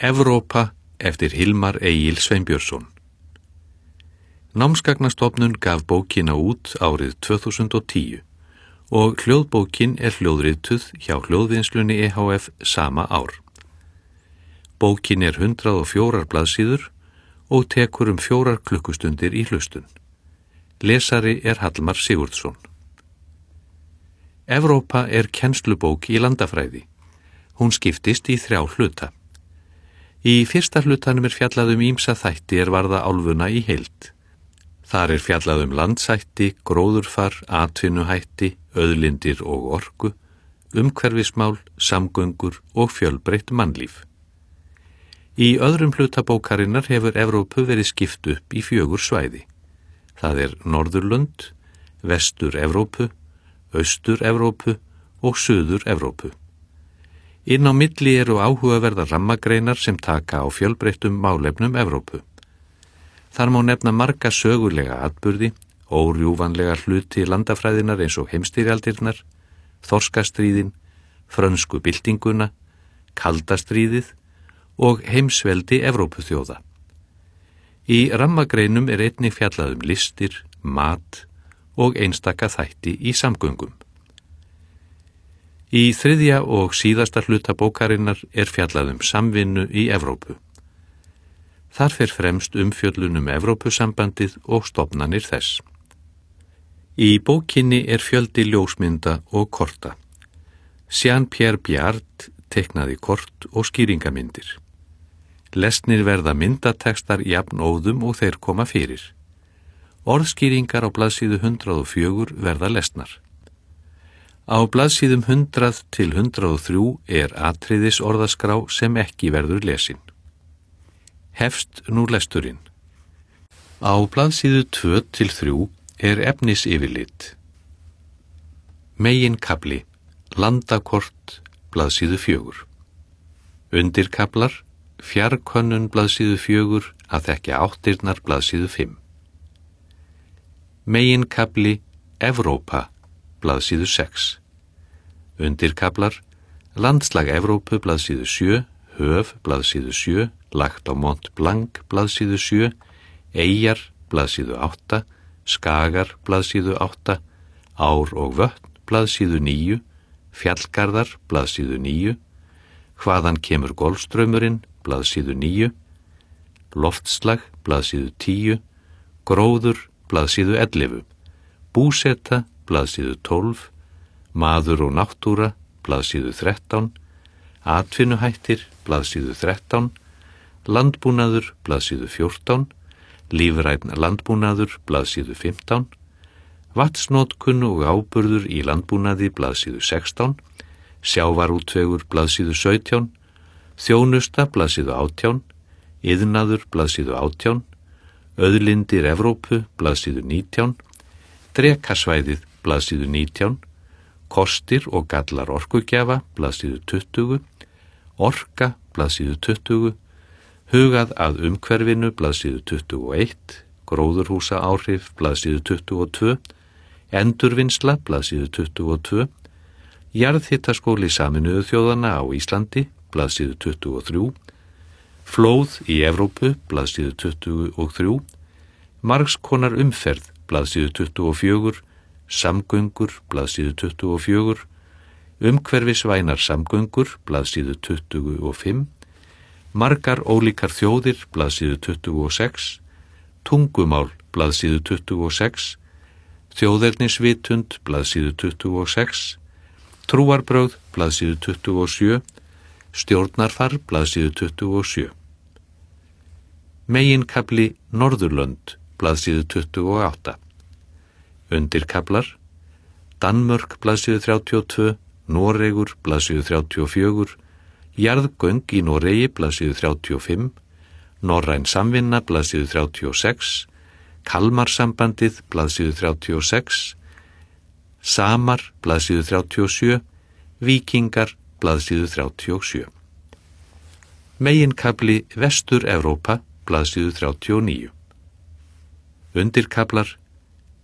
Evrópa eftir Hilmar Egil Sveinbjörnsson. Námsgagnastofnun gaf bókina út árið 2010 og hljóðbókin hljóðrituð hjá Hljóðvinnslunni EHF sama ár. Bókin 104 blaðsíður og tekur 4 klukkustundir í hlustun. Lesari Hallmar Sigurðsson. Evrópa kennslubók í landafræði. Hún skiptist í 3 hluta. Í fyrsta hlutanum fjallað ýmsa þætti varða álfuna í heild. Þar fjallað landsætti, gróðurfar, atvinnuhætti, auðlindir og orku, umhverfismál, samgöngur og fjölbreytt mannlíf. Í öðrum hluta bókarinnar hefur Evrópu verið skipt upp í 4 svæði. Það Norðurlönd, Vestur-Evrópu, Austur-Evrópu og Suður-Evrópu. Inn á milli áhugaverðar rammagreinar sem taka á fjölbreyttum málefnum Evrópu. Þar má nefna marga sögulega atburði, órjúfanlega hluti landafræðinar eins og heimstyrjaldirnar, þorskastríðin, frönsku byltinguna, kaldastríðið og heimsveldi Evrópuþjóða. Í rammagreinum einnig fjallað listir, mat og einstaka þætti í samgöngum. Í 3. og síðasta hluta bókarinnar fjallað samvinnu í Evrópu. Þar fer fremst umfjöllun Evrópusambandið og stofnanir þess. Í bókinni fjöldi ljósmynda og korta. Jean-Pierre Bjart teiknaði kort og skýringamyndir. Lesnir verða myndatextar jafnóðum og þeir koma fyrir. Orðskýringar á blaðsíðu 104 verða lesnar. Á blaðsíðum 100 til 103 atriðisorðaskrá sem ekki verður lesin. Hefst nú lesturinn. Á blaðsíðu 2 til 3 efnisyfirlit. Meginkafli, landakort, blaðsíðu 4. Undirkaflar, fjarkönnun blaðsíðu 4 að þekkja áttirnar blaðsíðu 5. Meginkafli, Evrópa, blaðsíðu 6. Undirkaflar, landslag Evrópu, blaðsíðu 7, höf, blaðsíðu 7, lagt á Mont Blanc, blaðsíðu 7, eyjar, blaðsíðu 8, skagar, blaðsíðu 8, ár og vötn, blaðsíðu 9, fjallgarðar, blaðsíðu 9, hvaðan kemur Golfstraumurinn, blaðsíðu 9, loftslag, blaðsíðu 10, gróður, blaðsíðu 11, búseta, blaðsíðu 12, maður og náttúra, blaðsíðu 13, atvinnuhættir, blaðsíðu 13, landbúnaður, blaðsíðu 14, lífrænn landbúnaður, blaðsíðu 15, vatnsnotkun og áburður í landbúnaði, blaðsíðu 16, sjávarútvegur, blaðsíðu 17, þjónusta, blaðsíðu 18, iðnaður, blaðsíðu 18, auðlindir Evrópu, blaðsíðu 19, drekasvæðið, blaðsíðu 19, kostir og gallar orkugjafa, blaðsíðu 20, orka, blaðsíðu 20, hugað að umhverfinu, blaðsíðu 21, gróðurhúsaáhrif, blaðsíðu 22, endurvinnsla, blaðsíðu 22, jarðhitaskóli Sameinuðu þjóðanna á Íslandi, blaðsíðu 23, flóð í Evrópu, blaðsíðu 23, margskonar umferð, blaðsíðu 24, samgöngur, blaðsíðu 24, umhverfisvænar samgöngur, blaðsíðu 25, margar ólíkar þjóðir, blaðsíðu 26, tungumál, blaðsíðu 26, þjóðernisvitund, blaðsíðu 26, trúarbrögð, blaðsíðu 27, stjórnarfar, blaðsíðu 27. Meginkafli Norðurlönd, blaðsíðu 28. Undirkaflar, Danmörk, blaðsíðu 32, Noregur, blaðsíðu 34, jarðgöng í Noregi, blaðsíðu 35, norræn samvinna, blaðsíðu 36, Kalmarsambandið, blaðsíðu 36, Samar, blaðsíðu 37, Víkingar, blaðsíðu 37. Meginkafli Vestur-Evrópa, blaðsíðu 39. Undirkaflar,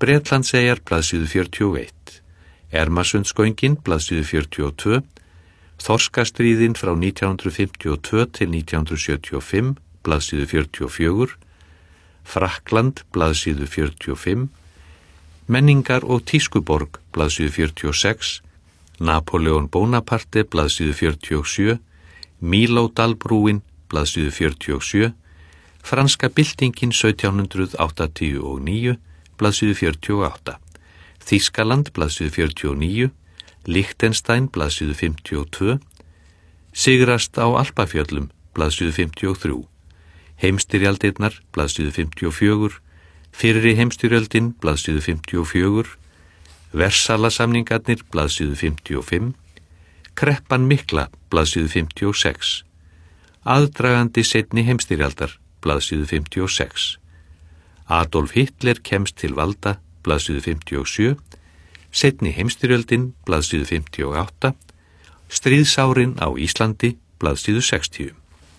Bretlandseyjar, blaðsíðu 41, Ermarsundsgöngin, blaðsíðu 42, Þorskastríðin frá 1952 til 1975, blaðsíðu 44, Frakkland, blaðsíðu 45, Menningar og tískuborg, blaðsíðu 46, Napoleon Bonaparte, blaðsíðu 47, Mílódalbrúin, blaðsíðu 47, Franska byltingin 1789, blaðsíðu 48, Þýskaland, blaðsíðu 49, Liechtenstein, blaðsíðu 52, Sigrast á Alpafjöllum, blaðsíðu 53, Heimstyrjaldirnar, blaðsíðu 54, Fyrri heimstyrjöldin, blaðsíðu 54, Versalasamningarnir, blaðsíðu 55, Kreppan mikla, blaðsíðu 56, Aðdragandi seinni heimstyrjaldar, blaðsíðu 56, Adolf Hitler kemst til valda, blaðsíðu 57, Seinni heimstyrjöldin, blaðsíðu 58, Stríðsárin á Íslandi, blaðsíðu 60.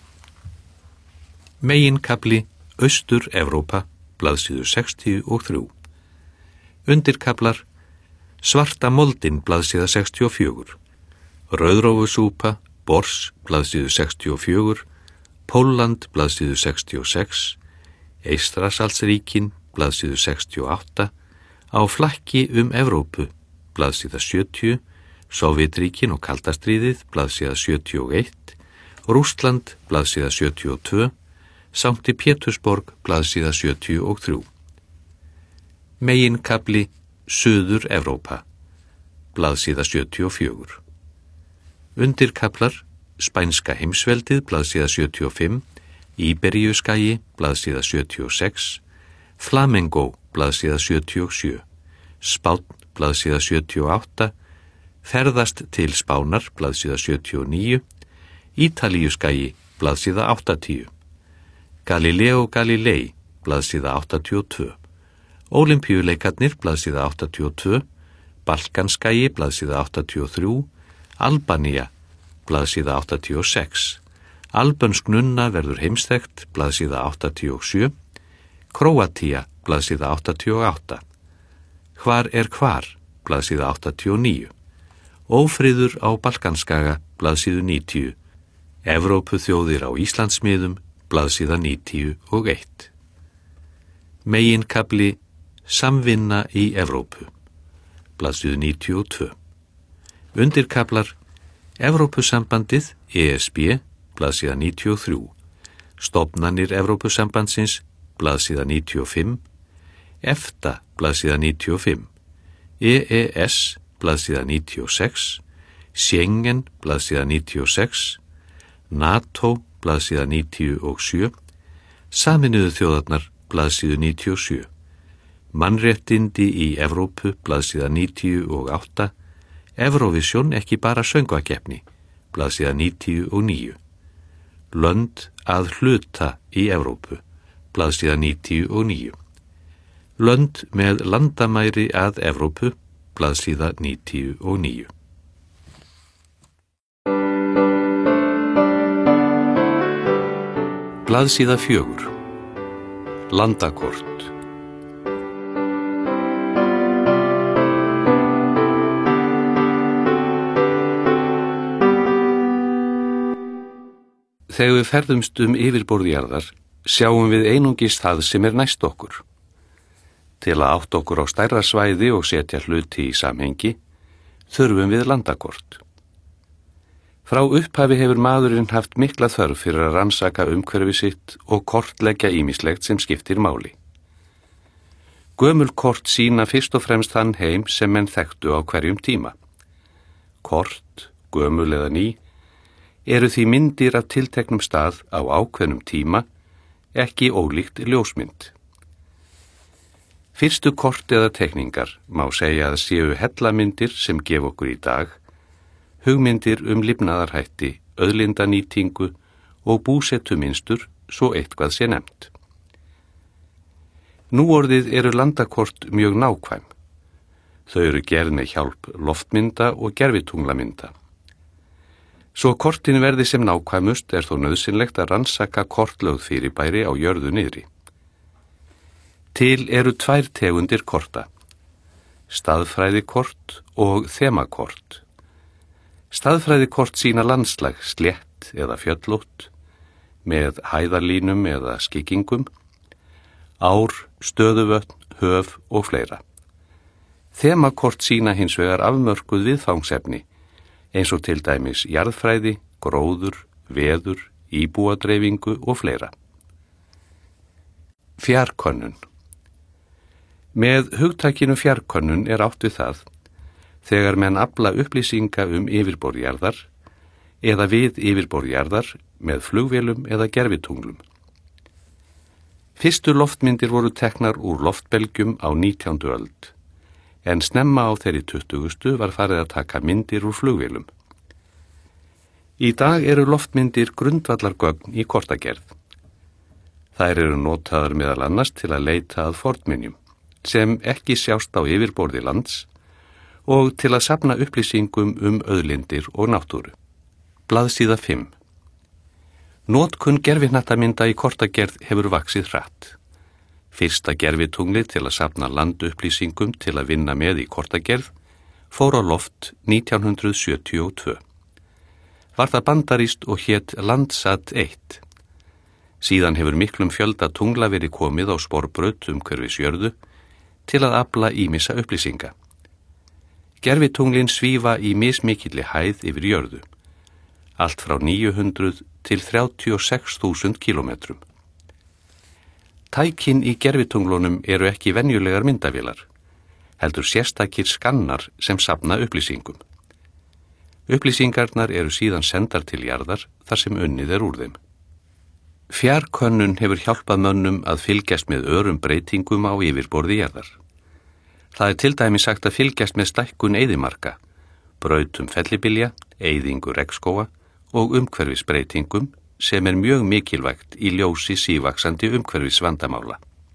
Meginkafli Austur-Evrópa, blaðsíðu 63. Undirkaflar Svarta moldin, blaðsíða 64, Rauðrófusúpa, Bors, blaðsíðu 64, Pólland, blaðsíðu 66, Eystrasaltsríkin, blaðsíðu 68, Á flakki Evrópu, blaðsíða 70, Sovétríkin og kaldastríðið, blaðsíða 71, Rússland, blaðsíða 72, Sankti Pétursborg, blaðsíða 73. Meginkafli Suður-Evrópa, blaðsíða 74. Undirkaflar Spænska heimsveldið, blaðsíða 75, Íberíuskagi, blaðsíða 76, Flamengo, blaðsíða 77, Spánn, blaðsíða 78, Ferðast til Spánar, blaðsíða 79, Ítalíuskagi, blaðsíða 80, Galileo Galilei, blaðsíða 82, Ólympíuleikarnir, blaðsíða 82, Balkanskagi, blaðsíða 83, Albanía, blaðsíða 86, Albönsk nunna verður heimsþekkt, blaðsíða 87, Króatía, blaðsíða 88, Hvar er hvar, blaðsíða 89, Ófriður á Balkanskaga, blaðsíðu 90, Evrópuþjóðir á Íslandsmiðum, blaðsíða 91. Meginkafli Samvinna í Evrópu, blaðsíðu 92. Undirkaflar Evrópusambandið, ESB, blaðsíða 93, Stofnanir Evrópusambandsins, blaðsíða 95, EFTA, blaðsíða 95, EES, blaðsíða 96, Schengen, blaðsíða 96, NATO, blaðsíða 97, Sameinuðu þjóðarnar, blaðsíðu 97, Mannréttindi í Evrópu, blaðsíða 98, Eurovision ekki bara söngvakeppni, blaðsíða 99, Lönd að hluta í Evrópu, blaðsíða 99, Lönd með landamæri að Evrópu, blaðsíða 99. Blaðsíða 4. Landakort. Þegar við ferðumst yfirborð jarðar, sjáum við einungis það sem næst okkur. Til að átta okkur á stærra svæði og setja hluti í samhengi, þurfum við landakort. Frá upphafi hefur maðurinn haft mikla þörf fyrir að rannsaka umhverfi sitt og kortleggja ýmislegt sem skiptir máli. Gömul kort sýna fyrst og fremst þann heim sem menn þekktu á hverjum tíma. Kort, gömul eða ný, eru því myndir af tilteknum stað á ákveðnum tíma, ekki ólíkt ljósmynd. Fyrstu kort eða teikningar má segja að séu hellamyndir sem gef okkur í dag, hugmyndir lifnaðarhætti, auðlindanýtingu og búsettumynstur svo eitthvað sé nefnt. Núorðið eru landakort mjög nákvæm. Þau eru gerð með hjálp loftmynda og gervitunglamynda. Svo kortin verði sem nákvæmust þó nauðsynlegt að rannsaka kortlögð fyrirbæri á jörðu niðri. Til eru 2 tegundir korta, staðfræðikort og þemakort. Staðfræðikort sýna landslag slétt eða fjöllótt, með hæðarlínum eða skyggingum, ár, stöðuvötn, höf og fleira. Þemakort sýna hins vegar afmörkuð viðfangsefni, eins og til dæmis jarðfræði, gróður, veður, íbúadreifingu og fleira. Fjarkönnun. Með hugtakinu fjarkönnun er átt við það þegar menn afla upplýsinga yfirborð jarðar eða við yfirborð jarðar með flugvélum eða gervitunglum. Fyrstu loftmyndir voru teknar úr loftbelgjum á 19. öld, en snemma á þeirri 20. var farið að taka myndir úr flugvélum. Í dag eru loftmyndir grundvallargögn í kortagerð. Þær eru notaðar meðal annars til að leita að fornminjum, sem ekki sjást á yfirborði lands, og til að safna upplýsingum auðlindir og náttúru. Blaðsíða 5. Notkun gervihnattamynda í kortagerð hefur vaxið hratt. Fyrsta gervitungli til að safna landupplýsingum til að vinna með í kortagerð fór á loft 1972. Var það bandarískt og hét Landsat 1. Síðan hefur miklum fjölda tungla verið komið á sporbraut umhverfis jörðu til að afla ýmissa upplýsinga. Gervitunglin svífa í mismikilli hæð yfir jörðu, allt frá 900 til 36.000 kílómetrum. Tækin í gervitunglunum eru ekki venjulegar myndavélar, heldur sérstakir skannar sem safna upplýsingum. Upplýsingarnar eru síðan sendar til jarðar þar sem unnið er úr þeim. Fjarkönnun hefur hjálpað mönnum að fylgjast með örum breytingum á yfirborði jarðar. Það er til dæmis sagt að fylgjast með stækkun eyðimarka, brautum fellibylja, eyðingu regnskóga og umhverfisbreytingum sem er mjög mikilvægt í ljósi sívaxandi umhverfisvandamála.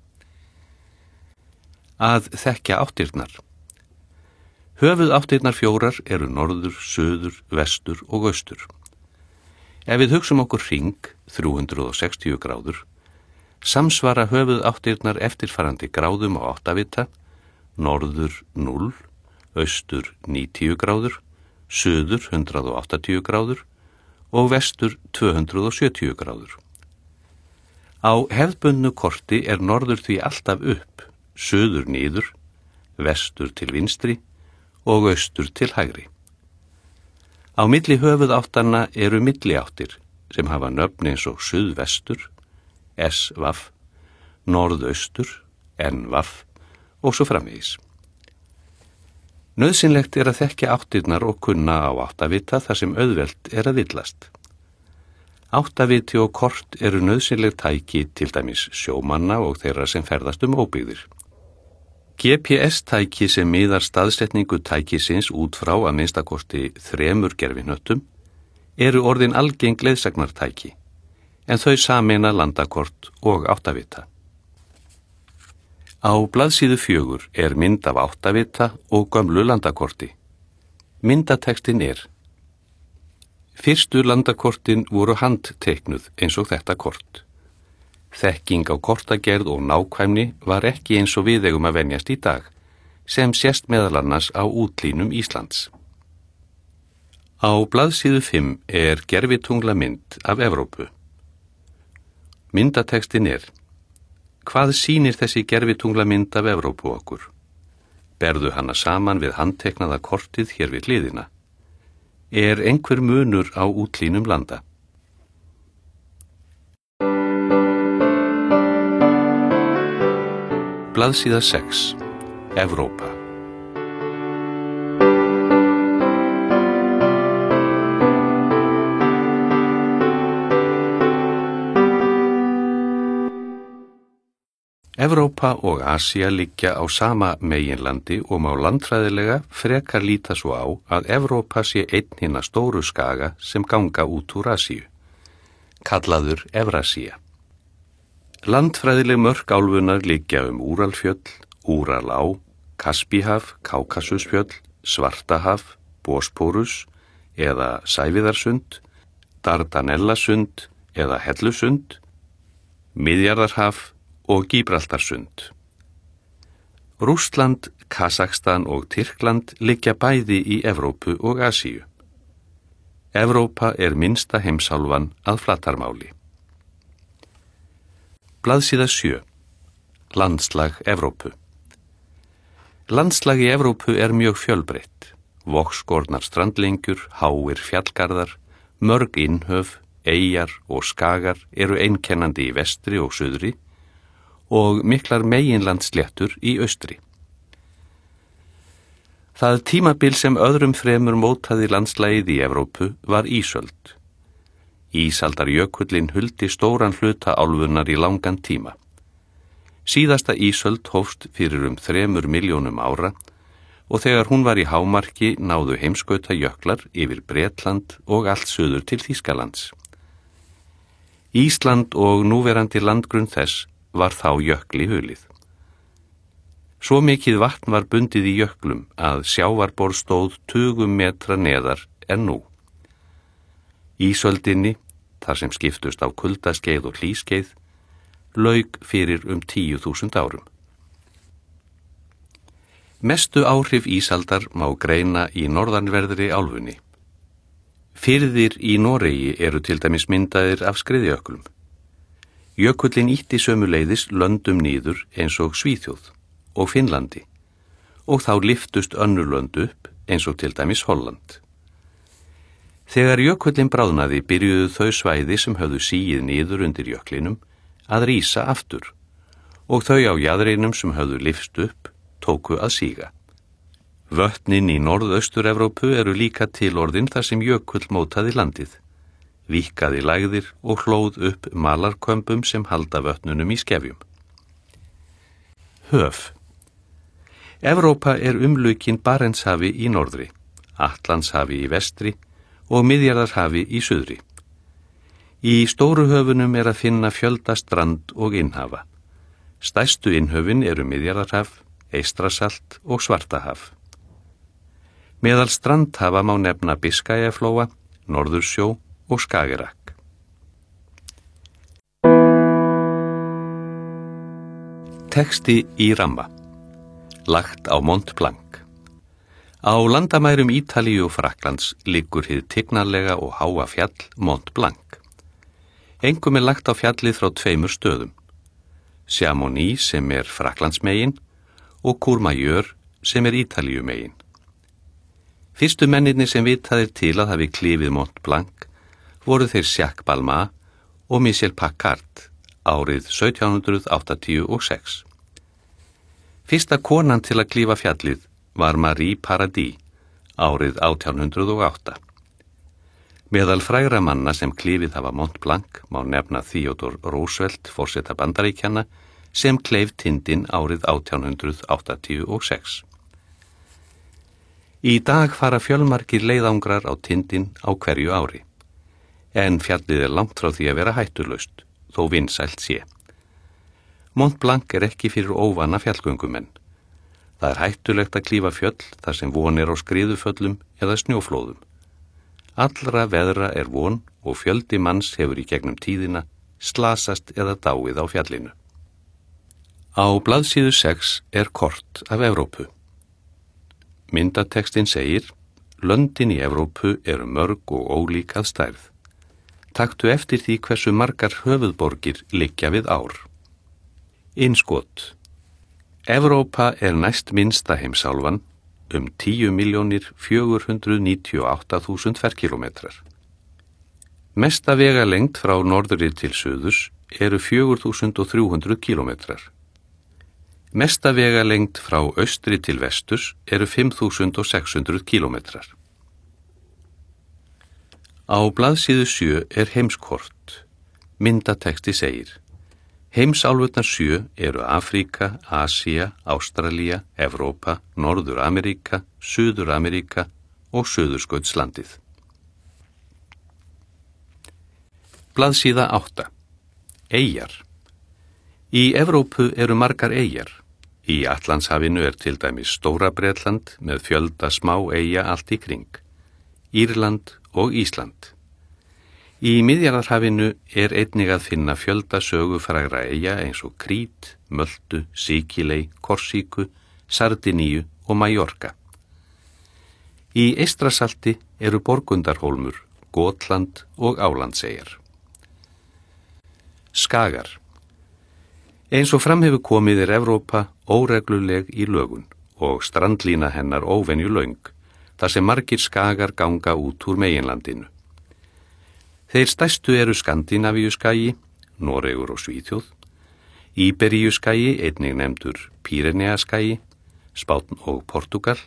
Að þekkja áttirnar. Höfuðáttirnar 4 eru norður, suður, vestur og austur. Ef við hugsum okkur hring, 360 gráður, samsvara höfuðáttirnar eftirfarandi gráðum á áttavita, norður 0, austur 90 gráður, suður 180 gráður og vestur 270 gráður. Á hefðbundnu korti er norður því alltaf upp, suður niður, vestur til vinstri og austur til hægri. Á milli höfuðáttanna eru milliáttir sem hafa nöfn eins og suðvestur, S-vaff, norðaustur, N-vaff og svo framvegis. Nauðsynlegt er að þekkja áttirnar og kunna á áttavita þar sem auðvelt er að villast. Áttaviti og kort eru nauðsynleg tæki til dæmis sjómanna og þeirra sem ferðast óbyggðir. GPS-tæki sem miðar staðsetningu tækisins út frá að minnstakosti 3 gervihnöttum eru orðin algeng leiðsagnartæki, en þau sameina landakort og áttavita. Á blaðsíðu 4 er mynd af áttavita og gömlu landakorti. Myndatekstin er: Fyrstu landakortin voru handteiknuð eins og þetta kort. Þekking á kortagerð og nákvæmni var ekki eins og við eigum að venjast í dag, sem sést meðal annars á útlínum Íslands. Á blaðsíðu 5 er gervitungla mynd af Evrópu. Myndatekstin er: Hvað sýnir þessi gervitungla mynd af Evrópu okkur? Berðu hana saman við handteknaða kortið hér við hliðina. Er einhver munur á útlínum landa? Blaðsíða 6. Evrópa. Evrópa og Asía liggja á sama meginlandi og má landfræðilega frekar líta svo á að Evrópa sé einn hinna stóru skaga sem ganga út úr Asíu, kallaður Evrasía. Landfræðileg mörk álfunnar liggja Úralfjöll, Úralá, Kaspíhaf, Kákasusfjöll, Svartahaf, Bosporus eða Sæviðarsund, Dardanellasund eða Hellusund, Miðjarðarhaf og Gíbraltarsund. Rússland, Kazakstan og Tyrkland liggja bæði í Evrópu og Asíu. Evrópa er minnsta heimsálfan að flatarmáli. Blaðsíða 7. Landslag Evrópu. Landslag í Evrópu er mjög fjölbreytt. Vogskornar strandlengjur, háir fjallgarðar, mörg innhöf, eyjar og skagar eru einkennandi í vestri og suðri og miklar meginlandsléttur í austri. Það tímabil sem öðrum fremur mótaði landslagið í Evrópu var ísöld. Ísaldarjökullinn huldi stóran hluta álfunnar í langan tíma. Síðasta ísöld hófst fyrir 3 milljónum ára og þegar hún var í hámarki náðu heimskautajöklar yfir Bretland og allt suður til Þýskalands. Ísland og núverandi landgrunn þess var þá jökli hulið. Svo mikið vatn var bundið í jöklum að sjávarborð stóð tugum metra neðar en nú. Ísöldinni, þar sem skiptust á kuldaskeið og hlýskeið, lauk fyrir 10.000 árum. Mestu áhrif ísaldar má greina í norðanverðri álfunni. Firðir í Noregi eru til dæmis myndaðir af skriðjöklum. Jökullinn ýtti sömuleiðis löndum niður eins og Svíþjóð og Finnlandi og þá lyftust önnur lönd upp eins og til dæmis Holland. Þegar jökullinn bráðnaði byrjuðu þau svæði sem höfðu sigið niður undir jöklinum að rísa aftur og þau á jaðrinum sem höfðu lyfst upp tóku að síga. Vötnin í Norðaustur-Evrópu eru líka til orðin þar sem jökull mótaði landið, víkkaði lægðir og hlóð upp malarkömbum sem halda vötnunum í skefjum. Höf. Evrópa er umlukin Barentshafi í norðri, Atlantshafi í vestri og Miðjarðarhafi í suðri. Í stóru höfunum er að finna fjölda strand og innhafa. Stærstu innhöfin eru Miðjarðarhaf, Eystrasalt og Svartahaf. Meðal strandhafa má nefna Biskajaflóa, Norðursjó og Skagerrak. Texti í ramma. Lagt á Mont Blanc. Á landamærum Ítalíu og Frakklands liggur hið tignarlega og háa fjall Mont Blanc. Engum er lagt á fjallið frá 2 stöðum. Chamonix sem er Frakklandsmegin og Courmayeur sem er Ítalíumegin. Fyrstu mennirnir sem vitaðir til að hafi klifið Mont Blanc voru þeir Jacques Balmat og Michel Paccard árið 1786. Fyrsta konan til að klífa fjallið var Marie Paradis árið 1808. Meðal frægra manna sem klifið hafa Mont Blanc má nefna Theodore Roosevelt, forseta Bandaríkjanna, sem kleif tindinn árið 1886. Í dag fara fjölmargir leiðangrar á tindinn á hverju ári, en fjallið er langt frá því að vera hættulaust, þó vinsælt sé. Mont Blanc er ekki fyrir óvana fjallgöngumenn. Það er hættulegt að klífa fjöll þar sem von er á skriðuföllum eða snjóflóðum. Allra veðra er von og fjöldi manns hefur í gegnum tíðina slasast eða dáið á fjallinu. Á blaðsíðu 6 er kort af Evrópu. Myndatextin segir: Löndin í Evrópu eru mörg og ólík að stærð. Taktu eftir því hversu margar höfuðborgir liggja við ár. Innskot. Evrópa er næst minnsta heimsálfan 10.498.000 ferkilometrar. Mesta vegalengd frá norðri til suðurs eru 4.300 kilometrar. Mesta vegalengd frá austri til vesturs eru 5.600 kilometrar. Á blaðsíðu 7 er heimskort. Myndatexti segir: Heimsálfurnar 7 eru Afríka, Asía, Ástralía, Evrópa, Norður-Ameríka, Suður-Ameríka og Suðurskautslandið. Blaðsíða 8. Eyjar. Í Evrópu eru margar eyjar. Í Atlantshafinu er til dæmis Stóra-Bretland með fjölda smá eyja allt í kring, Írland og Ísland. Í Miðjarðarhafinu er einnig að finna fjölda sögufrægra eyja eins og Krít, Möltu, Sikiley, Korsíku, Sardiníu og Mallorca. Í Eystrasalti eru Borgundarhólmur, Gotland og Álandseyjar. Skagar. Eins og fram hefur komið Evrópa óregluleg í lögun og strandlína hennar óvenju löng, þar sem margir skagar ganga út úr meginlandinu. Þeir stærstu eru Skandinavíuskagi, Noregur og Svíþjóð, Íberíuskagi, einnig nefndur Pýreneaskagi, Spánn og Portúgal,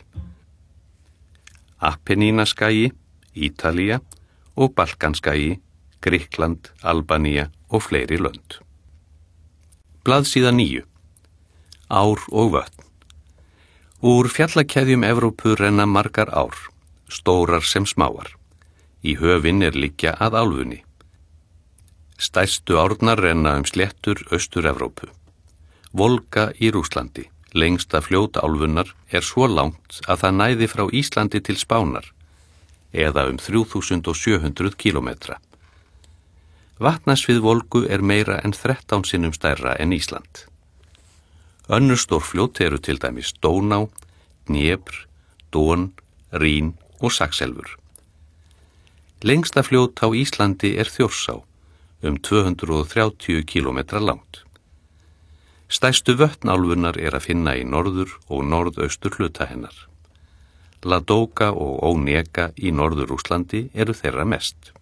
Apennínaskagi, Ítalía og Balkanskagi, Grikkland, Albanía og fleiri lönd. Blaðsíða 9. Ár og vötn. Úr fjallakeðjum Evrópu renna margar ár, stórar sem smáar. Í höfin liggja að álfunni. Stærstu árnar renna sléttur Austur-Evrópu. Volga í Rússlandi, lengsta fljót álfunnar, svo langt að það næði frá Íslandi til Spánar, eða 3700 kílómetra. Vatnasvið Volgu meira en 13 sinnum stærra en Ísland. Önnur stórfljót eru til dæmis Dóná, Dnépr, Don, Rín og Saxelfur. Lengsta fljót á Íslandi Þjórsá, 230 kílómetra langt. Stærstu vötn álfunnar að finna í norður og norðaustur hluta hennar. Ladoga og Onega í Norður-Rússlandi eru þeirra mest.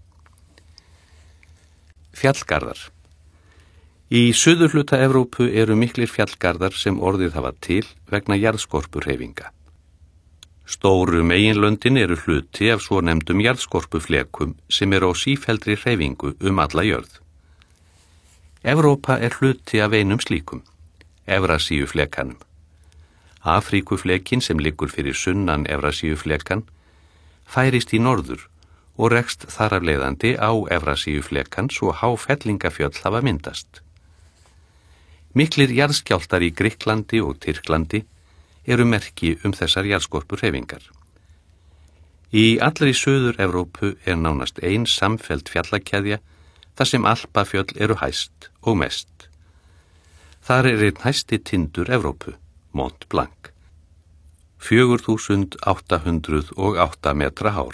Fjallgarðar. Í suðurhluta Evrópu eru miklir fjallgarðar sem orðið hafa til vegna jarðskorpuhreyfinga. Stóru meginlöndin eru hluti af svonefndum jarðskorpuflekum sem eru á sífelldri hreyfingu alla jörð. Evrópa hluti af einum slíkum, Evrasíuflekanum. Afríkuflekin sem liggur fyrir sunnan Evrasíuflekan færist í norður og rekst þar af leiðandi á Evrasíuflekan svo há fellingafjöll hafa myndast. Miklir jarðskjálftar í Grikklandi og Tyrklandi eru merki þessar jarðskorpuhreyfingar. Í allri Suður-Evrópu nánast ein samfelld fjallakeðja þar sem Alpafjöll eru hæst og mest. Þar einn hæsti tindur Evrópu, Mont Blanc, 4808 metra hár.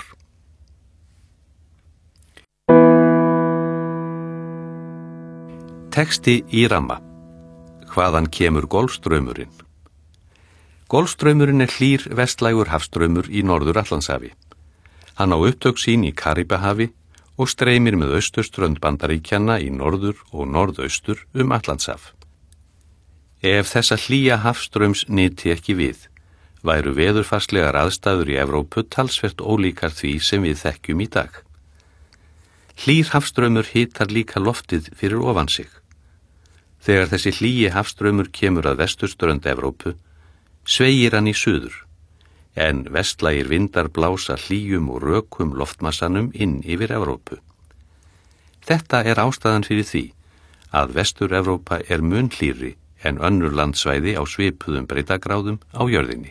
Texti í ramma. Hvaðan kemur Golfstraumurinn? Golfstraumurinn hlýr vestlægur hafstraumur í Norður-Atlantshafi. Hann á upptök sín í Karíbahafi og streymir með austurströnd Bandaríkjanna í norður og norðaustur Atlantshaf. Ef þessa hlýja hafstraums nyti ekki við, væru veðurfarslegar aðstæður í Evrópu talsvert ólíkar því sem við þekkjum í dag. Hlýr hafstraumur hitar líka loftið fyrir ofan sig. Þegar þessi hlýji hafstraumur kemur að vesturströnd Evrópu, sveigir hann í suður, en vestlægir vindar blása hlýjum og rökum loftmassanum inn yfir Evrópu. Þetta ástæðan fyrir því að Vestur-Evrópa mun hlýrri en önnur landsvæði á svipuðum breiddargráðum á jörðinni.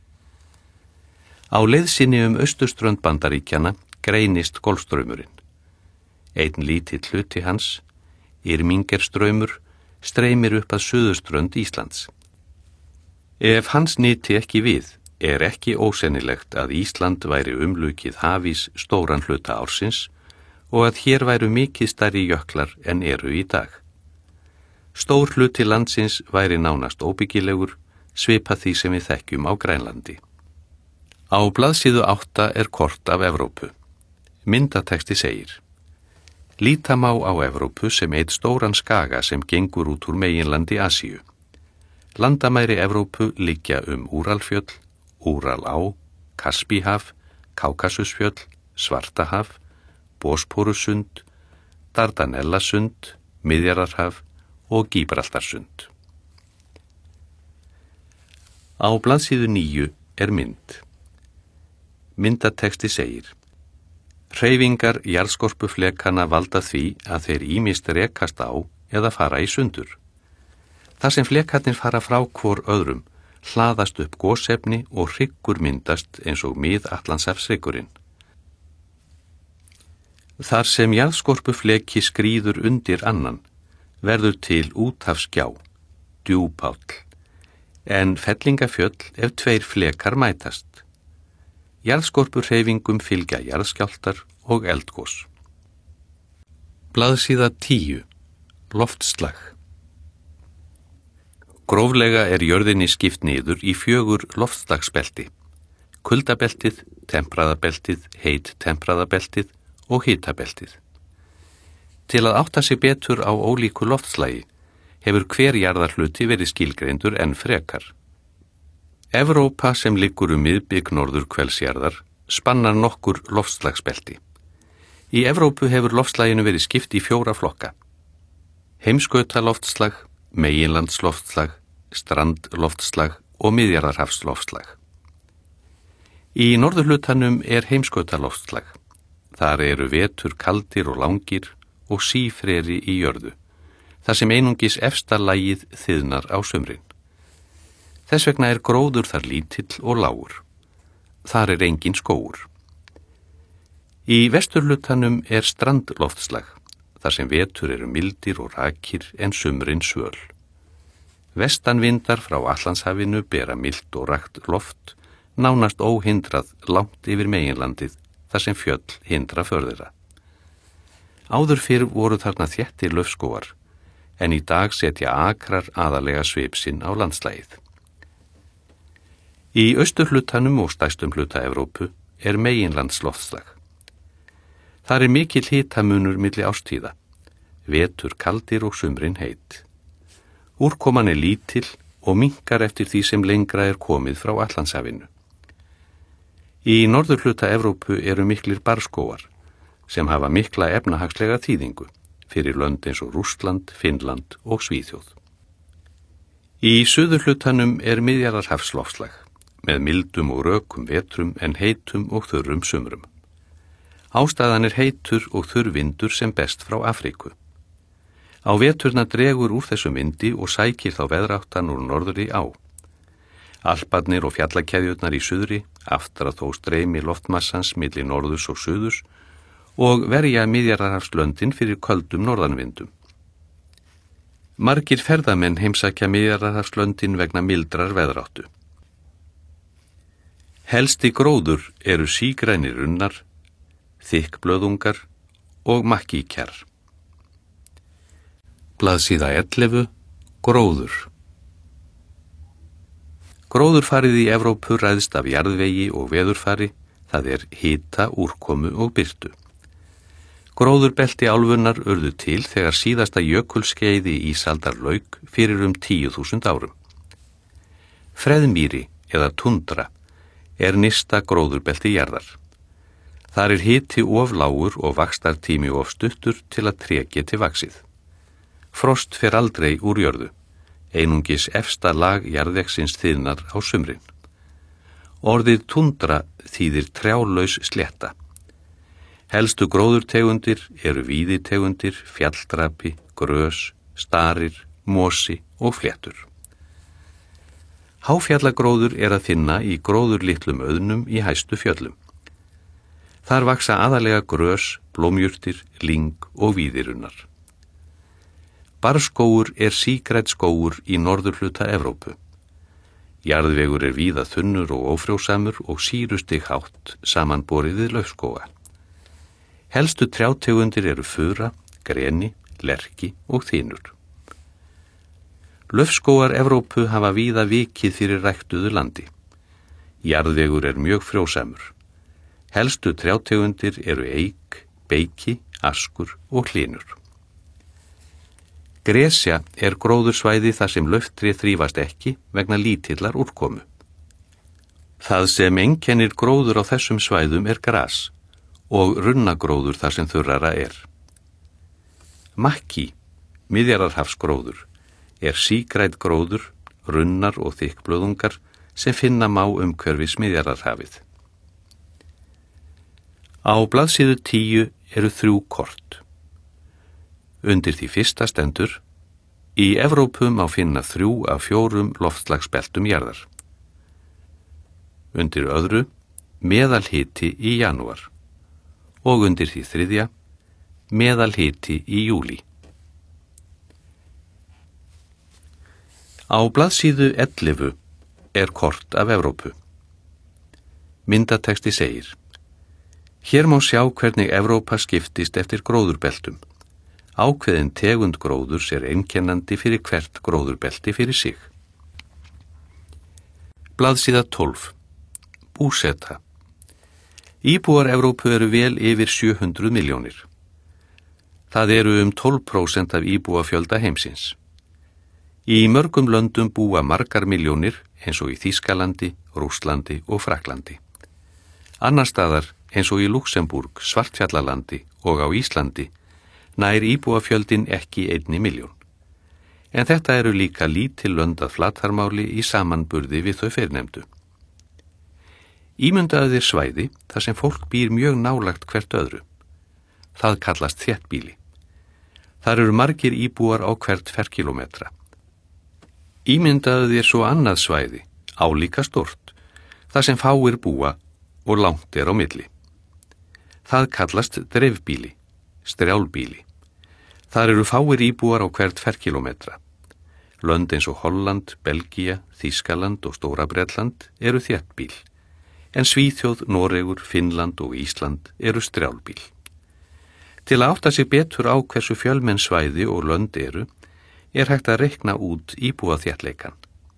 Á leið sinni austurströnd Bandaríkjanna greinist Golfstraumurinn. Einn lítill hluti hans, Irmingerstraumur, streymir upp að suðurströnd Íslands. Ef hans nyti ekki við, ekki ósennilegt að Ísland væri umlukið hafís stóran hluta ársins og að hér væru mikið stærri jöklar en eru í dag. Stór hluti landsins væri nánast óbyggilegur, svipað því sem við þekkjum á Grænlandi. Á blaðsíðu 8 kort af Evrópu. Myndatexti segir: Líta má á Evrópu sem einn stóran skaga sem gengur út úr meginlandi Asíu. Landamæri Evrópu liggja Úralfjöll, Úralá, Kaspíhaf, Kákasusfjöll, Svartahaf, Bosporussund, Dardanellasund, Miðjarðarhaf og Gíbraltarsund. Á blaðsíðu 9 mynd. Myndatexti segir: Hreyfingar jarðskorpuflekanna valda því að þeir ýmist rekast á eða fara í sundur. Þar sem flekarnir fara frá hvor öðrum, hlaðast upp gosefni og hryggur myndast eins og Mið-Atlantshafshryggurinn. Þar sem jarðskorpufleki skríður undir annan, verður til úthafsgjá, djúpáll, en fellingafjöll ef tveir flekar mætast. Jarðskorpuhreyfingum fylgja jarðskjálftar og eldgos. Blaðsíða 10. Loftslag. Gróflega jörðinni skipt niður í 4 loftslagsbelti: kuldabeltið, tempraðabeltið, heittempraðabeltið og hitabeltið. Til að átta sig betur á ólíku loftslagi hefur hver jarðarhluti verið skilgreindur enn frekar. Evrópa sem liggur miðbik norðurhvelsjarðar spannar nokkur loftslagsbelti. Í Evrópu hefur loftslaginu verið skipt í 4 flokka: heimskautaloftslag, meginlandsloftslag, strandloftslag og miðjarðarhafsloftslag. Í norðurhlutanum heimskautaloftslag. Þar eru vetur kaldir og langir og sífreri í jörðu, þar sem einungis efsta lagið þiðnar á sumrin. Þess vegna gróður þar lítill og lágur. Þar engin skógur. Í vesturhlutanum strandloftslag, þar sem vetur eru mildir og rakir en sumrin svöl. Vestanvindar frá Atlantshafinu bera milt og rakt loft, nánast óhindrað langt yfir meginlandið, þar sem fjöll hindra för þeirra. Áður fyrr voru þarna þéttir laufskógar, en í dag setja akrar aðalega svip sinn á landslagið. Í austurhlutanum og stærstum hluta Evrópu meginlandsloftslag. Þar mikill hitamunur milli árstíða, vetur kaldir og sumrin heit. Úrkoman lítill og minnkar eftir því sem lengra komið frá Atlantshafinu. Í norðurhluta Evrópu miklir barrskógar sem hafa mikla efnahagslega þýðingu fyrir lönd eins og Rússland, Finnland og Svíþjóð. Í suðurhlutanum miðjarðarhafsloftslag með mildum og rökum vetrum en heitum og þurrum sumrum. Ástæðan heitur og þurr vindur sem best frá Afríku. Á veturna dregur úr þessum vindi og sækir þá veðráttan úr norðri á. Alparnir og fjallakeðjurnar í suðri aftar að þó streymi loftmassans milli norðurs og suðurs og verja miðjarðarhafslöndin fyrir köldum norðanvindum. Margir ferðamenn heimsækja miðjarðarhafslöndin vegna mildrar veðráttu. Helsti gróður sígrænir runnar, þykkblöðungar og makkíkjar. Blaðsíða 11. Gróður. Gróðurfarið í Evrópu ræðst af jarðvegi og veðurfari, það hita, úrkomu og birtu. Gróðurbelti álfunnar urðu til þegar síðasta jökulskeiði ísaldar lauk fyrir 10.000 árum. Freðmýri eða tundra nyrsta gróðurbelti jarðar. Þar hiti of lágur og vaxtartími of stuttur til að tré geti vaxið. Frost fer aldrei úr jörðu, einungis efsta lag jarðvegsins þiðnar á sumrin. Orðið tundra þýðir trjálaus slétta. Helstu gróðurtegundir víðitegundir, fjalldrapi, grös, starir, mosi og fléttur. Háfjallagróður að finna í gróðurlitlum auðnum í hæstu fjöllum. Þar vaksa aðalega grös, blómjurtir, lyng og víðirunnar. Barrskógur sígrænn skógur í norðurhluta Evrópu. Jarðvegur víða þunnur og ófrjósamur og sýrustig hátt samanborið við laufskóga. Helstu trjátegundir fura, greni, lerki og þynur. Laufskógar Evrópu hafa víða vikið fyrir ræktuðu landi. Jarðvegur mjög frjósamur. Helstu trjátegundir eik, beiki, askur og hlynur. Gresja gróðursvæði þar sem lauftré þrífast ekki vegna lítillar úrkomu. Það sem einkennir gróður á þessum svæðum gras og runnagróður þar sem þurrara Makki, miðjarðarhafsgróður, sígrænn gróður, runnar og þykkblöðungar sem finna má umhverfis miðjarðarhafið. Á blaðsíðu 10 3 kort. Undir því fyrsta stendur: í Evrópu má finna 3 af 4 loftslagsbeltum jarðar. Undir öðru: meðalhiti í janúar. Og undir því þriðja: meðalhiti í júlí. Á blaðsíðu 11 kort af Evrópu. Myndatexti segir: Hér má sjá hvernig Evrópa skiptist eftir gróðurbeltum. Ákveðin tegund gróðurs er einkennandi fyrir hvert gróðurbelti fyrir sig. Blaðsíða 12. Búseta. Íbúar Evrópu eru vel yfir 700 milljónir. Það eru 12% af íbúafjölda heimsins. Í mörgum löndum búa margar milljónir eins og í Þýskalandi, Rússlandi og Frakklandi. Annar staðar eins og í Luxemburg, Svartfjallalandi og á Íslandi nær íbúafjöldin ekki 1 milljón. En þetta eru líka lítil lönd að flatarmáli í samanburði við þau fyrrnefndu. Ímyndaðu þér svæði þar sem fólk býr mjög nálagt hvert öðru. Það kallast þéttbýli. Þar eru margir íbúar á hvert ferkílómetra. Ímyndaðu þér svo annað svæði, álíka stórt, þar sem fáir búa og langt er á milli. Það kallast dreifbýli, strjálbýli. Þar eru fáir íbúar á hvert ferkílómetra. Lönd eins og Holland, Belgía, Þýskaland og Stóra-Bretland eru þéttbýl, en Svíþjóð, Noregur, Finnland og Ísland eru strjálbýl. Til að átta sig betur á hversu fjölmenn svæði og lönd eru, er hægt að reikna út íbúaþéttleikan.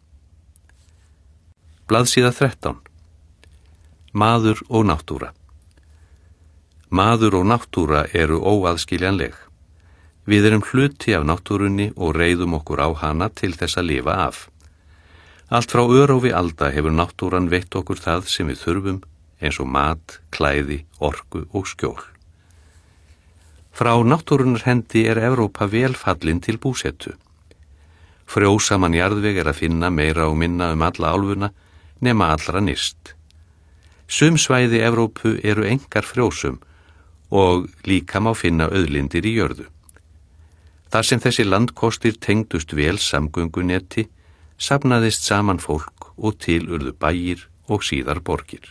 Blaðsíða 13. Maður og náttúra. Maður og náttúra eru óaðskiljanleg. Við erum hluti af náttúrunni og reiðum okkur á hana til þess að lifa af. Allt frá örófi alda hefur náttúran veitt okkur það sem við þurfum, eins og mat, klæði, orku og skjól. Frá náttúrunar hendi er Evrópa vel fallin til búsetu. Frjósaman jarðveg er að finna meira og minna alla álfuna nema allra nyrst. Sum svæði Evrópu eru engar frjósum og líka má finna auðlindir í jörðu. Þar sem þessi landkostir tengdust vel samgöngunetti, safnaðist saman fólk og til urðu bæir og síðar borgir.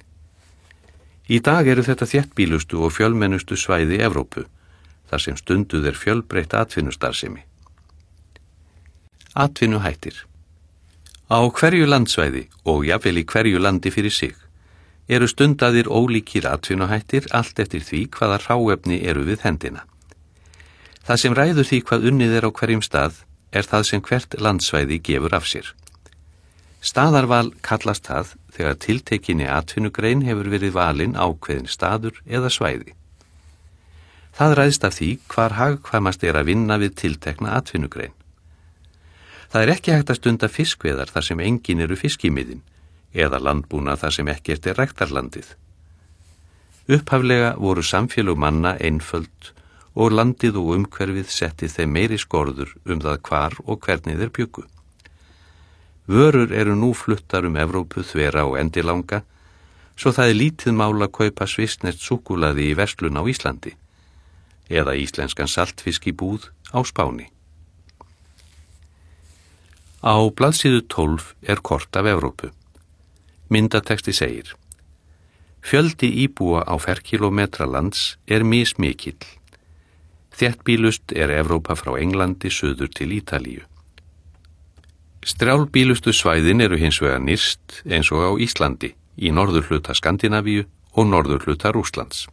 Í dag eru þetta þéttbýlustu og fjölmennustu svæði Evrópu, þar sem stunduð er fjölbreytt atvinnustarfsemi. Atvinnuhættir. Á hverju landsvæði og jafnvel í hverju landi fyrir sig eru stundaðir ólíkir atvinnuhættir allt eftir því hvaða hráefni eru við hendina. Það sem ræður því hvað unnið er á hverjum stað er það sem hvert landsvæði gefur af sér. Staðarval kallast það þegar tiltekinni atvinnugrein hefur verið valinn ákveðin staður eða svæði. Það ræðst af því hvar hagkvæmast er að vinna við tiltekna atvinnugrein. Það er ekki hægt að stunda fiskveiðar þar sem engin eru fiskimiðin eða landbúnað þar sem ekkert er ræktarlandið. Upphaflega voru samfélög manna einföld og landið og umhverfið setti þeim meiri skorður það hvar og hvernig þeir bjuggu. Vörur eru nú fluttar Evrópu þvera og endilanga, svo það er lítið mál að kaupa svissneskt súkkulaði í verslun á Íslandi eða íslenskan saltfisk í búð á Spáni. Á blaðsíðu 12 er kort af Evrópu. Myndatexti segir: Fjöldi íbúa á ferkílómetra lands er mismikill. Þéttbýlust er Evrópa frá Englandi suður til Ítalíu. Strjálbýlustu svæðin eru hins vegar nyrst eins og á Íslandi, í norðurhluta Skandinavíu og norðurhluta Rússlands.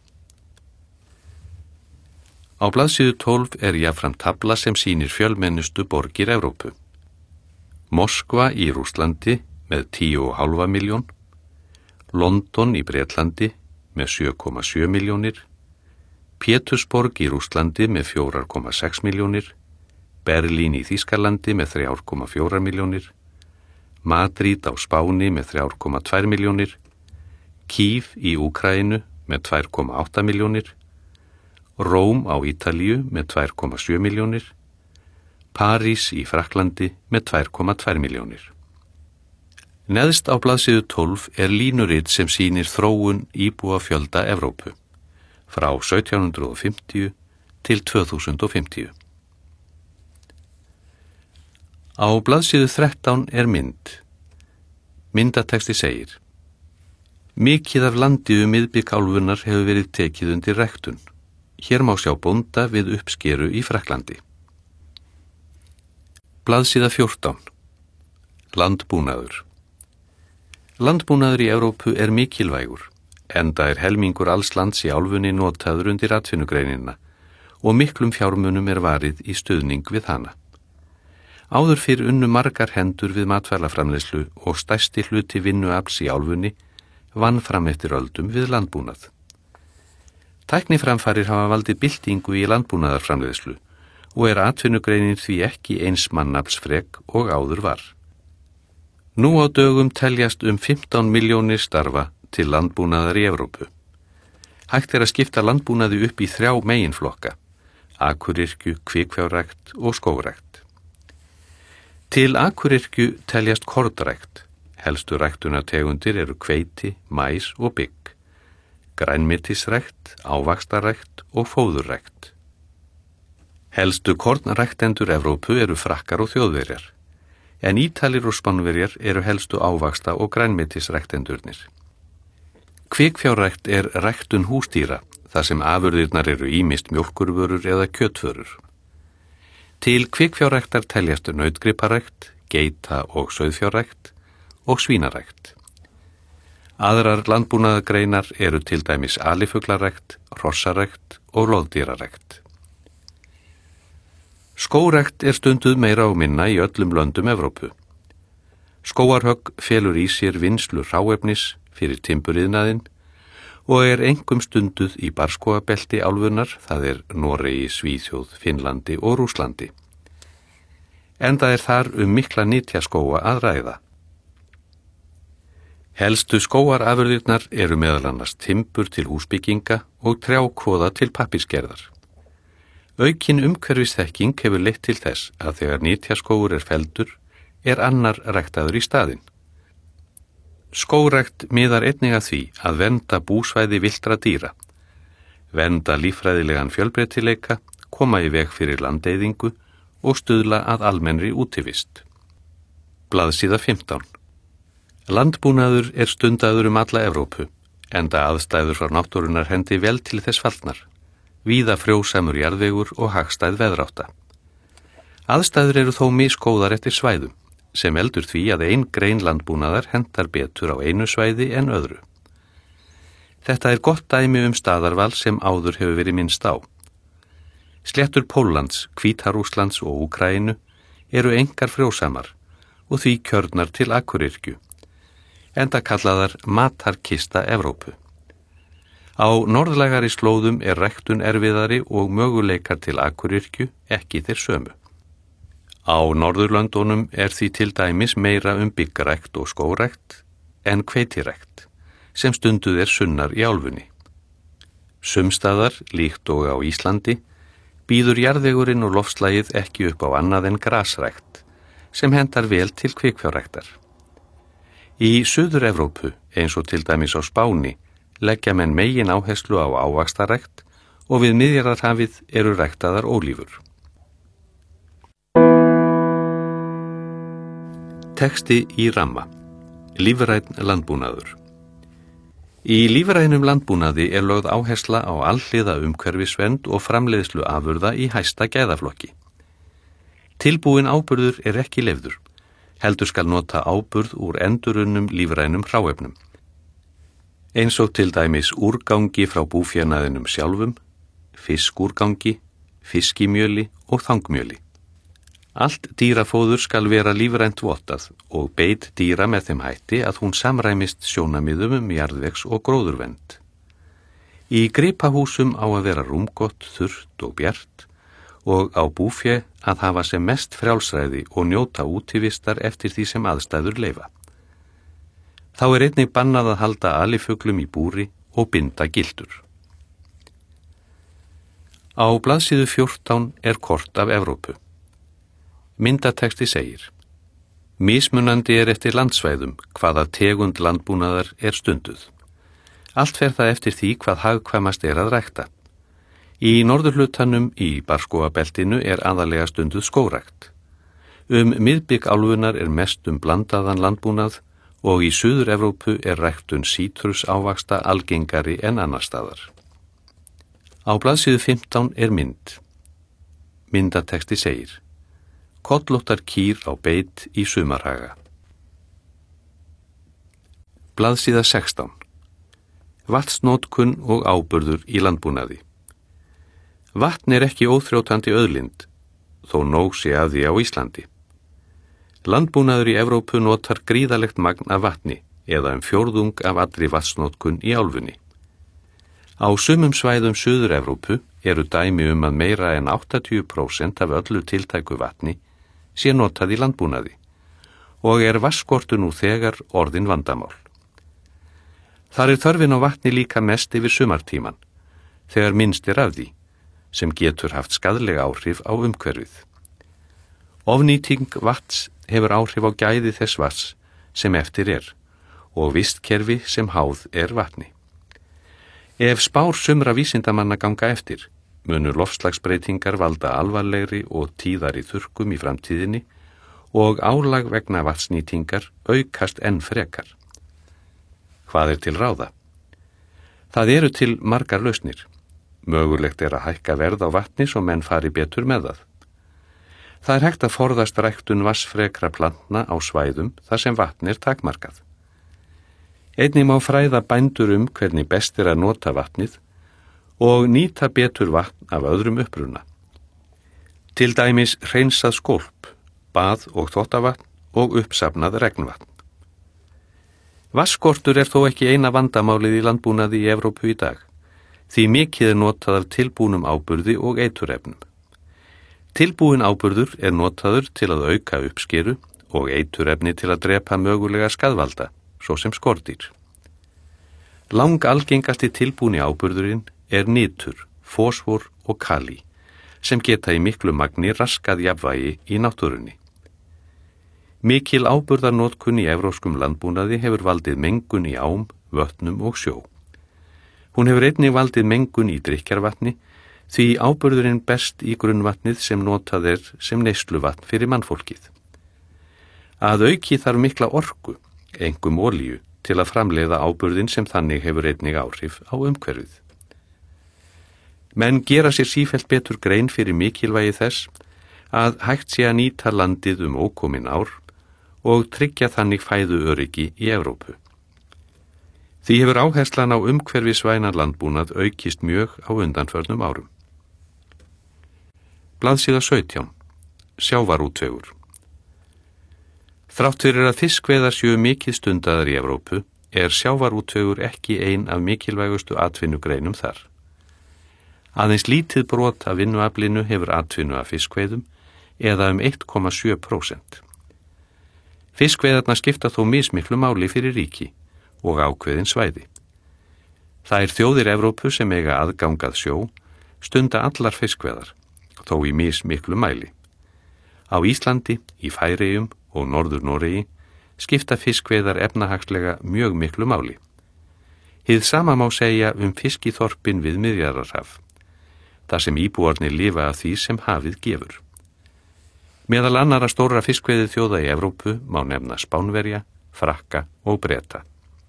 Á blaðsíðu 12 er jafnframt tafla sem sýnir fjölmennustu borgir Evrópu. Moskva í Rússlandi með 10,5 milljón, London í Bretlandi með 7,7 milljónir, Pétursborg í Rússlandi með 4,6 milljónir, Berlín í Þýskalandi með 3,4 milljónir, Madrid á Spáni með 3,2 milljónir, Kív í Úkraínu með 2,8 milljónir, Róm á Ítalíu með 2,7 milljónir, París í Frakklandi með 2,2 milljónir. Neðst á blaðsíðu 12 er línurit sem sýnir þróun íbúafjölda Evrópu frá 1750 til 2050. Á blaðsíðu 13 er mynd. Myndatexti segir: Mikið af landi miðbik álfunnar hefur verið tekið undir ræktun. Hér má sjá bónda við uppskeru í Frakklandi. Blaðsíða 14. Landbúnaður. Landbúnaður í Evrópu er mikilvægur, enda helmingur alls lands í álfunni notaður undir atvinnugreinina og miklum fjármunum varið í stuðning við hana. Áður fyrr unnu margar hendur við matvælaframleiðslu og stærsti hluti vinnuafls í álfunni vann fram eftir öldum við landbúnað. Tækniframfarir hafa valdið byltingu í landbúnaðarframleiðslu og atvinnugreinin því ekki eins mannaflsfrek og áður var. Nú á dögum teljast 15 milljónir starfa til landbúnaðar í Evrópu. Hægt að skipta landbúnaði upp í 3 meginflokka: akureyrkju, kvikfjárrækt og skógrækt. Til akureyrkju teljast kornrækt. Helstu ræktunartegundir eru hveiti, maís og bygg, grænmetisrækt, ávaxtarrækt og fóðurrækt. Helstu kornræktendur Evrópu eru Frakkar og Þjóðverjar, en Ítalir og Spánverjar eru helstu ávaxta- og grænmetisræktendurnir. Kvikfjárrækt ræktun húsdýra, þar sem afurðirnar eru ýmist mjólkurvörur eða kjötvörur. Til kvikfjárræktar teljast nautgriparækt, geita- og sauðfjárrækt og svínarækt. Aðrar landbúnaðargreinar eru til dæmis alifuglarækt, hrossarækt og loðdýrarækt. Skógrækt stunduð meira og minna í öllum löndum Evrópu. Skógarhögg felur í sér vinnslu hráefnis fyrir timburiðnaðinn og einkum stunduð í barrskógabelti álfunnar, það Noregi, Svíþjóð, Finnlandi og Rússlandi. Enda þar mikla nytjaskóga að ræða. Helstu skógarafurðirnar eru meðal annars timbur til húsbygginga og trjákvoða til pappírsgerðar. Aukin umhverfisþekking hefur leitt til þess að þegar nytjaskógur felldur annar ræktaður í staðinn. Skógrækt miðar einnig að því að vernda búsvæði villtra dýra, vernda líffræðilegan fjölbreytileika, koma í veg fyrir landeyðingu og stuðla að almennri útivist. Blaðsíða 15. Landbúnaður stundaður alla Evrópu, enda aðstæður frá náttúrunnar hendi vel til þess fallnar, víða frjósamur jarðvegur og hagstæð veðrátta. Aðstæður eru þó misgóðar eftir svæðum, sem veldur því að ein grein landbúnaðar hentar betur á einu svæði en öðru. Þetta gott dæmi staðarval sem áður hefur verið minnst á. Sléttur Póllands, Hvíta-Rússlands og Úkraínu eru engar frjósamar og því kjörnar til akureyrkju, enda kallaðar matarkista Evrópu. Á norðlægari slóðum ræktun erfiðari og möguleikar til akureyrkju ekki þeir sömu. Á Norðurlöndunum því til dæmis meira byggrækt og skógrækt en hveitirækt, sem stunduð sunnar í álfunni. Sumstaðar, líkt og á Íslandi, býður jarðvegurinn og loftslagið ekki upp á annað en grasrækt, sem hentar vel til kvikfjárræktar. Í Suður-Evrópu, eins og til dæmis á Spáni, leggja menn megin áherslu á ávaxtarækt og við Miðjarðarhafið eru ræktaðar ólífur. Texti í ramma. Lífrænn landbúnaður. Í lífrænum landbúnaði lögð áhersla á alhliða umhverfisvernd og framleiðslu afurða í hæsta gæðaflokki. Tilbúin áburður ekki leyfður, heldur skal nota áburð úr endurunnum lífrænum hráefnum. Eins og til dæmis úrgangi frá búfénaðinum sjálfum, fiskúrgangi, fiskimjöli og þangmjöli. Allt dýrafóður skal vera lífrænt vottað og beit dýra með þeim hætti að hún samræmist sjónarmiðum jarðvegs og gróðurvernd. Í gripahúsum á að vera rúmgott, þurrt og bjart og á búfé að hafa sem mest frjálsræði og njóta útivistar eftir því sem aðstæður leyfa. Þá einnig bannað að halda alifuglum í búri og binda gildur. Á blaðsíðu 14 kort af Evrópu. Myndatexti segir: Mismunandi eftir landsvæðum hvaða tegund landbúnaðar stunduð. Allt fer það eftir því hvað hagkvæmast að rækta. Í norðurhlutanum í barrskógabeltinu aðallega stunduð skógrækt. Miðbik álfunnar mest blandaðan landbúnað og í Suður-Evrópu ræktun sítrusávaxta algengari en annar staðar. Á blaðsíðu 15 mynd. Myndatexti segir: Kollóttar kýr á beit í sumarhaga. Blaðsíða 16. Vatnsnotkun og áburður í landbúnaði. Vatn er ekki óþrjótandi auðlind, þó nóg sé að því á Íslandi. Landbúnaður í Evrópu notar gríðalegt magn af vatni eða fjórðung af allri vatnsnotkun í álfunni. Á sumum svæðum Suður-Evrópu eru dæmi að meira en 80% af öllu tiltæku vatni sé notað í landbúnaði og vatnsskortur nú þegar orðin vandamál. Þar þörfin á vatni líka mest yfir sumartíman, þegar minnst af því, sem getur haft skaðleg áhrif á umhverfið. Ofnýting vatns hefur áhrif á gæði þess vatns sem eftir og vistkerfi sem háð vatni. Ef spár sumra vísindamanna ganga eftir, munu loftslagsbreytingar valda alvarlegri og tíðari þurrkum í framtíðinni og álag vegna vatnsnýtingar aukast enn frekar. Hvað til ráða? Það eru til margar lausnir. Mögulegt að hækka verð á vatni svo menn fari betur með það. Það hægt að forðast ræktun vatnsfrekra plantna á svæðum þar sem vatn takmarkað. Einnig má fræða bændur hvernig best að nota vatnið og nýta betur vatn af öðrum uppruna. Til dæmis hreinsað skólp, bað og þvottavatn og uppsafnað regnvatn. Vatnsskortur þó ekki eina vandamálið í landbúnaði í Evrópu í dag, því mikið notað af tilbúnum áburði og eiturefnum. Tilbúin áburður notaður til að auka uppskeru og eiturefni til að drepa mögulega skaðvalda, svo sem skordýr. Langalgengasti tilbúni áburðurinn nitur, fosfór og kalí, sem geta í miklu magni raskað jafnvægi í náttúrunni. Mikil áburðarnotkun í evrópskum landbúnaði hefur valdið mengun í ám, vötnum og sjó. Hún hefur einnig valdið mengun í drykkjarvatni, því áburðurinn berst í grunnvatnið sem notað sem neysluvatn fyrir mannfólkið. Að auki þarf mikla orku, einkum olíu, til að framleiða áburðin sem þannig hefur einnig áhrif á umhverfið. Menn gera sér sífellt betur grein fyrir mikilvægi þess að hægt sé að nýta landið ókomin ár og tryggja þannig fæðuöryggi í Evrópu. Því hefur áherslan á umhverfisvænan landbúnað aukist mjög á undanförnum árum. Blaðsíða 17. Sjávarútvegur. Þrátt fyrir að fiskveiðar séu mikið stundaðar í Evrópu sjávarútvegur ekki ein af mikilvægustu atvinnugreinum þar. Aðeins lítið brot af vinnuaflinu hefur atvinnu af fiskveiðum eða 1,7%. Fiskveiðarnar skipta þó mismiklu máli fyrir ríki og ákveðin svæði. Þær þjóðir Evrópu sem eiga aðgangað sjó stunda allar fiskveiðar, þó í mismiklu mæli. Á Íslandi, í Færeyjum og Norður-Noregi skipta fiskveiðar efnahagslega mjög miklu máli. Hið sama má segja fiskiþorpin við Miðjarðarhaf, þar sem íbúarnir lifa af því sem hafið gefur. Meðal annarra stóra fiskveiði þjóða í Evrópu má nefna Spánverja, Frakka og Breta.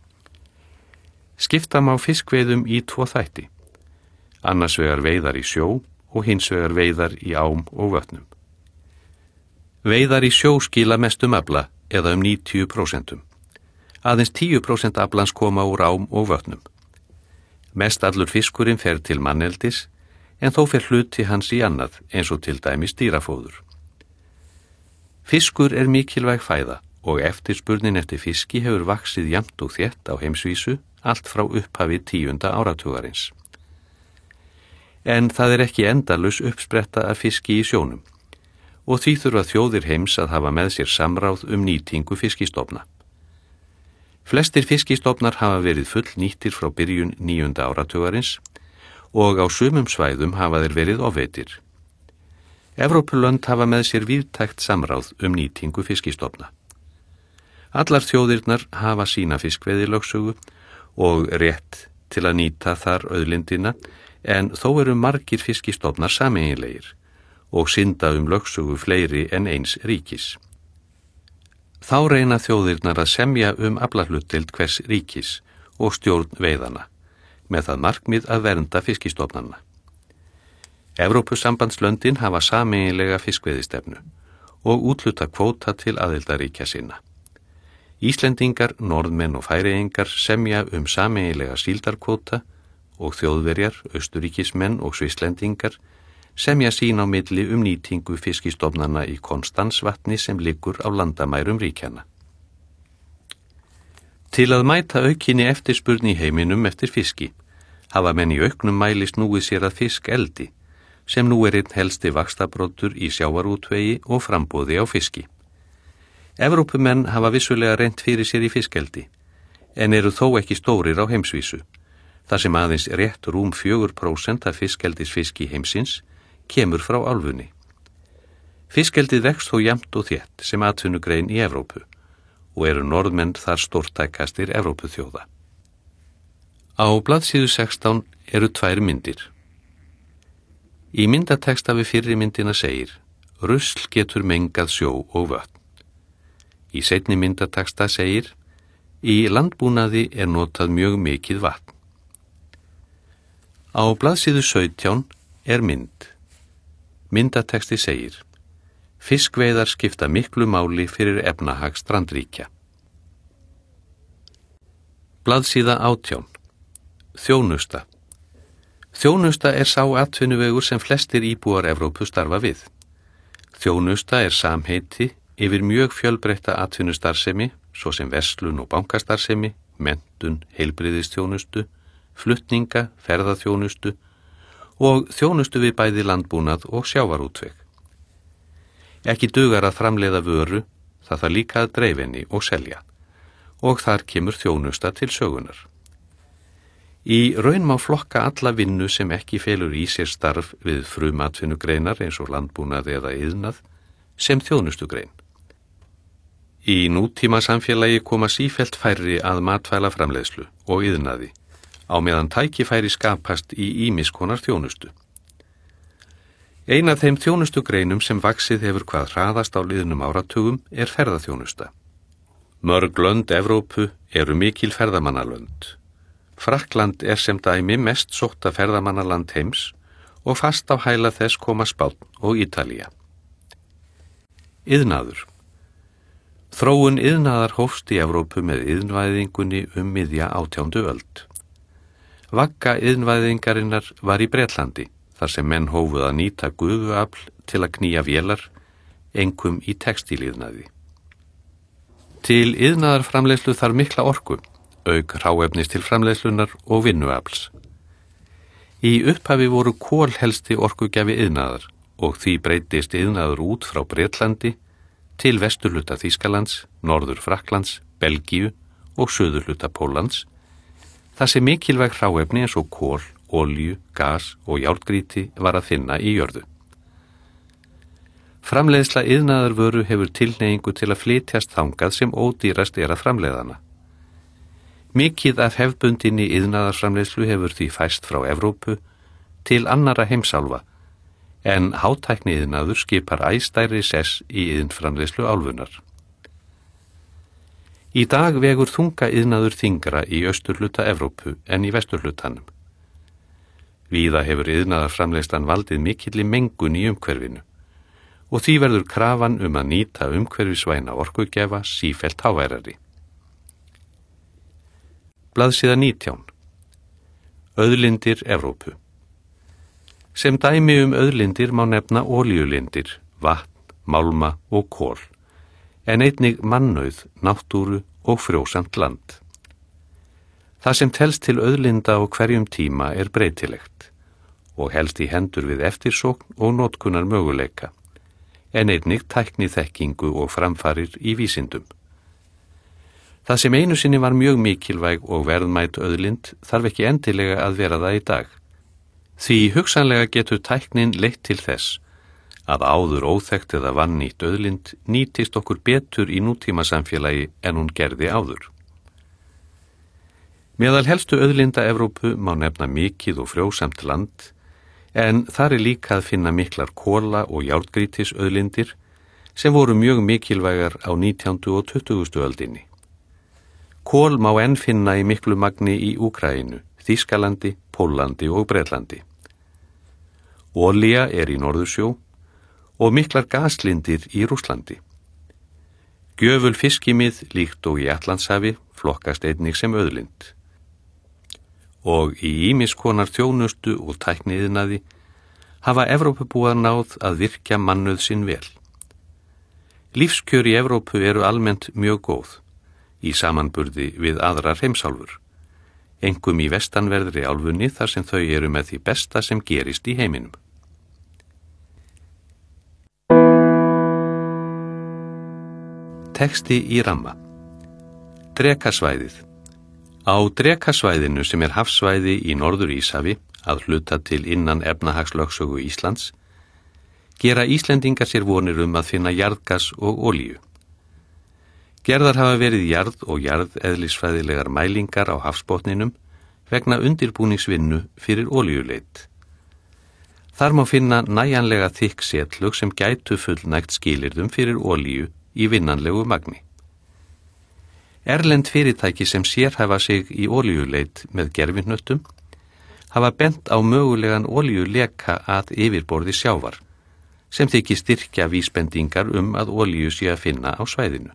Skipta má fiskveiðum í 2 þætti, annars vegar veiðar í sjó og hins vegar veiðar í ám og vötnum. Veiðar í sjó skila mestum afla eða 90%. Aðeins 10% aflans koma úr ám og vötnum. Mest allur fiskurinn fer til manneldis, en þó fer hluti hans í annað eins og til dæmis dýrafóður. Fiskur mikilvæg fæða og eftirspurnin eftir fiski hefur vaxið jafnt og þétt á heimsvísu allt frá upphafi 10. áratugarins. En það ekki endalaus uppspretta af fiski í sjónum og því þurfa þjóðir heims að hafa með sér samráð nýtingu fiskistofna. Flestir fiskistofnar hafa verið full nýttir frá byrjun 9. áratugarins og á sumum svæðum hafa þeir verið ofveitir. Evrópulönd hafa með sér víðtækt samráð nýtingu fiskistofna. Allar þjóðirnar hafa sína fiskveiðilögsögu og rétt til að nýta þar auðlindina, en þó eru margir fiskistofnar sameiginlegir og synda lögsögu fleiri en eins ríkis. Þá reyna þjóðirnar að semja aflahlutdeild hvers ríkis og stjórn veiðana, með það markmið að vernda fiskistofnanna. Evrópusambandslöndin hafa sameiginlega fiskveiðistefnu og úthluta kvóta til aðildarríkja sinna. Íslendingar, Norðmenn og Færeyingar semja sameiginlega síldarkvóta og Þjóðverjar, Austurríkismenn og Svisslendingar semja sín á milli nýtingu fiskistofnanna í Konstansvatni sem liggur á landamærum ríkjanna. Til að mæta aukinni eftirspurn í heiminum eftir fiski hafa menn í auknum mæli snúið sér að fiskeldi sem nú einn helsti vaxtabroddur í sjávarútvegi og framboði á fiski. Evrópumenn hafa vissulega reynt fyrir sér í fiskeldi en eru þó ekki stórir á heimsvísu, þar sem aðeins rétt rúm 4% af fiskeldisfiski heimsins kemur frá álfunni. Fiskeldið vex þó jafnt og þétt sem atvinnugrein í Evrópu og eru Norðmenn þar stórtækastir Evrópuþjóða. Á blaðsíðu 16 eru 2 myndir. Í myndateksta við fyrri myndina segir: rusl getur mengað sjó og vötn. Í seinni myndateksta segir: í landbúnaði er notað mjög mikið vatn. Á blaðsíðu 17 er mynd. Myndateksti segir: fiskveiðar skipta miklu máli fyrir efnahag strandríkja. Blaðsíða 18. Þjónusta. Þjónusta er sá atvinnuvegur sem flestir íbúar Evrópu starfa við. Þjónusta er samheiti yfir mjög fjölbreytta atvinnustarfsemi, svo sem verslun og bankastarfsemi, menntun, heilbrigðisþjónustu, flutninga, ferðaþjónustu og þjónustu við bæði landbúnað og sjávarútveg. Ekki dugar að framleiða vöru, það þarf líka að dreifa henni og selja, og þar kemur þjónusta til sögunar. Í raun má flokka alla vinnu sem ekki felur í sér starf við frumatvinnugreinar eins og landbúnað eða iðnað sem þjónustugrein. Í nútíma samfélagi koma sífellt færri að matvælaframleiðslu og iðnaði, á meðan tækifæri skapast í ýmiss konar þjónustu. Ein af þeim þjónustugreinum sem vaxið hefur hvað hraðast á liðnum áratugum er ferðaþjónusta. Mörg lönd Evrópu eru mikil ferðamannalönd. Frakkland er sem dæmi mest sótta ferðamannaland heims og fast á hæla þess koma Spánn og Ítalía. Iðnaður. Þróun iðnaðar hófst í Evrópu með iðnvæðingunni miðja 18. öld. Vagga iðnvæðingarinnar var í Bretlandi, þar sem menn hófuð að nýta gufuafl til að knýja vélar, einkum í textíliðnaði. Til iðnaðarframleiðslu þarf mikla orku, auk hráefnis til framleiðslunar og vinnuafls. Í upphafi voru kol helsti orkugjafi iðnaðar og því breytist iðnaður út frá Bretlandi til vesturhluta Þýskalands, norður Frakklands, Belgíu og suðurhluta Póllands, þar sem mikilvæg hráefni eins og kol, olíu, gas og járngrýti var að finna í jörðu. Framleiðsla iðnaðarvöru hefur tilhneigingu til að flytjast þangað sem ódýrast er að framleiðana. Mikið af hefðbundinni iðnaðarframleiðslu hefur því færst frá Evrópu til annarra heimsálfa, en hátækni iðnaður skipar æ stærri sess í iðnframleiðslu álfunnar. Í dag vegur þunga iðnaður þyngra í austurhluta Evrópu en í vesturhlutanum. Víða hefur iðnaðarframleiðslan valdið mikilli mengun í umhverfinu og því verður krafan að nýta umhverfisvæna orkugjafa sífellt háværari. Blaðsíða 19. Auðlindir Evrópu. Sem dæmi auðlindir má nefna olíulindir, vatn, málma og kol, en einnig mannauð, náttúru og frjósamt land. Það sem telst til auðlinda á hverjum tíma er breytilegt og helst í hendur við eftirsókn og notkunar möguleika, en einnig tækni þekkingu og framfarir í vísindum. Það sem einu sinni var mjög mikilvæg og verðmæt auðlind þarf ekki endilega að vera það í dag. Því hugsanlega getur tæknin leitt til þess að áður óþekkt eða vannýtt auðlind nýtist okkur betur í nútímasamfélagi en hún gerði áður. Meðal helstu auðlinda Evrópu má nefna mikið og frjósamt land, en þar er líka að finna miklar kola- og járngrýtisauðlindir sem voru mjög mikilvægar á 19. og 20. öldinni. Kol má enn finna í miklu magni í Úkraínu, Þýskalandi, Póllandi og Bretlandi. Olía er í Norðursjó og miklar gaslindir í Rússlandi. Gjöful fiskimið líkt og í Atlantshafi flokkast einnig sem auðlind. Og í ýmis konar þjónustu og tækniiðnaði hafa Evrópubúar náð að virkja mannauð sinn vel. Lífskjör í Evrópu eru almennt mjög góð í samanburði við aðrar heimsálfur, einkum í vestanverðri álfunni þar sem þau eru með því besta sem gerist í heiminum. Texti í ramma. Drekasvæðið. Á Drekasvæðinu sem er hafsvæði í Norður Íshafi, að hluta til innan efnahagslögsögu Íslands, gera Íslendingar sér vonir að finna jarðgas og olíu. Gerðar hafa verið jarð- og jarðeðlisfræðilegar mælingar á hafsbotninum vegna undirbúningsvinnu fyrir olíuleit. Þar má finna nægjanlega þykk setlög sem gætu fullnægt skilyrðum fyrir olíu í vinnanlegu magni. Erlend fyrirtæki sem sérhæfa sig í olíuleit með gervihnöttum hafa bent á mögulegan olíuleka að yfirborði sjávar, sem þykir styrkja vísbendingar að olíu sé að finna á svæðinu.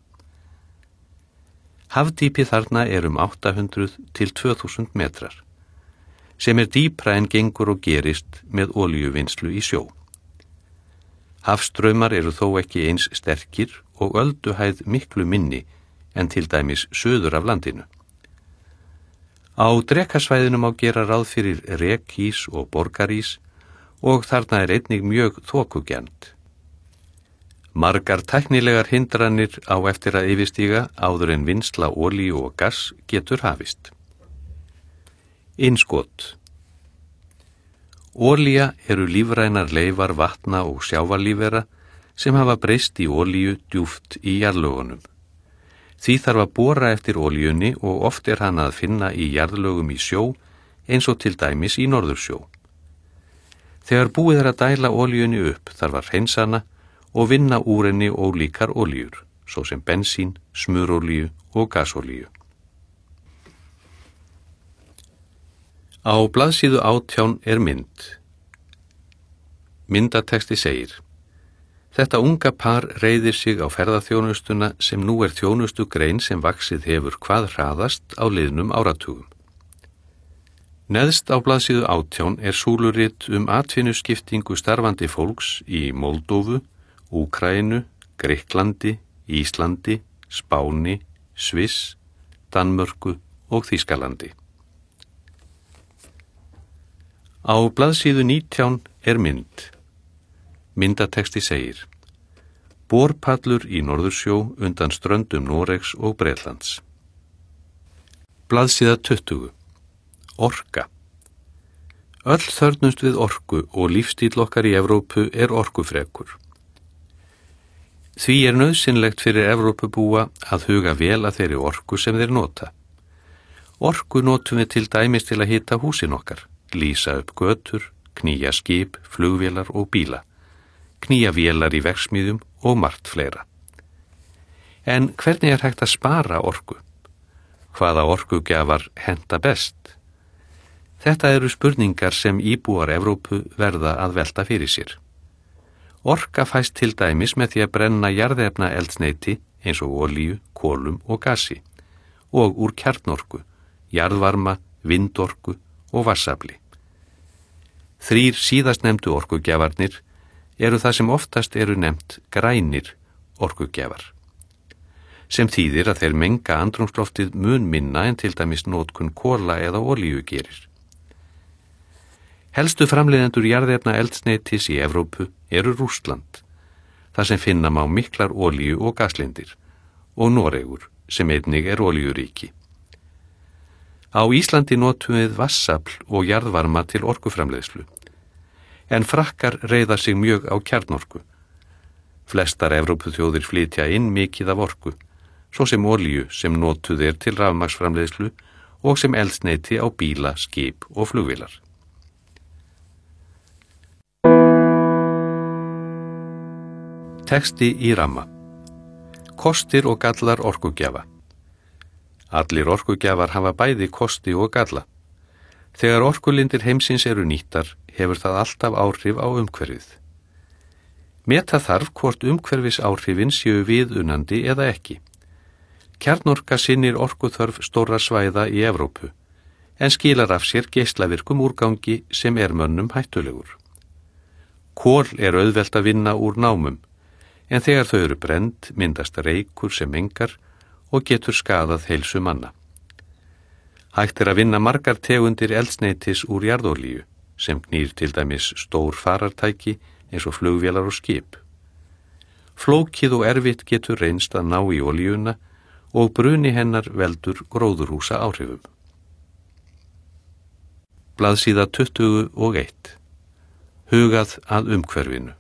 Hafdýpi þarna er 800 til 2000 metrar, sem er dýpra en gengur og gerist með olíuvinnslu í sjó. Hafstraumar eru þó ekki eins sterkir og ölduhæð miklu minni en til dæmis suður af landinu. Á Drekasvæðinu má gera ráð fyrir rekís og borgarís og þarna er einnig mjög þokugjarnt. Margar tæknilegar hindranir á eftir að yfirstíga áður en vinnsla olíu og gass getur hafist. Innskot. Olía eru lífrænar leifar vatna og sjávarlífvera sem hafa breyst í olíu djúpt í jarðlögunum. Því þarf að bora eftir olíunni og oft er hana að finna í jarðlögum í sjó eins og til dæmis í Norðursjó. Þegar búið er að dæla olíunni upp þarf að hreinsa hana og vinna úr henni ólíkar olíur, svo sem bensín, smurolíu og gasolíu. Á blaðsíðu 18 er mynd. Myndatexti segir: Þetta unga par reiðir sig á ferðaþjónustuna sem nú er þjónustugrein sem vaxið hefur hvað hraðast á liðnum áratugum. Neðst á blaðsíðu 18 er súlurit atvinnuskiptingu starfandi fólks í Moldóvu, Úkraínu, Grikklandi, Íslandi, Spáni, Sviss, Danmörku og Þýskalandi. Á blaðsíðu 19 er mynd. Myndatexti segir: Borpallur í Norðursjó undan ströndum Noregs og Bretlands. Blaðsíða 20. Orka. Öll þörfnumst við orku og lífstíll okkar í Evrópu er orkufrekur. Því er nauðsynlegt fyrir Evrópubúa að huga vel að þeirri orku sem þeir nota. Orku notum við til dæmis til að hita húsin okkar, lýsa upp götur, knýja skip, flugvélar og bíla, knýja vélar í verksmiðjum og margt fleira. En hvernig er hægt að spara orku? Hvaða orkugjafar henta best? Þetta eru spurningar sem íbúar Evrópu verða að velta fyrir sér. Orka fæst til dæmis með því að brenna jarðefnaeldsneyti eins og olíu, kolum og gasi og úr kjarnorku, jarðvarma, vindorku og vatnsafli. 3 síðastnefndu orkugjafarnir eru það sem oftast eru nefnt grænir orkugjafar, sem þýðir að þeir menga andrúmsloftið mun minna en til dæmis notkun kola eða olíu gerir. Helstu framleiðendur jarðefnaeldsneytis í Evrópu eru Rússland, þar sem finna má miklar olíu- og gaslindir, og Noregur, sem einnig er olíuríki. Á Íslandi notum við vatnsafl og jarðvarma til orkuframleiðslu, en Frakkar reiða sig mjög á kjarnorku. Flestar Evrópuþjóðir flytja inn mikið af orku, svo sem olíu sem notuð er til rafmagnsframleiðslu og sem eldsneyti á bíla, skip og flugvélar. Texti í ramma. Kostir og gallar orkugjafa. Allir orkugjafar hafa bæði kosti og galla. Þegar orkulindir heimsins eru nýttar, hefur það alltaf áhrif á umhverfið. Meta þarf hvort umhverfisáhrifin séu viðunandi eða ekki. Kjarnorka sinnir orkuþörf stórra svæða í Evrópu, en skilar af sér geislavirkum úrgangi sem er mönnum hættulegur. Kol er auðvelt að vinna úr námum, en þegar þau eru brennd myndast reykur sem mengar og getur skaðað heilsu manna. Hægt er að vinna margar tegundir eldsneytis úr jarðolíu, sem knýr til dæmis stór farartæki eins og flugvélar og skip. Flókið og erfitt getur reynst að ná í olíuna og bruni hennar veldur gróðurhúsa áhrifum. Blaðsíða 21. Hugað að umhverfinu.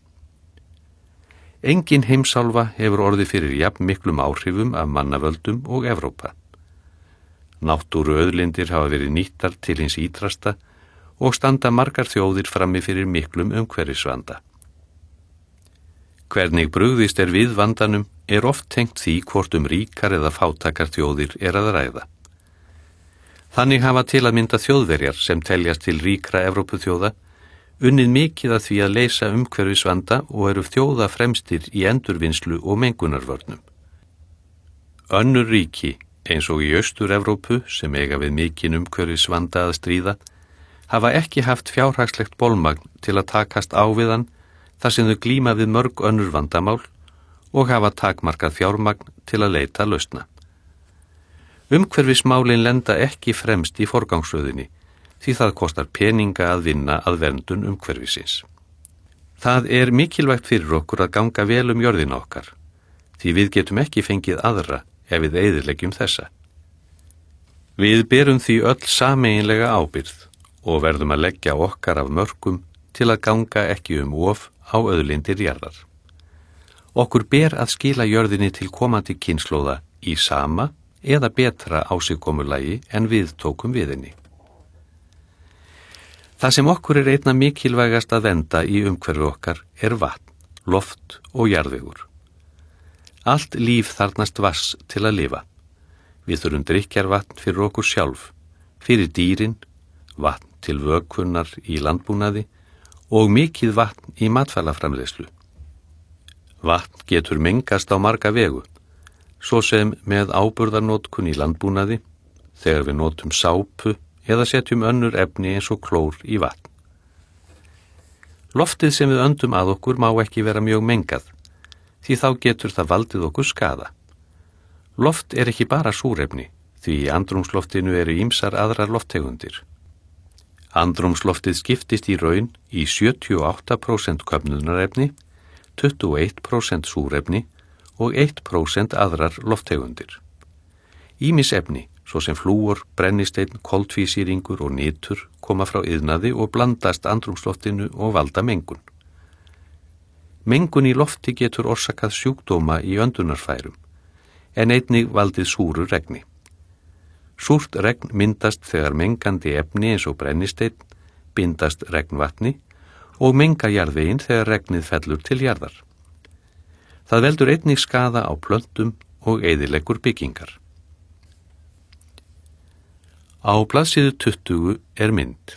Engin heimsálfa hefur orðið fyrir jafn miklum áhrifum af mannavöldum og Evrópa. Náttúruauðlindir hafa verið nýttar til hins ítrasta og standa margar þjóðir frammi fyrir miklum umhverfisvanda. Hvernig brugðist er við vandanum er oft tengt því hvort ríkar eða fátækar þjóðir er að ræða. Þannig hafa til að mynda þjóðverjar sem teljast til ríkra Evrópuþjóða unnið mikið að því að leysa umhverfisvanda og eru þjóða fremstir í endurvinnslu og mengunarvörnum. Önnur ríki, eins og í Austur-Evrópu sem eiga við mikinn umhverfisvanda að stríða, hafa ekki haft fjárhagslegt bolmagn til að takast á við hann þar sem þau glíma við mörg önnur vandamál og hafa takmarkað fjármagn til að leita lausna. Umhverfismálin lenda ekki fremst í forgangsröðinni, því það kostar peninga að vinna að verndun umhverfisins. Það er mikilvægt fyrir okkur að ganga vel jörðina okkar, því við getum ekki fengið aðra ef við eyðileggjum þessa. Við berum því öll sameiginlega ábyrgð og verðum að leggja okkar af mörkum til að ganga ekki of á auðlindir jarðar. Okkur ber að skila jörðinni til komandi kynslóða í sama eða betra ásigkomulagi en við tókum við henni. Það sem okkur er einna mikilvægast að vernda í umhverfi okkar er vatn, loft og jarðvegur. Allt líf þarfnast vatns til að lifa. Við þurfum drykkjarvatn fyrir okkur sjálf, fyrir dýrin, vatn til vökunnar í landbúnaði og mikið vatn í matvælaframleiðslu. Vatn getur mengast á marga vegu, svo sem með áburðarnotkun í landbúnaði, þegar við notum sápu eða setjum önnur efni eins og klór í vatn. Loftið sem við öndum að okkur má ekki vera mjög mengað, því þá getur það valdið okkur skaða. Loft er ekki bara súrefni, því í andrúmsloftinu eru ýmsar aðrar lofttegundir. Andrúmsloftið skiptist í raun í 78% köfnunarefni, 21% súrefni og 1% aðrar lofttegundir. Ýmis efni, svo sem flúor, brennisteinn, koltvísýringur og nitur koma frá iðnaði og blandast andrúmsloftinu og valda mengun. Mengun í lofti getur orsakað sjúkdóma í öndunarfærum, en einnig valdið súru regni. Súrt regn myndast þegar mengandi efni eins og brennisteinn bindast regnvatni og menga jarðveginn þegar regnið fellur til jarðar. Það veldur einnig skaða á plöntum og eyðileggur byggingar. Á blaðsíðu 20 er mynd.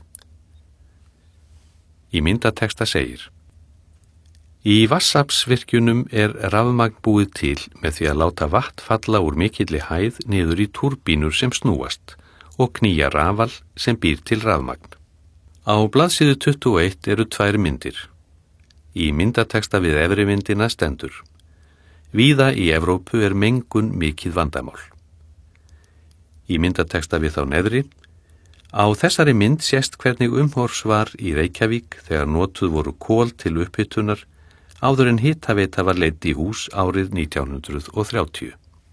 Í myndatexta segir: Í vatnsaflsvirkjunum er rafmagn búið til með því að láta vatn falla úr mikilli hæð niður í túrbínur sem snúast og knýja rafal sem býr til rafmagn. Á blaðsíðu 21 eru 2 myndir. Í myndatexta við efri myndina stendur: Víða í Evrópu er mengun mikið vandamál. Í myndatexta við þá neðri: Á þessari mynd sést hvernig umhorfs var í Reykjavík þegar notuð voru kol til upphitunar áður en hitaveita var leidd í hús árið 1930.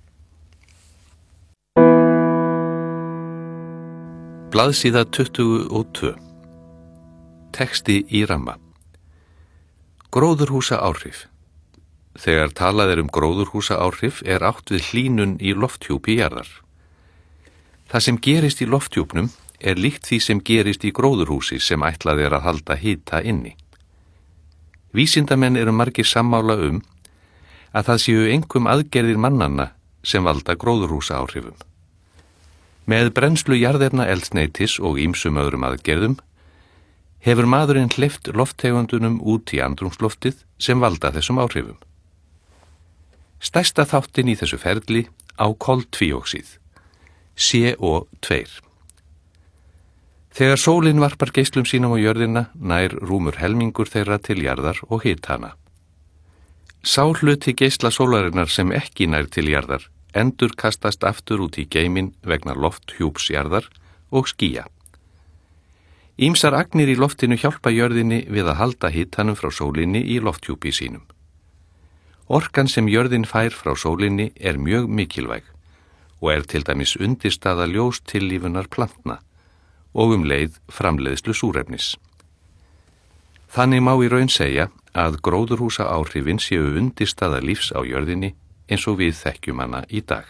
Blaðsíða 22. Texti í ramma. Gróðurhúsaáhrif. Þegar talað er gróðurhúsaáhrif er átt við hlýnun í lofthjúpi jarðar. Það sem gerist í lofthjúpnum er líkt því sem gerist í gróðurhúsi sem ætlað er að halda hita inni. Vísindamenn eru margir sammála að það séu einkum aðgerðir mannanna sem valda gróðurhúsaáhrifum. Með brennslu jarðefnaeldsneytis og ýmsum öðrum aðgerðum hefur maðurinn hleypt lofttegundunum út í andrúmsloftið sem valda þessum áhrifum. Stærsta þáttin í þessu ferli á koltvíoxíð, CO2. Þegar sólin varpar geislum sínum á jörðina nær rúmur helmingur þeirra til jarðar og hita hana. Sá hluti geisla sólarinnar sem ekki nær til jarðar endur kastast aftur út í geiminn vegna lofthjúps jarðar og skýja. Ýmsar agnir í loftinu hjálpa jörðinni við að halda hitanum frá sólinni í lofthjúpi sínum. Orkan sem jörðin fær frá sólinni er mjög mikilvæg og er til dæmis undirstaða ljóstillífunar plantna og leið framleiðslu súrefnis. Þannig má í raun segja að gróðurhúsa áhrifin séu undirstaða lífs á jörðinni eins og við þekkjum hana í dag.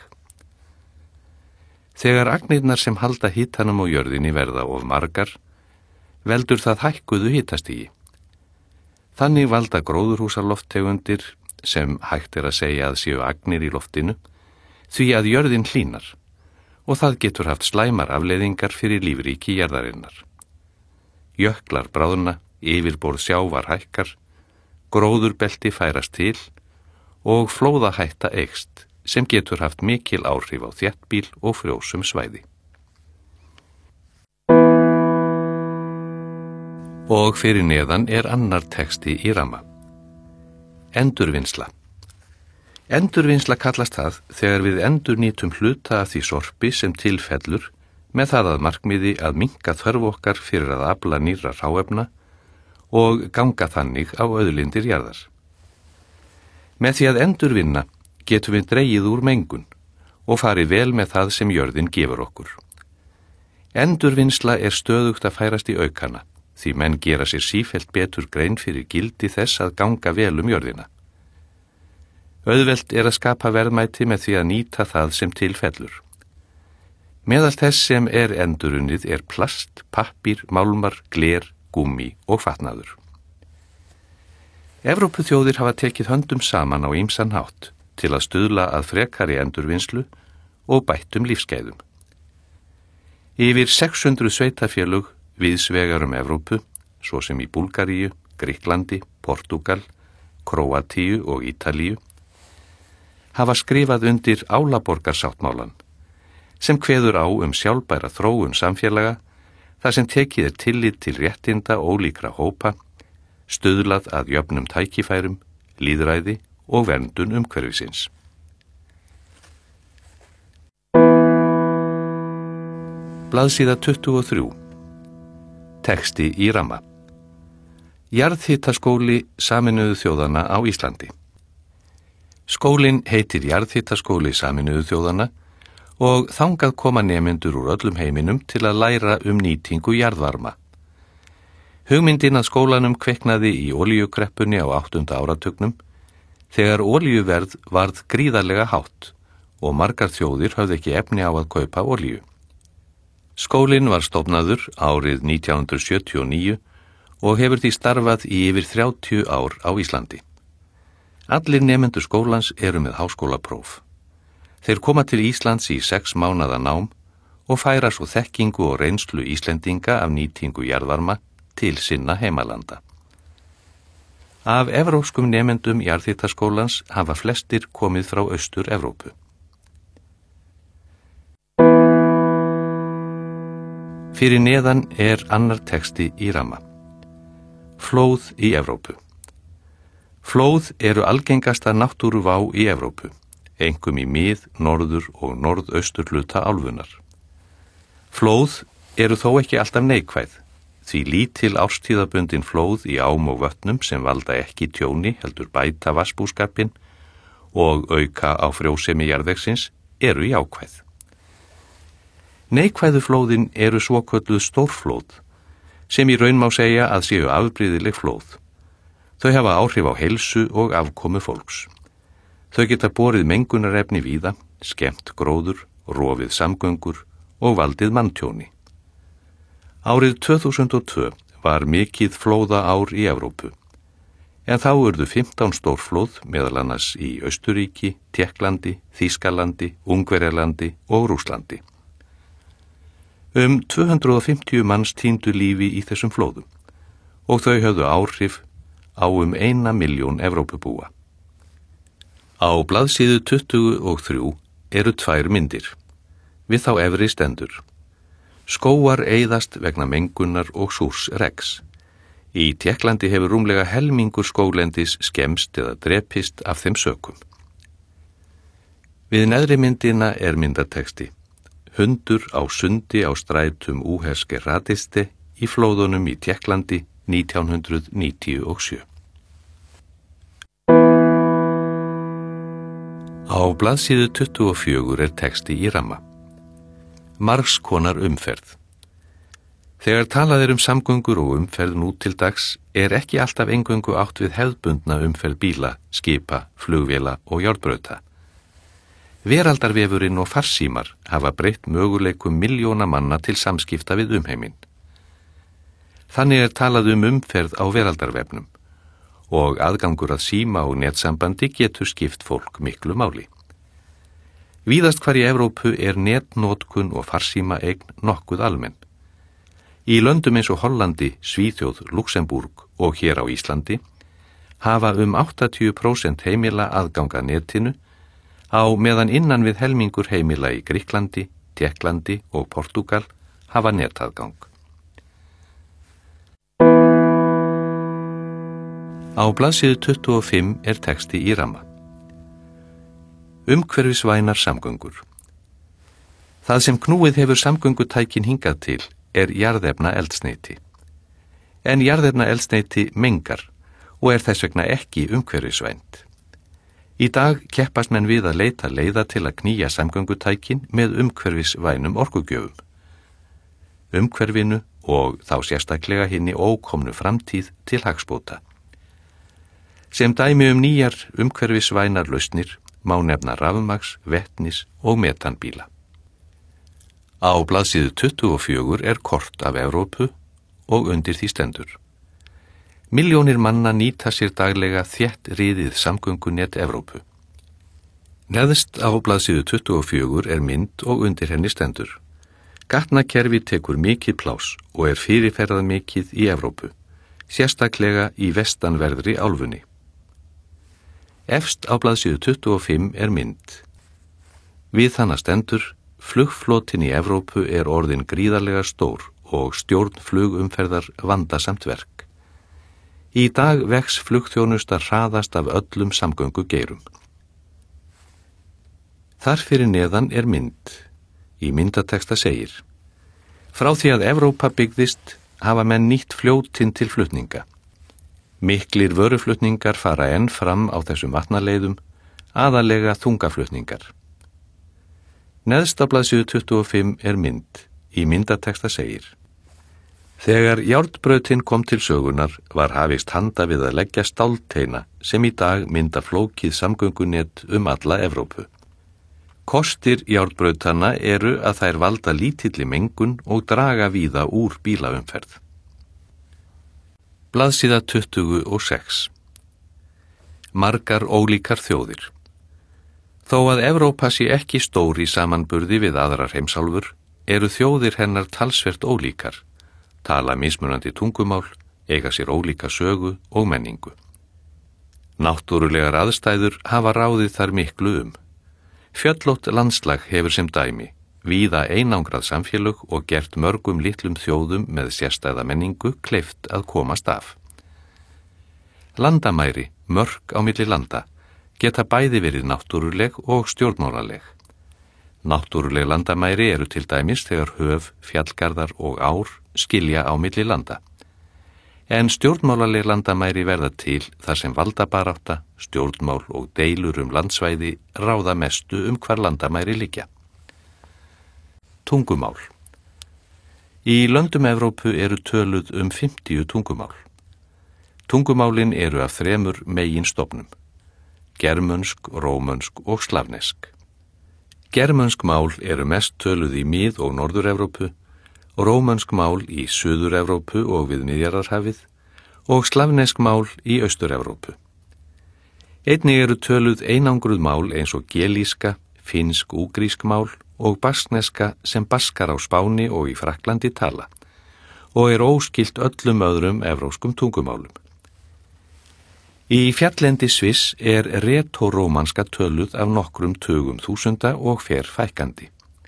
Þegar agnirnar sem halda hitanum á jörðinni verða of margar, veldur það hækkuðu hitastigi. Þannig valda gróðurhúsaloftegundir, sem hægt er að segja að séu agnir í loftinu, því að jörðin hlýnar og það getur haft slæmar afleiðingar fyrir lífríki jarðarinnar. Jöklar bráðna, yfirborð sjávar hækkar, gróðurbelti færast til og flóðahætta eykst sem getur haft mikil áhrif á þéttbýl og frjósum svæði. Og fyrir neðan er annar texti í ramma. Endurvinnsla. Endurvinnsla kallast það þegar við endurnýtum hluta af því sorpi sem tilfellur með það að markmiði að minnka þörf okkar fyrir að afla nýrra hráefna og ganga þannig á auðlindir jarðar. Með því að endurvinna getum við dregið úr mengun og farið vel með það sem jörðin gefur okkur. Endurvinnsla er stöðugt að færast í aukana, því menn gera sér sífellt betur grein fyrir gildi þess að ganga vel jörðina. Auðvelt er að skapa verðmæti með því að nýta það sem tilfellur. Meðal þess sem er endurunnið er plast, pappír, málmar, gler, gúmmí og fatnaður. Evrópuþjóðir hafa tekið höndum saman á ýmsan hátt til að stuðla að frekari endurvinnslu og bættum lífsgæðum. Yfir 600 sveitafélög víðsvegar Evrópu, svo sem í Búlgaríu, Grikklandi, Portúgal, Króatíu og Ítalíu, hafa skrifað undir Álaborgarsáttmálan, sem kveður á sjálfbæra þróun samfélaga, þar sem tekið er tillit til réttinda ólíkra hópa, stuðlað að jöfnum tækifærum, lýðræði og verndun umhverfisins. Blaðsíða 23. Texti í ramma. Jarðhitaskóli Sameinuðu þjóðanna á Íslandi. Skólinn heitir Jarðhitaskóli Sameinuðu þjóðanna og þangað koma nemendur úr öllum heiminum til að læra nýtingu jarðvarma. Hugmyndin að skólanum kviknaði í olíukreppunni á 8. áratugnum þegar olíuverð varð gríðarlega hátt og margar þjóðir höfðu ekki efni á að kaupa olíu. Skólinn var stofnaður árið 1979 og hefur því starfað í yfir 30 ár á Íslandi. Allir nemendur skólans eru með háskólapróf. Þeir koma til Íslands í 6 mánaða nám og færa svo þekkingu og reynslu Íslendinga af nýtingu jarðvarma til sinna heimalanda. Af evrópskum nemendum jarðhitaskólans hafa flestir komið frá Austur-Evrópu. Fyrir neðan er annar texti í ramma. Flóð í Evrópu. Flóð eru algengasta náttúruvá í Evrópu, einkum í mið-, norður- og norðausturhluta álfunnar. Flóð eru þó ekki alltaf neikvæð, því lítil árstíðabundin flóð í ám og vötnum sem valda ekki tjóni heldur bæta vatnsbúskapinn og auka á frjósemi jarðvegsins eru jákvæð. Neikvæðu flóðin eru svokölluð stórflóð, sem í raun má segja að séu afbrigðileg flóð. Þau hafa áhrif á heilsu og afkomu fólks. Þau geta borið mengunarefni víða, skemmt gróður, rofið samgöngur og valdið manntjóni. Árið 2002 var mikið flóðaár í Evrópu, en þá urðu 15 stórflóð meðal annars í Austurríki, Tékklandi, Þýskalandi, Ungverjalandi og Rússlandi. 250 manns týndu lífi í þessum flóðum og þau höfðu áhrif á 1 milljón Evrópubúa. Á blaðsíðu 23 eru 2 myndir. Við þá efri stendur: skógar eyðast vegna mengunar og súrs regs. Í Tékklandi hefur rúmlega helmingur skóglendis skemmst eða drepist af þeim sökum. Við neðri myndina er myndatexti: hundur á sundi á strætum Uherske Radiste í flóðunum í Tékklandi 1997. Á blaðsíðu 24 er texti í ramma. Margs konar umferð. Þegar talað er samgöngur og umferð nú til dags er ekki alltaf eingöngu átt við hefðbundna umferð bíla, skipa, flugvéla og járnbrauta. Veraldarvefurinn og farsímar hafa breytt möguleikum milljóna manna til samskipta við umheiminn. Þannig er talað umferð á veraldarvefnum og aðgangur að síma og netsambandi getur skipt fólk miklu máli. Víðast hvar í Evrópu er netnotkun og farsímaeign nokkuð almenn. Í löndum eins og Hollandi, Svíþjóð, Luxemburg og hér á Íslandi hafa 80% heimila aðgang að netinu, á meðan innan við helmingur heimila í Grikklandi, Tékklandi og Portúgal hafa netaðgang. Á blaðsíðu 25 er texti í ramma. Umhverfisvænar samgöngur. Það sem knúið hefur samgöngutækin hingað til er jarðefna eldsneyti. En jarðefna eldsneyti mengar og er þess vegna ekki umhverfisvænt. Í dag keppast menn við að leita leiða til að knýja samgöngutækin með umhverfisvænum orkugjöfum. Umhverfinu og þá sérstaklega hinni ókomnu framtíð til hagsbóta. Sem dæmi nýjar umhverfisvænar lausnir má nefna rafmagns, vetnis og metanbíla. Á blaðsíðu 24 er kort af Evrópu og undir því stendur: milljónir manna nýta sér daglega þétt riðið samgöngunet Evrópu. Neðst á blaðsíðu 24 er mynd og undir henni stendur: gatnakerfi tekur mikið pláss og er fyrirferðað mikið í Evrópu, sérstaklega í vestanverðri álfunni. Efst á blaðsíðu 25 er mynd. Við hana stendur: flugflotin í Evrópu er orðin gríðarlega stór og stjórn flugumferðar vandasamt verk. Í dag vex flugþjónusta hraðast af öllum samgöngugeirum. Þar fyrir neðan er mynd. Í myndatexta segir: frá því að Evrópa byggðist hafa menn nýtt fljótin til flutninga. Miklir vöruflutningar fara enn fram á þessum vatnaleiðum, aðalega þungaflutningar. Neðst á blaðsíðu 25 er mynd. Í myndatexta segir: þegar járnbrautin kom til sögunar var hafist handa við að leggja stálteina sem í dag mynda flókið samgöngunet alla Evrópu. Kostir járnbrautana eru að þær valda lítilli mengun og draga víða úr bílaumferð. Blaðsíða 26. Margar ólíkar þjóðir. Þó að Evrópa sé ekki stór í samanburði við aðrar heimsálfur, eru þjóðir hennar talsvert ólíkar, tala mismunandi tungumál, eiga sér ólíka sögu og menningu. Náttúrulegar aðstæður hafa ráðið þar miklu Fjöllótt landslag hefur sem dæmi víða einangrað samfélög og gert mörgum litlum þjóðum með sérstæða menningu kleift að komast af. Landamæri, mörk á milli landa, geta bæði verið náttúruleg og stjórnmálaleg. Náttúruleg landamæri eru til dæmis þegar höf, fjallgarðar og ár skilja á milli landa. En stjórnmálaleg landamæri verða til þar sem valdabarátta, stjórnmál og deilur landsvæði ráða mestu hvar landamæri liggja. Tungumál. Í löndum Evrópu eru töluð 50 tungumál. Tungumálin eru af 3 meginstofnum: germönsk, rómönsk og slavnesk. Germönsk mál eru mest töluð í Mið- og Norður-Evrópu, rómönsk mál í Suður-Evrópu og við Miðjarðarhafið og slavnesk mál í Austur-Evrópu. Einnig eru töluð einangruð mál eins og gelíska, finnsk-úgrísk mál og baskneska sem baskar á Spáni og í Frakklandi tala, og óskylt öllum öðrum evrópskum tungumálum. Í fjalllendi Sviss retórómanska töluð af nokkrum tugum þúsunda og fer fækkandi.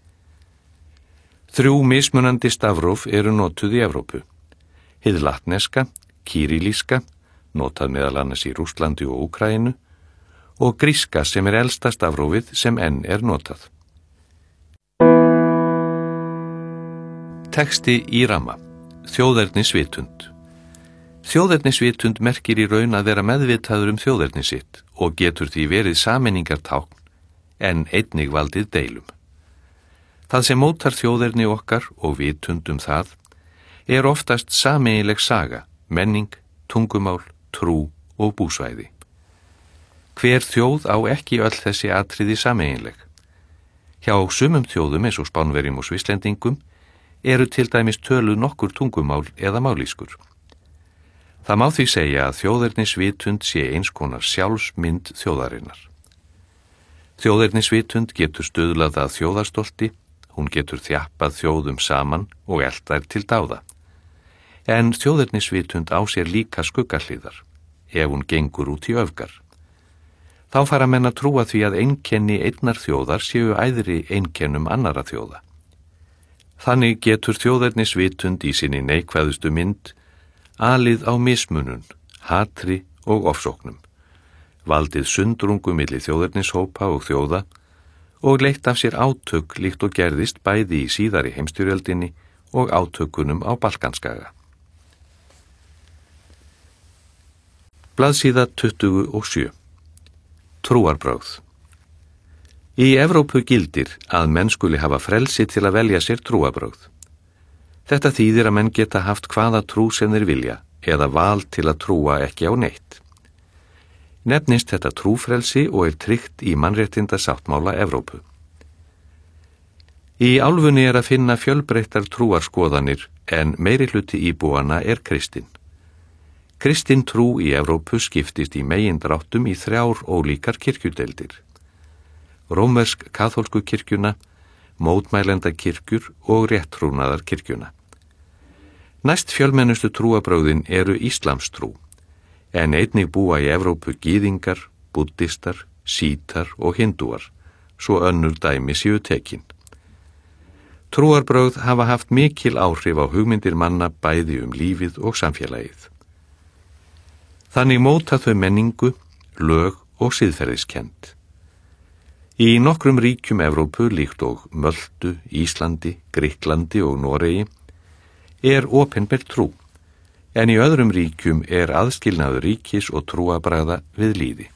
3 mismunandi stafróf notuð í Evrópu. Hið latneska, kýrilíska, notað meðal annars í Rússlandi og Úkraínu, og gríska sem elsta stafrófið sem enn notað. Texti í ramma. Þjóðernisvitund. Þjóðernisvitund merkir í raun að vera meðvitaður þjóðerni sitt og getur því verið sameiningartákn en einnig valdið deilum. Það sem mótar þjóðerni okkar og vitund það oftast sameiginleg saga, menning, tungumál, trú og búsvæði. Hver þjóð á ekki öll þessi atriði sameiginleg. Hjá sumum þjóðum eins og Spánverjum og Svisslendingum til dæmis töluð nokkur tungumál eða mállýskur. Það má því segja að þjóðernisvitund sé eins konar sjálfsmynd þjóðarinnar. Þjóðernisvitund getur stuðlað að þjóðarstolti, hún getur þjappað þjóðum saman og elt þær til dáða. En þjóðernisvitund á sér líka skuggahlíðar, ef hún gengur út í öfgar. Þá fara menn að trúa því að einkenni einnar þjóðar séu æðri einkennum annarra þjóða. Þannig getur þjóðernisvitund í sinni neikvæðustu mynd alið á mismunun, hatri og ofsóknum, valdið sundrungu milli þjóðernishópa og þjóða og leitt af sér átök líkt og gerðist bæði í síðari heimsstyrjöldinni og átökunum á Balkanskaga. Blaðsíða 27. Trúarbrögð. Í Evrópu gildir að menn skuli hafa frelsi til að velja sér trúarbrögð. Þetta þýðir að menn geta haft hvaða trú sem þeir vilja eða val til að trúa ekki á neitt. Nefnist þetta trúfrelsi og tryggt í mannréttindasáttmála Evrópu. Í álfunni að finna fjölbreyttar trúarskoðanir en meirihluti íbúanna kristinn. Kristin trú í Evrópu skiptist í megindráttum í 3 ólíkar kirkjudeildir. Rómversk kaþólsku kirkjuna, mótmælenda kirkjur og rétttrúnaðar kirkjuna. Næst fjölmennustu trúarbrögðin íslamstrú, en einnig búa í Evrópu gyðingar, buddistar, sítar og hindúar, svo önnur dæmi séu tekin. Trúarbrögð hafa haft mikil áhrif á hugmyndir manna bæði lífið og samfélagið. Þannig móta þau menningu, lög og siðferðiskennd. Í nokkrum ríkjum Evrópu líkt og Möltu, Íslandi, Grikklandi og Noregi opinber trú, en í öðrum ríkjum aðskilnaður ríkis og trúarbragða við lýði.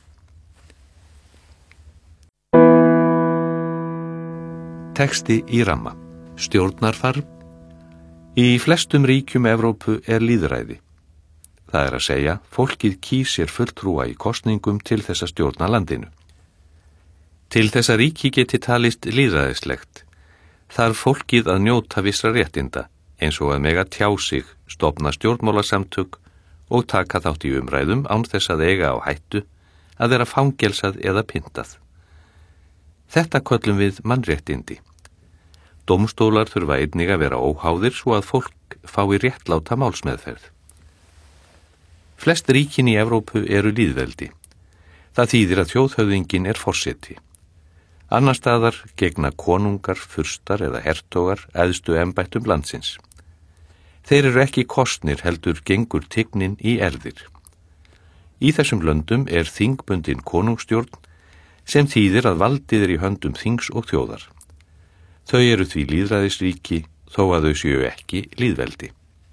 Texti í ramma. Stjórnarfar. Í flestum ríkjum Evrópu lýðræði. Það að segja, fólkið kýs sér fulltrúa í kosningum til þess að stjórna landinu. Til þess að ríki geti talist lýðræðislegt, þarf fólkið að njóta vissra réttinda, eins og að mega tjá sig, stofna stjórnmálasamtök og taka þátt í umræðum án þess að eiga á hættu að vera fangelsað eða pyntað. Þetta köllum við mannréttindi. Dómstólar þurfa einnig að vera óháðir svo að fólk fái réttláta málsmeðferð. Flest ríkin í Evrópu lýðveldi. Það þýðir að þjóðhöfðingin forseti. Annars staðar gegna konungar, furstar eða hertogar æðstu embættum landsins. Þeir ekki kosnir heldur gengur tignin í erfðir. Í þessum löndum þingbundin konungsstjórn sem þýðir að valdið í höndum þings og þjóðar. Þau því lýðræðisríki þó að þau séu ekki lýðveldi.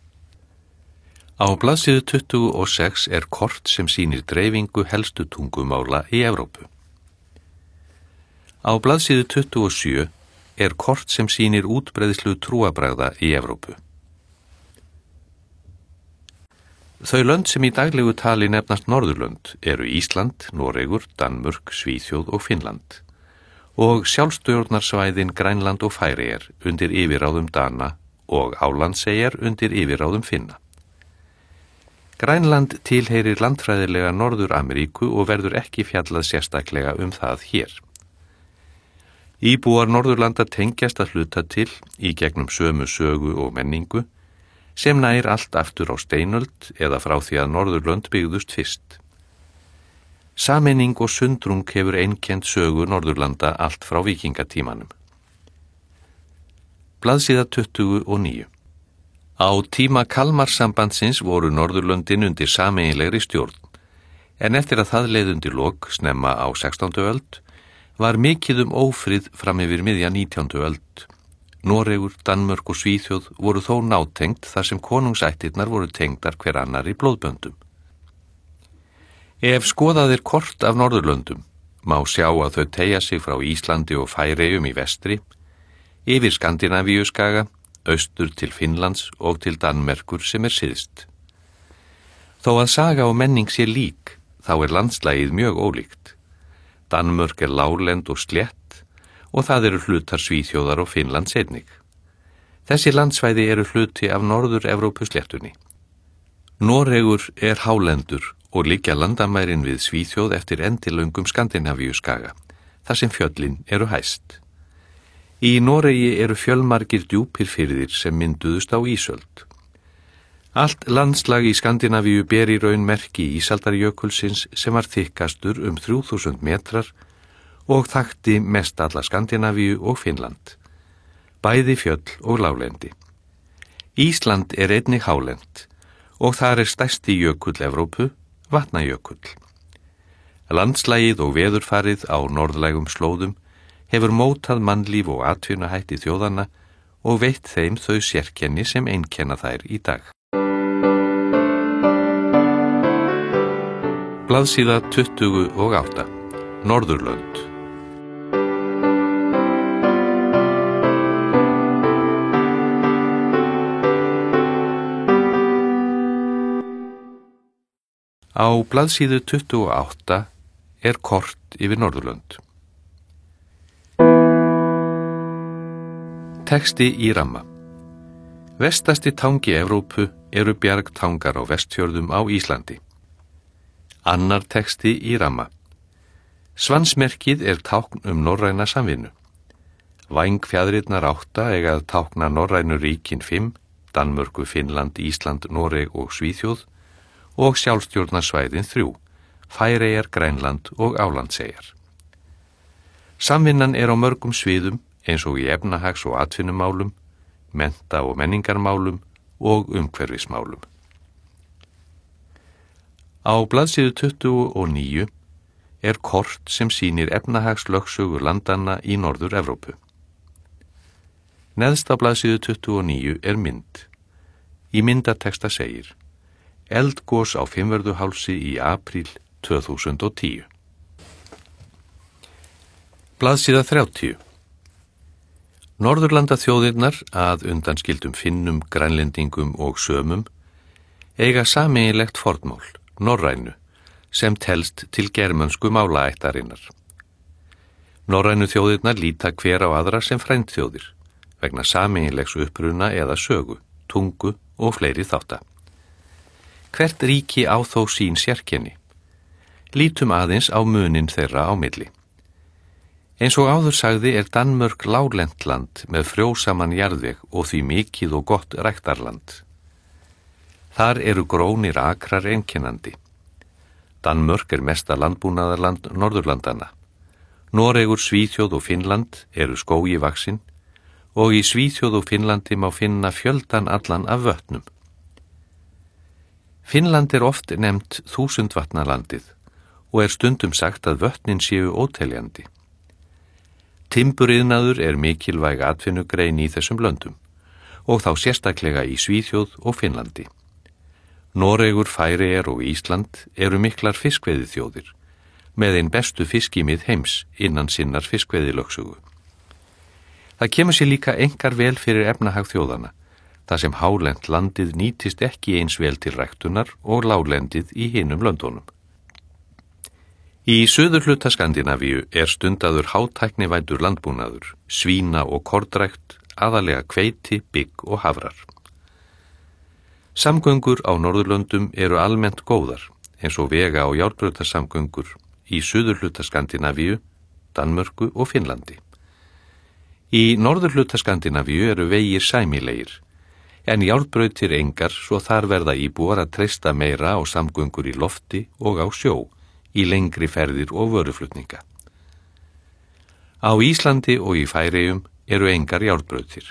Á blaðsíðu 26 kort sem sýnir dreifingu helstu tungumála í Evrópu. Á blaðsíðu 27 kort sem sýnir útbreiðslu trúarbragða í Evrópu. Þau lönd sem í daglegu tali nefnast Norðurlönd Ísland, Noregur, Danmörk, Svíþjóð og Finnland og sjálfstjórnarsvæðin Grænland og Færeyjar undir yfirráðum Dana og Álandseyjar undir yfirráðum Finna. Grænland tilheyrir landfræðilega Norður-Ameríku og verður ekki fjallað sérstaklega það hér. Íbúar Norðurlanda tengjast að hluta til í gegnum sömu sögu og menningu, sem nær allt aftur á steinöld eða frá því að Norðurlönd byggðust fyrst. Sameining og sundrung hefur einkennt sögu Norðurlanda allt frá víkingatímanum. Blaðsíða 29. Á tíma Kalmarsambandsins voru Norðurlöndin undir sameiginlegri stjórn, en eftir að það leið undir lok snemma á 16. öld var mikið ófrið fram yfir miðja 19. öld. Noregur, Danmörk og Svíþjóð voru þó nátengt þar sem konungsættirnar voru tengdar hver annar í blóðböndum. Ef skoðað kort af Norðurlöndum, má sjá að þau teygja sig frá Íslandi og Færeyjum í vestri, yfir Skandinavíuskaga, austur til Finnlands og til Danmerkur sem syðst. Þó að saga og menning sé lík, þá landslagið mjög ólíkt. Danmörk láglend og slétt, og það eru hlutar Svíþjóðar og Finnlands einnig. Þessi landsvæði eru hluti af Norður-Evrópusléttunni. Noregur hálendur og liggja landamærin við Svíþjóð eftir endilöngum Skandinavíuskaga, þar sem fjöllin eru hæst. Í Noregi eru fjölmargir djúpir firðir sem mynduðust á ísöld. Allt landslag í Skandinavíu ber í raun merki ísaldarjökulsins sem var þykkastur 3000 metrar og þakti mest alla Skandinavíu og Finnland, bæði fjöll og láglendi. Ísland einnig hálend og þar stærsti jökull Evrópu, Vatnajökull. Landslagið og veðurfarið á norðlægum slóðum hefur mótað mannlíf og atvinnuhætti þjóðanna og veitt þeim þau sérkenni sem einkenna þær í dag. Blaðsíða 28. Norðurlönd. Á blaðsíðu 28 kort yfir Norðurlönd. Texti í ramma. Vestasti tangi Evrópu eru bjargtangar á Vestfjörðum á Íslandi. Annar texti í ramma. Svansmerkið tákn norræna samvinnu. Vængfjaðrirnar 8 eiga að tákna norrænu ríkin 5, Danmörku, Finnland, Ísland, Noreg og Svíþjóð, og sjálfstjórnarsvæðin 3, Færeyjar, Grænland og Álandseyjar. Samvinnan á mörgum sviðum eins og í efnahags- og atvinnumálum, mennta- og menningarmálum og umhverfismálum. Á blaðsíðu 29 kort sem sýnir efnahagslögsögu landanna í Norður-Evrópu. Neðst á blaðsíðu 29 mynd. Í myndatexta segir: Eldgos á Fimmvörðuhálsi í apríl 2010. Blaðsíða 30. Norðurlandaþjóðirnar, að undanskildum Finnum, Grænlendingum og Sömum, eiga sameiginlegt fornmál, norrænu, sem telst til germönsku málaættarinnar. Norrænu þjóðirnar líta hver á aðra sem frændþjóðir, vegna sameiginlegs uppruna eða sögu, tungu og fleiri þátta. Hvert ríki á þó sín sérkenni. Lítum aðeins á muninn þeirra á milli. Eins og áður sagði Danmörk láglent land með frjósaman jarðveg og því mikið og gott ræktarland. Þar eru grónir akrar einkennandi. Danmörk mesta landbúnaðarland Norðurlandana. Noregur, Svíþjóð og Finnland eru skógi vaxin og í Svíþjóð og Finnlandi má finna fjöldan allan af vötnum. Finnland oft nefnt 1000 vatnalandið og stundum sagt að vötnin séu óteljandi. Timburiðnaður mikilvæg atvinnugrein í þessum löndum og þá sérstaklega í Svíþjóð og Finnlandi. Noregur, Færeyjar og Ísland miklar fiskveiðiþjóðir með einn bestu fiskimið heims innan sinnar fiskveiðilögsögu. Það kemur sér líka einkar vel fyrir efnahag þjóðana, þar sem hálent landið nýtist ekki eins vel til ræktunar og láglendið í hinum löndunum. Í suðurhluta Skandinavíu stundaður hátæknivæddur landbúnaður, svína- og kornrækt, aðalega hveiti, bygg og hafrar. Samgöngur á Norðurlöndum almennt góðar, eins og vega- og járnbrautarsamgöngur í suðurhluta Skandinavíu, Danmörku og Finnlandi. Í norðurhluta Skandinavíu vegir sæmilegir, en járnbrautir engar svo þar verða íbúar að treysta meira á samgöngur í lofti og á sjó, í lengri ferðir og vöruflutninga. Á Íslandi og í Færeyjum eru engar járnbrautir.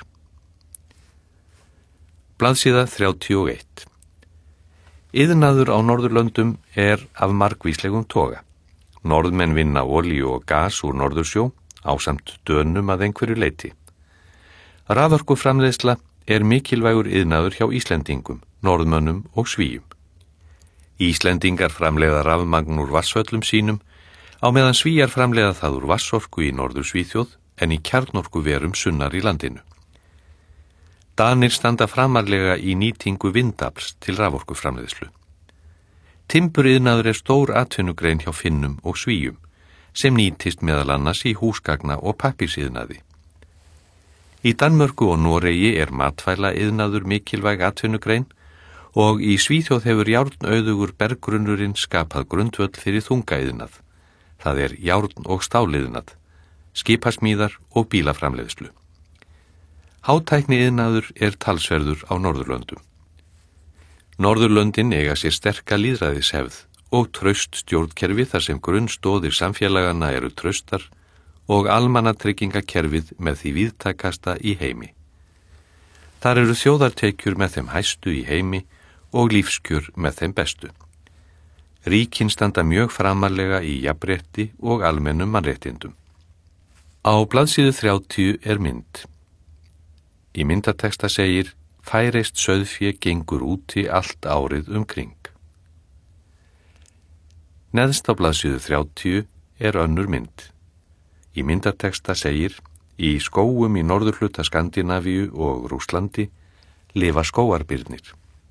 Blaðsíða 31. Iðnaður á Norðurlöndum er af margvíslegum toga. Norðmenn vinna olíu og gas úr Norðursjó, ásamt Dönum að einhverju leyti. Raforkuframleiðsla er mikilvægur iðnaður hjá Íslendingum, Norðmönnum og Svíum. Íslendingar framleiða rafmagn úr vatnsföllum sínum, á meðan Svíjar framleiða það úr vatnsorku í Norður-Svíþjóð en í kjarnorkuverum sunnar í landinu. Danir standa framarlega í nýtingu vindafls til raforkuframleiðslu. Timburiðnaður er stór atvinnugrein hjá Finnum og Svíum, sem nýtist meðal annars í húsgagna- og pappírsiðnaði. Í Danmörku og Noregi er matvælaiðnaður mikilvæg atvinnugrein og í Svíþjóð hefur járnauðugur berggrunnurinn skapað grundvöll fyrir þungaiðnað. Það er járn- og stáliðnað, skipasmíðar og bílaframleiðslu. Hátækniiðnaður er talsverður á Norðurlöndum. Norðurlöndin eiga sér sterka lýðræðishefð og traust stjórnkerfi þar sem grunnstoðir samfélagana eru traustar og almannatryggingakerfið með því víðtækasta í heimi. Þar eru þjóðartekjur með þeim hæstu í heimi og lífskjör með þeim bestu. Ríkin standa mjög framarlega í jafnrétti og almennum mannréttindum. Á blaðsíðu 30 er mynd. Í myndateksta segir: færeist sauðfé gengur úti allt árið umkring. Neðst á blaðsíðu 30 er önnur mynd. Í myndateksta segir: í skógum í norðurhluta Skandinavíu og Rússlandi lifa skógarbirnir.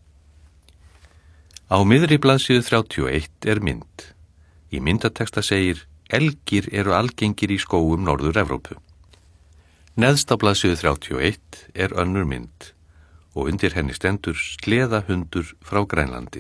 Á miðri blaðsíðu 31 er mynd. Í myndateksta segir: elgir eru algengir í skógum Norður-Evrópu. Neðst á blaðsíðu 31 er önnur mynd og undir henni stendur sleðahundur frá Grænlandi.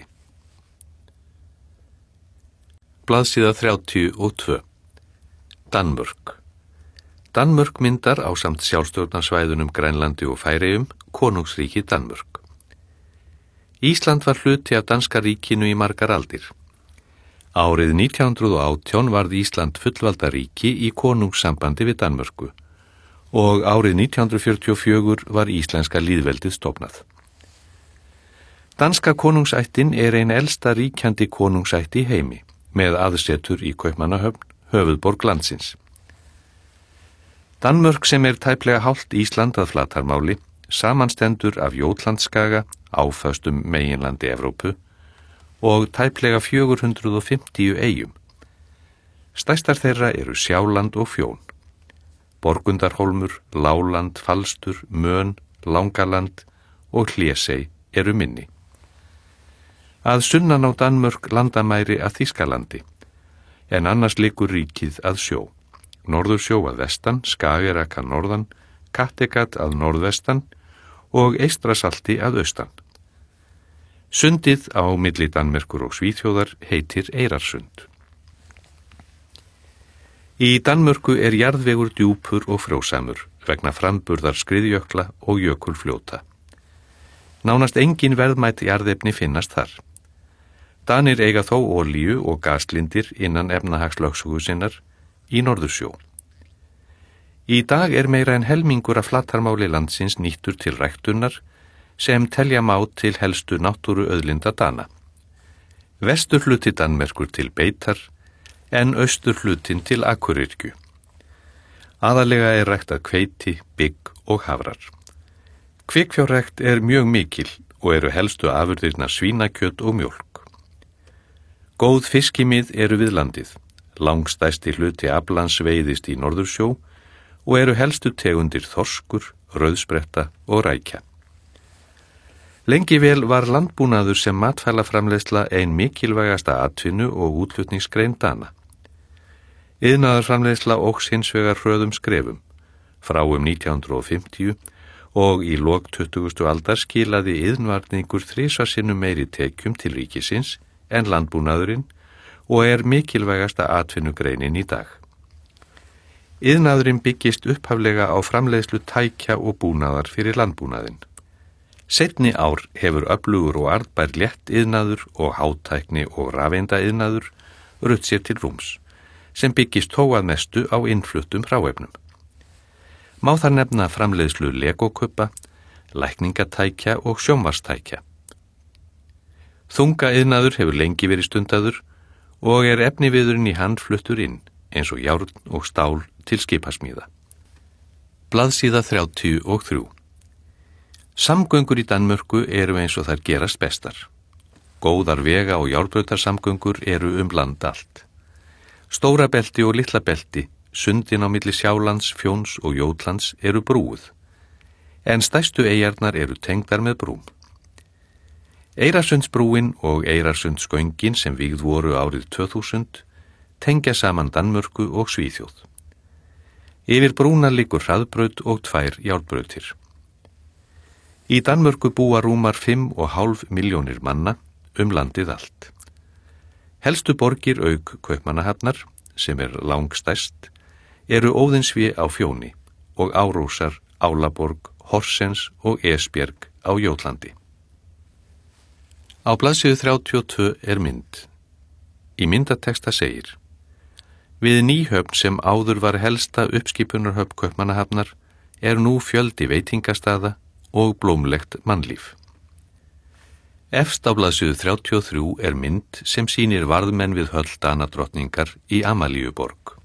Blaðsíða 32. Danmörk. Danmörk myndar ásamt sjálfstjórnarsvæðunum Grænlandi og Færeyjum konungsríki Danmörk. Ísland var hluti af danska ríkinu í margar aldir. Árið 1918 varð Ísland fullvalda ríki í konungssambandi við Danmörku og árið 1944 var íslenska lýðveldið stofnað. Danska konungsættin er ein elsta ríkjandi konungsætt í heimi, með aðsetur í Kaupmannahöfn, höfuðborg landsins. Danmörk, sem er tæplega hálft Ísland að flatarmáli, samanstendur af Jótlandsskaga, áföstum meginlandi Evrópu, og tæplega 450 eyjum. Stærstar þeirra eru Sjáland og Fjón. Borgundarhólmur, Láland, Falstur, Mön, Langaland og Hlésey eru minni. Að sunnan á Danmörk landamæri að Þýskalandi, en annars liggur ríkið að sjó. Norðursjó að vestan, Skagerrak að norðan, Kattegat að norðvestan og Eystrasalti að austan. Sundið á milli Danmerkur og Svíþjóðar heitir Eyrarsund. Í Danmörku er jarðvegur djúpur og frjósamur vegna framburðar skriðjökla og jökulfljóta. Nánast engin verðmætt jarðefni finnast þar. Danir eiga þó olíu og gaslindir innan efnahagslögsögu sinnar í Norðursjó. Í dag er meira en helmingur af flatarmáli landsins nýttur til ræktunar sem telja má til helstu náttúruauðlinda Dana. Vesturhluti Danmerkur til beitar en austurhlutin til akuryrkju. Aðalega er ræktað hveiti, bygg og hafrar. Kvikfjárrækt er mjög mikil og eru helstu afurðirnar svínakjöt og mjólk. Góð fiskimið eru við landið. Langstæsti hluti aflans veiðist í Norðursjó og eru helstu tegundir þorskur, rauðspretta og rækja. Lengi vel var landbúnaður sem matvælaframleiðsla ein mikilvægasta atvinnu og útflutningsgrein Dana. Iðnaðarframleiðsla óx hins vegar hröðum skrefum. Frá 1950 og í lok 20. aldar skilaði iðnvarningur 3 sinnum meiri tekjum til ríkisins en landbúnaðurinn og er mikilvægasta atvinnugreinin í dag. Iðnaðurinn byggist upphaflega á framleiðslu tækja og búnaðar fyrir landbúnaðinn. Seinni ár hefur öflugur og arðbær léttiðnaður og hátækni og rafeindaiðnaður rutt sér til rúms, sem byggist þó að mestu á innfluttum hráefnum. Má þar nefna framleiðslu legokubba, lækningatækja og sjónvarstækja. Þungaiðnaður hefur lengi verið stundaður og efniviðurinn í hann fluttur inn, eins og járn og stál til skipasmíða. Blaðsíða 33. Samgöngur í Danmörku eru eins og þær gerast bestar. Góðar vega- og járnbrautarsamgöngur eru land allt. Stóra belti og litla belti, sundin á milli Sjálands, Fjóns og Jótlands eru brúuð, en stærstu eyjarnar eru tengdar með brúm. Eyrarsundsbrúin og Eyrarsundsgöngin sem vígð voru árið 2000 tengja saman Danmörku og Svíþjóð. Yfir brúna liggur hraðbraut og 2 járnbrautir. Í Danmörku búa rúmar 5,5 milljónir manna landið allt. Helstu borgir auk Kaupmannahafnar, sem langstærst, eru Óðinsvé á Fjóni og Árósar, Álaborg, Horsens og Esbjerg á Jótlandi. Á blaðsíðu 32 mynd. Í myndateksta segir: Við Nýhöfn sem áður var helsta uppskipunarhöfn Kaupmannahafnar nú fjöldi veitingastaða og blómlegt mannlíf. Efst á blaðsíðu 33 mynd sem sýnir varðmenn við höll Danadrottningar í Amalíuborg.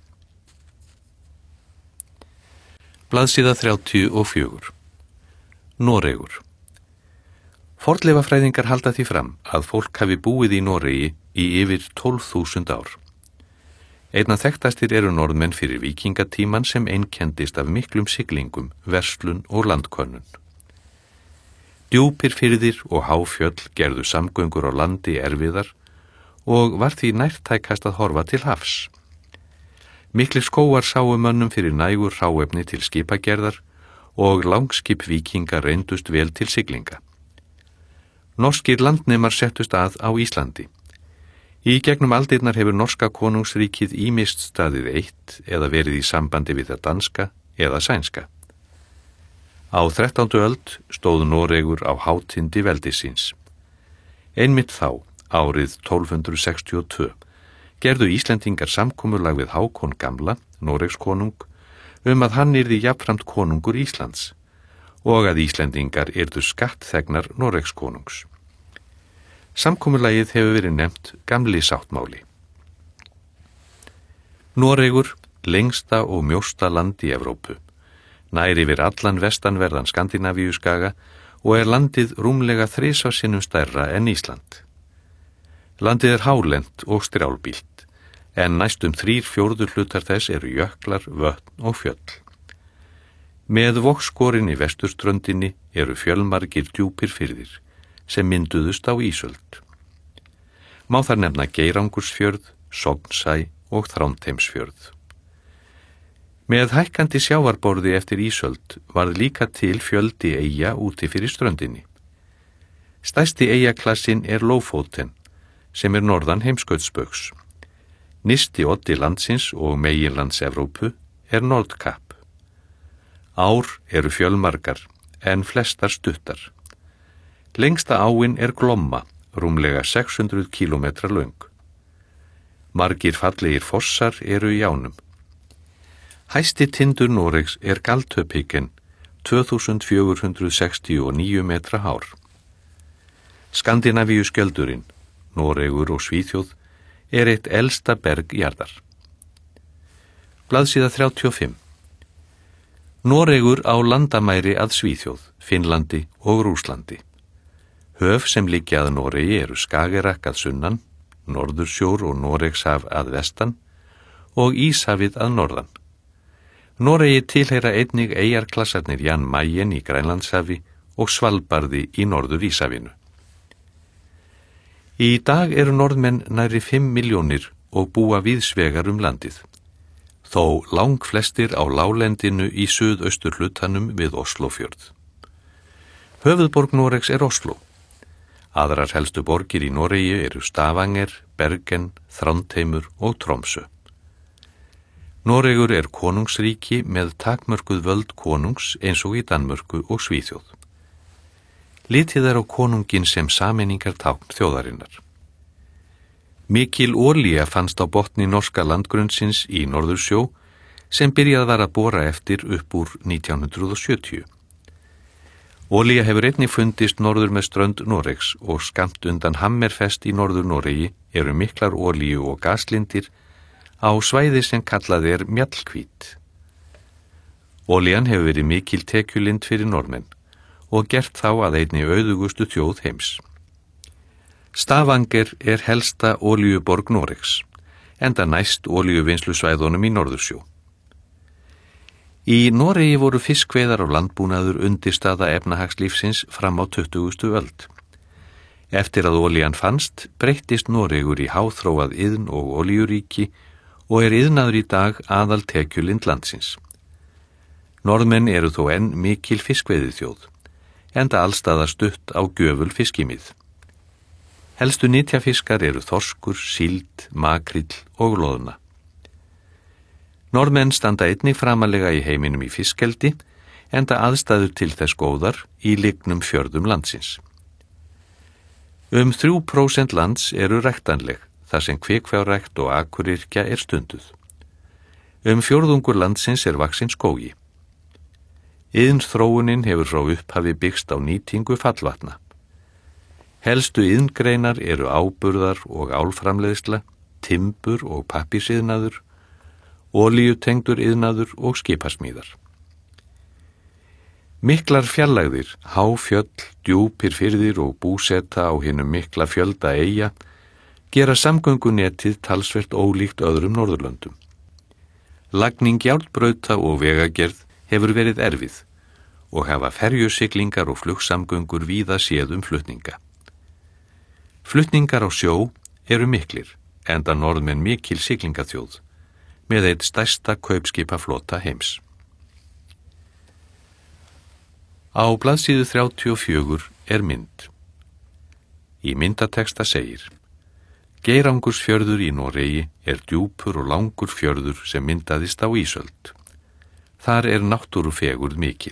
Blaðsíða 34. Noregur. Fornleifafræðingar halda því fram að fólk hafi búið í Noregi í yfir 12.000 ár. Einna þekktastir eru Norðmenn fyrir víkingatíman sem einkendist af miklum siglingum, verslun og landkönnun. Djúpir firðir og háfjöll gerðu samgöngur á landi erfiðar og var því nærtækast að horfa til hafs. Miklir skógar sáu mönnum fyrir nægur hráefni til skipagerðar og langskip víkinga reyndust vel til siglinga. Norskir landnemar settust að á Íslandi. Í gegnum aldirnar hefur norska konungsríkið ýmist staðið eitt eða verið í sambandi við það danska eða sænska. Á 13. öld stóð Noregur á hátindi veldisins. Einmitt þá, árið 1262, gerðu Íslendingar samkomulag við Hákon gamla, Noregskonung, að hann yrði jafnframt konungur Íslands og að Íslendingar yrðu skattþegnar Noregskonungs. Samkomulagið hefur verið nefnt Gamli sáttmáli. Noregur, lengsta og mjósta land í Evrópu, nær yfir allan vestanverðan Skandinavíuskaga og landið rúmlega 3 sinnum stærra en Ísland. Landið hálent og strjálbýlt, en næstum 3/4 hlutar þess eru jöklar, vötn og fjöll. Með Vogskorinn í vesturströndinni eru fjölmargir djúpir firðir sem mynduðust á ísöld. Má þar nefna Geirangursfjörð, Sognsæ og Þrándheimsfjörð. Með hækkandi sjávarborði eftir ísöld varð líka til fjöldi eyja úti fyrir ströndinni. Stærsti eyjaklassin Lófoten, sem norðan heimskautsbaugs. Nyrsti oddi landsins og meginlands Evrópu Nordkapp. Ár eru fjölmargar, en flestar stuttar. Lengsta áin Glomma, rúmlega 600 kílómetra löng. Margir fallegir fossar eru í ánum. Hæsti tindur Noregs Galtøpiken, 2469 metra hár. Skandinavíuskjöldurinn, Noregur og Svíþjóð, eitt elsta berg jarðar. Blaðsíða 35. Noregur á landamæri að Svíþjóð, Finnlandi og Rússlandi. Höf sem liggja að Noregi eru Skagerrak að sunnan, Norðursjór og Noregshaf að vestan og Íshafið að norðan. Noregi tilheyra einnig eyjarklassarnir Jan Mayen í Grænlandshafi og Svalbarði í Norður Íshafinu. Í dag eru norðmenn nærri 5 milljónir og búa víðsvegar landið. Þó langflestir á láglendinu í suðausturhlutanum við Oslofjörð. Höfuðborg Noregs Oslo. Aðrar helstu borgir í Noregi eru Stavanger, Bergen, Þrándheimur og Tromsø. Noregur konungsríki með takmörkuð völd konungs eins og í Danmörku og Svíþjóð. Litið á konungin sem sameiningartákn þjóðarinnar. Mikil olía fannst á botni norska landgrunnsins í Norðursjó sem byrjað var að bora eftir upp úr 1970. Olía hefur einnig fundist norður með strönd Noregs og skammt undan Hammerfest í Norður Noregi eru miklar olíu- og gaslindir á svæði sem kallað Mjallhvít. Olían hefur verið mikil tekjulind fyrir Norðmenn og gert þá að einni auðugustu þjóð heims. Stavanger helsta olíuborg Noregs, enda næst olíuvinnslusvæðunum í Norðursjó. Í Noregi voru fiskveiðar og landbúnaður undirstaða efnahagslífsins fram á 20. öld. Eftir að olían fannst, breyttist Noregur í háþróað iðn- og olíuríki og iðnaður í dag aðal tekjulind landsins. Norðmenn eru þó enn mikil fiskveiðiþjóð, enda allstaðar stutt á gjöful fiskimið. Helstu nytjafiskar eru þorskur, síld, makríll og loðna. Norðmenn standa einnig framalega í heiminum í fiskeldi, enda aðstæður til þess góðar í lygnum fjörðum landsins. 3% lands eru ræktanleg, þar sem kvikfjárrækt og akuryrkja stunduð. 1/4 landsins vaxinn skógi. Iðnþróunin hefur frá upphafi byggst á nýtingu fallvatna. Helstu iðngreinar eru áburðar og álframleiðsla, timbur og pappírsiðnaður, olíutengdur iðnaður og skipasmíðar. Miklar fjarlægðir, háfjöll, djúpir firðir og búseta á hinum mikla fjölda eyja gera samgöngunetið talsvert ólíkt öðrum Norðurlöndum. Lagning járnbrauta og vegagerð hefur verið erfið og hafa ferjusiglingar og flugsamgöngur víða séð flutninga. Flutningar á sjó eru miklir, enda Norðmenn mikil siglingaþjóð, með eitt stærsta kaupskipaflota heims. Á blaðsíðu 34 mynd. Í myndateksta segir: Geirangursfjörður í Noregi djúpur og langur fjörður sem myndaðist á ísöld. Þar náttúrufegurð mikil.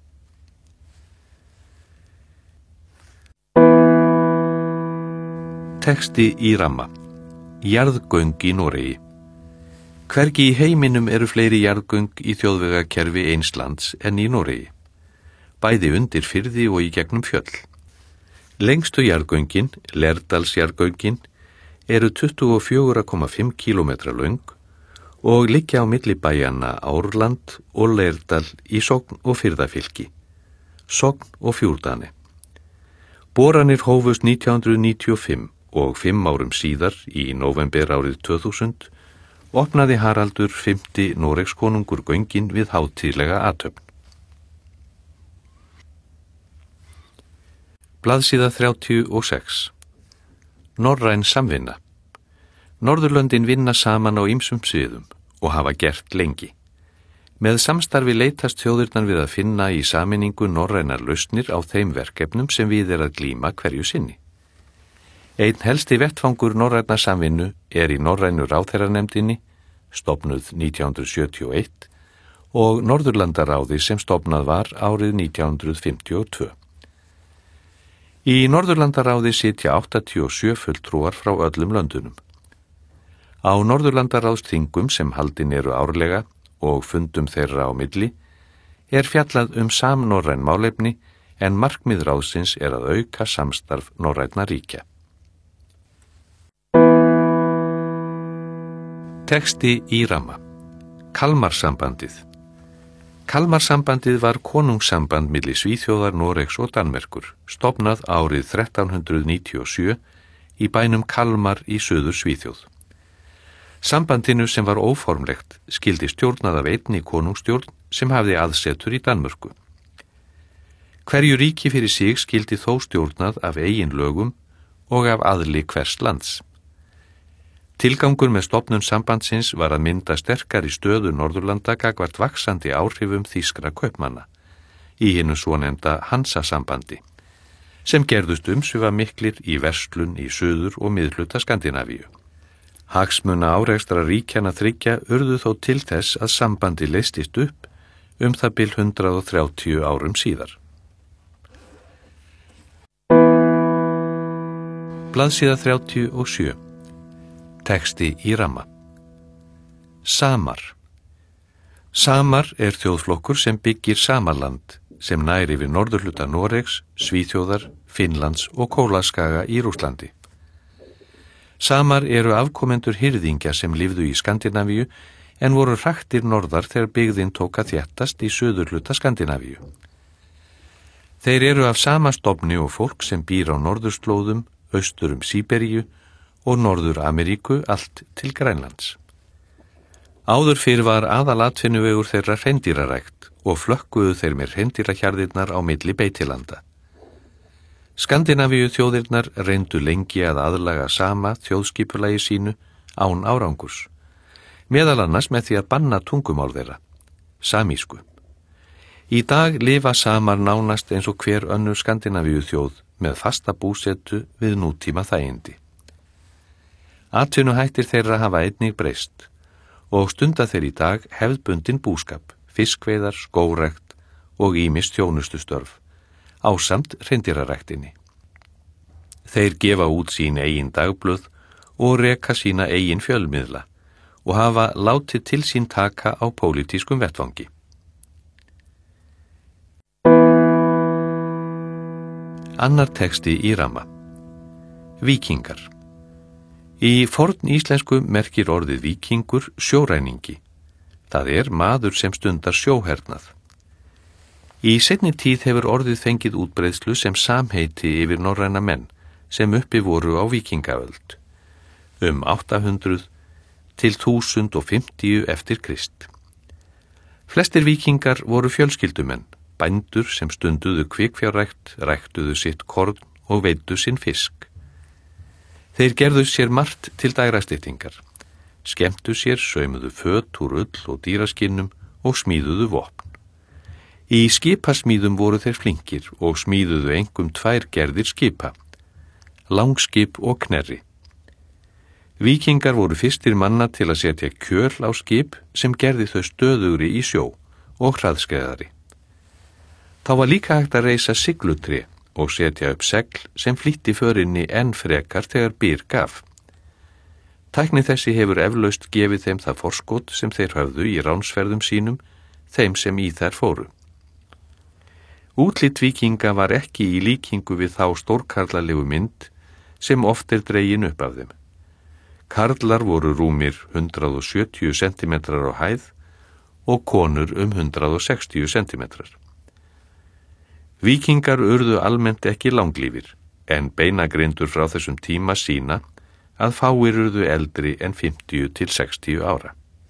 Texti í ramma. Jarðgöng í Noregi. Hvergi í heiminum eru fleiri jarðgöng í þjóðvegakerfi eins lands en í Noregi, bæði undir firði og í gegnum fjöll. Lengstu jarðgöngin, Lærdalsjarðgöngin, eru 24,5 km löng og liggja á milli bæjanna Árland og Lærdal í Sogn og Firðafylki, Sogn og Fjúrdani. Boranir hófust 1995 og 5 árum síðar, í nóvember árið 2000, opnaði Haraldur V Noregskonungur göngin við hátíðlega athöfn. Blaðsíða 36. Norræn samvinna. Norðurlöndin vinna saman á ýmsum sviðum og hafa gert lengi. Með samstarfi leitast þjóðirnar við að finna í sameiningu norrænar lausnir á þeim verkefnum sem við að glíma hverju sinni. Einn helsti vettfangur norræna samvinnu í Norrænu ráðherranefndinni, stofnuð 1971, og Norðurlandaráði sem stofnað var árið 1952. Í Norðurlandaráði sitja 87 fulltrúar frá öllum löndunum. Á Norðurlandaráðsþingum sem haldin eru árlega og fundum þeirra á milli fjallað samnorræn málefni en markmið ráðsins að auka samstarf norrænna ríkja. Texti í ramma. Kalmarsambandið. Kalmarsambandið var konungssamband milli Svíþjóðar, Noregs og Danmerkur, stofnað árið 1397 í bænum Kalmar í suður Svíþjóð. Sambandinu sem var óformlegt skildi stjórnað af einni konungsstjórn sem hafði aðsetur í Danmörku. Hverju ríki fyrir sig skildi þó stjórnað af eigin lögum og af aðli hvers lands. Tilgangur með stofnun sambandsins var að mynda sterkari stöðu Norðurlanda gagnvart vaxandi áhrifum þýskra kaupmanna í hinu svonefnda Hansasambandi, sem gerðust umsvifamiklir í verslun í suður og miðhluta Skandinavíu. Hagsmuna árekstra ríkjanna þriggja urðu þó til þess að sambandi leystist upp það bil 130 árum síðar. Blaðsíða 37. Texti í ramma. Samar. Samar er þjóðflokkur sem byggir Samarland, sem nær yfir norðurhluta Noregs, Svíþjóðar, Finnlands og Kólaskaga í Rússlandi. Samar eru afkomendur hirðingja sem lifðu í Skandinavíu en voru hraktir norðar þegar byggðin tók að þéttast í suðurhluta Skandinavíu. Þeir eru af sama stofni og fólk sem býr á norðurslóðum, austur Síberíu og norður Ameríku allt til Grænlands. Áður fyrr var aðalatvinnuvegur þeirra hreindýrarækt og flökkuðu þeir með hreindýrahjarðirnar á milli beitilanda. Skandinavíu þjóðirnar reyndu lengi að aðlaga sama þjóðskipulagi sínu án árangurs, meðal annars með því að banna tungumál þeirra, samísku. Í dag lifa samar nánast eins og hver önnur Skandinavíu þjóð með fasta búsetu við nútíma þægindi. Atvinnuhættir þeirra hafa einnig breyst og stunda þeir í dag hefðbundin búskap, fiskveiðar, skógrækt og ýmis þjónustustörf, ásamt hreindýraræktinni. Þeir gefa út sín eigin dagblöð og reka sína eigin fjölmiðla og hafa látið til sín taka á pólitískum vettvangi. Annar texti í ramma. Víkingar. Í forn íslensku merkir orðið víkingur sjóræningi. Það er maður sem stundar sjóhernað. Í seinni tíð hefur orðið fengið útbreiðslu sem samheiti yfir norræna menn sem uppi voru á víkingaöld, 800 til 1050 eftir Krist. Flestir víkingar voru fjölskyldumenn, bændur sem stunduðu kvikfjárrækt, ræktuðu sitt korn og veiddu sinn fisk. Þeir gerðu sér margt til dægrastyttingar, skemmtu sér, saumuðu föt úr ull og dýraskinnum og smíðuðu vopn. Í skipasmíðum voru þeir flinkir og smíðuðu einkum 2 gerðir skipa, langskip og knerri. Víkingar voru fyrstir manna til að setja kjöl á skip sem gerði þau stöðugri í sjó og hraðskreiðari. Þá var líka hægt að reisa siglutré og setja upp segl sem flýtti förinni enn frekar þegar byr gaf. Tækni þessi hefur eflaust gefið þeim það forskot sem þeir höfðu í ránsferðum sínum, þeim sem í þær fóru. Útlit víkinga var ekki í líkingu við þá stórkarlalegu mynd sem oft dregin upp af þeim. Karlar voru rúmir 170 cm á hæð og konur 160 cm. Víkingar urðu almennt ekki langlífir, en beinagrindur frá þessum tíma sýna að fáir urðu eldri en 50 til 60 ára.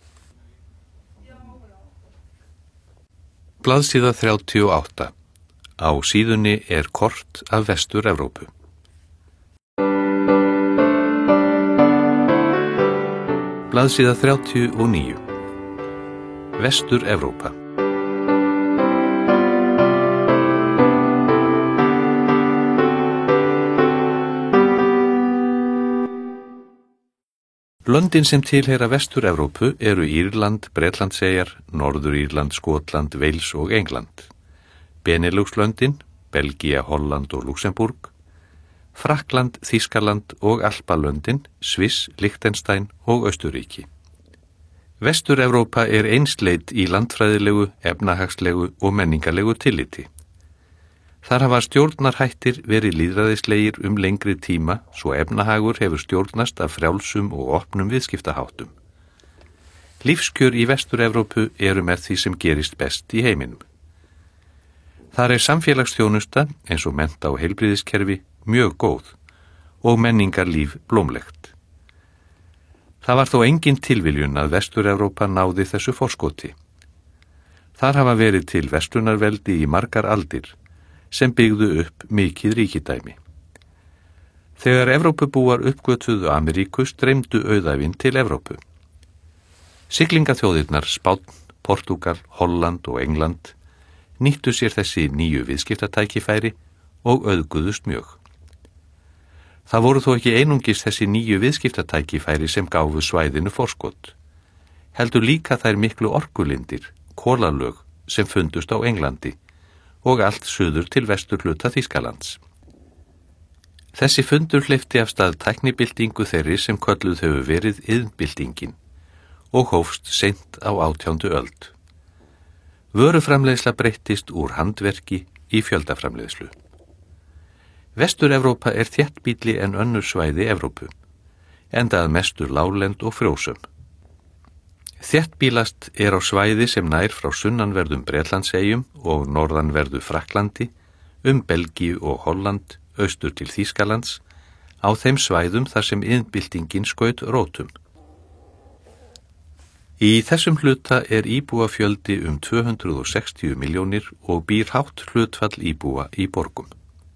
Blaðsíða 38. Á síðunni er kort af Vestur-Evrópu. Blaðsíða 39. Vestur-Evrópa. Löndin sem tilheyra Vestur-Evrópu eru Írland, Bretlandseyjar, Norður-Írland, Skotland, Wales og England. Benelux-löndin, Belgía, Holland og Luxemburg, Frakkland, Þýskaland og Alpalöndin, Sviss, Liechtenstein og Austurríki. Vestur-Evrópa er einsleit í landfræðilegu, efnahagslegu og menningarlegu tilliti. Þar hafa stjórnarhættir verið lýðræðislegir lengri tíma svo efnahagur hefur stjórnast af frjálsum og opnum viðskiptaháttum. Lífskjör í Vestur-Evrópu eru með því sem gerist best í heiminum. Þar er samfélagsþjónusta eins og mennta- og heilbrigðiskerfi mjög góð og menningarlíf blómlegt. Það var þó engin tilviljun að Vestur-Evrópa náði þessu forskoti. Þar hafa verið til verslunarveldi í margar aldir sem byggðu upp mikið ríkidæmi. Þegar Evrópubúar uppgötvuðu Ameríku streymdu auðæfin til Evrópu. Siglingaþjóðirnar Spánn, Portúgal, Holland og England nýttu sér þessi nýju viðskiptatækifæri og auðguðust mjög. Það voru þó ekki einungis þessi nýju viðskiptatækifæri sem gáfu svæðinu forskot. Heldur líka þær miklu orkulindir, kolalög sem fundust á Englandi og allt suður til vesturhluta Þýskalands. Þessi fundur hleypti af stað tæknibyltingu þeirri sem kölluð hefur verið iðnbyltingin og hófst seint á 18. öld. Vöruframleiðsla breyttist úr handverki í fjöldaframleiðslu. Vestur-Evrópa er þéttbýlli en önnur svæði Evrópu, enda að mestur láglend og frjósöm. Þéttbýlast er á svæði sem nær frá sunnanverðum Bretlandseyjum og norðanverðu Frakklandi, Belgíu og Holland, austur til Þýskalands, á þeim svæðum þar sem iðnbyltingin skaut rótum. Í þessum hluta er íbúafjöldi 260 milljónir og býr hátt hlutfall íbúa í borgum.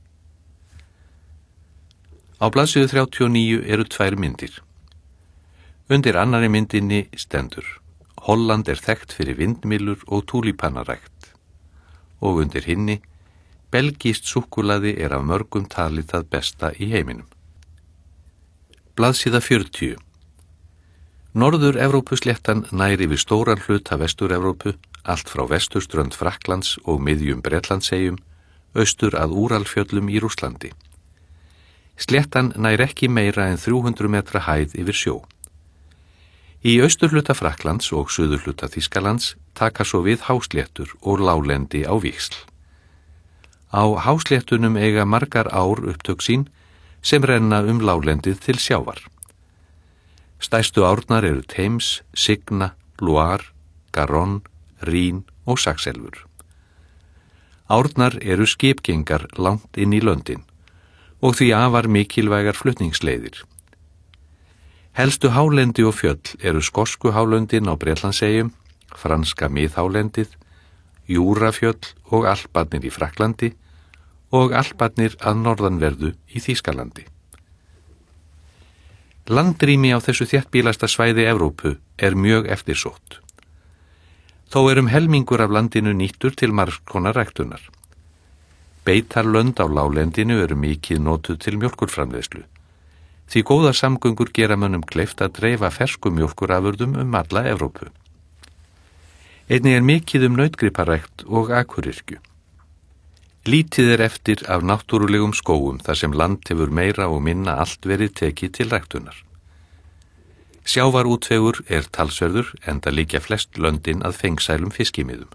Á blaðsíðu 39 eru 2 myndir. Undir annari myndinni stendur: Holland er þekkt fyrir vindmyllur og túlípanarækt. Og undir hinni: Belgískt súkkulaði er af mörgum talið það besta í heiminum. Blaðsíða 40. Norður-Evrópusléttan nær yfir stóran hluta Vestur-Evrópu, allt frá vesturströnd Frakklands og miðjum Bretlandseyjum, austur að Úralfjöllum í Rússlandi. Sléttan nær ekki meira en 300 metra hæð yfir sjó. Í austurhluta Frakklands og suðurhluta Þýskalands taka svo við hásléttur og láglendi á víxl. Á hásléttunum eiga margar ár upptök sín sem renna láglendið til sjávar. Stærstu árnar eru Thames, Signa, Loire, Garonne, Rín og Saxelfur. Árnar eru skipgengar langt inn í löndin og því afar mikilvægar flutningsleiðir. Helstu hálendi og fjöll eru skosku hálöndin á Bretlandseyjum, franska miðhálendið, Júrafjöll og Alparnir í Frakklandi og Alparnir að norðanverðu í Þýskalandi. Landrými á þessu þéttbýlasta svæði Evrópu er mjög eftirsótt. Þó helmingur af landinu nýttur til margs konar ræktunar. Beitarlönd á láglendinu eru mikið notuð til mjólkurframleiðslu. Því góðar samgöngur gera mönnum kleift að dreifa ferskum mjólkurafurðum alla Evrópu. Einnig mikið nautgriparækt og akurirkju. Lítið eftir af náttúrulegum skógum þar sem land hefur meira og minna allt verið tekið til ræktunar. Sjávarútvegur er talsverður enda liggja flest löndin að fengsælum fiskimiðum.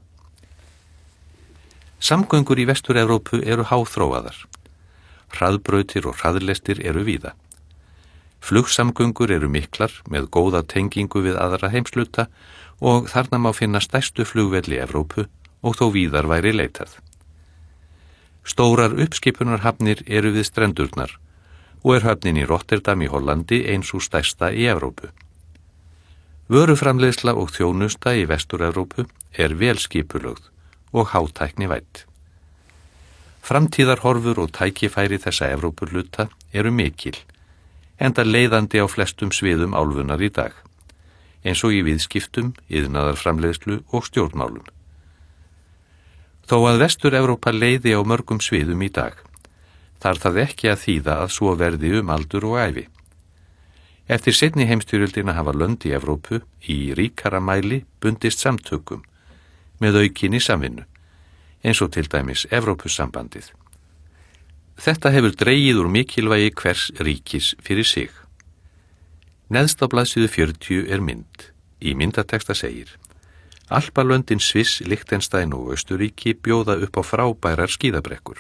Samgöngur í Vestur-Evrópu eru háþróaðar. Hraðbrautir og hraðlestir eru víða. Flugsamgöngur eru miklar með góða tengingu við aðra heimsluta og þarna má finna stærstu flugvelli Evrópu og þó víðar væri leitað. Stórar uppskipunarhafnir eru við strendurnar og höfnin í Rotterdam í Hollandi eins og stærsta í Evrópu. Vöruframleiðsla og þjónusta í Vestur-Evrópu er vel skipulögð og hátæknivædd. Framtíðarhorfur og tækifæri þessa Evrópuhluta eru mikil, enda leiðandi á flestum sviðum álfunnar í dag, eins og í viðskiptum, iðnaðarframleiðslu og stjórnmálum. Þó að Vestur-Evrópa leiði á mörgum sviðum í dag, þarf það ekki að þýða að svo verði aldur og ævi. Eftir seinni heimsstyrjöldina hafa lönd í Evrópu í ríkara mæli bundist samtökum með aukinni samvinnu, eins og til dæmis Evrópusambandið. Þetta hefur dregið úr mikilvægi hvers ríkis fyrir sig. Neðst á blaðsíðu 40 er mynd. Í myndateksta segir: Alpalöndin Sviss, Liechtenstein og Austurríki bjóða upp á frábærar skíðabrekkur.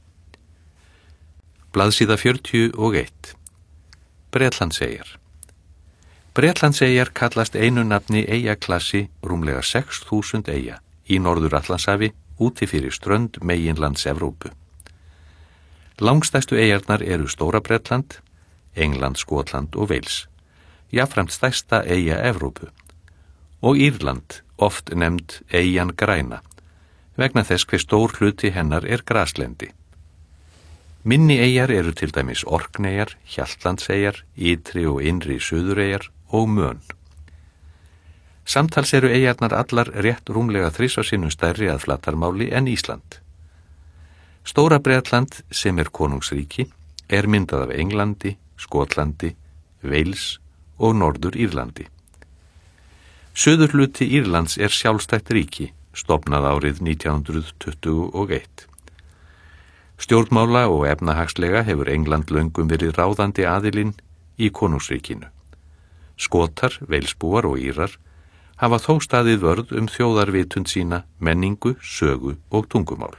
Blaðsíða 41. Bretlandseyjar. Bretlandseyjar kallast einu nafni eyjaklassi rúmlega 6.000 eyja í Norður-Atlantshafi úti fyrir strönd meginlands Evrópu. Langstæstu eyjarnar eru Stóra-Bretland, England, Skotland og Wales, jafnframt stærsta eyja Evrópu, og Írland, oft nefnd eyjan græna, vegna þess hve stór hluti hennar er graslendi. Minni eyjar eru til dæmis Orkneyjar, Hjaltlandseyjar, Ytri og Innri Suðureyjar og Mön. Samtals eru eyjarnar allar rétt rúmlega 3 sinnum stærri að flatarmáli en Ísland. Stóra-Bretland, sem er konungsríki, er myndað af Englandi, Skotlandi, Wales og Norður-Írlandi. Suðurhluti Írlands er sjálfstætt ríki, stofnað árið 1921. Stjórnmála og efnahagslega hefur England löngum verið ráðandi aðilinn í konungsríkinu. Skotar, Walesbúar og Írar hafa þó staðið vörð þjóðarvitund sína, menningu, sögu og tungumál.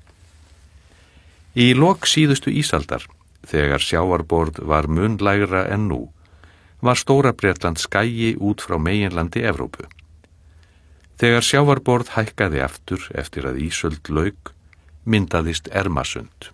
Í lok síðustu ísaldar, þegar sjávarborð var mun lægra en nú, var Stóra-Bretland skagi út frá meginlandi Evrópu. Þegar sjávarborð hækkaði aftur eftir að ísöld lauk, myndaðist Ermasund.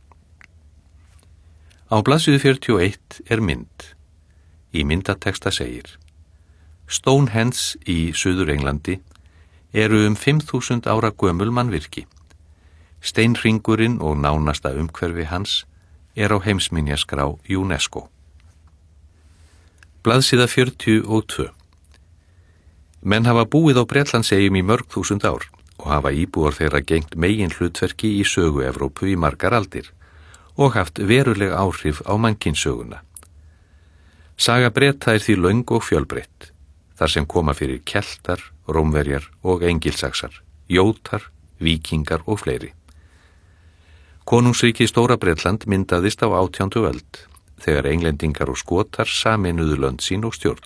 Á blaðsíðu 41 er mynd. Í myndateksta segir: Stonehenge í Suður-Englandi eru 5.000 ára gömul mannvirki. Steinhringurinn og nánasta umhverfi hans er á heimsminjaskrá UNESCO. Blaðsíða 42. Menn hafa búið á Bretlandseyjum í mörg þúsund ár og hafa íbúar þeirra gegnt megin hlutverki í sögu Evrópu í margar aldir og haft veruleg áhrif á mannkynsöguna. Saga Breta er því löng og fjölbreytt, þar sem koma fyrir Keltar, Rómverjar og Engilsaxar, Jótar, Víkingar og fleiri. Konungsríki Stóra-Bretland myndaðist á 18. öld, þegar englendingar og Skotar sameinuðu lönd sín og stjórn.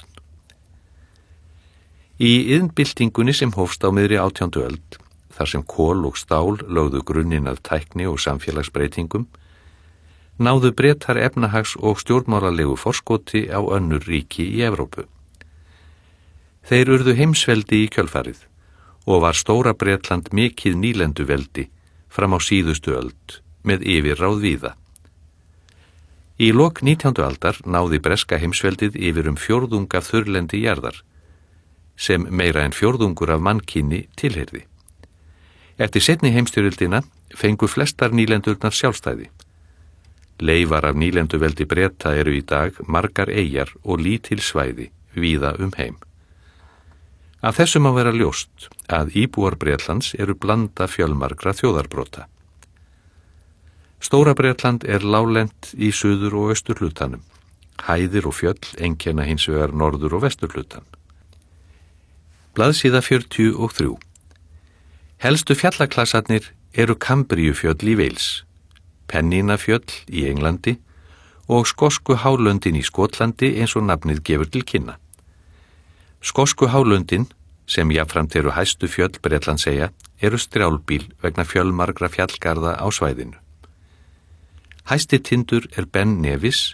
Í iðnbyltingunni sem hófst á miðri 18. öld, þar sem kol og stál lögðu grunninn að tækni og samfélagsbreytingum, náðu Bretar efnahags- og stjórnmálalegu forskoti á önnur ríki í Evrópu. Þeir urðu heimsveldi í kjölfarið og var Stóra-Bretland mikið nýlenduveldi fram á síðustu öld með yfirráð víða. Í lok 19. aldar náði breska heimsveldið yfir fjórðung af þurrlendi jarðar, sem meira en fjórðungur af mannkyni tilheyrði. Eftir seinni heimstyrjöldina fengu flestar nýlendurnar sjálfstæði. Leifar af nýlenduveldi Breta eru í dag margar eyjar og lítil svæði víða heim. Af þessum má vera ljóst að íbúar Bretlands eru blanda fjölmargra þjóðarbrota. Stóra-Bretland er láglent í suður- og austurhlutanum. Hæðir og fjöll einkenna hins vegar norður- og vesturhlutan. Blaðsíða 43. Helstu fjallaklassarnir eru Kambríufjöll í Wales, Pennínafjöll í Englandi og skosku hálöndin í Skotlandi eins og nafnið gefur til kynna. Skosku hálöndin, sem jafnframt eru hæstu fjöll Bretlandseyja, eru strjálbýl vegna fjölmargra fjallgarða á svæðinu. Hæsti tindur er Ben Nevis,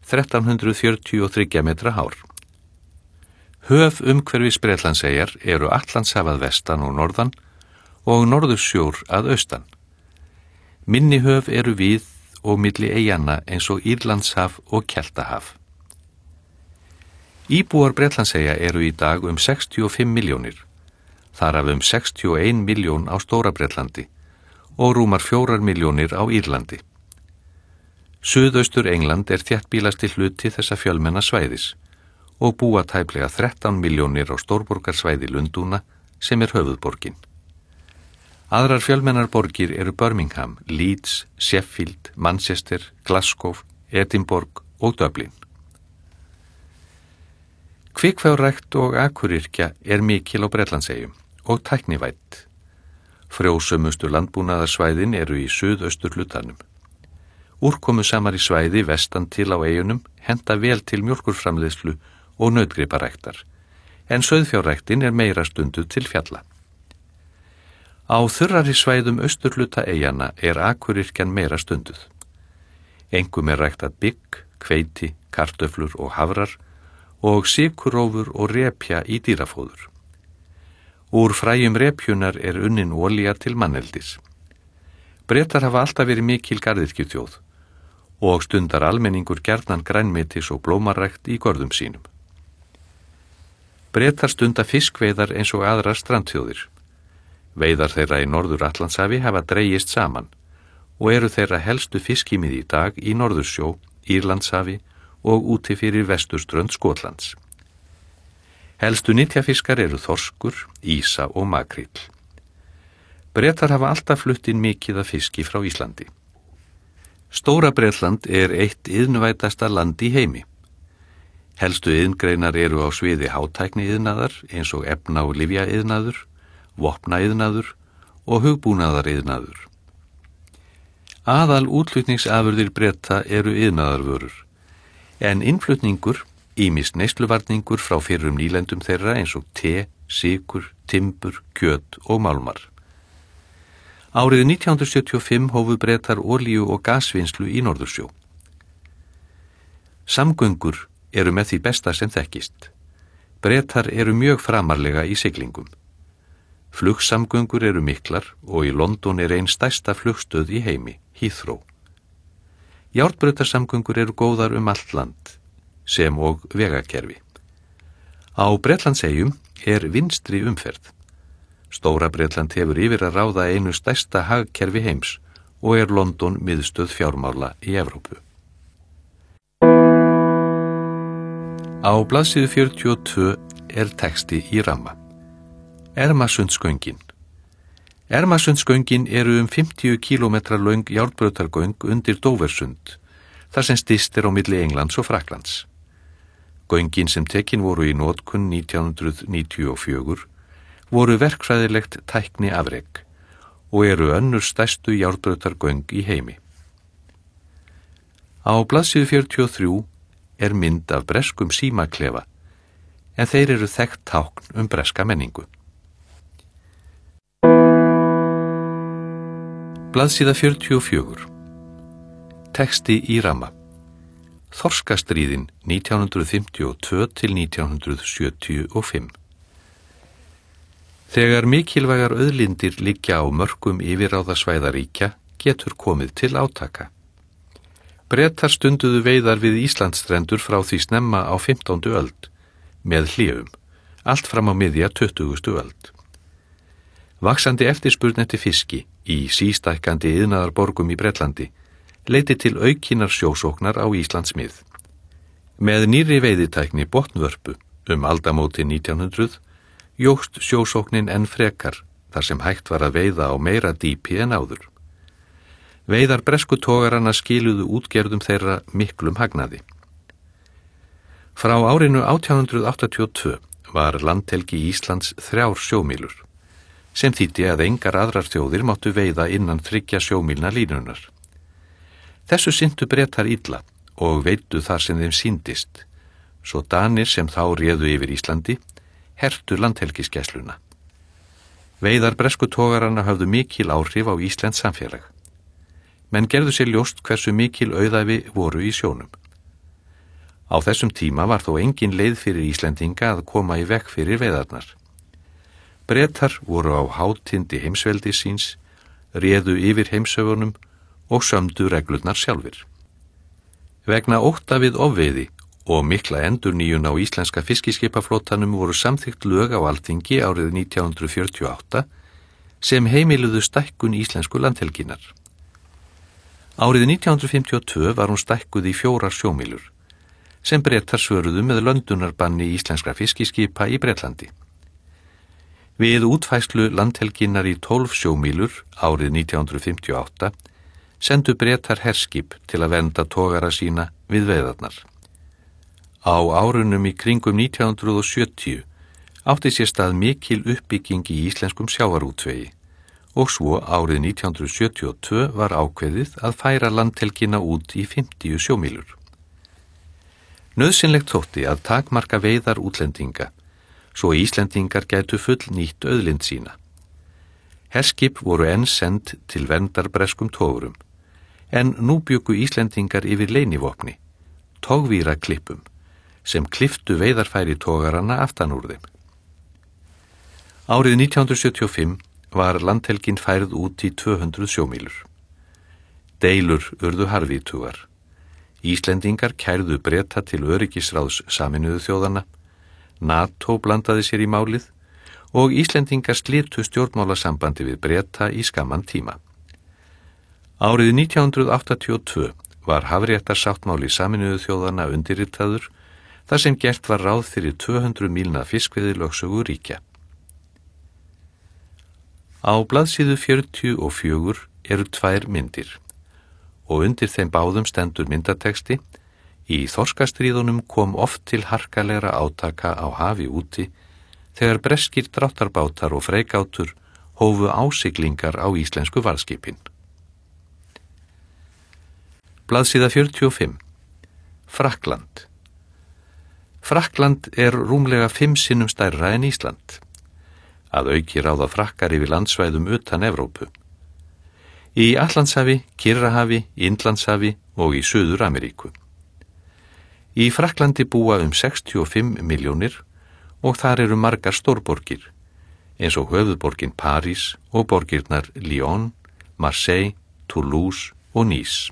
1343 metra hár. Höf umhverfis Bretlandseyjar eru Atlantshafað vestan og norðan og Norðursjór að austan. Minni höf eru við og milli eyjanna eins og Írlandshaf og Keltahaf. Íbúar Bretlandseyja eru í dag 65 milljónir, þar af 61 milljón á Stóra-Bretlandi og rúmar 4 milljónir á Írlandi. Suðaustur England er þéttbýlasti hluti þessa fjölmenna svæðis og búa tæplega 13 milljónir á stórborgarsvæði Lundúna sem er höfuðborgin. Aðrar fjölmennar borgir eru Birmingham, Leeds, Sheffield, Manchester, Glasgow, Edinborg og Dublin. Kvikfjárrækt og akuryrkja er mikil á Bretlandseyjum og tæknivædd. Frjósumustu landbúnaðarsvæðin eru í suðausturhlutanum. Úrkomusamari svæði vestan til á eyjunum henta vel til mjólkurframleiðslu og nautgriparæktar, en sauðfjárræktin er meira stunduð til fjalla. Á þurrari svæðum austurhluta eyjanna er akuryrkjan meira stunduð. Engum er ræktað bygg, hveiti, kartöflur og hafrar og sykurrófur og repja í dýrafóður. Úr fræjum repjunar er unnin olía til manneldis. Bretar hafa alltaf verið mikil garðyrkjuþjóð og stundar almenningur gjarnan grænmetis og blómarækt í görðum sínum. Bretar stunda fiskveiðar eins og aðrar strandþjóðir. Veiðar þeirra í Norður-Atlantshafi hafa dregist saman og eru þeirra helstu fiskimið í dag í Norðursjó, Írlandshafi og úti fyrir vesturströnd Skotlands. Helstu nytjafiskar eru þorskur, ýsa og makríll. Bretar hafa alltaf flutt inn mikið af fiski frá Íslandi. Stóra-Bretland er eitt iðnvætasta land í heimi. Helstu iðngreinar eru á sviði hátækniiðnaðar eins og efna- og lyfjaiðnaður, vopnaiðnaður og hugbúnaðariðnaður. Aðal útflutningsafurðir Breta eru iðnaðarvörur, en innflutningur, ýmist neysluvarningur frá fyrrum nýlendum þeirra eins og te, sykur, timbur, kjöt og málmar. Árið 1975 hófu Bretar olíu- og gasvinnslu í Norðursjó. Samgöngur eru með því besta sem þekkist. Bretar eru mjög framarlega í siglingum. Flugsamgöngur eru miklar og í London er ein stærsta flugstöð í heimi, Heathrow. Járnbrautarsamgöngur eru góðar allt land, sem og vegakerfi. Á Bretlandseyjum er vinstri umferð. Stóra Bretland hefur yfir að ráða einu stærsta hagkerfi heims og er London miðstöð fjármála í Evrópu. Á blaðsíðu 42 er texti í ramma. Ermarsundsgöngin. Ermarsundsgöngin eru 50 kílómetra löng járnbrautargöng undir Doversund, þar sem styst er á milli Englands og Fraklands. Göngin sem tekin voru í notkun 1994 voru verkfræðilegt tækni afrek og eru önnur stærstu járnbrautargöng í heimi. Á blaðsíðu 43 er mynd af breskum símaklefa, en þeir eru þekkt tákn breska menningu. Blaðsíða 44. Texti í ramma. Þorskastríðin 1952 til 1975. Þegar mikilvægar auðlindir liggja á mörkum yfirráðasvæðaríkja getur komið til átaka. Bretar stunduðu veiðar við Íslandsstrendur frá því snemma á 15. öld, með hléum, allt fram á miðja 20. öld. Vaxandi eftirspurn eftir fiski í sístækkandi iðnaðarborgum í Bretlandi leiddi til aukinnar sjósóknar á Íslandsmið. Með nýrri veiðitækni botnvörpu aldamótin 1900 jókst sjósóknin enn frekar þar sem hægt var að veiða á meira dýpi en áður. Veiðar bresku togaranna skiluðu útgerðum þeirra miklum hagnaði. Frá árinu 1882 var landhelgi Íslands 3 sjómílur, sem þýddi að engar aðrar þjóðir máttu veiða innan 3 sjómílna línunar. Þessu sinntu Bretar illa og veiddu þar sem þeim sýndist, svo Danir sem þá réðu yfir Íslandi hertu landhelgisgæsluna. Veiðar bresku togaranna höfðu mikil áhrif á íslenskt samfélag. Menn gerðu sér ljóst hversu mikil auðæfi voru í sjónum. Á þessum tíma var þó engin leið fyrir Íslendinga að koma í veg fyrir veiðarnar. Bretar voru á hátindi heimsveldi síns, réðu yfir heimsögunum og sömdu reglurnar sjálfir. Vegna ótta við ofveiði og mikla endurnýjun á íslenska fiskiskipaflotanum voru samþykkt lög á Alþingi árið 1948 sem heimiluðu stækkun íslensku landhelginnar. Árið 1952 var hún stækkuð í 4 sjómílur, sem Bretar svöruðu með löndunarbanni íslenskra fiskiskipa í Bretlandi. Við útfærslu landhelginnar í 12 sjómílur árið 1958 sendu Bretar herskip til að vernda togara sína við veiðarnar. Á árunum í kringum 1970 átti sér stað mikil uppbygging í íslenskum sjávarútvegi og svo árið 1972 var ákveðið að færa landhelgina út í 50 sjómílur. Nauðsynlegt þótti að takmarka veiðar útlendinga, svo Íslendingar gætu full nýtt auðlind sína. Herskip voru enn send til verndar breskum togurum, en nú bjuggu Íslendingar yfir leynivopni, togvíraklippum, sem klipptu veiðarfæri togaranna aftan úr þeim. Árið 1975 var landhelgin færð út í 200 sjómílur. Deilur urðu harðvítugar. Íslendingar kærðu Breta til öryggisráðs Sameinuðu þjóðanna, NATO blandaði sér í málið og Íslendingar slitu stjórnmálasambandi við Breta í skamman tíma. Árið 1982 var hafréttarsáttmáli Sameinuðu þjóðanna undirritaður þar sem gert var ráð fyrir 200 mílna fiskveiðilögsögu ríkja. Á blaðsíðu 44 eru 2 myndir og undir þeim báðum stendur myndatexti: Í þorskastríðunum kom oft til harkalegra átaka á hafi úti þegar breskir dráttarbátar og freigátur hófu ásiglingar á íslensku varðskipin. Blaðsíða 45. Frakkland. Frakkland er rúmlega 5 sinnum stærra en Ísland. Að auki ráða Frakkar yfir landsvæðum utan Evrópu. Í Atlantshafi, Kyrrahafi, Indlandshafi og í Suður-Ameríku. Í Frakklandi búa 65 milljónir og þar eru margar stórborgir, eins og höfuðborgin París og borgirnar Lyon, Marseille, Toulouse og Nice.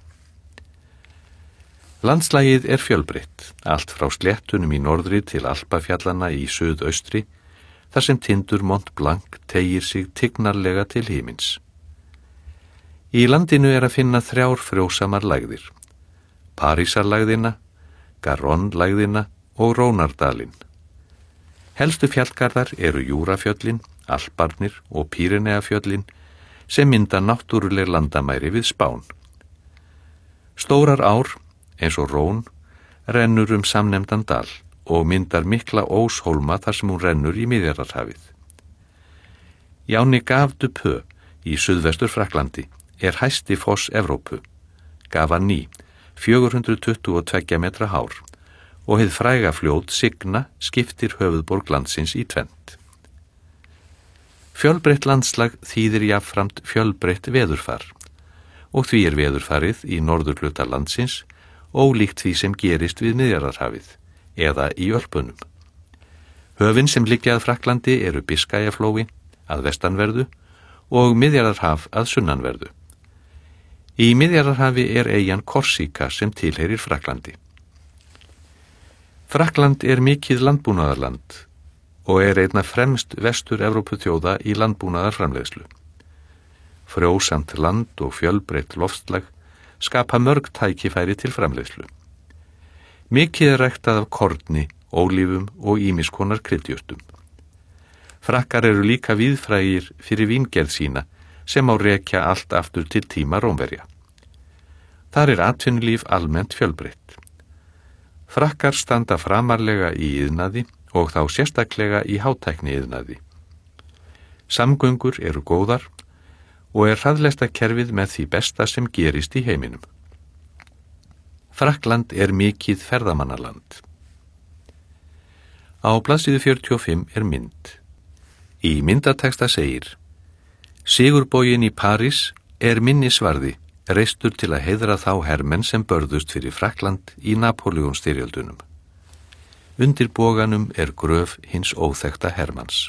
Landslagið er fjölbreytt, allt frá sléttunum í norðri til Alpafjallanna í suðaustri, þar sem tindur Mont Blanc teygir sig tignarlega til himins. Í landinu er að finna 3 frjósamar lægðir, Parísarlægðina, Garonne-lægðina og Rónardalinn. Helstu fjallgarðar eru Júrafjöllin, Alparnir og Pýreneafjöllin sem mynda náttúruleg landamæri við Spán. Stórar ár, eins og Rón, rennur samnefndan dal og myndar mikla óshólma þar sem hún rennur í Miðjarðarhafið. Í ánni Gave du Peu í suðvestur Frakklandi er hæsti foss Evrópu, Gavani, 422 metra hár og hið fræga fljót Signa skiptir höfuðborg landsins í tvennt. Fjölbreytt landslag þýðir jafnframt fjölbreytt veðurfar og því er veðurfarið í norðurhluta landsins ólíkt því sem gerist við Miðjarðarhafið eða í Ölpunum. Höfin sem liggja að Frakklandi eru Biskajaflói að vestanverðu og Miðjarðarhaf að sunnanverðu. Í Miðjarðarhafi er eyjan Korsíka sem tilheyrir Frakklandi. Frakkland er mikið landbúnaðarland og er einna fremst vestur-Evrópuþjóða í landbúnaðarframleiðslu. Frjósamt land og fjölbreytt loftslag skapa mörg tækifæri til framleiðslu. Mikið er ræktað af korni, ólífum og ýmiss konar kryddjurtum. Frakkar eru líka víðfrægir fyrir víngerð sína sem á rekja allt aftur til tíma Rómverja. Þar er atvinnulíf almennt fjölbreytt. Frakkar standa framarlega í iðnaði og þá sérstaklega í hátækni iðnaði. Samgöngur eru góðar og er hraðlestakerfið með því besta sem gerist í heiminum. Frakkland er mikið ferðamannaland. Á blaðsíðu 45 er mynd. Í myndateksta segir: Sigurboginn í París er minnisvarði reistur til að heiðra þá hermenn sem börðust fyrir Frakkland í Napóleónsstyrjöldunum. Undir boganum er gröf hins óþekkta hermanns.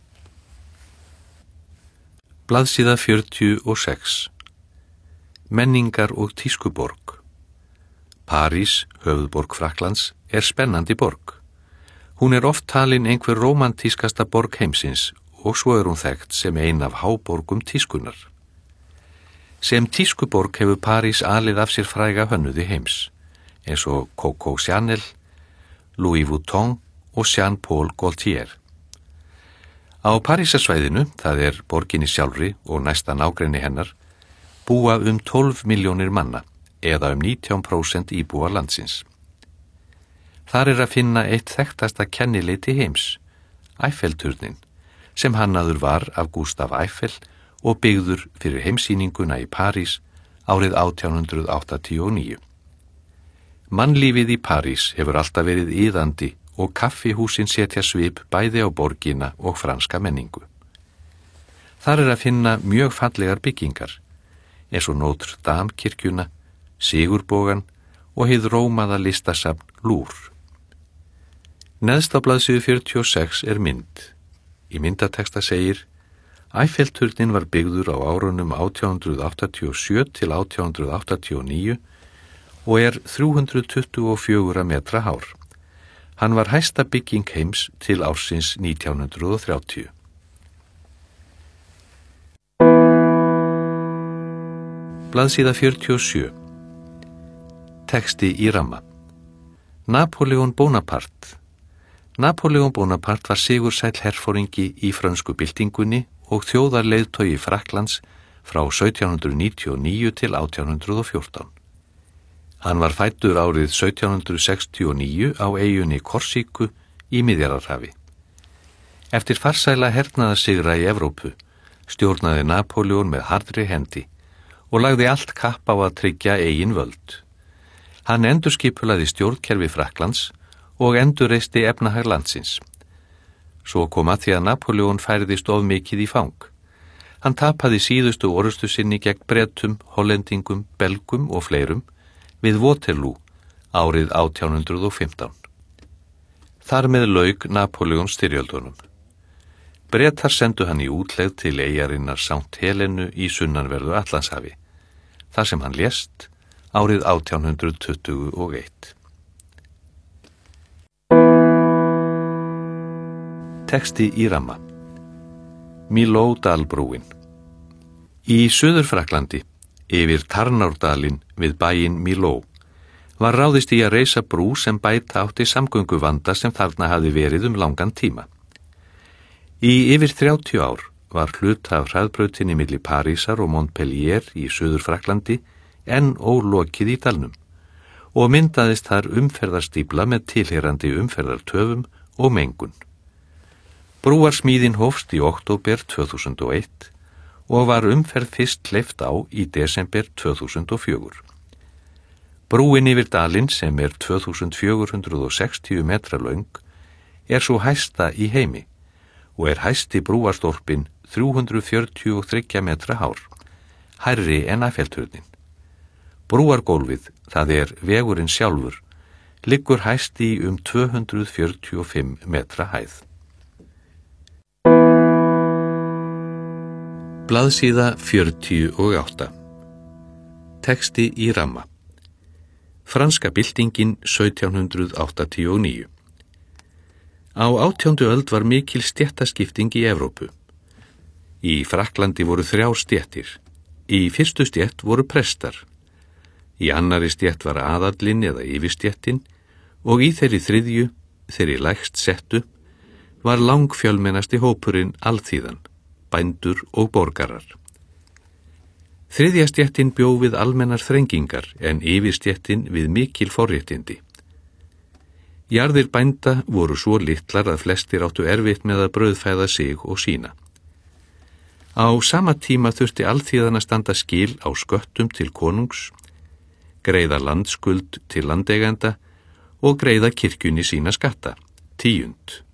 Blaðsíða 46. Menningar og tískuborg. París, höfuðborg Frakklands, er spennandi borg. Hún er oft talin einhver rómantískasta borg heimsins og svo er hún þekkt sem ein af háborgum tískunar. Sem tískuborg hefur París alið af sér fræga hönnuði heims, eins og Coco Chanel, Louis Vuitton og Jean-Paul Gaultier. Á Parísarsvæðinu, það er borginni sjálfri og næsta nágrenni hennar, búa 12 milljónir manna, eða 19% íbúa landsins. Þar er að finna eitt þekktasta kennileiti heims, Eiffelturnin, sem hannaður var af Gustave Eiffel og byggður fyrir heimsýninguna í París árið 1889. Mannlífið í París hefur alltaf verið iðandi og kaffihúsin setja svip bæði á borgina og franska menningu. Þar er að finna mjög fallegar byggingar, eins og Notre Dame kirkjuna, Sigurbogan og hið rómaða listasafn Louvre. Neðst á blaðsíðu 46 er mynd. Í myndateksta segir: Eiffelturnin var byggður á árunum 1887 til 1889 og er 324 metra hár. Hann var hæsta bygging heims til ársins 1930. Blaðsíða 47. Texti í ramma. Napóleon Bonaparte. Napóleon Bonaparte var sigursæll herforingi í frönsku byltingunni og þjóðarleiðtogi Frakklands frá 1799 til 1814. Hann var fæddur árið 1769 á eyjunni Korsíku í Miðjarðarhafi. Eftir farsæla hernaðarsigra í Evrópu stjórnaði Napóleon með harðri hendi og lagði allt kapp á að tryggja eigin völd, Hann endurskipulaði stjórnkerfi Frakklands og endurreisti efnahag landsins. Svo kom að því að Napóleon færðist of mikið í fang. Hann tapaði síðustu orustu sinni gegn Bretum, Hollendingum, Belgum og fleirum við Waterloo árið 1815. Þar með lauk Napóleon styrjöldunum. Bretar sendu hann í útlegð til eyjarinnar Sankt Helenu í sunnanverðu Atlantshafi, þar sem hann lést árið 1821. Texti í ramma. Milhaud-dalbrúin. Í Suður-Frakklandi, yfir Tarnárdalinn við bæinn Milhaud, var ráðist í að reisa brú sem bæta átti samgönguvanda sem þarna hafði verið langan tíma. Í yfir 30 ár var hluta af hraðbrautinni milli Parísar og Montpellier í Suður-Frakklandi enn ólokið í dalnum og myndaðist þar umferðarstífla með tilheyrandi umferðartöfum og mengun. Brúarsmíðin hófst í október 2001 og var umferð fyrst hleypt á í desember 2004. Brúin yfir dalinn sem 2460 metra löng svo hæsta í heimi og hæsti brúarstólpinn 343 metra hár, hærri en Eiffelturnin. Brúargólfið, það vegurinn sjálfur, liggur hæst í 245 metra hæð. Blaðsíða 48. Texti í ramma. Franska byltingin 1789. Á 18. öld var mikil stéttaskipting í Evrópu. Í Frakklandi voru 3 stéttir. Í fyrstu stétt voru prestar. Í annari stétt var aðallinn eða yfirstéttin og í þeirri þriðju, þeirri lægst settu, var langfjölmennasti hópurinn alþýðan, bændur og borgarar. Þriðja stéttin bjó við almennar þrengingar en yfirstéttin við mikil forréttindi. Jarðir bænda voru svo litlar að flestir áttu erfitt með að brauðfæða sig og sína. Á sama tíma þurfti alþýðan að standa skil á sköttum til konungs, greiða landskuld til landeigenda og greiða kirkjunni sína skatta, 10.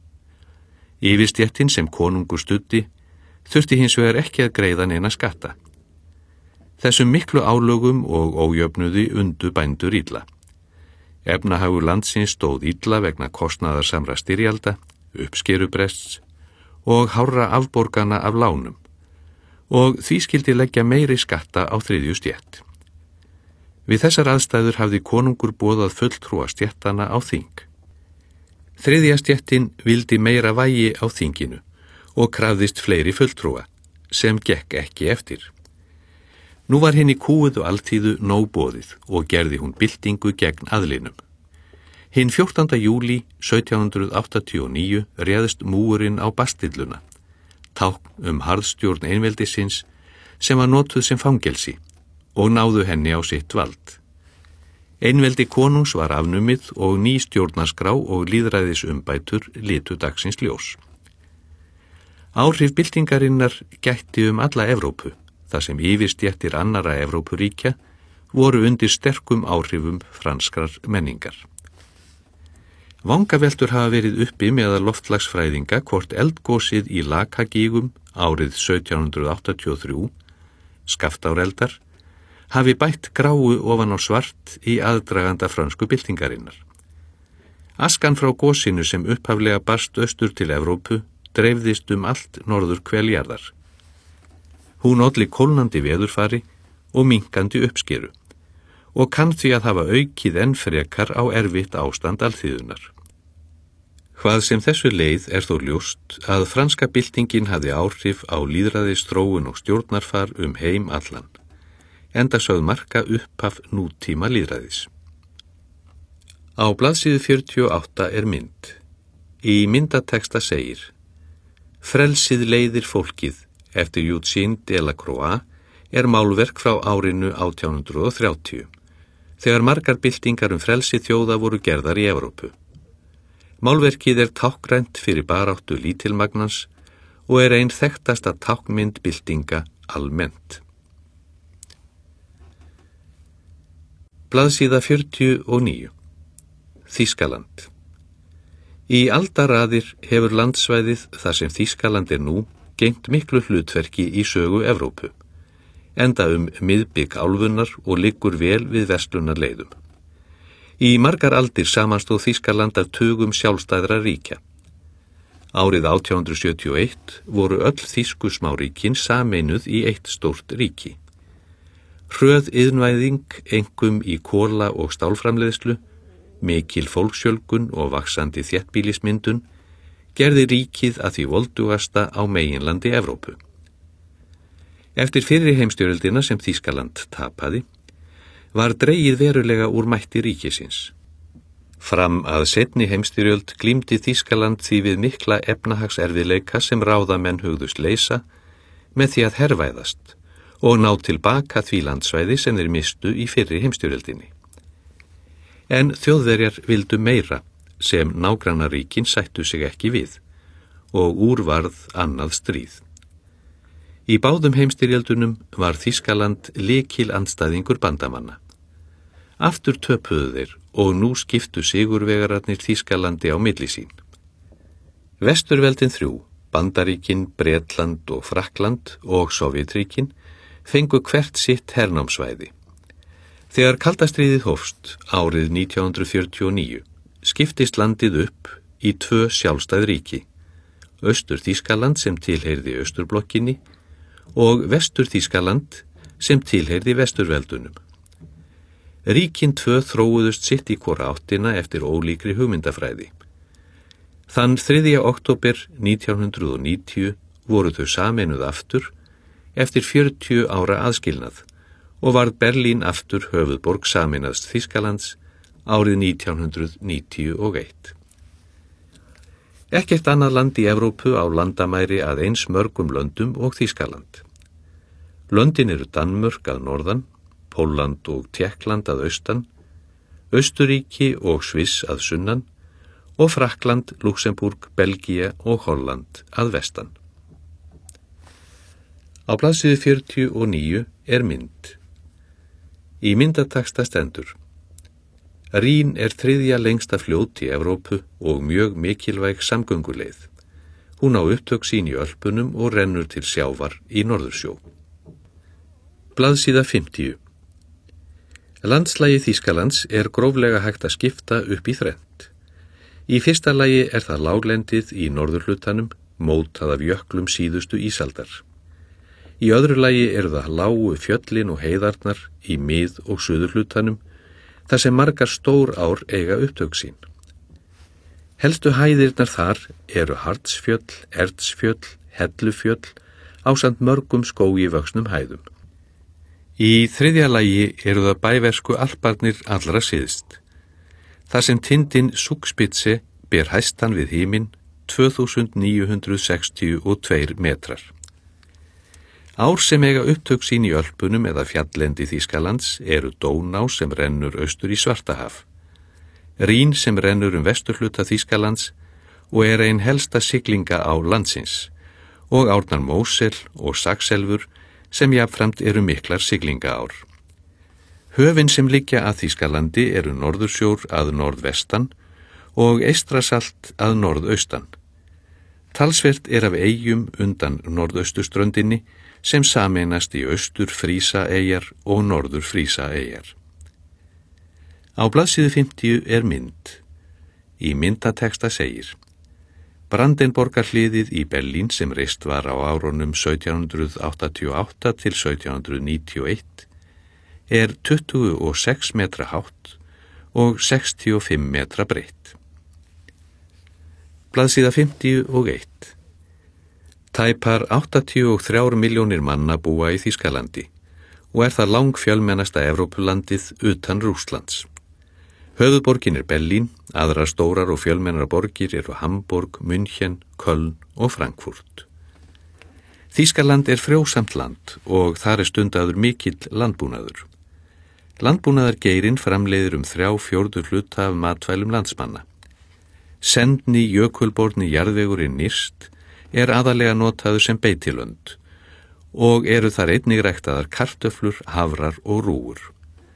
Yfirstéttin sem konungur studdi þurfti hins vegar ekki að greiða neina skatta. Þessum miklu álögum og ójöfnuði undu bændur illa. Efnahagur landsins stóð illa vegna kostnaðarsamra styrjalda, uppskerubrests og hárra afborgana af lánum og því skildi leggja meiri skatta á þriðju stétt. Við þessar aðstæður hafði konungur boðað fulltrúa stéttana á þing. Þriðja stéttin vildi meira vægi á þinginu og krafðist fleiri fulltrúa, sem gekk ekki eftir. Nú var henni kúuðu alþýðu nóg boðið og gerði hún byltingu gegn aðlinum. Hinn 14. júlí 1789 réðst múurinn á Bastilluna, tákn harðstjórn einveldisins sem var notuð sem fangelsi og náðu henni á sitt vald. Einveldi konungs var afnumið og ný stjórnarskrá og lýðræðisumbætur litu dagsins ljós. Áhrif byltingarinnar gætti alla Evrópu, þar sem yfirstéttir annarra Evrópuríkja voru undir sterkum áhrifum franskrar menningar. Vangaveltur hafa verið uppi meðal loftslagsfræðinga hvort eldgosið í Lakagígum árið 1783, Skaftáreldar, hafi bætt gráu ofan á svart í aðdraganda frönsku byltingarinnar. Askan frá gosinu sem upphaflega barst austur til Evrópu dreifðist allt norður hveljarðar. Hún olli kólnandi veðurfari og minkandi uppskeru og kann því að hafa aukið enn frekar á erfitt ástand alþýðunnar. Hvað sem þessu leið þó ljóst að franska byltingin hafði áhrif á lýðræðisþróun og stjórnarfar heim allan, enda sögð marka upphaf nútíma lýðræðis. Á blaðsíðu 48 mynd. Í myndateksta segir: Frelsið leiðir fólkið eftir Eugène Delacroix málverk frá árinu 1830, þegar margar byltingar frelsi þjóða voru gerðar í Evrópu. Málverkið táknrænt fyrir baráttu lítilmagnans og ein þekktasta táknmynd byltinga almennt. Blaðsíða 49. Þýskaland. Í aldaraðir hefur landsvæðið þar sem Þýskaland nú gegnt miklu hlutverki í sögu Evrópu, enda miðbik álfunnar og liggur vel við verslunarleiðum. Í margar aldir samanstóð Þýskaland af tugum sjálfstæðra ríkja. Árið 1871 voru öll þýsku smáríkin sameinuð í eitt stórt ríki. Hröð iðnvæðing, einkum í kola- og stálframleiðslu, mikil fólksfjölgun og vaxandi þéttbýlismyndun gerði ríkið að því voldugasta á meginlandi Evrópu. Eftir fyrri heimsstyrjöldina sem Þýskaland tapaði, var dregið verulega úr mætti ríkisins. Fram að seinni heimsstyrjöld glímdi Þýskaland því við mikla efnahagserfiðleika sem ráðamenn hugðust leysa með því að hervæðast og ná tilbaka því landsvæði sem þeir mistu í fyrri heimsstyrjöldinni. En Þjóðverjar vildu meira sem nágrannaríkin sættu sig ekki við og úr varð annað stríð. Í báðum heimsstyrjöldunum var Þýskaland lykil-andstæðingur bandamanna. Aftur töpuðu þeir og nú skiptu sigurvegararnir Þýskalandi á milli sín. Vesturveldin þrjú, Bandaríkin, Bretland og Frakkland og Sovétríkin fengu hvert sitt hernámsvæði. Þegar kaldastríðið hófst árið 1949 skiptist landið upp í 2 sjálfstæð ríki, Austur-Þýskaland sem tilheyrði Austurblokkinni og Vestur-Þýskaland sem tilheyrði Vesturveldunum. Ríkin 2 þróuðust sitt í hvora áttina eftir ólíkri hugmyndafræði. Þann 3. október 1990 voru þau sameinuð aftur eftir 40 ára aðskilnað og varð Berlín aftur höfuðborg sameinaðs Þýskalands árið 1991. Ekkert annað land í Evrópu á landamæri að eins mörgum löndum og Þýskaland. Löndin eru Danmörk að norðan, Pólland og Tékkland að austan, Austurríki og Sviss að sunnan og Frakkland, Luxemburg, Belgía og Holland að vestan. Á blaðsíðu 49 mynd. Í myndataksta stendur: Rín 3. lengsta fljót í Evrópu og mjög mikilvæg samgönguleið. Hún á upptök sín í Ölpunum og rennur til sjávar í Norðursjó. Blaðsíða 50. Landslagi Þýskalands gróflega hægt að skipta upp í þrennt. Í fyrsta lagi það láglendið í norðurhlutanum, mótað af jöklum síðustu ísaldar. Í öðru lagi það lágu fjöllin og heiðarnar í mið- og suðurhlutanum, þar sem margar stór ár eiga upptök sín. Helstu hæðirnar þar Hardsfjöll, Ertsfjöll, Hellufjöll ásamt mörgum skógi vöxnum hæðum. Í þriðja lagi það bæversku Alparnir allra syðst. Þar sem tindin Zugspitze ber hæstan við himinn 2962 metrar. Ár sem eiga upptök sín í Ölpunum eða fjalllendi Þýskalands Dóná sem rennur austur í Svartahaf, Rín sem rennur vesturhluta Þýskalands og ein helsta siglinga á landsins, og árnar Mósel og Saxelfur sem jafnframt miklar siglingaár. Höfin sem liggja að Þýskalandi Norðursjór að norðvestan og Eystrasalt að norðaustan. Talsvert af eyjum undan norðausturströndinni sem sameinast í Austur-Frísa-eyjar og Norður-Frísa-eyjar. Á blaðsíðu 50 mynd. Í myndateksta segir: Brandenborgarhliðið í Berlín sem reist var á árunum 1788 til 1791 26 metra hátt og 65 metra breitt. Blaðsíða 51. Tæpar 83 milljónir manna búa í Þýskalandi og það langfjölmennasta Evrópulandið utan Rússlands. Höfuðborgin Berlín, aðrar stórar og fjölmennar borgir Hamburg, München, Köln og Frankfurt. Þýskaland frjósamt land og þar stundaður mikill landbúnaður. Landbúnaðargeirinn framleiðir 3/4 hluta af matvælum landsmanna. Sendni jökulborni jarðvegurinn nyrst aðalega notaður sem beitilönd og þar einnig ræktaðar kartöflur, hafrar og rúgur.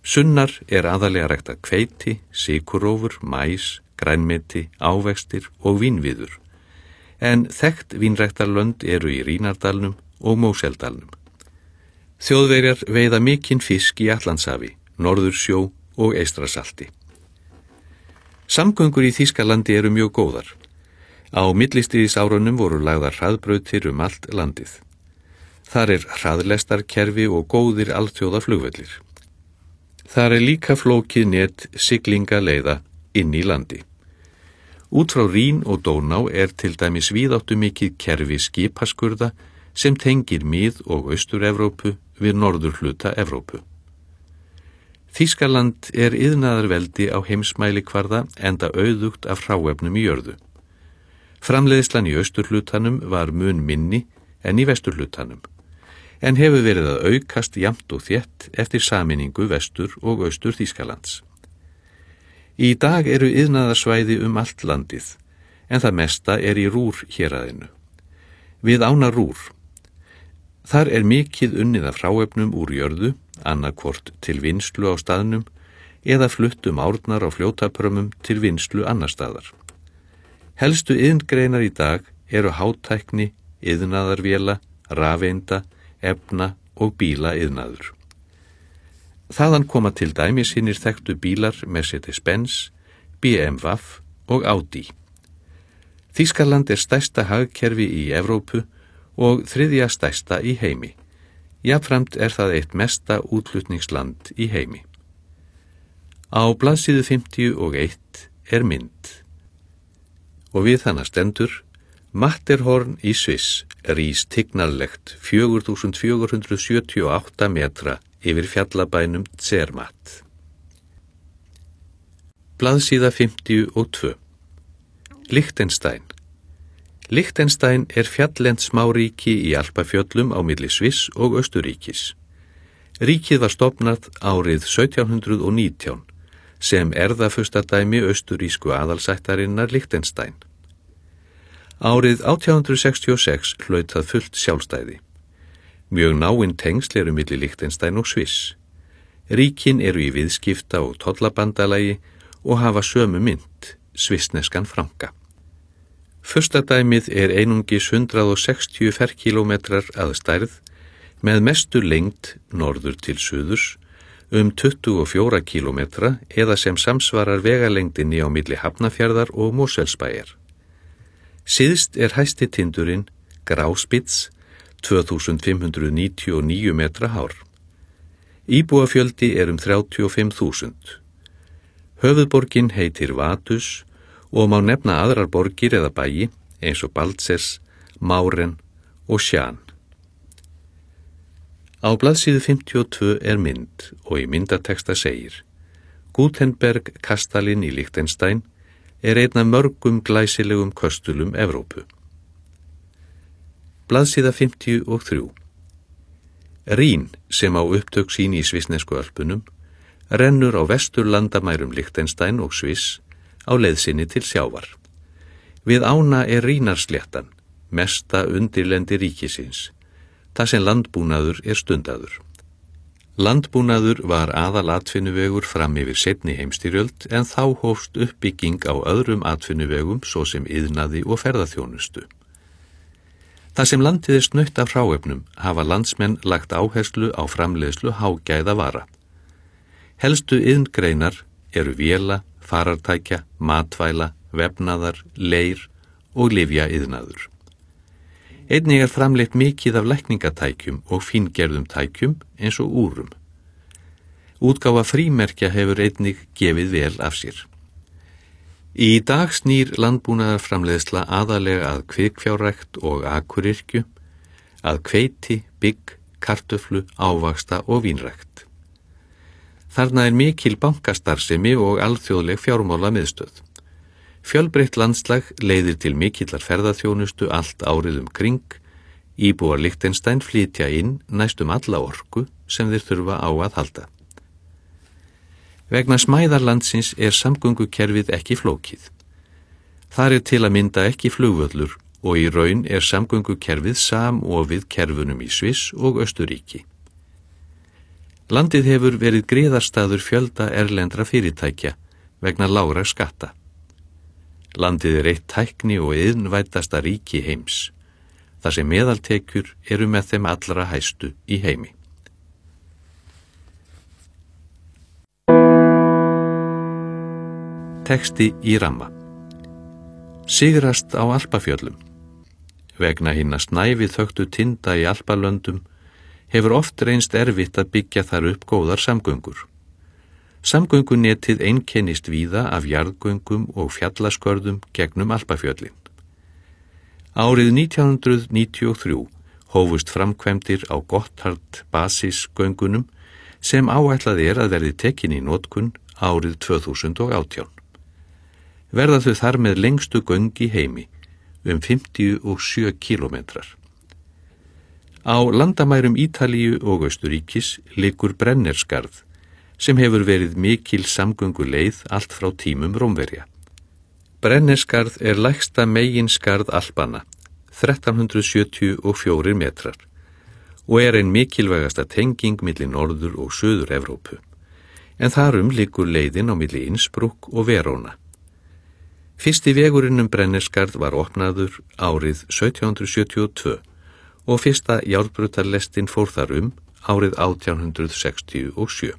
Sunnar er aðalega ræktað hveiti, sykurrófur, mais, grænmeti, ávextir og vínviður, en þekkt vínræktarlönd eru í Rínardalnum og Móseldalnum. Þjóðverjar veiða mikinn fisk í Atlantshafi, Norðursjó og Eystrasalti. Samgöngur í Þýskalandi eru mjög góðar. Á millistríðsárunum voru lagðar hraðbrautir allt landið. Þar er hraðlestarkerfi og góðir alþjóða flugvellir. Þar er líka flókið net siglingaleiða inn í landi. Út frá Rín og Dóná er til dæmis víðáttumikið kerfi skipaskurða sem tengir Mið- og Austur-Evrópu við norðurhluta Evrópu. Þýskaland er iðnaðarveldi á heimsmælikvarða enda auðugt af hráefnum í jörðu. Framleiðslan í austurhlutanum var mun minni en í vesturhlutanum, en hefur verið að aukast jafnt og þétt eftir sameiningu vestur og austur Þýskalands. Í dag eru iðnaðarsvæði allt landið, en það mesta er í Rúr héraðinu. Við ána Rúr. Þar er mikið unnið af hráefnum úr jörðu, annarkvort til vinnslu á staðnum eða fluttum árnar á fljótaprömmum til vinnslu annar staðar. Helstu iðngreinar í dag eru hátækni, iðnaðarvéla, rafeinda, efna og bílaiðnaður. Þaðan koma til dæmis hinir þekktu bílar Mercedes-Benz, BMW og Audi. Þýskaland er stærsta hagkerfi í Evrópu og þriðja stærsta í heimi. Jafnframt er það eitt mesta útflutningsland í heimi. Á blaðsíðu 51 er mynd. Og við hana stendur: Matterhorn í Sviss rís tignarlegt 4478 metra yfir fjallabænum Zermatt. Blaðsíða 52. Liechtenstein. Liechtenstein er fjallend smáríki í Alpafjöllum á milli Sviss og Austurríkis. Ríkið var stofnað árið 1719 sem erfðafurstadæmi austurísku aðalsættarinnar Liechtenstein. Árið 1866 hlaut það fullt sjálfstæði. Mjög náin tengsl eru milli Liechtenstein og Sviss. Ríkin eru í viðskipta- og tollabandalagi og hafa sömu mynt, svissneskan franka. Furstadæmið er einungis 160 ferkílómetrar að stærð með mestu lengd norður til suðurs 24 kílómetra eða sem samsvarar vegalengdinni á milli Hafnarfjarðar og Mosfellsbæjar. Syðst er hæsti tindurinn Gráspitz 2599 metra hár. Íbúafjöldi er 35.000. Höfuðborgin heitir Vaduz og má nefna aðrar borgir eða bæi eins og Balzers, Máren og Sján. Á blaðsíðu 52 er mynd og í myndateksta segir: Gutenberg-kastalinn í Liechtenstein er einn af mörgum glæsilegum köstulum Evrópu. Blaðsíða 53. Rín, sem á upptök sín í svissnesku Ölpunum, rennur á vesturlandamærum Liechtenstein og Sviss á leið sinni til sjávar. Við ána er Rínarsléttan, mesta undirlendi ríkisins, þar sem landbúnaður er stundaður. Landbúnaður var aðalatvinnuvegur fram yfir seinni heimstyrjöld en þá hófst uppbygging á öðrum atvinnuvegum svo sem iðnaði og ferðaþjónustu. Það sem landið er snautt af hráefnum hafa landsmenn lagt áherslu á framleiðslu hágæða vara. Helstu iðngreinar eru véla, farartækja, matvæla, vefnaðar, leir og lyfjaiðnaður. Einnig er framleitt mikið af lækningatækjum og fíngerðum tækjum eins og úrum. Útgáfa frímerkja hefur einnig gefið vel af sér. Í dag snýr landbúnaðarframleiðsla aðalega að kvikfjárrækt og akurirkju, að hveiti, bygg, kartöflu, ávaxta og vínrækt. Þarna er mikil bankastarfsemi og alþjóðleg fjármálamiðstöð. Fjölbreytt landslag leiðir til mikillar ferðaþjónustu allt árið kring. Íbúar Liechtenstein flytja inn næstum alla orku sem þeir þurfa á að halda. Vegna smæðar landsins er samgöngukerfið ekki flókið. Þar er til að mynda ekki flugvöllur og í raun er samgöngukerfið samofið kerfunum í Sviss og Austurríki. Landið hefur verið griðarstaður fjölda erlendra fyrirtækja vegna lágra skatta. Landið er eitt tækni og iðnvætasta ríki heims, þar sem meðaltekjur eru með þeim allra hæstu í heimi. Texti í ramma. Sigrast á Alpafjöllum. Vegna hinna snævi þöktu tinda í Alpalöndum hefur oft reynst erfitt að byggja þar upp góðar samgöngur. Samgöngunetið einkennist víða af jarðgöngum og fjallaskörðum gegnum Alpafjöllin. Árið 1993 hófust framkvæmdir á Gotthard-basisgöngunum sem áætlað að verði tekin í notkun árið 2018. Verða þau þar með lengstu göng í heimi, 57 kílómetrar. Á landamærum Ítalíu og Austurríkis liggur Brennerskarð, sem hefur verið mikil samgönguleið allt frá tímum Rómverja. Brennerskarð er lægsta meginskarð Alpanna, 1374 metrar, og er ein mikilvægasta tenging milli Norður- og Suður-Evrópu, en þarum liggur leiðin á milli Innsbruck og Verona. Fyrsti vegurinn Brennerskarð var opnaður árið 1772 og fyrsta járnbrautarlestin fór þar árið 1867.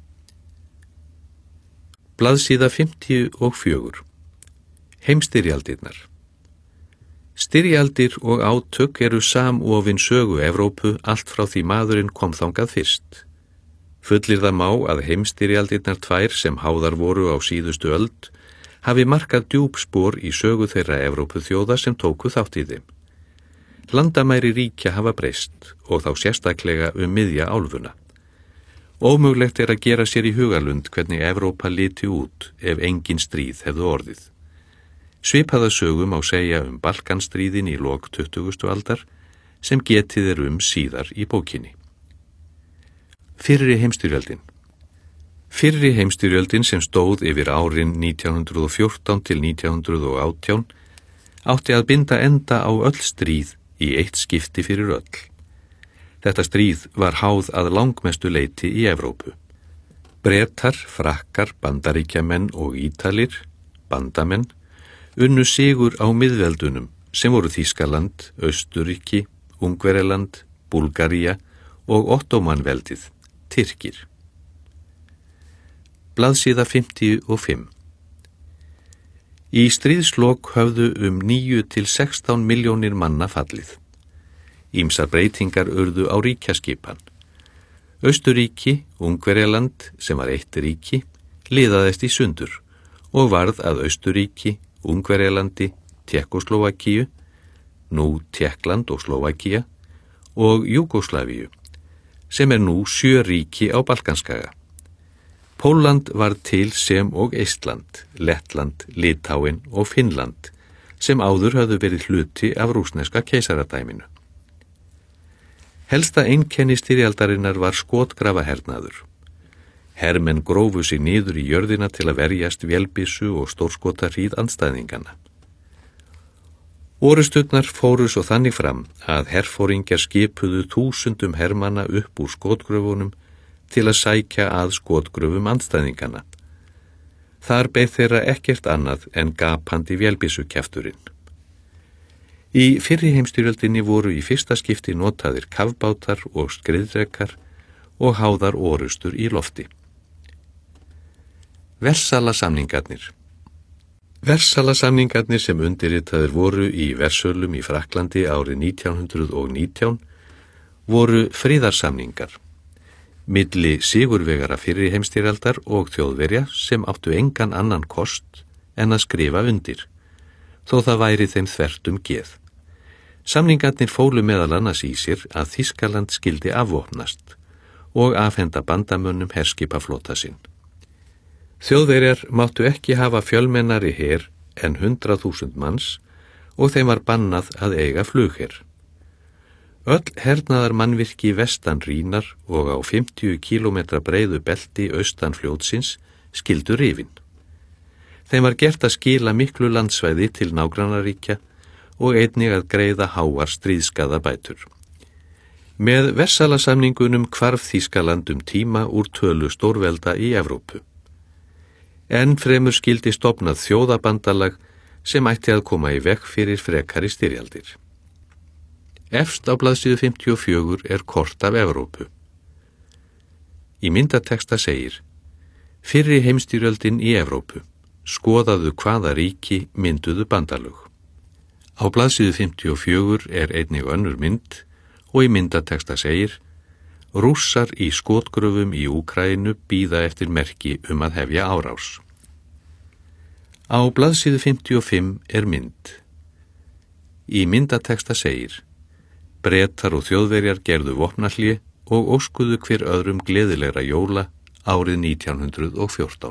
Blaðsíða 54. Heimsstyrjaldirnar. Styrjaldir og átök eru samofin sögu Evrópu allt frá því maðurinn kom þangað fyrst. Fullir það má að heimsstyrjaldirnar tvær sem háðar voru á síðustu öld hafi markað djúpspor í sögu þeirra Evrópuþjóða sem tóku þátt í þeim. Landamæri ríkja hafa breyst og þá sérstaklega miðja álfuna. Ómögulegt er að gera sér í hugarlund hvernig Evrópa liti út ef engin stríð hefðu orðið. Svipaða sögu má segja Balkanstríðin í lok 20. aldar sem getið síðar í bókinni. Fyrri heimsstyrjöldin. Fyrri heimsstyrjöldin sem stóð yfir árin 1914 til 1918 átti að binda enda á öll stríð í eitt skipti fyrir öll. Þetta stríð var háð að langmestu leyti í Evrópu. Bretar, Frakkar, Bandaríkjamenn og Ítalir, bandamenn, unnu sigur á miðveldunum sem voru Þýskaland, Austurríki, Ungverjaland, Búlgaría og Ottómanveldið, Tyrkir. Blaðsíða 55. Í stríðslok höfðu 9 til 16 milljónir manna fallið. Ýmsar breytingar urðu á ríkjaskipan. Austurríki, Ungverjaland, sem var eitt ríki, liðaðist í sundur og varð að Austurríki, Ungverjalandi, Tékkóslóvakíu, nú Tékkland og Slóvakía, og Júgóslavíu, sem nú 7 ríki á Balkanskaga. Pólland var til sem og Eistland, Lettland, Litáin og Finnland, sem áður höfðu verið hluti af rússneska keisaradæminu. Helsta einkenni styrjaldarinnar var skotgrafahernaður. Hermenn grófu sig niður í jörðina til að verjast vélbyssu og stórskotarhríð andstæðingana. Orrusturnar fóru svo þannig fram að herforingjar skipuðu 1000 hermanna upp úr skotgröfunum til að sækja að skotgröfum andstæðingana. Þar beið þeirra ekkert annað en gapandi vélbyssukjafturinn. Í fyrri heimsstyrjöldinni voru í fyrsta skipti notaðir kafbátar og skriðdrekar og háðar orrustur í lofti. Versalasamningarnir. Versalasamningarnir sem undirritaðir voru í Versölum í Frakklandi árið 1919 voru friðarsamningar milli sigurvegara fyrri heimsstyrjaldar og Þjóðverja sem áttu engan annan kost en að skrifa undir, þó það væri þeim þvert geð. Samningarnir fólu meðal annars í sér að Þýskaland skyldi afvopnast og afhenda bandamönnum herskipaflota sinn. Þjóðverjar máttu ekki hafa fjölmennari her en 100.000 manns og þeim var bannað að eiga flugher. Öll hernaðar mannvirki vestan Rínar og á 50 kílómetra breiðu belti austan fljótsins skildu rifin. Þeim var gert að skila miklu landsvæði til nágrannaríkja og einnig að greiða háar stríðskaðabætur. Með Versalasamningunum hvarf Þýskaland tíma úr tölu stórvelda í Evrópu. Enn fremur skyldi stofnað þjóðabandalag sem ætti að koma í veg fyrir frekari styrjaldir. Efst á blaðsíðu 54 kort af Evrópu. Í myndateksta segir: Fyrri heimstyrjöldin í Evrópu. Skoðaðu hvaða ríki mynduðu bandalög. Á blaðsíðu 54 einnig önnur mynd og í myndateksta segir: Rússar í skotgröfum í Úkraínu bíða eftir merki að hefja árás. Á blaðsíðu 55 mynd. Í myndateksta segir: Bretar og Þjóðverjar gerðu vopnahlé og óskuðu hver öðrum gleðilegra jóla árið 1914.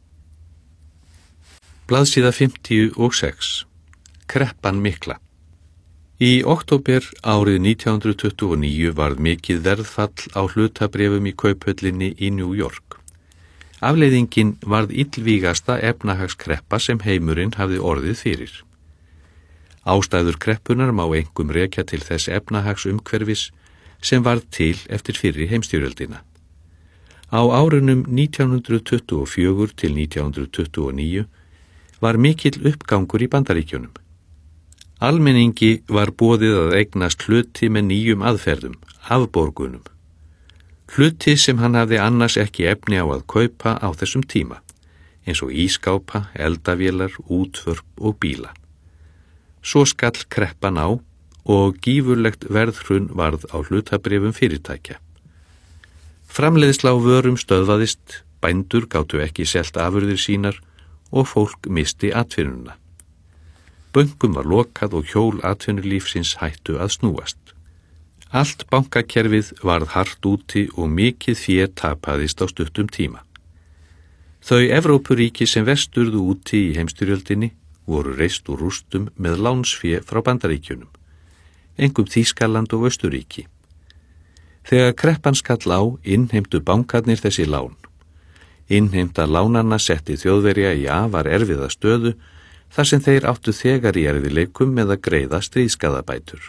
Blaðsíða 56. Kreppan mikla. Í október árið 1929 varð mikið verðfall á hlutabréfum í kauphöllinni í New York. Afleiðingin varð illvígasta efnahagskreppa sem heimurinn hafði orðið fyrir. Ástæður kreppunar má einkum rekja til þess efnahagsumhverfis sem varð til eftir fyrri heimstyrjöldina. Á árunum 1924 til 1929 var mikill uppgangur í Bandaríkjunum. Almenningi var boðið að eignast hluti með nýjum aðferðum, afborgunum. Hluti sem hann hafði annars ekki efni á að kaupa á þessum tíma, eins og ískápa, eldavélar, útvörp og bíla. Svo skall kreppan á og gífurlegt verðhrun varð á hlutabréfum fyrirtækja. Framleiðsla á vörum stöðvaðist, bændur gátu ekki selt afurðir sínar og fólk misti atvinnuna. Bönkum var lokað og hjól atvinnulífsins hættu að snúast. Allt bankakerfið varð hart úti og mikið fé tapaðist á stuttum tíma. Þau Evrópuríki sem vesturðu úti í heimstyrjöldinni voru reist úr rústum með lánsfé frá Bandaríkjunum, einkum Þýskaland og Austurríki. Þegar kreppan skall á, innheimtu bankarnir þessi lán. Innheimta lánanna setti Þjóðverja í afar erfiða stöðu þar sem þeir áttu þegar í erfiðleikum með að greiða stríðskaðabætur.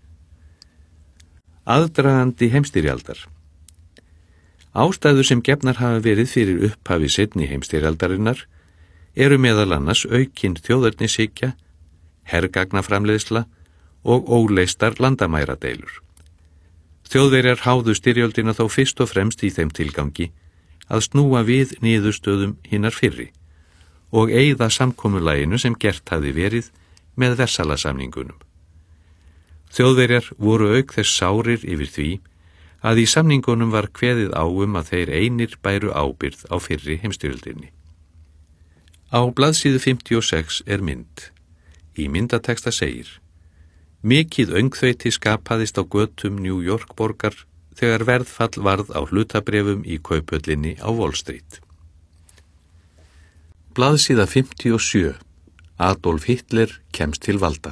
Aðdragandi heimstyrjaldar. Ástæður sem gefnar hafa verið fyrir upphafi seinni heimstyrjaldarinnar eru meðal annars aukin þjóðernishyggja, hergagnaframleiðsla og óleystar landamæradeilur. Þjóðverjar háðu styrjöldina þó fyrst og fremst í þeim tilgangi að snúa við niðurstöðum hinnar fyrri og eyða samkomulaginu sem gert hafði verið með Versalasamningunum. Þjóðverjar voru auk þess sárir yfir því að í samningunum var kveðið á að þeir einir bæru ábyrgð á fyrri heimstyrjöldinni. Á blaðsíðu 56 mynd. Í myndateksta segir: Mikið öngþveiti skapaðist á götum New York borgar þegar verðfall varð á hlutabréfum í kauphöllinni á Wall Street. Blaðsíða 57. Adolf Hitler kemst til valda.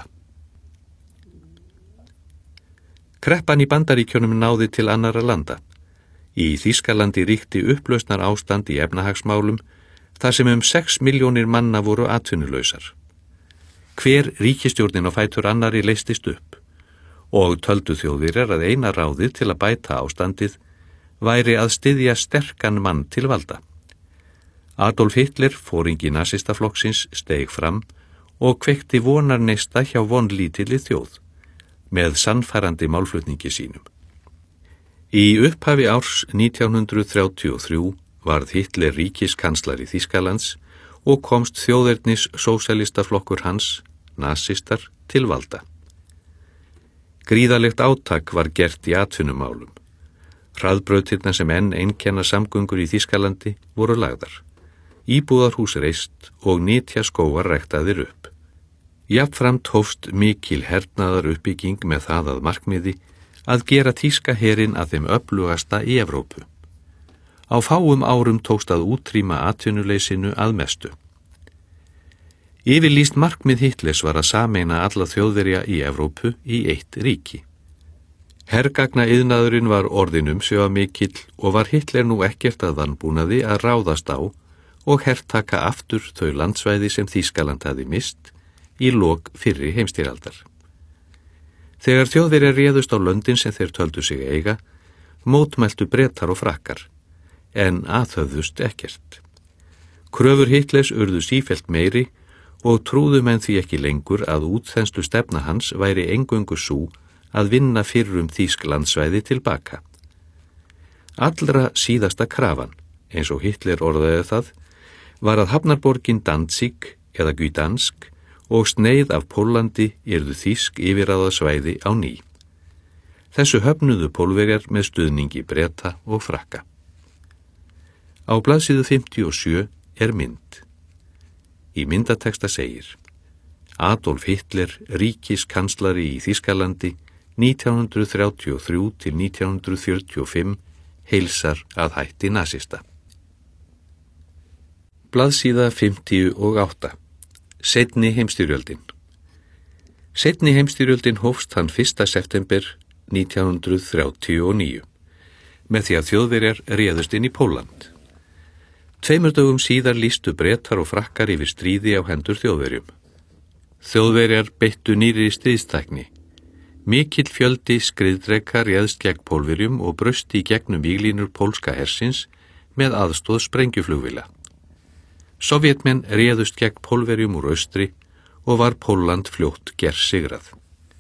Kreppan í Bandaríkjunum náði til annarra landa. Í Þýskalandi ríkti upplausnar ástand í efnahagsmálum þar sem 6 milljónir manna voru atvinnulausar. Hver ríkisstjórnin á fætur annari leystist upp og töldu Þjóðverjar að eina ráðið til að bæta ástandið væri að styðja sterkan mann til valda. Adolf Hitler, foringi nasistaflokksins, steig fram og kveikti vonarneista hjá vonlítilli þjóð með sannfærandi málflutningi sínum. Í upphafi árs 1933 varð Hitler ríkiskanslari Þýskalands og komst þjóðernis sósíalistaflokkur hans, nasistar, til valda. Gríðarlegt átak var gert í atvinnumálum. Hraðbrautirnar sem enn einkenna samgöngur í Þýskalandi voru lagðar. Íbúðarhús reist og nytjaskógar ræktaðir upp. Jafnframt hófst mikil hernaðar uppbygging með það að markmiði að gera þýska herinn að þeim öflugasta í Evrópu. Á fáum árum tókst að útrýma atvinnuleysinu að mestu. Yfirlýst markmið Hitlers var að sameina alla Þjóðverja í Evrópu í eitt ríki. Hergagnaiðnaðurinn var orðin umsvifamikill og var Hitler nú ekkert að vanbúnaði að ráðast á og hertaka aftur þau landsvæði sem Þýskaland hafði mist í lok fyrri heimstyrjaldar. Þegar Þjóðverjar réðust á löndin sem þeir töldu sig eiga, mótmæltu Bretar og Frakkar, en aðhöfðust ekkert. Kröfur Hitlers urðu sífellt meiri og trúðu menn því ekki lengur að útþenslu stefna hans væri eingöngu sú að vinna fyrrum þýsk landsvæði tilbaka. Allra síðasta krafan, eins og Hitler orðaði það, var að hafnarborgin Danzig eða Gdansk og sneið af Póllandi yrðu þýsk yfirráðasvæði á ný. Þessu höfnuðu Pólverjar með stuðningi Breta og Frakka. Á blaðsíðu 57 er mynd. Í myndateksta segir: Adolf Hitler, ríkiskanslari í Þýskalandi 1933 til 1945, heilsar að hætti nasista. Blaðsíða 58. Seinni heimsstyrjöldin. Seinni heimsstyrjöldin hófst þann 1. september 1939 með því að Þjóðverjar réðust inn í Pólland. 2 dögum síðar lýstu Bretar og Frakkar yfir stríði á hendur Þjóðverjum. Þjóðverjar beittu nýrri stríðstækni. Mikill fjöldi skriðdreka réðst gegn Pólverjum og braust í gegnum víglínur pólska hersins með aðstoð sprengjuflugvéla. Sovjetmenn réðust gegn Pólverjum úr austri og var Pólland fljótt gersigrað.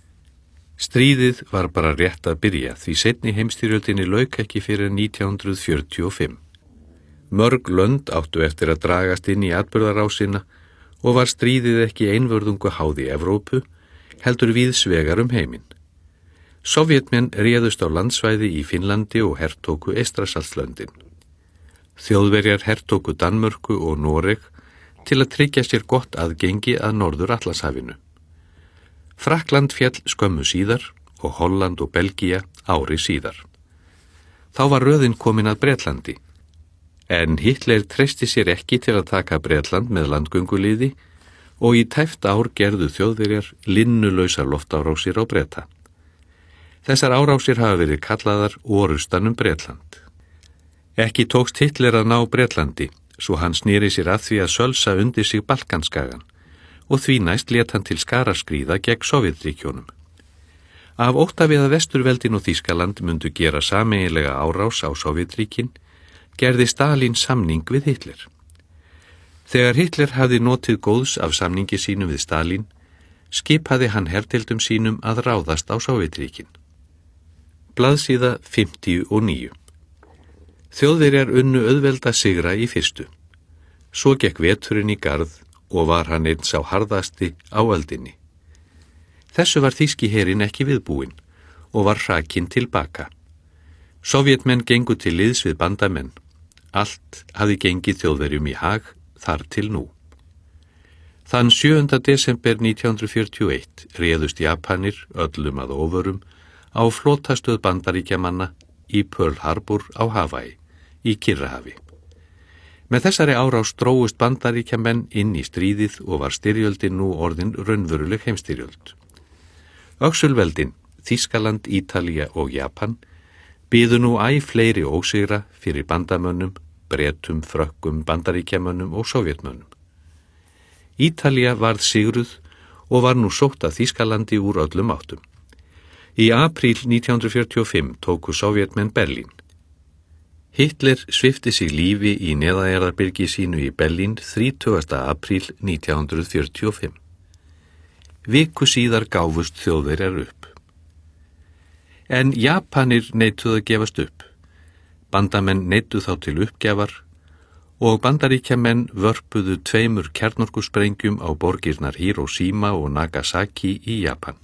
Stríðið var bara rétt að byrja því seinni heimsstyrjöldinni lauk ekki fyrir 1945. Mörg lönd áttu eftir að dragast inn í atburðarásina og var stríðið ekki einvörðungu háð í Evrópu, heldur víðsvegar heiminn. Sovjetmenn réðust á landsvæði í Finnlandi og hertóku Eystrasaltslöndin. Þjóðverjar hertóku Danmörku og Noreg til að tryggja sér gott aðgengi að Norður-Atlantshafinu. Frakkland féll skömmu síðar og Holland og Belgía ári síðar. Þá var röðin komin að Bretlandi, en Hitler treysti sér ekki til að taka Bretland með landgönguliði og í tæft ár gerðu Þjóðverjar linnulausar loftárásir á Breta. Þessar árásir hafa verið kallaðar orustan Bretland. Ekki tókst Hitler að ná Bretlandi, svo hann sneri sér að því að sölsa undir sig Balkanskagan og því næst lét hann til skaraskríða gegn Sovétríkjónum. Af ótta við að Vesturveldin og Þýskaland mundu gera sameiginlega árás á Sovétríkin, gerði Stalín samning við Hitler. Þegar Hitler hafði notið góðs af samningi sínum við Stalín, skipaði hann hertildum sínum að ráðast á Sovétríkin. Blaðsíða 59. Þjóðverjar unnu auðvelda sigra í fyrstu. Svo gekk veturinn í garð og var hann eins á harðasti á öldinni. Þessu var þýski herinn ekki viðbúinn og var hrakinn tilbaka. Sovjetmenn gengu til liðs við bandamenn. Allt hafði gengið Þjóðverjum í hag þar til nú. Þann 7. desember 1941 réðust Japanir öllum að ofurum á flotastöð Bandaríkjamanna í Pearl Harbor á Hawaii, í Kyrrahafi. Með þessari árás drógust Bandaríkjamenn inn í stríðið og var styrjöldin nú orðin raunveruleg heimstyrjöld. Öxulveldin, Þýskaland, Ítalía og Japan biðu nú æ fleiri ósigra fyrir bandamönnum, Bretum, Frökkum, Bandaríkjamönnum og Sovjetmönnum. Ítalía varð sigruð og var nú sótt að Þýskalandi úr öllum áttum. Í apríl 1945 tóku Sovjetmenn Berlín. Hitler svipti sig lífi í neðajarðarbyrgi sínu í Berlín 30. apríl 1945. Viku síðar gáfust Þjóðverjar upp. En Japanir neituðu að gefast upp. Bandamenn neituðu þá til uppgjafar og Bandaríkjamenn vörpuðu 2 kjarnorkusprengjum á borgirnar Hiroshima og Nagasaki í Japan.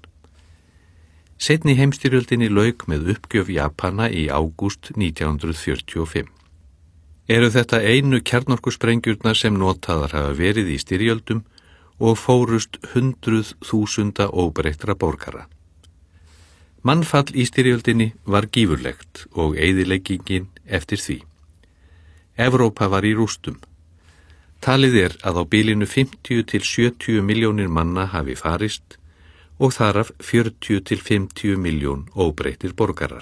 Seinni heimstyrjöldinni lauk með uppgjöf Japana í ágúst 1945. Eru þetta einu kjarnorkusprengjurnar sem notaðar hafa verið í styrjöldum og fórust 100.000 óbreyttra borgara. Mannfall í styrjöldinni var gífurlegt og eyðileggingin eftir því. Evrópa var í rústum. Talið er að á bilinu 50 til 70 milljónir manna hafi farist og þaraf 40 til 50 miljón óbreyttir borgarar.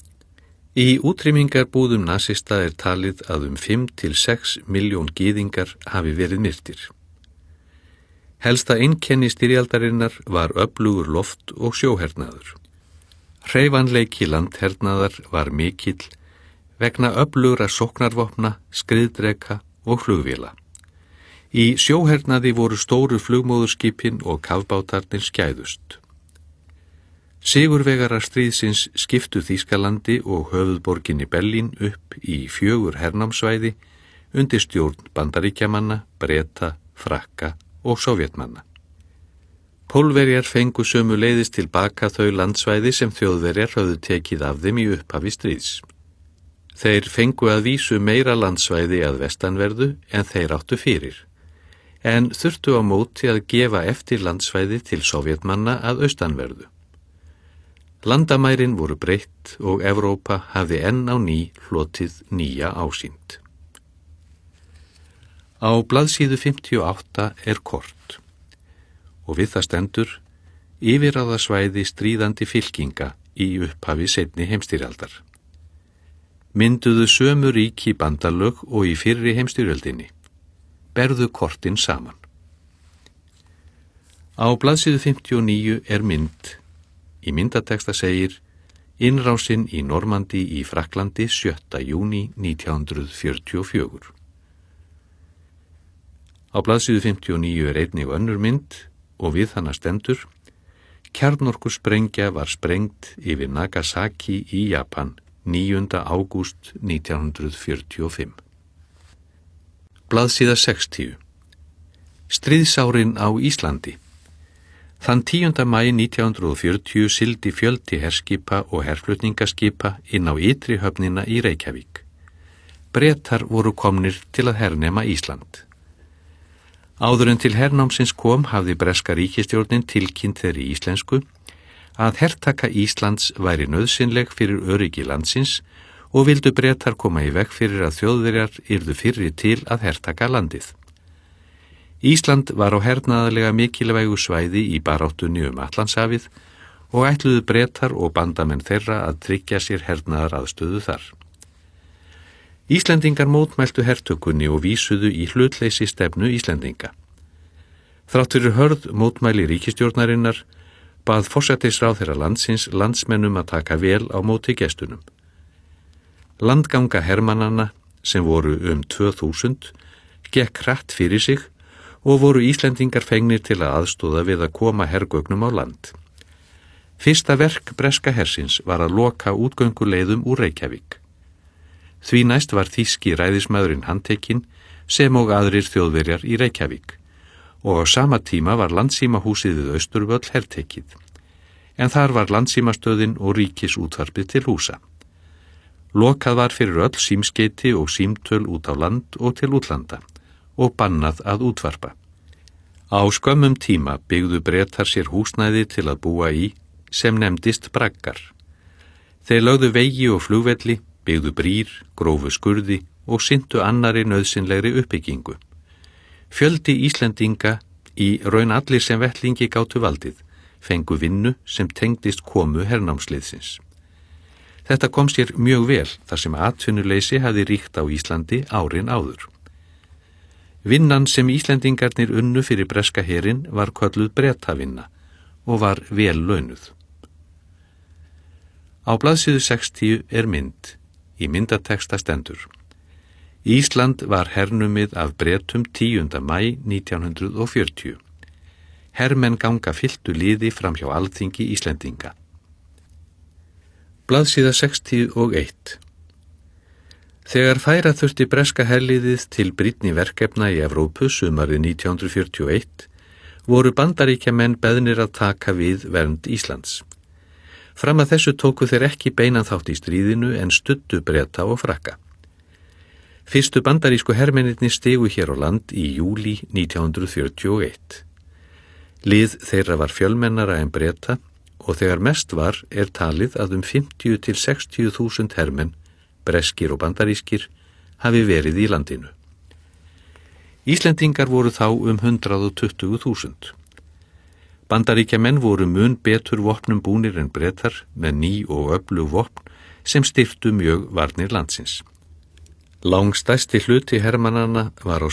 Í útrymmingarbúðum nasista er talið að 5 til 6 miljón gyðingar hafi verið myrtir. Helsta einkenni styrjaldarinnar var öflugur loft- og sjóhernaður. Hreyfanleiki landhernaðar var mikill vegna öflugra sóknarvopna, skriðdreka og flugvéla. Í sjóhernaði voru stóru flugmóðurskipin og kafbátarnir skæðust. Sigurvegarar stríðsins skiptu Þýskalandi og höfuðborginni Berlín upp í 4 hernámsvæði undir stjórn Bandaríkjamanna, Breta, Frakka og Sovjetmanna. Pólverjar fengu sömuleiðis tilbaka þau landsvæði sem Þjóðverjar höfðu tekið af þeim í upphafi stríðs. Þeir fengu að vísu meira landsvæði að vestanverðu en þeir áttu fyrir, en þurftu á móti að gefa eftir landsvæði til Sovjetmanna að austanverðu. Landamærin voru breytt og Evrópa hafði enn á ný hlotið nýja ásýnd. Á blaðsíðu 58 er kort og við það stendur yfirráðasvæði stríðandi fylkinga í upphafi seinni heimsstyrjaldar. Mynduðu sömu ríki bandalög og í fyrri heimsstyrjöldinni. Berðu kortin saman. Á blaðsíðu 59 er mynd. Í myndateksta segir innrásin í Normandí í Frakklandi 7. júní 1944. Á blaðsíðu 59 er einnig önnur mynd og við hana stendur kjarnorkusprengja var sprengt yfir Nagasaki í Japan 9. ágúst 1945. Blaðsíða 60. Stríðsárin á Íslandi. Þann 10. maí 1940 sigldi fjöldi herskipa og herflutningaskipa inn á ytri höfnina í Reykjavík. Bretar voru komnir til að hernema Ísland. Áður en til hernámsins kom hafði breska ríkisstjórnin tilkynnt þeirri íslensku að hertaka Íslands væri nauðsynleg fyrir öryggi landsins og vildu Bretar koma í veg fyrir að Þjóðverjar yrðu fyrri til að hertaka landið. Ísland var á hernaðarlega mikilvægu svæði í baráttunni Atlantshafið og ætluðu Bretar og bandamenn þeirra að tryggja sér hernaðaraðstöðu þar. Íslendingar mótmæltu hertökunni og vísuðu í hlutleysi stefnu Íslendinga. Þrátt fyrir hörð mótmæli ríkisstjórnarinnar bað forsætisráðherra landsins landsmennum að taka vel á móti gestunum. Landganga hermannanna, sem voru 2000, gekk hratt fyrir sig og voru Íslendingar fengnir til að aðstoða við að koma hergögnum á land. Fyrsta verk breska hersins var að loka útgönguleiðum úr Reykjavík. Því næst var þýski ræðismaðurinn handtekinn sem og aðrir Þjóðverjar í Reykjavík og á sama tíma var landsímahúsið við Austurvöll hertekið, en þar var landsímastöðin og ríkisútvarpið til húsa. Lokað var fyrir öll símskeyti og símtöl út á land og til útlanda og bannað að útvarpa. Á skömmum tíma byggðu Bretar sér húsnæði til að búa í sem nefndist braggar. Þeir lögðu vegi og flugvelli, byggðu brýr, grófu skurði og sinntu annari nauðsynlegri uppbyggingu. Fjöldi Íslendinga, í raun allir sem vettlingi gátu valdið, fengu vinnu sem tengdist komu hernámsliðsins. Þetta kom sér mjög vel þar sem atvinnuleysi hafði ríkt á Íslandi árin áður. Vinnan sem Íslendingarnir unnu fyrir breska herinn var kölluð Bretavinna og var vel launuð. Á blaðsíðu 60 er mynd. Í myndateksta stendur. Ísland var hernumið af Bretum 10. maí 1940. Hermenn ganga fylltu liði fram hjá alþingi Íslendinga. Blaðsíða 61. Þegar færa þurfti breska herliðið til brýnni verkefna í Evrópu sumarið 1941 voru Bandaríkjamenn beðnir að taka við vernd Íslands. Fram að þessu tóku þeir ekki beinan þátt í stríðinu en studdu Breta og Frakka. Fyrstu bandarísku hermennirnir stigu hér á land í júlí 1941. Lið þeirra var fjölmennara en Breta og þegar mest var talið að 50 til 60.000 hermenn, breskir og bandarískir, hafi verið í landinu. Íslendingar voru þá 120.000. Bandaríkjamenn voru mun betur vopnum búnir en Bretar með ný og öflug vopn sem styrktu mjög varnir landsins. Langstærsti hluti hermannanna var á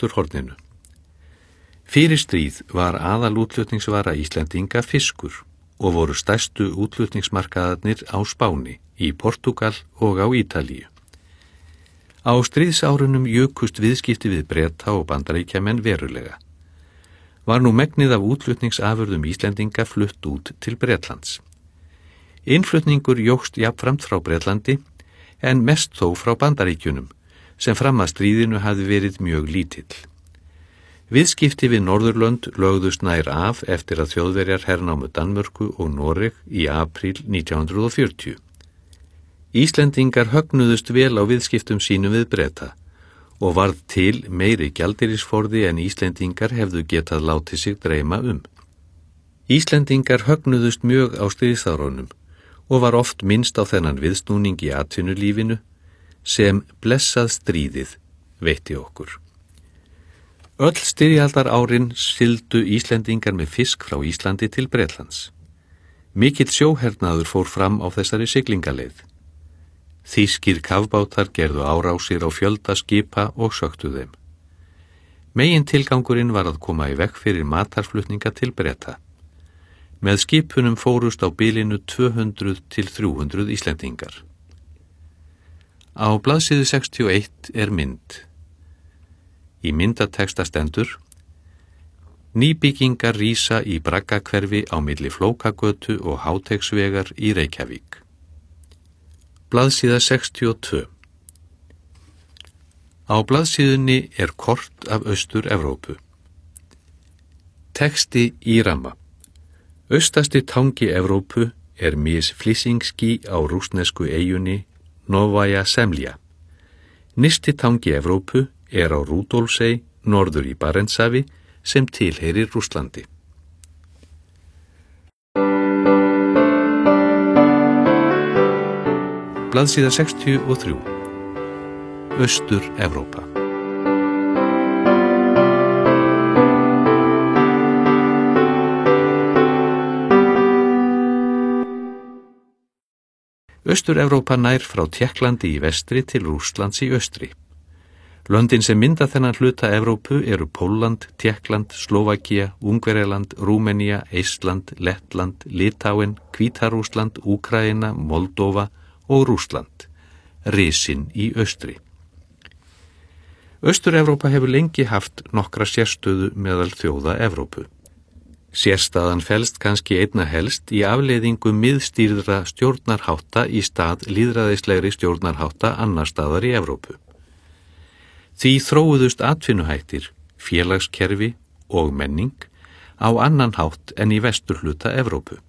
suðvesturhorninu. Fyrir stríð var aðalútflutningsvara Íslendinga fiskur og voru stærstu útflutningsmarkaðarnir á Spáni, í Portúgal og á Ítalíu. Á stríðsárunum jukust viðskipti við Breta og Bandaríkjamenn verulega. Var nú megnið af útflutningsafurðum Íslendinga flutt út til Bretlands. Innflutningur jókst jafnframt frá Bretlandi, en mest þó frá Bandaríkjunum, sem fram að stríðinu hafði verið mjög lítill. Viðskipti við Norðurlönd lögðust nær af eftir að Þjóðverjar hernámu Danmörku og Noreg í apríl 1940. Íslendingar högnuðust vel á viðskiptum sínum við Breta og varð til meiri gjaldeyrisforði en Íslendingar hefðu getað látið sig dreyma um. Íslendingar högnuðust mjög á stríðsárunum og var oft minnst á þennan viðsnúning í atvinnulífinu sem blessað stríðið veitti okkur. Öll styrjaldar árin sigldu Íslendingar með fisk frá Íslandi til Bretlands. Mikill sjóhernaður fór fram á þessari siglingaleið. Þýskir kafbátar gerðu árásir á fjölda skipa og söktu þeim. Megin tilgangurinn var að koma í veg fyrir matarflutninga til Breta. Með skipunum fórust á bilinu 200 til 300 Íslendingar. Á blaðsíðu 61 er mynd. Í myndateksta stendur: Nýbyggingar rísa í Braggahverfi á milli Flókagötu og Háteigsvegar í Reykjavík. Blaðsíða 62. Á blaðsíðunni er kort af Austur-Evrópu. Texti í ramma. Austasti tangi Evrópu er Misflissingski á rússnesku eyjunni Novaja Semlja. Nyrsti tangi Evrópu er á Rúdolfsey, norður í Barentshafi, sem tilheyrir Rússlandi. Blaðsíða 63. Austur-Evrópa. Austur-Evrópa nær frá Tékklandi í vestri til Rússlands í austri. Löndin sem mynda þennan hluta Evrópu eru Pólland, Tékkland, Slóvakía, Ungverjaland, Rúmenía, Eistland, Lettland, Litáen, Hvíta-Rússland, Úkraína, Moldóva og Rússland, risinn í austri. Austur-Evrópa hefur lengi haft nokkra sérstöðu meðal þjóða Evrópu. Sérstaðan felst kannski einna helst í afleiðingu miðstýrðra stjórnarhátta í stað lýðræðislegri stjórnarhátta annar staðar í Evrópu. Því þróuðust atvinnuhættir, félagskerfi og menning á annan hátt en í vesturhluta Evrópu.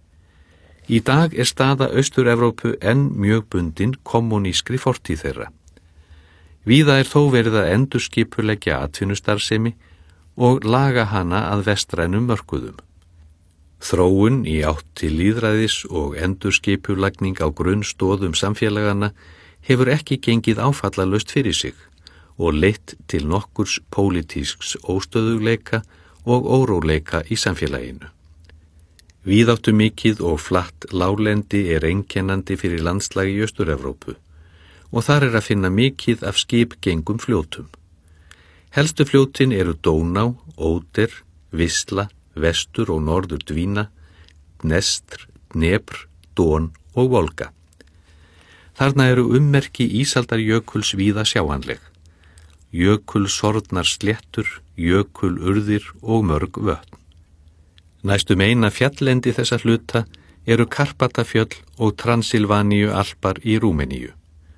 Í dag er staða Austur-Evrópu enn mjög bundin kommunískri fortíð þeirra. Víða er þó verið að endurskipuleggja atvinnustarfsemi og laga hana að vestrænum mörkuðum. Þróun í átt til lýðræðis og endurskipulagning á grunnstoðum samfélagana hefur ekki gengið áfallalaust fyrir sig og leitt til nokkurs pólitísks óstöðugleika og óróleika í samfélaginu. Víðáttu mikið og flatt láglendi er einkennandi fyrir landslagi í Austur-Evrópu og þar er að finna mikið af skipgengum fljótum. Helstu fljótin eru Dóná, Óder, Visla, Vestur og Norður Dvína, Dnestr, Dnepr, Don og Volga. Þarna eru ummerki ísaldarjökuls víða sjáanleg. Jökulsorfnar sléttur, jökulurðir og mörg vötn. Næstum eina fjalllendi þessa hluta eru Karpatafjöll og Transilvaníu Alpar í Rúmeníu.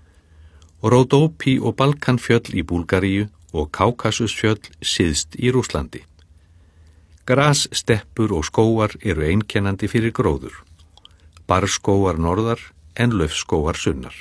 Ródópi og Balkanfjöll í Búlgaríu og Kákasusfjöll syðst í Rússlandi. Grassteppur og skógar eru einkennandi fyrir gróður. Barrskógar norðar en laufskógar sunnar.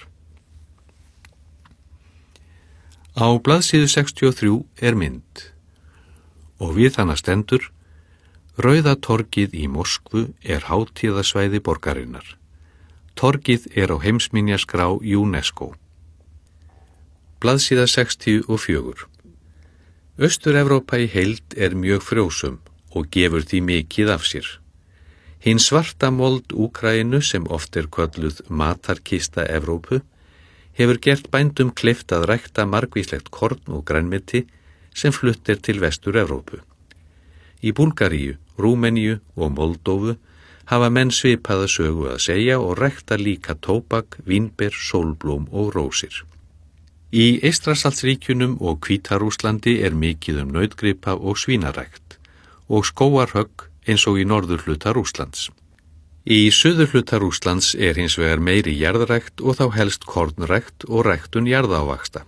Á blaðsíðu 63 er mynd og við hana stendur: Rauða torgið í Moskvu er hátíðasvæði borgarinnar. Torgið er á heimsminjaskrá UNESCO. Blaðsíða 64. Austur-Evrópa í heild er mjög frjósum og gefur því mikið af sér. Hinn svarta mold Úkraínu, sem oft er kölluð matarkista Evrópu, hefur gert bændum kleift að rækta margvíslegt korn og grænmeti sem flutt er til Vestur-Evrópu. Í Búlgaríu, Rúmeníu og Moldóvu hafa menn svipaða sögu að segja og rækta líka tóbak, vínber, sólblóm og rósir. Í Eystrasaltsríkjunum og Hvíta-Rússlandi mikið nautgripa og svínarækt og skógarhögg eins og í norðurhluta Rússlands. Í suðurhluta Rússlands hins vegar meiri jarðrækt og þá helst kornrækt og ræktun jarðávaksta.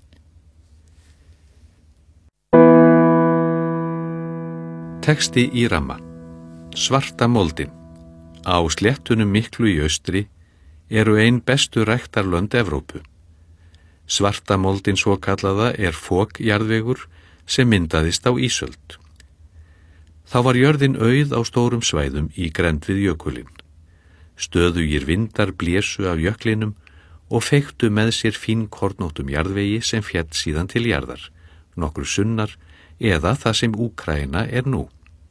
Texti í ramma. Svarta moldin. Á sléttunum miklu í austri ein bestu ræktarlönd Evrópu. Svarta moldin svokallaða fokjarðvegur sem myndaðist á ísöld. Þá var jörðin auð á stórum svæðum í grennd við jökulinn. Stöðugir vindar blésu af jöklinum og feyktu með sér fínkornóttum jarðvegi sem féll síðan til jarðar, nokkru sunnar eða það sem Úkraína nú.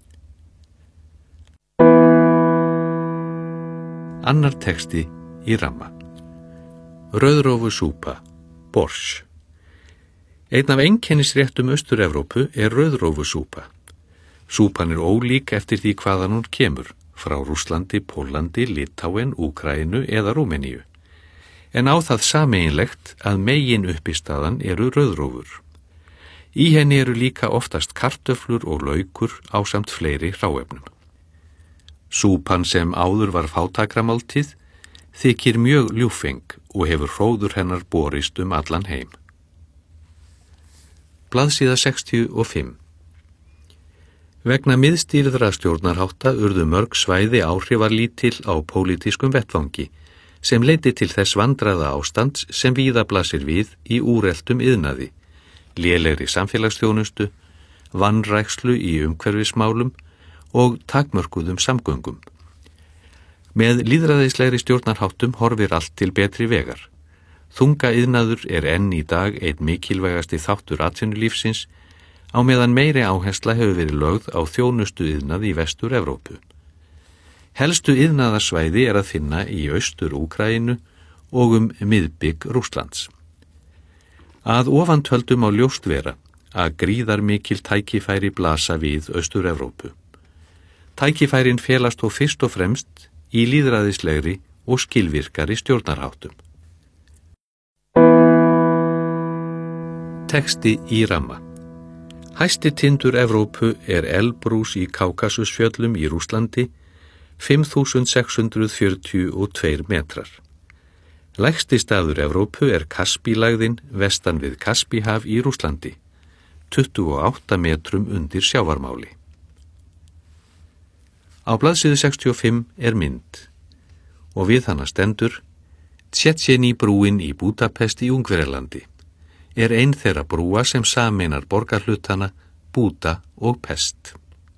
Annar texti í ramma. Rauðrófusúpa, borsj. Einn af einkennisréttum Austur-Evrópu rauðrófusúpa. Súpan ólík eftir því hvaðan hún kemur, frá Rússlandi, Póllandi, Litáen, Úkraínu eða Rúmeníu. En á það sameiginlegt að megin uppistaðan rauðrófur. Í henni líka oftast kartöflur og laukur ásamt fleiri hráefnum. Súpan sem áður var fátækramáltíð þykir mjög ljúffeng og hefur hróður hennar borist allan heim. Blaðsíða 65. Vegna miðstýrðra stjórnarhátta urðu mörg svæði áhrifarlítil á pólitískum vettvangi sem leiddi til þess vandræða ástands sem víða blasir við í úreltum iðnaði, lélegri samfélagsþjónustu, vanrækslu í umhverfismálum og takmörkuðum samgöngum. Með lýðræðislegri stjórnarháttum horfir allt til betri vegar. Þungaiðnaður enn í dag einn mikilvægasti þáttur atvinnulífsins á meðan meiri áhersla hefur verið lögð á þjónustu iðnað í Vestur-Evrópu. Helstu iðnaðarsvæði að finna í Austur-Úkraínu og miðbygg Rússlands. Að ofantöldum á ljóst vera að gríðarmikil tækifæri blasa við Austur-Evrópu. Tækifærin felast þó fyrst og fremst í lýðræðislegri og skilvirkari stjórnarháttum. Texti í ramma. Hæsti tindur Evrópu Elbrús í Kákasusfjöllum í Rússlandi, 5.642 metrar. Lægsti staður Evrópu Kaspílægðin vestan við Kaspíhaf í Rússlandi, 28 metrum undir sjávarmáli. Á blaðsíðu 65 mynd og við hana stendur Tsjetjení-brúin í Búdapest í Ungverjalandi. Ein þeirra brúa sem sameinar borgarhlutana Búda og Pest.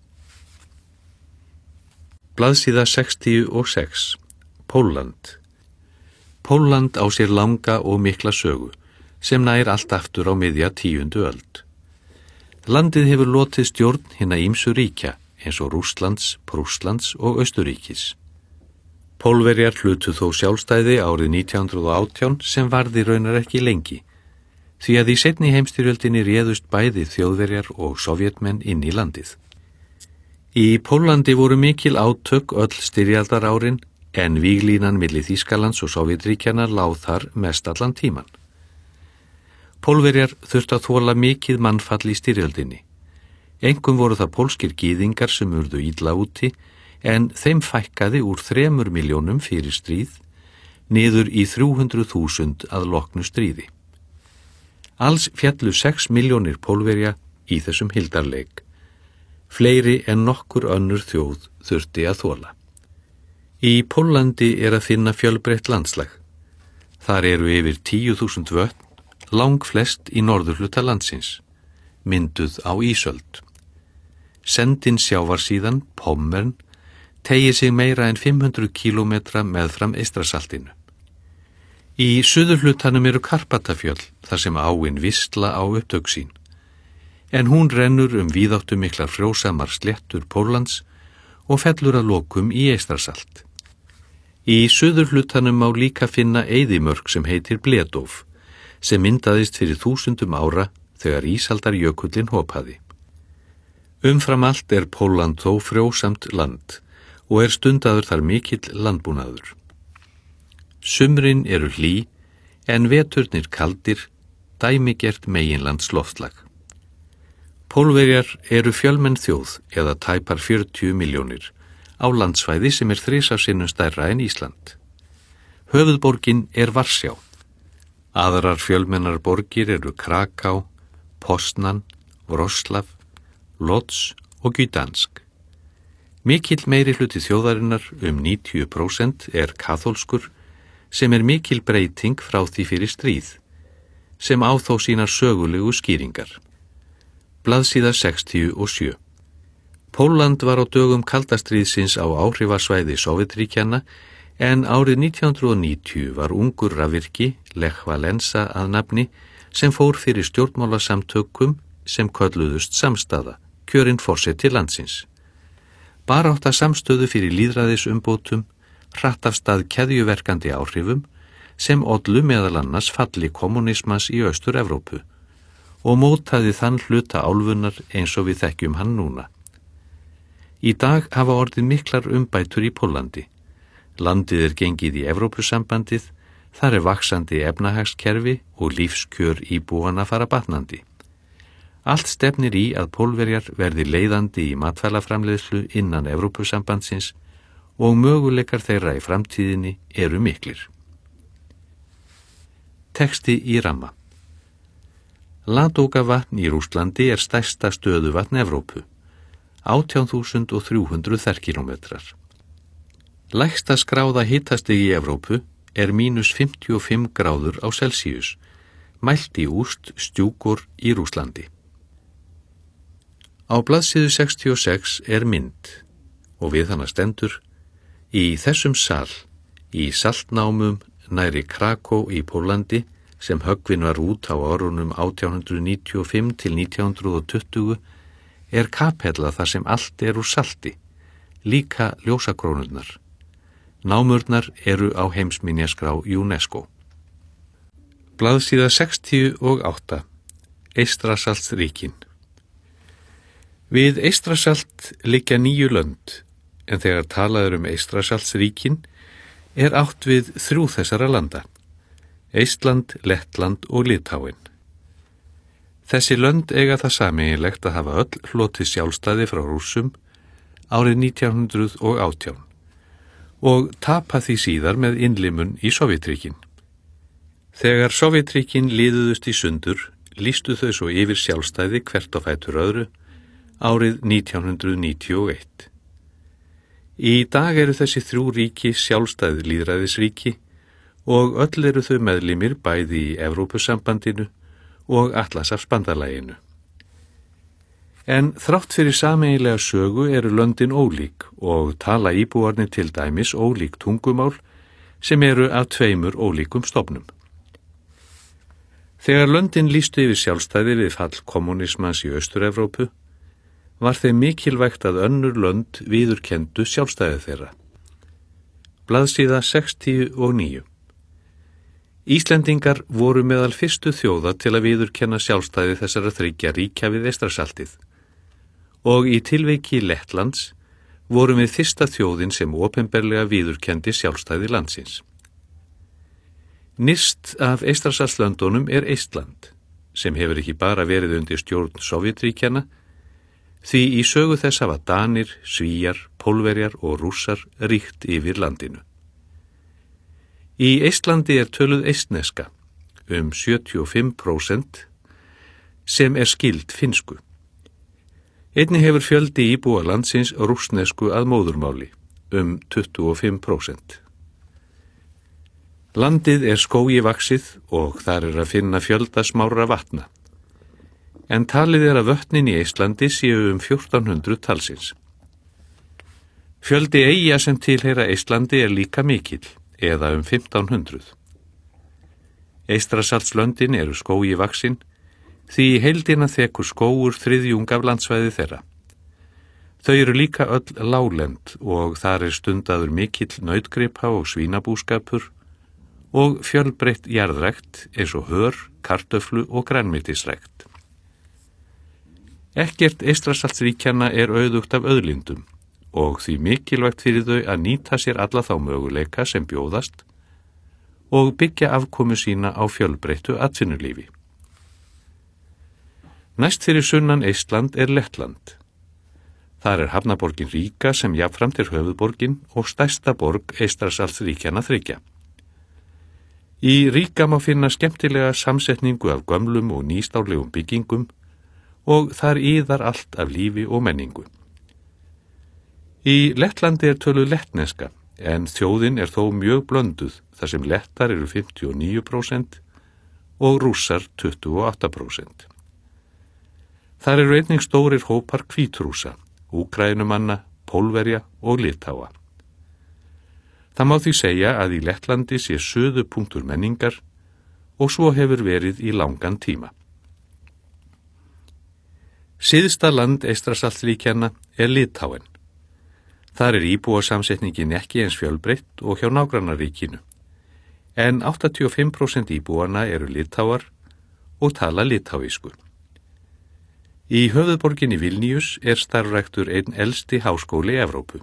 Blaðsíða 66. Pólland. Pólland á sér langa og mikla sögu sem nær allt aftur á miðja 10. öld. Landið hefur lotið stjórn hinna ýmsu ríkja eins og Rússlands, Prússlands og Austurríkis. Pólverjar hlutu þó sjálfstæði árið 1918 sem varði raunar ekki lengi, því að í seinni heimstyrjöldinni réðust bæði Þjóðverjar og Sovjetmenn inn í landið. Í Póllandi voru mikil átök öll styrjaldarárin en víglínan milli Þýskalands og Sovjetríkjanna lá þar mest allan tíman. Pólverjar þurftu að þola mikið mannfall í styrjöldinni. Einkum voru það pólskir gyðingar sem urðu illa úti en þeim fækkaði úr 3 milljónum fyrir stríð niður í 300.000 að loknu stríði. Alls fjallu 6 milljónir Pólverja í þessum hildarleik. Fleiri en nokkur önnur þjóð þurfti að þola. Í Póllandi að finna fjölbreytt landslag. Þar yfir 10.000 vötn, langflest í norðurhluta landsins, mynduð á ísöld. Sendin sjávarsíðan, Pommern, teygir sig meira en 500 kílómetra meðfram Eystrasaltinu. Í suðurhlutanum Karpatafjöll, þar sem áin Wisla á upptök sín. En hún rennur víðáttumiklar frjósamar sléttur Póllands og fellur að lokum í Eystrasalt. Í suðurhlutanum má líka finna eyðimörk sem heitir Bledóf, sem myndaðist fyrir 1000 ára þegar ísaldarjökullinn hopaði. Umfram allt Pólland þó frjósamt land og stundaður þar mikill landbúnaður. Sumrin eru hlý en veturnir kaldir, dæmigert meginlands loftslag. Pólverjar eru fjölmenn þjóð eða tæpar 40 milljónir á landsvæði sem 3 sinnum stærra en Ísland. Höfuðborgin Varsjá. Aðrar fjölmennar borgir eru Kraká, Poznan, Wrocław, Łódź og Gdansk. Mikill meiri hluti þjóðarinnar 90% kaþólskur sem mikil breyting frá því fyrir stríð, sem á þó sínar sögulegu skýringar. Blaðsíða 67. Pólland var á dögum kaldastríðsins á áhrifasvæði Sovétríkjanna en árið 1990 var ungur rafvirki, Lech Walesa að nafni, sem fór fyrir stjórnmálasamtökum sem kölluðust samstaða, kjörinn forseti landsins. Barátta samstöðu fyrir lýðræðisumbótum, hratt af stað keðjuverkandi áhrifum sem ollu meðal annars falli kommunismans í Austur-Evrópu og mótaði þann hluta álfunnar eins og við þekkjum hann núna. Í dag hafa orðið miklar umbætur í Póllandi. Landið gengið í Evrópusambandið, þar vaxandi efnahagskerfi og lífskjör íbúanna fara batnandi. Allt stefnir í að Pólverjar verði leiðandi í matvælaframleiðslu innan Evrópusambandsins og möguleikar þeirra í framtíðinni eru miklir. Texti í ramma. Ladoga-vatn í Rússlandi stærsta stöðuvatn Evrópu, 18.300 ferkílómetrar. Lægsta skráða hitastig í Evrópu -55 gráður á Celsius, mælt í Úst Stjúkur í Rússlandi. Á blaðsíðu 66 mynd og við hana stendur: Í þessum sal, í saltnámum næri Krakó í Póllandi, sem höggvin var út á árunum 1895 til 1920, kapella þar sem allt úr salti, líka ljósakrónurnar. Námurnar eru á heimsminjaskrá UNESCO. Blaðsíða 68. Eystrasaltsríkin. Við Eystrasalt liggja 9 lönd, en þegar talað Eystrasaltsríkin átt við 3 þessara landa: Eistland, Lettland og Litáin. Þessi lönd eiga það sameiginlegt að hafa öll hlotið sjálfstæði frá Rússum árið 1918 og tapa því síðar með innlimun í Sovétríkin. Þegar Sovétríkin liðuðust í sundur, lýstu þau svo yfir sjálfstæði hvert á fætur öðru árið 1991. Í dag eru þessi 3 ríki sjálfstæð lýðræðisríki og öll eru þau meðlimir bæði í Evrópusambandinu og Atlantshafsbandalaginu. En þrátt fyrir sameiginlega sögu eru löndin ólík og tala íbúarnir til dæmis ólík tungumál sem eru af 2 ólíkum stofnum. Þegar löndin lýstu yfir sjálfstæði við fall kommunismans í Austur-Evrópu, var þeim mikilvægt að önnur lönd viðurkenndu sjálfstæði þeirra. Blaðsíða 69. Íslendingar voru meðal fyrstu þjóða til að viðurkenna sjálfstæði þessara 3 ríkja við Eystrasaltið og í tilviki Lettlands vorum við fyrsta þjóðin sem opinberlega viðurkenndi sjálfstæði landsins. Nyrst af Eystrasaltslöndunum Eistland, sem hefur ekki bara verið undir stjórn Sovétríkjanna, því í sögu þess hafa Danir, Svíjar, Pólverjar og Rússar ríkt yfir landinu. Í Eistlandi töluð eistneska, 75%, sem skild finnsku. Einnig hefur fjöldi íbúa landsins rússnesku að móðurmáli, 25%. Landið skógi vaxið og þar að finna fjölda smárra vatna. En talið að vötnin í Eistlandi séu 1400 talsins. Fjöldi eyja sem tilheyra Eistlandi líka mikill, eða 1500. Eystrasaltslöndin eru skógi vaxin, því í heildina þekur skógur 3/4 af landsvæði þeirra. Þau eru líka öll láglend og þar stundaður mikill nautgripa og svínabúskapur og fjölbreytt jarðrækt eins og hör, kartöflu og grænmetisrækt. Ekkert Eystrasaltsríkjanna auðugt af auðlindum og því mikilvægt fyrir þau að nýta sér alla þá möguleika sem bjóðast og byggja afkomu sína á fjölbreyttu atvinnulífi. Næst fyrir sunnan Eistland Lettland. Þar hafnaborgin Ríga sem jafnframt höfuðborgin og stærsta borg Eystrasaltsríkjanna þriggja. Í Ríga má finna skemmtilega samsetningu af gömlum og nýstárlegum byggingum og þar iðar allt af lífi og menningu. Í Lettlandi töluð lettneska, en þjóðin þó mjög blönduð þar sem lettar 59% og rússar 28%. Þar einnig stórir hópar hvítrússa, Úkraínumanna, Pólverja og Litáa. Það má því segja að í Lettlandi sé suðupunktur menningar og svo hefur verið í langan tíma. Syðsta land Eystrasaltsríkjanna Litáen. Þar íbúasamsetningin ekki eins fjölbreytt og hjá nágrannaríkinu, en 85% íbúanna litáar og tala litáísku. Í höfuðborginni Vilníus starfræktur einn elsti háskóli Evrópu.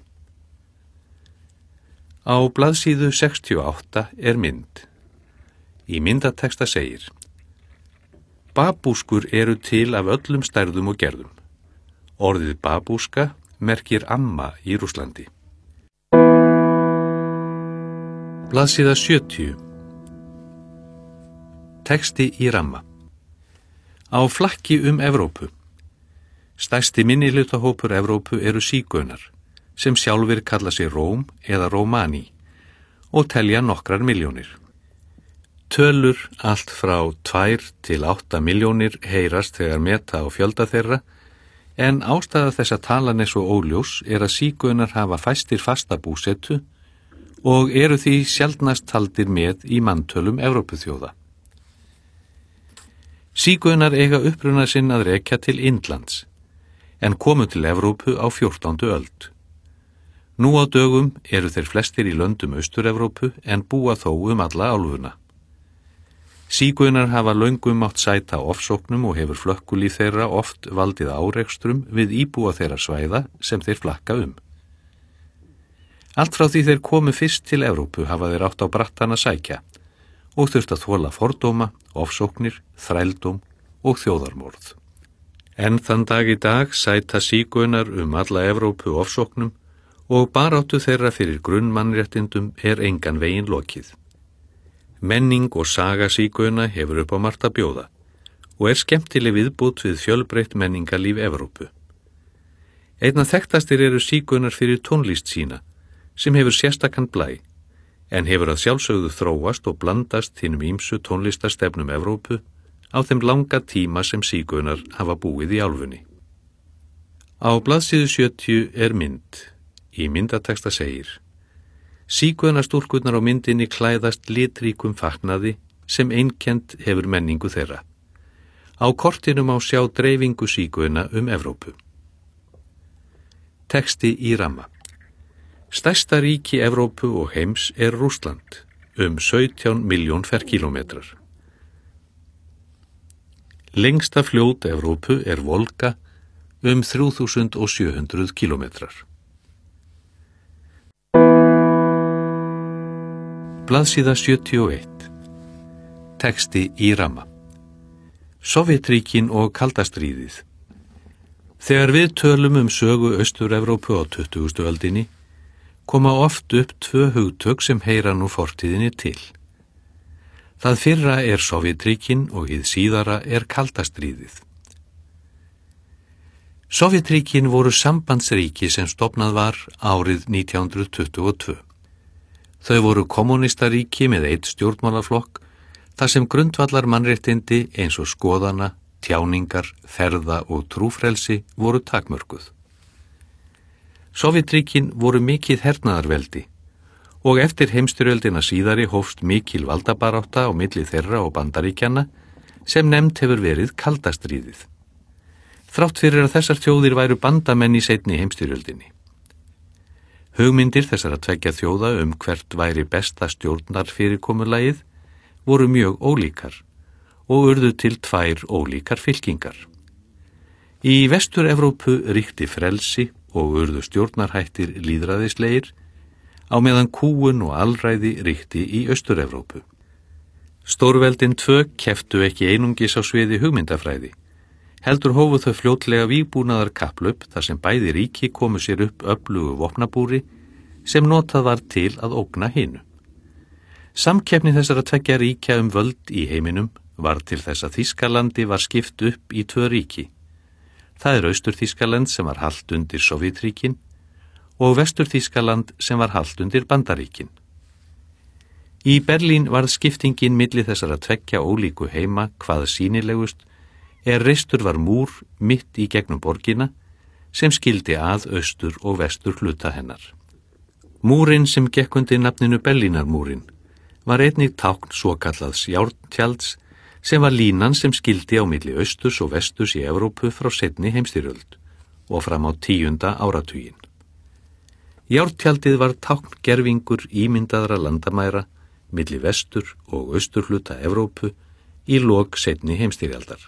Á blaðsíðu 68 mynd. Í myndatexta segir: Babúskur til af öllum stærðum og gerðum. Orðið babúska merkir amma í Rússlandi. Blaðsíða 70. Texti í ramma. Á flakki Evrópu. Stærsti minnihlutahópur Evrópu sígaunar, sem sjálfir kalla sig Róm eða Rómani og telja nokkrar milljónir. Tölur allt frá 2 til 8 milljónir heyrast þegar meta á fjölda þeirra, en ástæða þess að talan svo óljós að sígaunar hafa fæstir fasta búsetu og því sjaldnast taldir með í manntölum Evrópuþjóða. Sígaunar eiga uppruna sinn að rekja til Indlands, en komu til Evrópu á 14. öld. Nú á dögum þeir flestir í löndum Austur-Evrópu en búa þó alla álfuna. Sígaunar hafa löngum mátt sæta ofsóknum og hefur flökkulíf þeirra oft valdið árekstrum við íbúa þeirra svæða sem þeir flakka Allt frá því þeir komu fyrst til Evrópu hafa þeir átt á brattan að sækja og þurft að þola fordóma, ofsóknir, þrældóm og þjóðarmorð. En þann dag í dag sæta sígaunar alla Evrópu ofsóknum og baráttu þeirra fyrir grunnmannréttindum engan veginn lokið. Menning og saga sígauna hefur upp á margt að bjóða og skemmtileg viðbót við fjölbreytt menningarlíf Evrópu. Einna þekktastir sígaunar fyrir tónlist sína, sem hefur sérstakan blæ, en hefur að sjálfsögðu þróast og blandast hinum ýmsu tónlistarstefnum Evrópu á þeim langa tíma sem sígaunar hafa búið í álfunni. Á blaðsíðu 70 mynd. Í myndatexta segir: Sígaunastúlkurnar á myndinni klæðast litríkum fatnaði sem einkennt hefur menningu þeirra. Á kortinu má sjá dreifingu sígauna Evrópu. Texti í ramma. Stærsta ríki Evrópu og heims Rússland, 17 milljón ferkílómetrar. Lengsta fljót Evrópu Volga, 3700 kílómetrar. Blaðsíða 71. Texti í ramma. Sovétríkin og kaldastríðið. Þegar við tölum sögu Austur-Evrópu á 20. öldinni, koma oft upp 2 hugtök sem heyra nú fortíðinni til. Það fyrra Sovétríkin og hið síðara kaldastríðið. Sovétríkin voru sambandsríki sem stofnað var árið 1922. Þau voru kommunístaríki með einn stjórnmálaflokk, þar sem grundvallar mannréttindi eins og skoðana, tjáningar, ferða og trúfrelsi voru takmörkuð. Sovétríkin voru mikið hernaðarveldi og eftir heimsstyrjöldina síðari hófst mikil valdabarátta á milli þeirra og Bandaríkjanna sem nefnt hefur verið kaldastríðið. Þrátt fyrir að þessar þjóðir væru bandamenn í seinni heimsstyrjöldinni. Hugmyndir þessara tveggja þjóða hvert væri besta stjórnarfyrirkomulagið voru mjög ólíkar og urðu til 2 ólíkar fylkingar. Í Vestur-Evrópu ríkti frelsi og urðu stjórnarhættir lýðræðislegir, á meðan kúgun og alræði ríkti í Austur-Evrópu. Stórveldin tvö kepptu ekki einungis á sviði hugmyndafræði, heldur hófu þau fljótlega vígbúnaðar kapplaup þar sem bæði ríki komu sér upp öflugu vopnabúri sem notað var til að ógna hinu. Samkeppni þessara tveggja ríkja völd í heiminum var til þess að Þýskalandi var skipt upp í tvö ríki. Það Austur-Þýskaland sem var hallt undir Sovétríkin og Vestur-Þýskaland sem var hallt undir Bandaríkin. Í Berlín varð skiptingin milli þessara tveggja ólíku heima hvað sýnilegust reistur var múr mitt í gegnum borgina sem skildi að austur og vestur hluta hennar. Múrin sem gekk undir nafninu Berlínarmúrin var einnig tákn svokallaðs járntjalds sem var línan sem skildi á milli austurs og vesturs í Evrópu frá seinni heimsstyrjöld og fram á 10. áratuginn. Járntjaldið var tákngervingur ímyndaðra landamæra milli vestur og austurhluta Evrópu í lok seinni heimsstyrjaldar.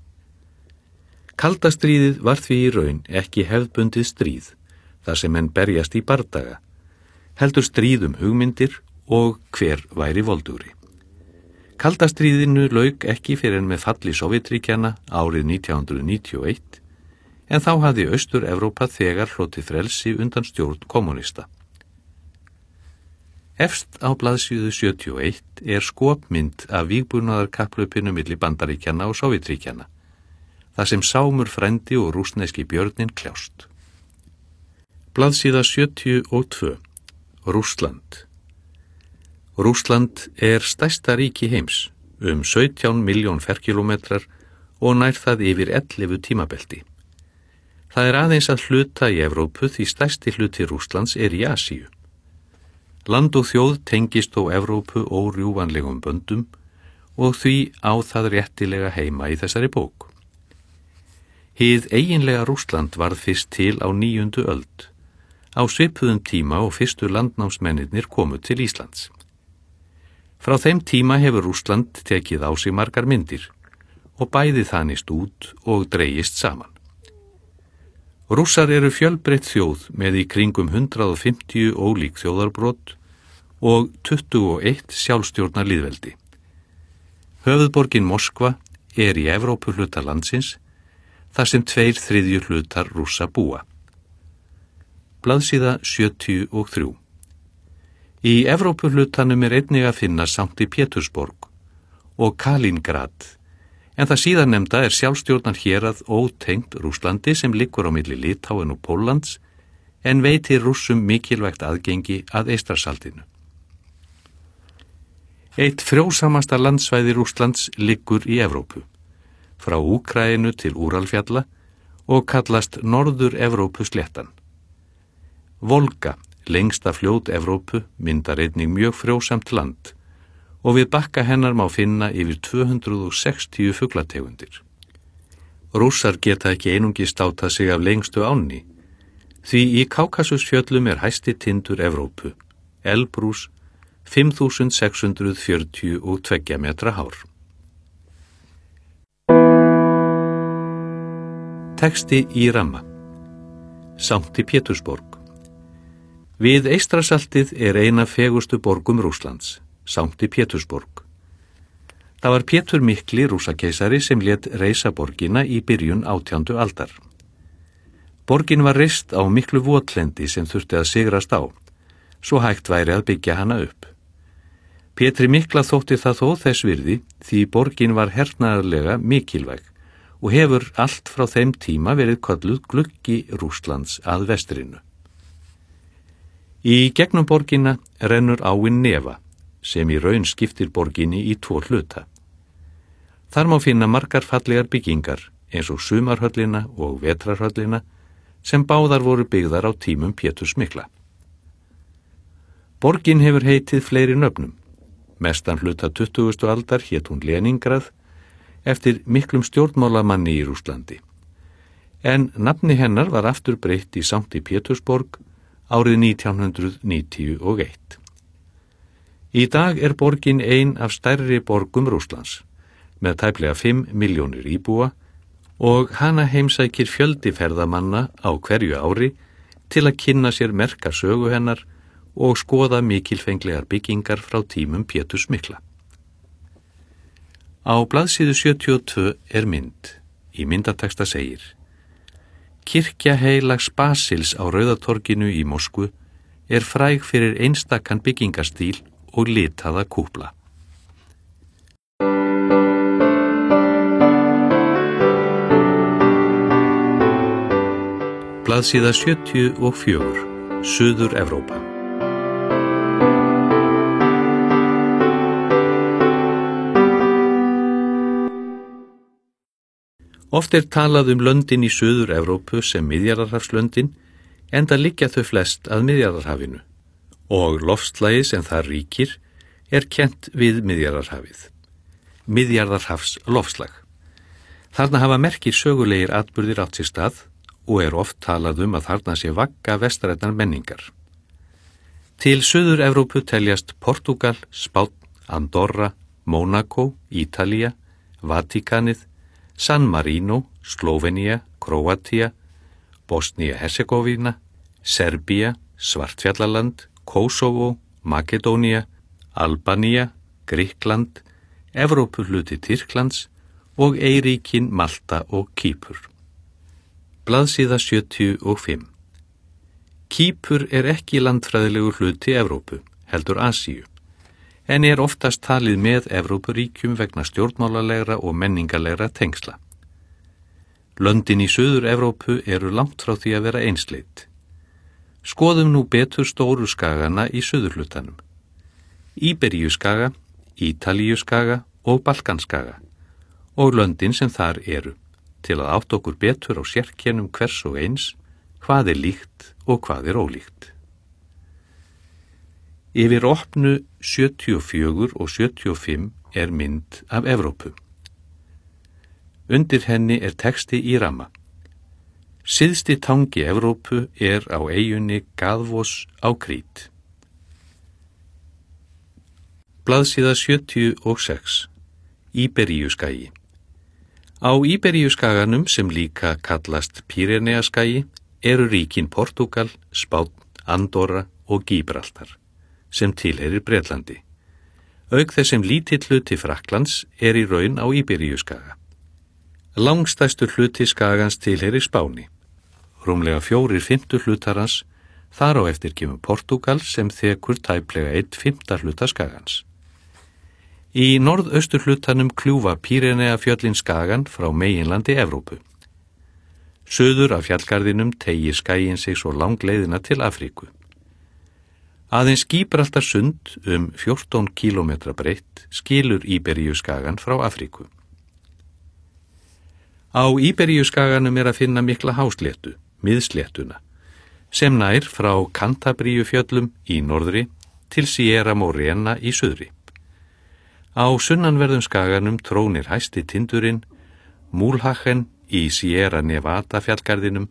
Kalda stríðið var því í raun ekki hefðbundið stríð þar sem menn berjast í bardaga, heldur stríð hugmyndir og hver væri voldugri. Kalda stríðinu lauk ekki fyrr en með falli Sovétríkjanna árið 1991, en þá hafði Austur-Evrópa þegar hlotið frelsi undan stjórn kommunista. Efst á blaðsíðu 71 skopmynd af vígbúnaðarkapphlaupinu milli Bandaríkjanna og Sovétríkjanna, þar sem Sámur frændi og rússneski björninn kljást. Blaðsíða 72. Rússland. Rússland stærsta ríki heims, 17 milljón ferkílómetrar og nær það yfir 11 tímabelti. Það aðeins að hluta í Evrópu því stærsti hluti Rússlands í Asíu. Land og þjóð tengist þó Evrópu órjúvanlegum böndum og því á það réttilega heima í þessari bók. Hið eiginlega Rússland varð fyrst til á 9. öld, á svipuðum tíma og fyrstu landnámsmennirnir komu til Íslands. Frá þeim tíma hefur Rússland tekið á sig margar myndir og bæði þanist út og dregist saman. Rússar fjölbreytt þjóð með í kringum 150 ólík þjóðarbrot og 21 sjálfstjórnar lýðveldi. Höfuðborgin Moskva í Evrópuhluta landsins, þar sem 2/3 hlutar Rússa búa. Blaðsíða 73. Í Evrópuhlutanum einnig að finna Sankti Pétursborg og Kaliningrad, en það síðarnefnda sjálfstjórnar hérað ótengt Rússlandi sem liggur á milli Litáen og Póllands, en veitir Rússum mikilvægt aðgengi að Eystrasaltinu. Eitt frjósamasta landsvæði Rússlands liggur í Evrópu, frá Úkraínu til Úralfjalla og kallast Norður-Evrópusléttan. Volga, lengsta fljót Evrópu, myndar einnig mjög frjósamt land og við bakka hennar má finna yfir 260 fuglategundir. Rússar geta ekki einungis státað sig af lengstu ánni, því í Kákasusfjöllum hæsti tindur Evrópu, Elbrús, 5.642 metra hár. Texti í ramma. Sankti Pétursborg. Við Eystrasaltið eina fegustu borgum Rússlands, Sankti Pétursborg. Það var Pétur mikli Rússakeisari sem lét reisa borgina í byrjun 18. aldar. Borgin var reist á miklu votlendi sem þurfti að sigrast á, svo hægt væri að byggja hana upp. Pétri mikla þótti það þó þess virði því borgin var hernaðarlega mikilvæg og hefur allt frá þeim tíma verið kölluð gluggi Rússlands að vestrinu. Í gegnum borgina rennur áin Neva, sem í raun skiptir borginni í 2 hluta. Þar má finna margar fallegar byggingar, eins og sumarhöllina og vetrarhöllina, sem báðar voru byggðar á tímum Péturs mikla. Borgin hefur heitið fleiri nöfnum. Mestan hluta 20. aldar hét hún Leningrad, eftir miklum stjórnmálamanni í Rússlandi. En nafni hennar var aftur breytt í Sankti Pétursborg árið 1991. Í dag borgin ein af stærri borgum Rússlands, með tæplega 5 milljónir íbúa og hana heimsækir fjöldi ferðamanna á hverju ári til að kynna sér merka sögu hennar og skoða mikilfenglegar byggingar frá tímum Péturs mikla. Á blaðsíðu 72 er mynd. Í myndateksta segir: Kirkja heilags Basils á Rauðatorginu í Moskvu er fræg fyrir einstakan byggingarstíl og litaða kúpla. Blaðsíða 74, Suður-Evrópa. Oft er talað löndin í Suður-Evrópu sem Miðjarðarhafslöndin, enda liggja þau flest að Miðjarðarhafinu og loftslagið sem þar ríkir er kennt við Miðjarðarhafið. Miðjarðarhafs loftslag. Þarna hafa merkir sögulegir atburðir átt sér stað og er oft talað að þarna sé vagga vestrænnar menningar. Til Suður-Evrópu teljast Portúgal, Spánn, Andorra, Mónakó, Ítalía, Vatíkanið, San Marino, Slóvenía, Króatía, Bosnía-Hercegovina, Serbía, Svartfjallaland, Kosovo, Makedónía, Albanía, Grikkland, Evrópuhluti Tyrklands og eyríkin Malta og Kýpur. Blaðsíða 75. Kýpur er ekki landfræðilegur hluti Evrópu, heldur Asíu, en er oftast talið með Evrópuríkjum vegna stjórnmálalegra og menningarlegra tengsla. Löndin í Suður-Evrópu eru langt frá því að vera einsleit. Skoðum nú betur stóru skagana í suðurhlutanum. Íberíuskaga, Ítalíuskaga og Balkanskaga og löndin sem þar eru, til að átta okkur betur á sérkennum hvers og eins, hvað er líkt og hvað er ólíkt. Yfir opnu 74 og 75 er mynd af Evrópu. Undir henni er texti í ramma. Syðsti tangi Evrópu er á eyjunni Gaðvos á Krít. Blaðsíða 76. Íberíuskagi. Á Íberíuskaganum, sem líka kallast Pýreneaskagi, eru ríkin Portúgal, Spánn, Andorra og Gíbraltar, sem tilheyrir Bretlandi. Auk þess sem lítill hluti Frakklands er í raun á Íberíuskaga. Langstærstur hluti skagans tilheyrir Spáni. Rúmlega 4/5 hlutarans, þar á eftir kemur Portúgal sem þekur tæplega 1/5 hluta skagans. Í norðaustur hlutanum kljúfa Pýreneafjöllin skagan frá meginlandi Evrópu. Suður af fjallgarðinum teygir skaginn sig svo langleiðina til Afríku. Aðeins Gíbraltarsund 14 kílómetra breitt skilur Íberíuskagan frá Afríku. Á Íberíuskaganum er að finna mikla hásléttu, miðsléttuna, sem nær frá Cantabríufjöllum í norðri til Sierra Morena í suðri. Á sunnanverðum skaganum trónir hæsti tindurinn, Múlhachen í Sierra Nevada fjallgarðinum,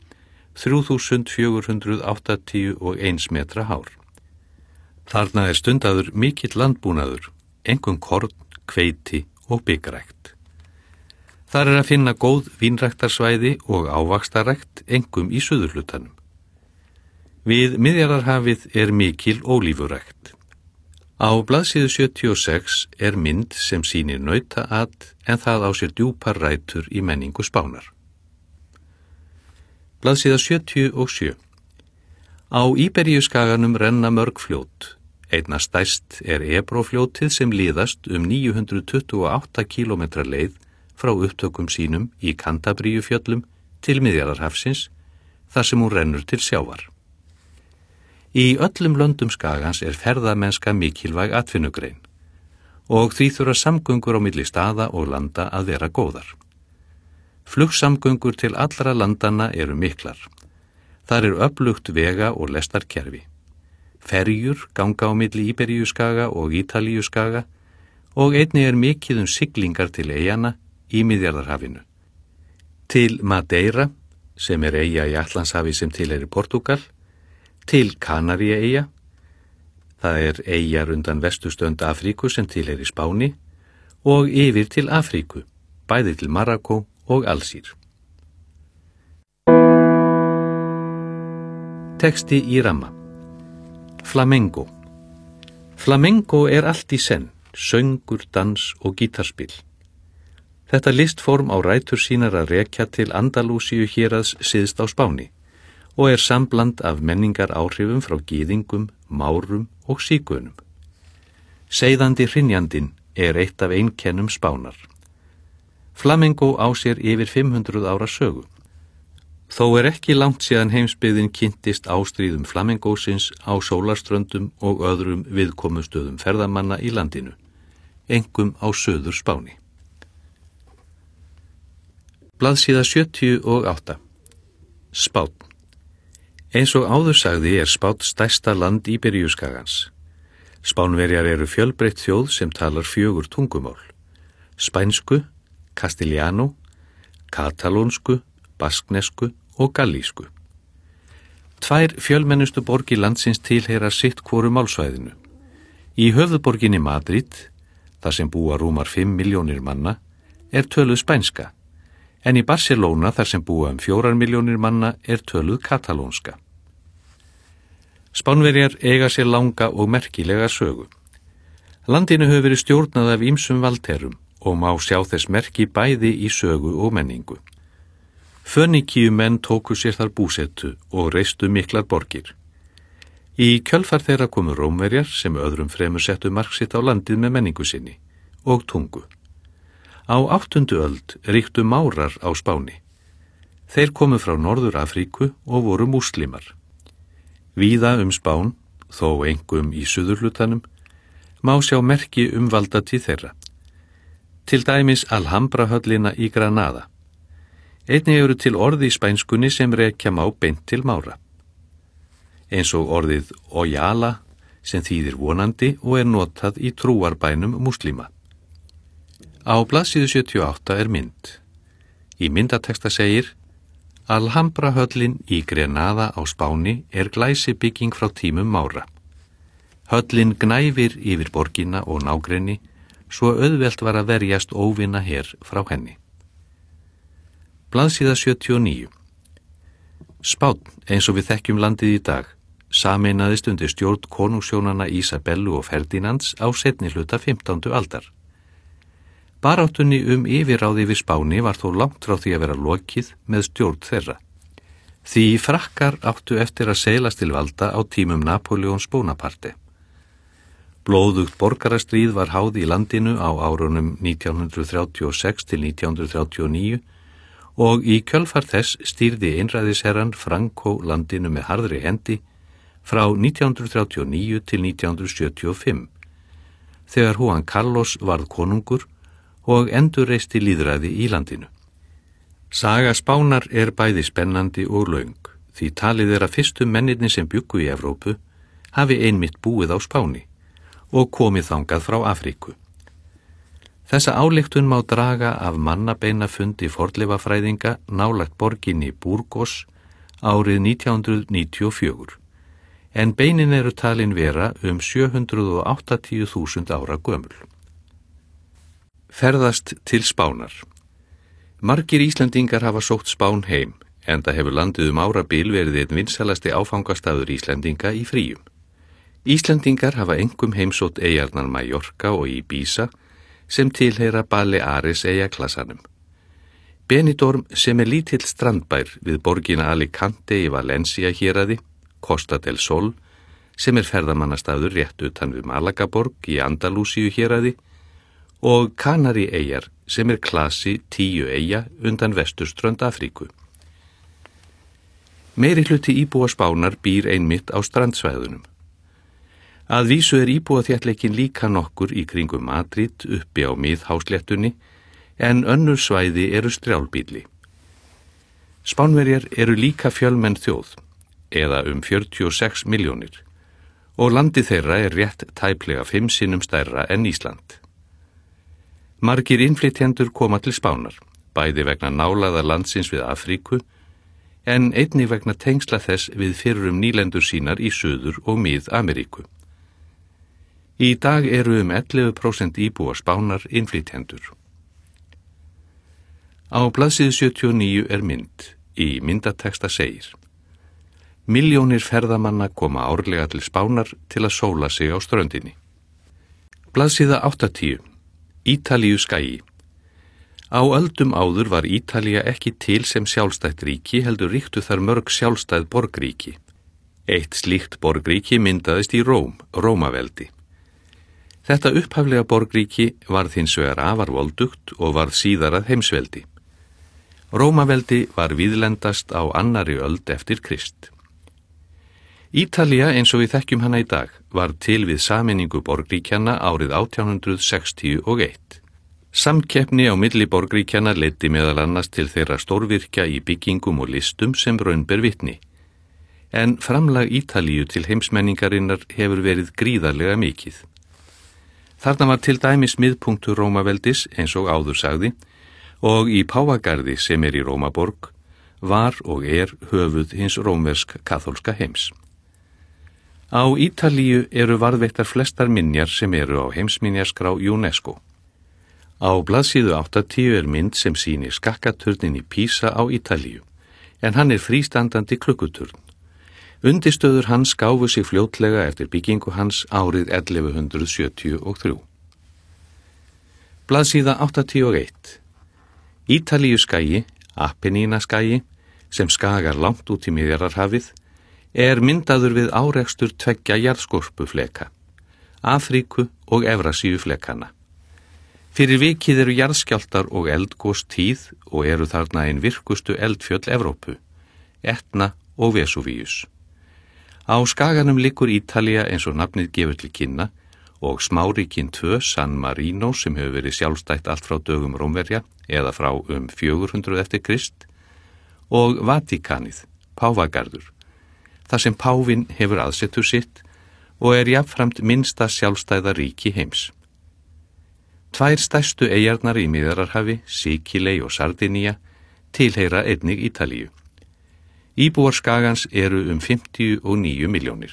3481 metra hár. Þarna er stundaður mikill landbúnaður, einkum korn, hveiti og byggrækt. Þar er að finna góð vínræktarsvæði og ávaxtarækt, einkum í suðurhlutanum. Við Miðjarðarhafið er mikil ólífurækt. Á blaðsíðu 76 er mynd sem sýnir nautaat, en það á sér djúpar rætur í menningu Spánar. Blaðsíða 77. Á Íberíuskaganum renna mörg fljót. Einna stærst er Ebrófljótið sem liðast 928 kílómetra leið frá upptökum sínum í Cantabríufjöllum til Miðjarðarhafsins, þar sem hún rennur til sjávar. Í öllum löndum skagans er ferðamennska mikilvæg atvinnugrein og því þurfa samgöngur á milli staða og landa að vera góðar. Flugsamgöngur til allra landanna eru miklar. Þar er öflugt vega- og lestarkerfi. Ferjur ganga á milli Íberíuskaga og Ítalíuskaga og einnig er mikið siglingar til eyjanna í Miðjarðarhafinu. Til Madeira, sem er eyja í Atlantshafi sem tilheyrir Portúgal, til Kanaríaeyja, það er eyjar undan vesturströnd Afríku sem tilheyrir Spáni, og yfir til Afríku, bæði til Marokkó og Alsír. Texti í ramma. Flamengo. Flamengo er allt í senn, söngur, dans og gítarspil. Þetta listform á rætur sínar að rekja til Andalúsíu héraðs syðst á Spáni og er sambland af menningar áhrifum frá gyðingum, márum og sígunum. Seiðandi hrynjandinn er eitt af einkennum Spánar. Flamengo á sér yfir 500 ára sögu. Þó er ekki langt síðan heimsbyggðin kynntist ástríðum flamengósins á sólarströndum og öðrum viðkomustöðum ferðamanna í landinu, einkum á Suður Spáni. Blaðsíða 78. Spánn. Eins og áður sagði er Spánn stærsta land Íberíuskagans. Spánverjar eru fjölbreytt þjóð sem talar 4 tungumál: spænsku, kastiljánu, katalónsku, basknesku og gallísku. 2 fjölmennustu borgir landsins tilheyra sitt hvoru málsvæðinu. Í höfuðborginni Madrid, þar sem búa rúmar 5 milljónir manna, er töluð spænska, en í Barcelona, þar sem búa 4 milljónir manna, er töluð katalónska. Spánverjar eiga sér langa og merkilega sögu. Landinu hefur verið stjórnað af ýmsum valdherrum og má sjá þess merki bæði í sögu og menningu. Fönikíumenn tóku sér þar búsetu og reistu miklar borgir. Í kjölfar þeirra komu Rómverjar sem öðrum fremur settu mark sitt á landið með menningu sinni og tungu. Á 8. öld ríktu márar á Spáni. Þeir komu frá Norður-Afríku og voru múslimar. Víða Spán, þó einkum í suðurhlutanum, má sjá merki valdatíð þeirra. Til dæmis Alhambra-höllina í Granada. Einnig eru til orði í spænskunni sem rekja má beint til mára. Eins og orðið Oyala sem þýðir vonandi og er notað í trúarbænum múslima. Á blaðsíðu 78 er mynd. Í myndateksta segir: Alhambra-höllin í Granada á Spáni er glæsibygging frá tímum mára. Höllin gnæfir yfir borgina og nágrenni, svo auðvelt var að verjast óvinna her frá henni. Blaðsíða 79. Spánn, eins og við þekkjum landið í dag, sameinaðist undir stjórn konungshjónanna Ísabellu og Ferdinands á seinni hluta 15. aldar. Baráttunni yfirráð yfir Spáni var þó langt frá því að vera lokið með stjórn þeirra. Því Frakkar áttu eftir að seilast til valda á tímum Napóleons Bonaparte. Blóðugt borgarastríð var háð í landinu á árunum 1936 til 1939 og í kjölfar þess stýrði einræðisherran Franco landinu með harðri hendi frá 1939 til 1975, þegar Juan Carlos varð konungur og endurreisti lýðræði í landinu. Saga Spánar er bæði spennandi og löng, því talið er að fyrstu mennirnir sem bjuggu í Evrópu hafi einmitt búið á Spáni og komið þangað frá Afríku. Þessa ályktun má draga af mannabeinafundi fornleifafræðinga nálægt borginni Burgos árið 1994, en beinin eru talin vera 780.000 ára gömul. Ferðast til Spánar. Margir Íslendingar hafa sótt Spán heim, enda hefur landið árabil verið einn vinsælasti áfangastaður Íslendinga í fríum. Íslendingar hafa einkum heimsótt eyjarnar Mallorca og Ibiza sem tilheyra Baleares eyjaklassanum. Benidorm sem er lítill strandbær við borgina Alicante í Valencia héraði, Costa del Sol sem er ferðamannastaður rétt utan við Malagaborg í Andalúsíu héraði og Kanaríeyjar sem er klasi 10 eyja undan vesturströnd Afríku. Meiri hluti íbúa Spánar býr einmitt á strandsvæðunum. Að vísu er íbúaþéttleikinn líka nokkur í kringum Madrid uppi á miðhásléttunni, en önnur svæði eru strjálbýli. Spánverjar eru líka fjölmenn þjóð, eða 46 milljónir, og landi þeirra er rétt tæplega 5 sinnum stærra en Ísland. Margir innflytjendur koma til Spánar, bæði vegna nálægðar landsins við Afríku, en einnig vegna tengsla þess við fyrrum nýlendur sínar í Suður- og Mið-Ameríku. Í dag eru 11% íbúa Spánar innflytjendur. Á blaðsíðu 79 er mynd. Í myndateksta segir: Milljónir ferðamanna koma árlega til Spánar til að sóla sig á ströndinni. Blaðsíða 80. Ítalíu skagi. Á öldum áður var Ítalía ekki til sem sjálfstætt ríki, heldur ríktu þar mörg sjálfstæð borgríki. Eitt slíkt borgríki myndaðist í Rómaveldi. Þetta upphaflega borgríki varð hins vegar afar voldugt og varð síðar að heimsveldi. Rómaveldi var víðlendast á annarri öld eftir Krist. Ítalía, eins og við þekkjum hana í dag, var til við sameiningu borgríkjanna árið 1861. Samkeppni á milli borgríkjanna leiddi meðal annars til þeirra stórvirkja í byggingum og listum sem raun ber vitni. En framlag Ítalíu til heimsmenningarinnar hefur verið gríðarlega mikið. Þarna var til dæmis miðpunktur Rómaveldis, eins og áður sagði, og í Páfagarði sem í Rómaborg var og höfuð hins rómversk-kaþólska heims. Á Ítalíu eru varðveittar flestar minjar sem eru á heimsminjaskrá UNESCO. Á blaðsíðu 80 mynd sem sýnir skakkaturnin í Písa á Ítalíu, en hann frístandandi klukkuturn. Undirstöður hans gáfu sig fljótlega eftir byggingu hans árið 1173. Blaðsíða 81. Ítalíu skagi, Appennína skagi, sem skagar langt út í Miðjarðarhafið, myndaður við árekstur tveggja jarðskorpufleka, Afríku og Evrasíu flekana. Fyrir vikið eru jarðskjálftar og eldgos tíð og eru þarna ein virkustu eldfjöll Evrópu, Etna og Vesúvíus. Á skaganum liggur Ítalía eins og nafnið gefur til kynna og smáríkin 2 San Marino sem hefur verið sjálfstætt allt frá dögum Rómverja eða frá 400 eftir Krist og Vatíkanið, Páfagarður, þar sem páfinn hefur aðsetur sitt og jafnframt minnsta sjálfstæða ríki heims. 2 stærstu eyjarnar í Miðjarðarhafi, Sikiley og Sardinía, tilheyra einnig Ítalíu. Íbúar skagans eru 59 milljónir.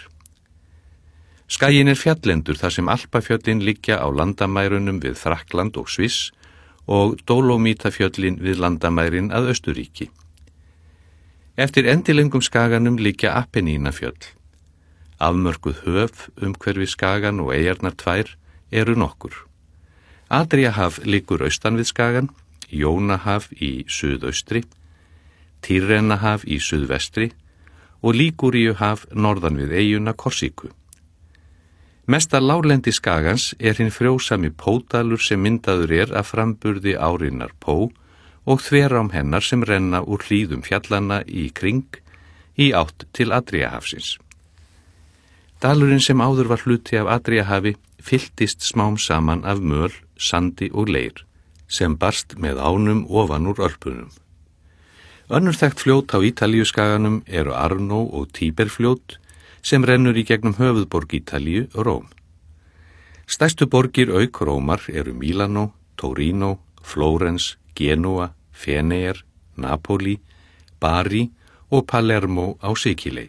Skaginn fjalllendur þar sem Alpafjöllin liggja á landamærunum við Frakkland og Sviss og Dolomítafjöllin við landamærin að Austurríki. Eftir endilengum skaganum liggja Appennínafjöll. Afmörkuð höf umhverfi skagan og eyjarnar 2 eru nokkur. Adríahaf liggur austan við skagan, Jónahaf í suðaustri, Tyrrennahaf í suðvestri og Ligúríuhaf norðan við eyjuna Korsíku. Mesta láglendi skagans hinn frjósami Pódalur sem myndaður af framburði árinnar Pó og þverám hennar sem renna úr hlíðum fjallanna í kring í átt til Adríahafsins. Dalurinn sem áður var hluti af Adríahafi fylltist smám saman af möl, sandi og leir sem barst með ánum ofan úr Ölpunum. Önnur þekkt fljót á Ítalíuskaganum eru Arno og Tíberfljót sem rennur í gegnum höfuðborg Ítalíu, Róm. Stærstu borgir auk Rómar eru Mílanó, Torino, Flórens, Genúa, Feneyjar, Napoli, Bari og Palermo á Sikiley.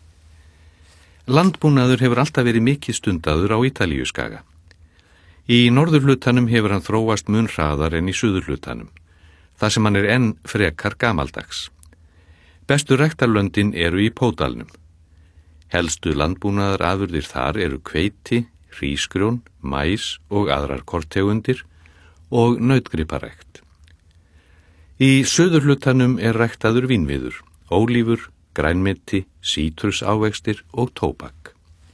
Landbúnaður hefur alltaf verið mikið stundaður á Ítalíuskaga. Í norðurhlutanum hefur hann þróast mun hraðar en í suðurhlutanum, þar sem hann enn frekar gamaldags. Bestu ræktarlöndin eru í Pódalnum. Helstu landbúnaðar afurðir þar eru hveiti, hrísgrjón, mais og aðrar korntegundir og nautgriparækt. Í suðurhlutanum ræktaður vínviður, ólífur, grænmeti, sítrusávextir og tóbak.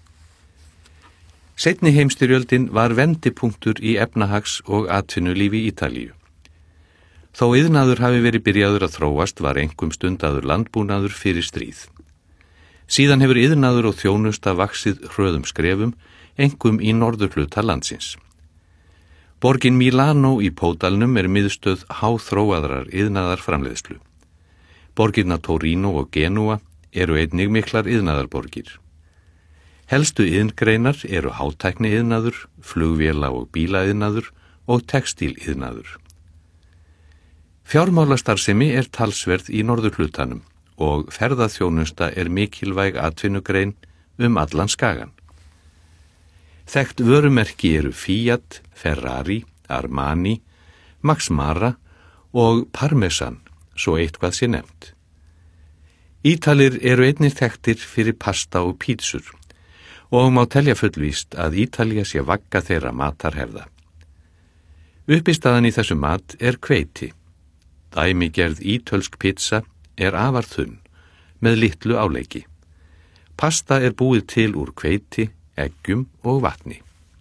Seinni heimsstyrjöldin var vendipunktur í efnahags- og atvinnulífi Ítalíu. Þó iðnaður hafi verið byrjaður að þróast var einkum stundaður landbúnaður fyrir stríð. Síðan hefur iðnaður og þjónusta vaxið hröðum skrefum, einkum í norðurhluta landsins. Borgin Mílanó í Pódalnum miðstöð háþróaðrar iðnaðarframleiðslu. Borgirna Torino og Genúa eru einnig miklar iðnaðarborgir. Helstu iðngreinar eru hátækni iðnaður, flugvéla- og bílaiðnaður og textíliðnaður. Fjármálastarfsemi talsverð í norðurhlutanum og ferðaþjónusta mikilvæg atvinnugrein allan skagan. Þekkt vörumerki eru Fiat, Ferrari, Armani, Max Mara og Parmesan, svo eitthvað sé nefnt. Ítalir eru einnig þekktir fyrir pasta og pítsur og má telja fullvíst að Ítalía sé vagga þeirra matarhefða. Uppistaðan í þessu mat er hveiti. Dæmigerð ítölsk pizza er afar þunn, með litlu áleiki. Pasta er búið til úr hveiti, eggjum og vatni.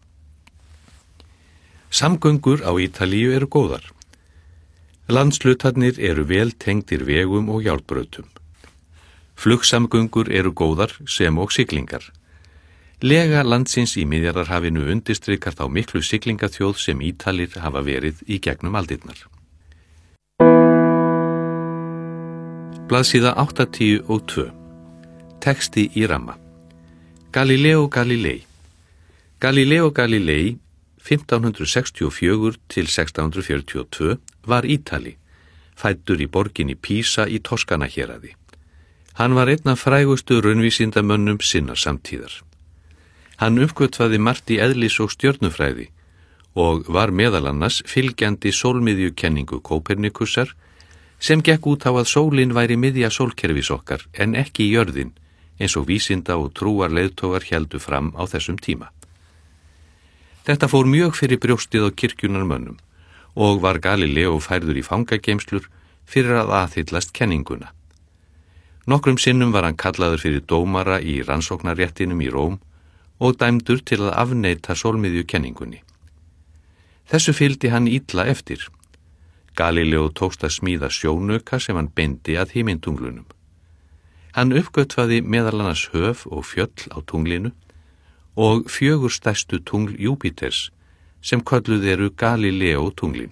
Samgöngur á Ítalíu eru góðar. Landshlutarnir eru vel tengdir vegum og járnbrautum. Flugsamgöngur eru góðar sem og siglingar. Lega landsins í Miðjarðarhafinu undirstrikar þá miklu siglingaþjóð sem Ítalir hafa verið í gegnum aldirnar. Blaðsíða 82. Texti í ramma. Galileo Galilei. Galileo Galilei 1564 til 1642 var Ítali, fæddur í borginni Pisa í Toskanahéraði. Hann var einn af frægustu raunvísindamönnum sinnar samtíðar. Hann uppgötvaði margt í eðlis- og stjörnufræði og var meðal annars fylgjandi sólmiðjukenningu Kópernikusar sem gekk út á að sólin væri miðja sólkerfis okkar en ekki jörðin eins og vísinda og trúar leiðtogar héldu fram á þessum tíma. Þetta fór mjög fyrir brjóstið á kirkjunarmönnum og var Galileo færður í fangageymslur fyrir að aðhyllast kenninguna. Nokkrum sinnum var hann kallaður fyrir dómara í rannsóknarréttinum í Róm og dæmdur til að afneita sólmiðjukenningunni. Þessu fylgdi hann illa eftir. Galileo tókst að smíða sjónauka sem hann beindi að himintunglunum. Hann uppgötvaði meðal annars höf og fjöll á tunglinu og 4 stærstu tungl Júpíters sem kölluð eru Galileo tunglin.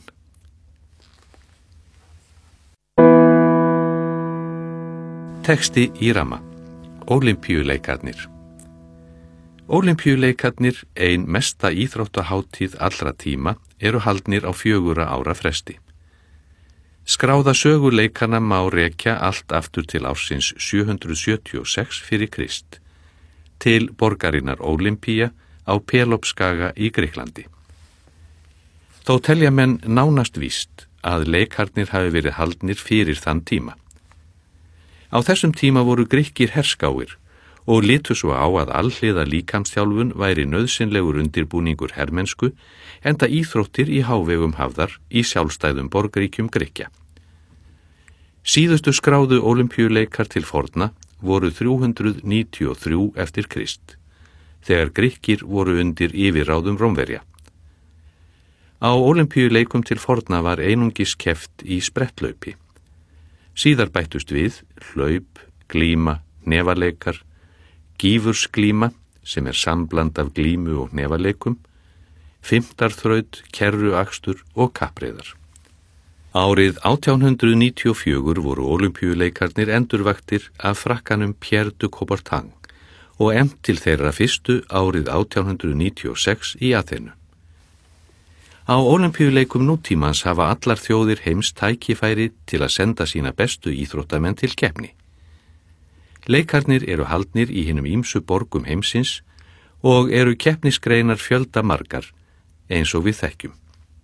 Texti í ramma. Ólympíuleikarnir. Ólympíuleikarnir, ein mesta íþróttahátíð allra tíma, eru haldnir á 4 ára fresti. Skráða sögu leikanna má rekja allt aftur til ársins 776 fyrir Krist, til borgarinnar Ólympía á Pelopskaga í Grikklandi. Þó telja menn nánast víst að leikarnir hafi verið haldnir fyrir þann tíma. Á þessum tíma voru Grikkir herskáir og litu svo á að alhliða líkamsþjálfun væri nauðsynlegur undirbúningur hermennsku enda íþróttir í hávegum hafðar í sjálfstæðum borgríkjum Grikkja. Síðustu skráðu ólympíuleikar til forna voru 393 eftir Krist, þegar Grikkir voru undir yfirráðum Rómverja. Á ólympíuleikum til forna var einungis keppt í sprettlaupi. Síðar bættust við hlaup, glíma, nefaleikar, gífursglíma, sem er sambland af glímu og nefaleikum, fimmtarþraut, kerruakstur og kappreiðar. Árið 1894 voru ólympíuleikarnir endurvaktir af frakkanum Pierre de Coubertin og efnt til þeirra fyrstu árið 1896 í Aþenu. Á ólympíuleikum nútímans hafa allar þjóðir heims tækifæri til að senda sína bestu íþróttamenn til keppni. Leikarnir eru haldnir í hinum ýmsu borgum heimsins og eru keppnisgreinar fjöldamargar eins og við þekkjum.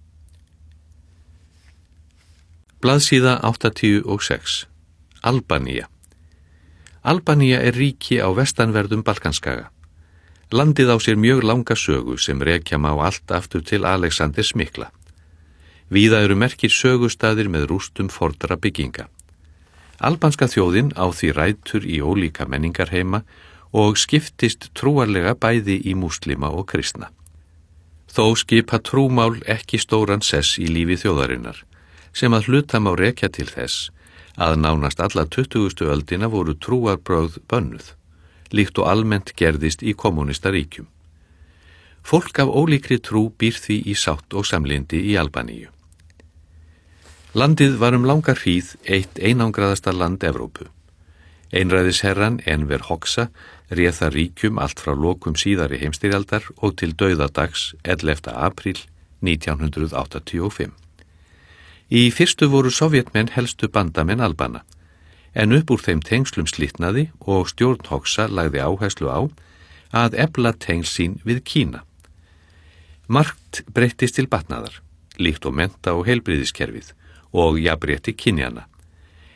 Blaðsíða 86. Albanía. Albanía er ríki á vestanverðum Balkanskaga. Landið á sér mjög langa sögu sem rekja má allt aftur til Alexanders mikla. Víða eru merkir sögustaðir með rústum fornra bygginga. Albanska þjóðin á því rætur í ólíka menningarheima og skiptist trúarlega bæði í múslima og kristna. Þó skipa trúmál ekki stóran sess í lífi þjóðarinnar, sem að hluta má rekja til þess að nánast alla 20. öldina voru trúarbrögð bönnuð, líkt og almennt gerðist í kommúnista ríkjum. Fólk af ólíkri trú býr því í sátt og samlyndi í Albaníu. Landið var langa hríð eitt einangraðasta land Evrópu. Einræðisherran Enver Hoxha réð það ríkjum allt frá lokum síðari heimsstyrjaldar og til dauðadags 11. apríl 1985. Í fyrstu voru sovjetmenn helstu bandamenn Albana, en upp úr þeim tengslum slitnaði og stjórn Hoxha lagði áherslu á að efla tengsl sín við Kína. Margt breyttist til batnaðar, líkt og mennta- og heilbrigðiskerfið og jafnrétti kynjanna,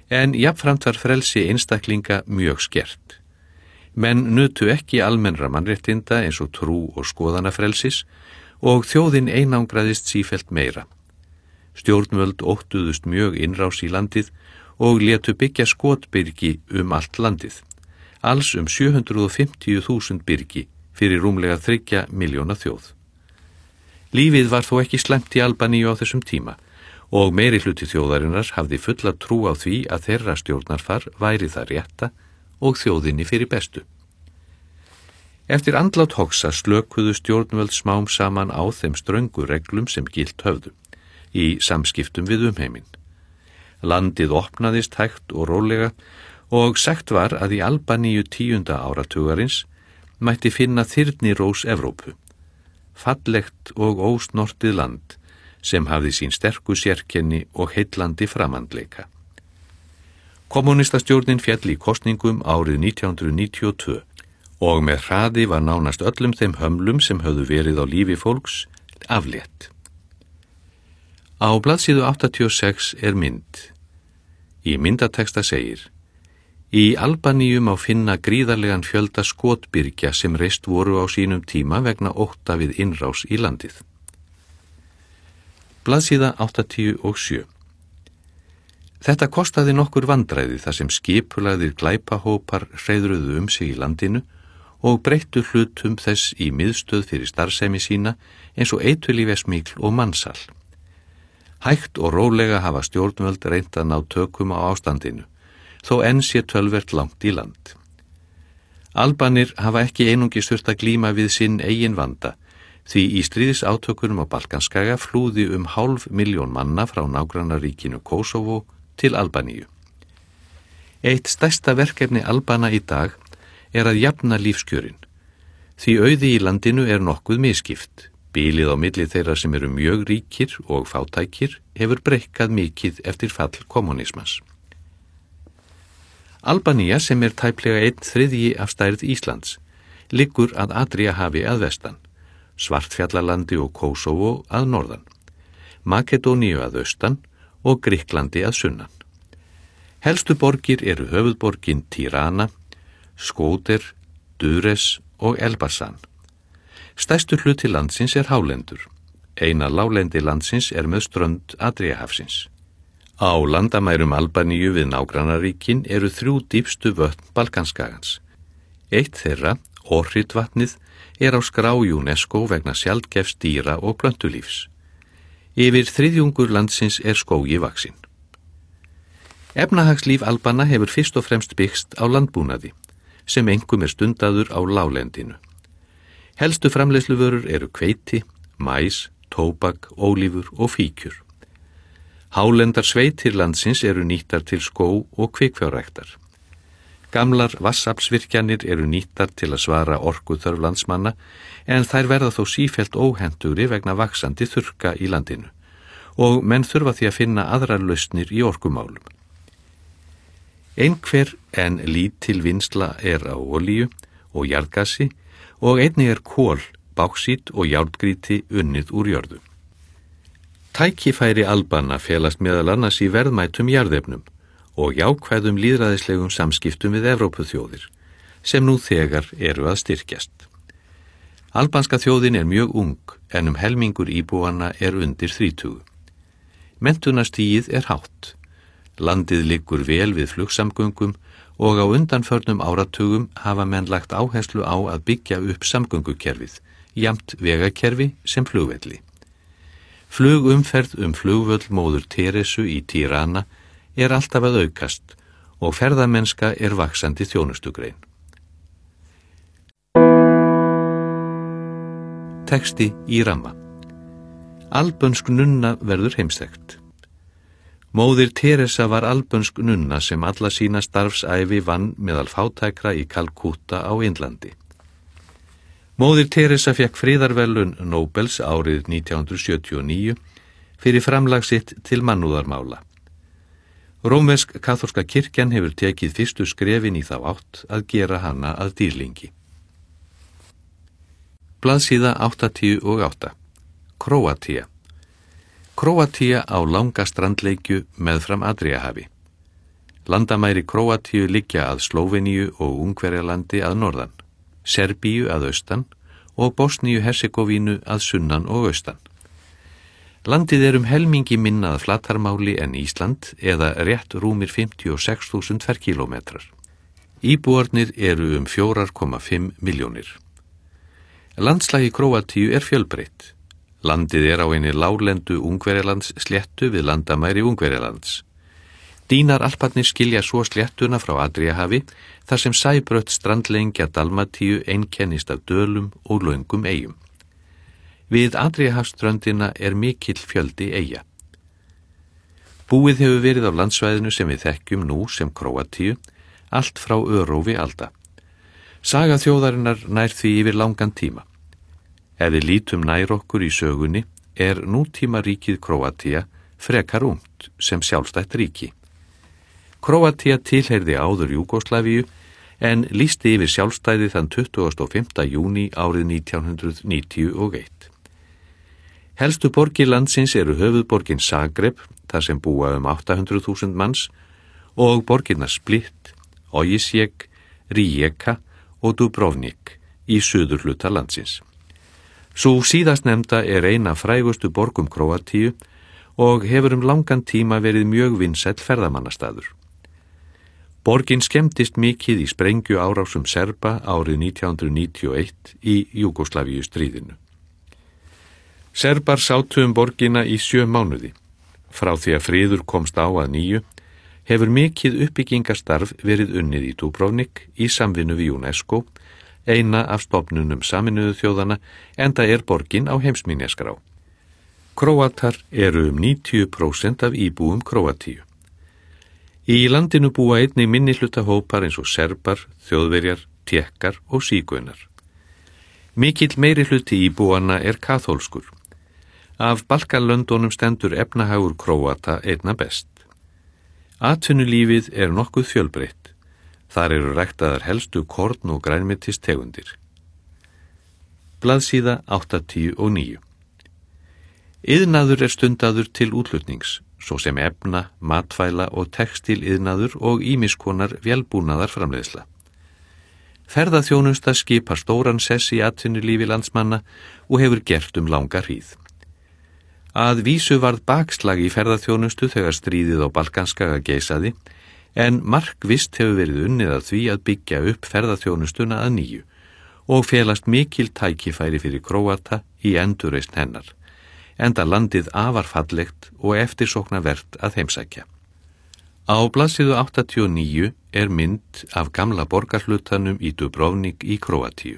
En jafnframt var frelsi einstaklinga mjög skert. Menn nutu ekki almennra mannréttinda eins og trú og skoðanafrelsis og þjóðin einangraðist sífellt meira. Stjórnvöld óttuðust mjög innrás í landið og létu byggja skotbyrgi allt landið. Alls 750.000 byrgi fyrir rúmlega 3 milljóna þjóð. Lífið var þó ekki slæmt í Albaníu á þessum tíma og meiri hluti þjóðarinnar hafði fulla trú á því að þeirra stjórnarfar væri það rétta og þjóðinni fyrir bestu. Eftir andlát Hoxha slökuðu stjórnvöld smám saman á þeim ströngu reglum sem gilt höfðu í samskiptum við umheiminn. Landið opnaðist hægt og rólega og sagt var að í Albaníu 10. áratugarins mætti finna þyrnirós Evrópu, fallegt og ósnortið land sem hafði sín sterku sérkenni og heillandi framandleika. Kommúnistastjórnin féll í kosningum árið 1992 og með hraði var nánast öllum þeim hömlum sem höfðu verið á lífi fólks aflétt. Á blaðsíðu 86 er mynd. Í myndateksta segir: Í Albaníu má finna gríðarlegan fjölda skotbyrgja sem reist voru á sínum tíma vegna ótta við innrás í landið. Blaðsíða 87. Þetta kostaði nokkur vandræði þar sem skipulagðir glæpahópar hreiðruðu sig í landinu og breyttu hlutum þess í miðstöð fyrir starfsemi sína eins og eiturlífsmygl og mansal. Hægt og rólega hafa stjórnvöld reynt að ná tökum á ástandinu, þó enn sé töluvert langt í land. Albanir hafa ekki einungis þurft að glíma við sinn eigin vanda, því í stríðsátökunum á Balkanskaga flúði 500.000 manna frá nágrannaríkinu Kosovo til Albaníu. Eitt stærsta verkefni Albana í dag er að jafna lífskjörin, því auði í landinu er nokkuð misskipt. Bilið á milli þeirra sem eru mjög ríkir og fátækir hefur breikkað mikið eftir fall kommunismans. Albanía, sem er tæplega 1/3 af stærð Íslands, liggur að Adríahafi að vestan, Svartfjallalandi og Kosovo að norðan, Makedóníu að austan og Grikklandi að sunnan. Helstu borgir eru höfuðborgin Tirana, Skóder, Durres og Elbasan. Stærstur hluti landsins er hálendur. Eina láglendi landsins er með strönd Adríahafsins. Á landamærum Albaníu við nágrannaríkin eru 3 dýpstu vötn Balkanskagans. Eitt þeirra, Ohrid-vatnið, er á skrá UNESCO vegna sjaldgæfs dýra og plöntulífs. Yfir 1/3 landsins er skógi vaxinn. Efnahagslíf Albana hefur fyrst og fremst byggst á landbúnaði, sem einkum er stundaður á láglendinu. Helstu framleiðsluvörur eru hveiti, mais, tóbak, ólífur og fíkjur. Hálendar sveitir landsins eru nýttar til skó- og kvikfjárræktar. Gamlar vatnsaflsvirkjanir eru nýttar til að svara orkuþörf landsmanna, en þær verða þó sífellt óhentugri vegna vaxandi þurrka í landinu og menn þurfa því að finna aðrar lausnir í orkumálum. Einhver en lítil vinnsla er á olíu og jarðgasi og einnig er kol, báxít og járngrýti unnið úr jörðu. Tækifæri Albana felast meðal annars í verðmætum jarðefnum og jákvæðum lýðræðislegum samskiptum við Evrópuþjóðir, sem nú þegar eru að styrkjast. Albanska þjóðin er mjög ung, en helmingur íbúanna er undir 30. Menntunarstigið er hátt. Landið liggur vel við flugsamgöngum og á undanförnum áratugum hafa menn lagt áherslu á að byggja upp samgöngukerfið, jafnt vegakerfi sem flugvelli. Flugumferð flugvöll móður Teresu í Tirana er alltaf að aukast og ferðamennska er vaxandi þjónustugrein. Texti í ramma. Albönsk nunna verður heimsþekkt. Móðir Teresa var albönsk nunna sem alla sína starfsævi vann meðal fátækra í Kalkútta á Indlandi. Móðir Teresa fékk friðarverðlaun Nóbels árið 1979 fyrir framlag sitt til mannúðarmála. Rómversk kaþólska kirkjan hefur tekið fyrstu skrefin í þá átt að gera hana að dýrlingi. Blaðsíða 88. Króatía. Króatía á langa strandleikju meðfram Adríahafi. Landamæri Króatíu liggja að Slóveníu og Ungverjalandi að norðan, Serbíu að austan og Bosníu-Hersegovínu að sunnan og austan. Landið helmingi minna að flatarmáli en Ísland eða rétt rúmir 56.000 ferkílómetrar. Íbúarnir eru 4,5 milljónir. Landslagi Króatíu fjölbreytt. Landið á einni láglendu Ungverjalands sléttu við landamæri Ungverjalands. Dínar Alparnir skilja svo sléttuna frá Adríahafi þar sem sæbraut strandlengja Dalmatíu einkennist af dölum og löngum eyjum. Við Adríahafsströndina mikill fjöldi eyja. Búið hefur verið á landsvæðinu sem við þekkjum nú sem Króatíu, allt frá örófi alda. Saga þjóðarinnar nær því yfir langan tíma. Ef við lítum nær okkur í sögunni nútíma ríkið Króatía frekar ungt sem sjálfstætt ríki. Króatía tilheyrði áður Júgóslavíu en lýsti yfir sjálfstæði þann 25. júní árið 1991. Helstu borgir landsins höfuðborgin Zagreb, þar sem búa 800.000 manns, og borgirnar Split, Ósijek, Rijeka og Dubrovnik í suðurhluta landsins. Sú síðastnefnda eina frægustu borgum Króatíu og hefur langan tíma verið mjög vinsæll ferðamannastaður. Borgin skemmtist mikið í sprengju árásum Serba árið 1991 í Júgóslavíu stríðinu. Serbar sátu borgina í 7 mánuði. Frá því að friður komst á að nýju hefur mikið uppbyggingarstarf verið unnið í Dubrovnik í samvinnu við UNESCO, eina af stofnunum Sameinuðu þjóðanna, enda borgin á heimsminjaskrá. Króatar eru 90% af íbúum Króatíu. Í landinu búa einnig minnihlutahópar eins og Serbar, Þjóðverjar, Tékkar og Sígaunar. Mikill meirihluti íbúanna kaþólskur. Af Balkanlöndunum stendur efnahagur Króata einna best. Atvinnulífið nokkuð fjölbreytt. Þar ræktaðar helstu korn og grænmetistegundir. Blaðsíða 89. Iðnaður stundaður til útflutnings, svo sem efna, matvæla og textíliðnaður og ýmiskonar vélbúnaðar framleiðsla. Ferðaþjónusta skipar stóran sess í atvinnulífi landsmanna og hefur gert langa hríð. Að vísu varð bakslag í ferðaþjónustu þegar stríðið á Balkanskaga geisaði, en markvisst hefur verið unnið að því að byggja upp ferðaþjónustuna að nýju og felast mikil tækifæri fyrir Króata í endurreisn hennar, enda landið afar fallegt og eftirsóknarvert að heimsækja. Á blaðsíðu 89 mynd af gamla borgarhlutanum í Dubrovnik í Króatíu.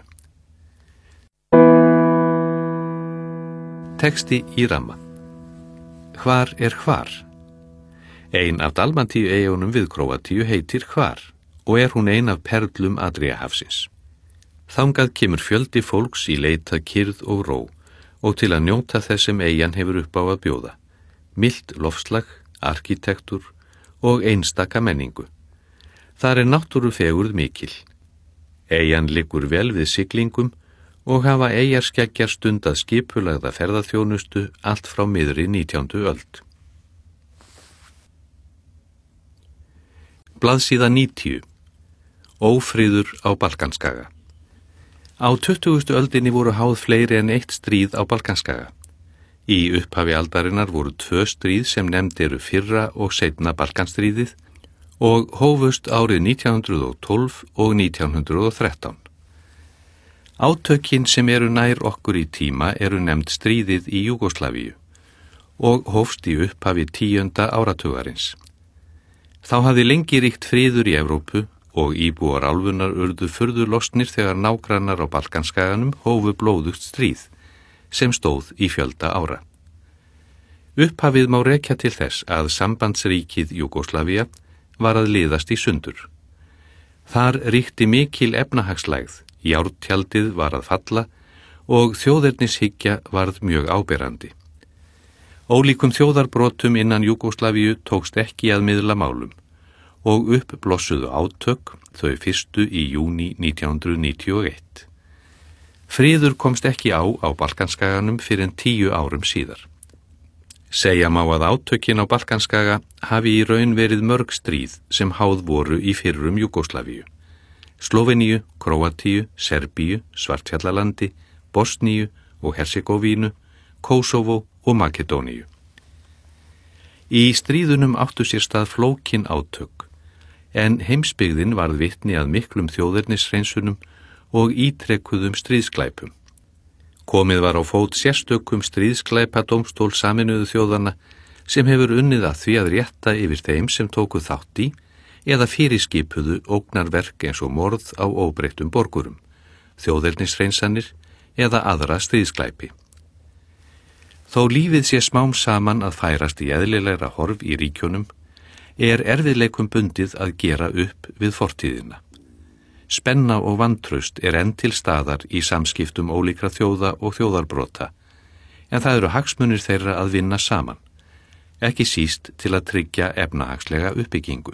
Texti í ramma. Hvar hvar? Ein af Dalmatíu-eyjunum við Króatíu heitir Hvar og hún ein af perlum Adríahafsins. Þangað kemur fjöldi fólks í leit að kyrrð og ró og til að njóta þess sem eyjan hefur upp á að bjóða. Milt loftslag, arkitektúr og einstaka menningu. Þar náttúrufegurð mikil. Eyjan liggur vel við siglingum og hafa eyjarskeggjar stundað skipulagða ferðaþjónustu allt frá miðri 19. öld. Blaðsíða 90. Ófriður á Balkanskaga. Á 20. öldinni voru háð fleiri en eitt stríð á Balkanskaga. Í upphafi aldarinnar voru 2 stríð sem nefnd fyrra og seinna Balkanstríðið og hófust árið 1912 og 1913. Átökin sem nær okkur í tíma nefnd stríðið í Júgóslavíu og hófst í upphafi 10. áratugarins. Þá hafði lengi ríkt friður í Evrópu og íbúar álfunnar urðu furðu lostnir þegar nágrannar á Balkanskaganum hófu blóðugt stríð sem stóð í fjölda ára. Upphafið má rekja til þess að sambandsríkið Júgóslavía var að liðast í sundur. Þar ríkti mikil efnahagslægð, járntjaldið var að falla og þjóðernishyggja varð mjög áberandi. Ólíkum þjóðarbrotum innan Júgóslavíu tókst ekki að miðla málum og uppblossuðu átök, þau fyrstu í júní 1991. Friður komst ekki á Balkanskaganum fyrr en 10 árum síðar. Segja má að átökin á Balkanskaga hafi í raun verið mörg stríð sem háð voru í fyrrum Júgóslavíu. Slóveníu, Króatíu, Serbíu, Svartfjallalandi, Bosníu og Herzegovínu, Kosovo og Makedóníu. Í stríðunum áttu sér stað flókin átök, en heimsbyggðin varð vitni að miklum þjóðernishreinsunum og ítrekkuðum stríðsglæpum. Komið var á fót sérstökum stríðsglæpadómstól Sameinuðu þjóðanna sem hefur unnið að því að rétta yfir þeim sem tóku þátt í eða fyrirskipuðu ógnarverk eins og morð á óbreyttum borgurum, þjóðernishreinsanir eða aðra stríðsglæpi. Þó lífið sé smám saman að færast í eðlilegra horf í ríkjunum, erfiðleikum bundið að gera upp við fortíðina. Spenna og vantraust enn til staðar í samskiptum ólíkra þjóða og þjóðarbrota, en það eru hagsmunir þeirra að vinna saman, ekki síst til að tryggja efnahagslega uppbyggingu.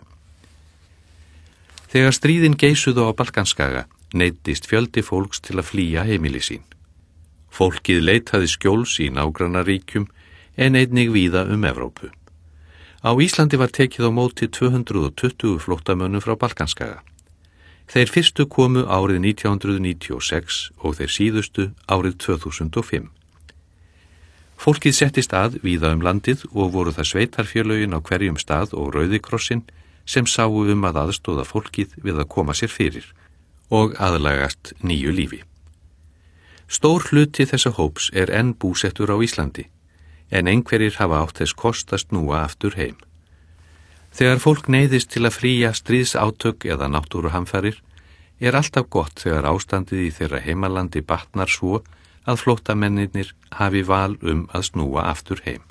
Þegar stríðin geisuðu á Balkanskaga neyddist fjöldi fólks til að flýja heimili sín. Fólkið leitaði skjóls í nágrannaríkjum en einnig víða Evrópu. Á Íslandi var tekið á móti 220 flóttamönnum frá Balkanskaga. Þeir fyrstu komu árið 1996 og þeir síðustu árið 2005. Fólkið settist að víða landið og voru það sveitarfélögin á hverjum stað og Rauði krossinn sem sáu að aðstóða fólkið við að koma sér fyrir og aðlagast nýju lífi. Stór hluti þessa hóps enn búsettur á Íslandi, en einhverjir hafa átt þess kost að snúa aftur heim. Þegar fólk neyðist til að flýja stríðsátök eða náttúruhamfarir, alltaf gott þegar ástandið í þeirra heimalandi batnar svo að flóttamennirnir hafi val að snúa aftur heim.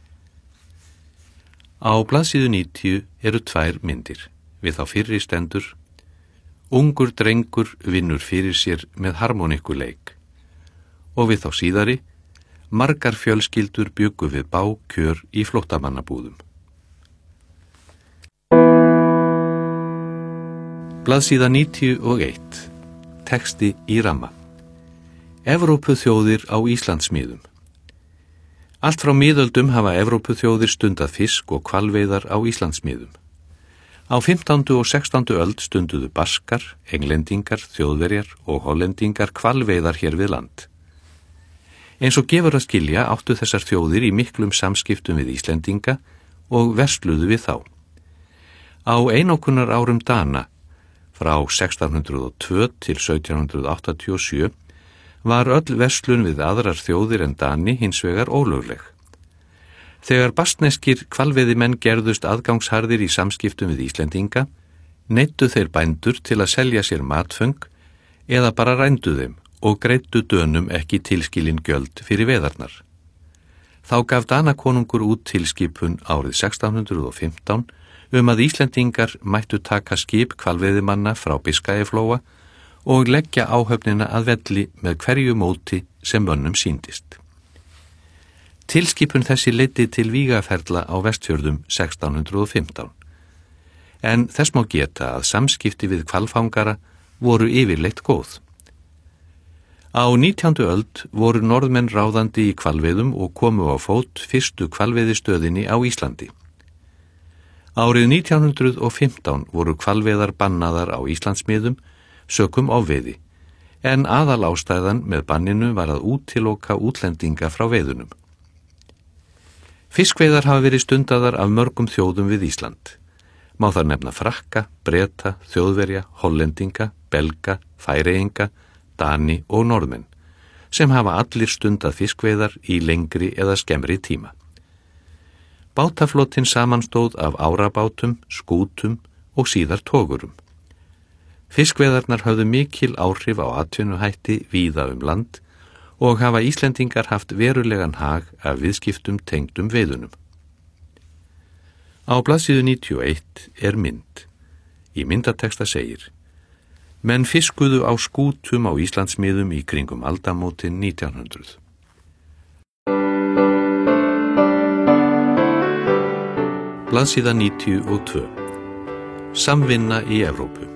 Á blaðsíðu 90 eru 2 myndir. Við þá fyrri stendur: Ungur drengur vinnur fyrir sér með harmonikuleik. Og við þá síðari: Margar fjölskyldur bjuggu við bákjör í flóttamannabúðum. Blaðsíða 91. Texti í ramma. Evrópuþjóðir á Íslandsmiðum. Allt frá miðöldum hafa Evrópuþjóðir stundað fisk og hvalveiðar á Íslandsmiðum. Á 15. og 16. öld stunduðu Baskar, Englendingar, Þjóðverjar og Hollendingar hvalveiðar hér við land. Eins og gefur að skilja áttu þessar þjóðir í miklum samskiptum við Íslendinga og versluðu við þá. Á einokunar árum Dana, frá 1602 til 1787, var öll verslun við aðrar þjóðir en Dani hins vegar ólögleg. Þegar baskneskir hvalveiðimenn gerðust aðgangsharðir í samskiptum við Íslendinga, neyddu þeir bændur til að selja sér matföng eða bara rændu þeim og greiddu Dönum ekki tilskilin gjöld fyrir veiðarnar. Þá gaf Danakonungur út tilskipun árið 1615 að Íslendingar mættu taka skip hvalveiðimanna frá Biskajaflóa og leggja áhöfnina að velli með hverju móti sem mönnum sýndist. Tilskipun þessi leiddi til vígaferla á Vestfjörðum 1615. En þess má geta að samskipti við hvalfangara voru yfirleitt góð. Á 19. öld voru norðmenn ráðandi í hvalveiðum og komu á fót fyrstu hvalveiðistöðinni á Íslandi. Árið 1915 voru hvalveiðar bannaðar á Íslandsmiðum sökum ofveiði, en aðalástæðan með banninu var að útiloka útlendinga frá veiðunum. Fiskveiðar hafa verið stundaðar af mörgum þjóðum við Ísland. Má þar nefna Frakka, Breta, Þjóðverja, Hollendinga, Belga, Færeyinga, Dani og Norðmenn, sem hafa allir stundað fiskveiðar í lengri eða skemmri tíma. Bátaflotinn samanstóð af árabátum, skútum og síðar togurum. Fiskveiðarnar höfðu mikil áhrif á atvinnuhætti víða land og hafa Íslendingar haft verulegan hag af viðskiptum tengdum veiðunum. Á blaðsíðu 91 mynd. Í myndateksta segir: Menn fiskuðu á skútum á Íslandsmiðum í kringum aldamótin 1900. Blaðsíða 92. Samvinna í Evrópu.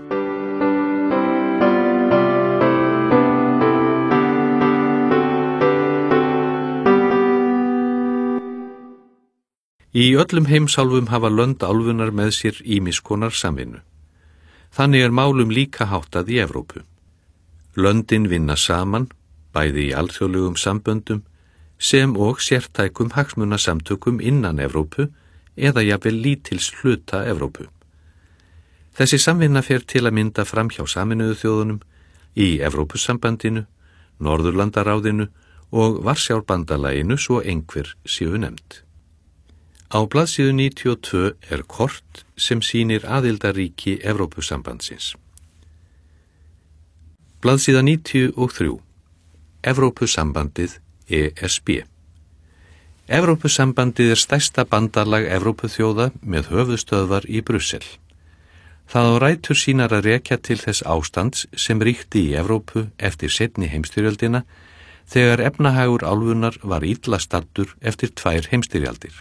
Í öllum heimsálfum hafa lönd álfunar með sér ýmiss konar samvinnu. Þannig er málum líka háttað í Evrópu. Löndin vinna saman, bæði í alþjóðlegum samböndum, sem og sértækum hagsmunasamtökum innan Evrópu eða jafnvel lítils hluta Evrópu. Þessi samvinna fer til að mynda fram hjá Sameinuðu þjóðunum, í Evrópusambandinu, Norðurlandaráðinu og Varsjárbandalaginu svo einhver séu nefnd. Á blaðsíðu 92 er kort sem sýnir aðildarríki Evrópusambandsins. Blaðsíða 93. Evrópusambandið ESB. Evrópusambandið er stærsta bandalag Evrópuþjóða með höfuðstöðvar í Brussel. Það á rætur sínar að rekja til þess ástands sem ríkti í Evrópu eftir seinni heimstyrjöldina þegar efnahagur álfunnar var illa staddur eftir 2 heimstyrjaldir.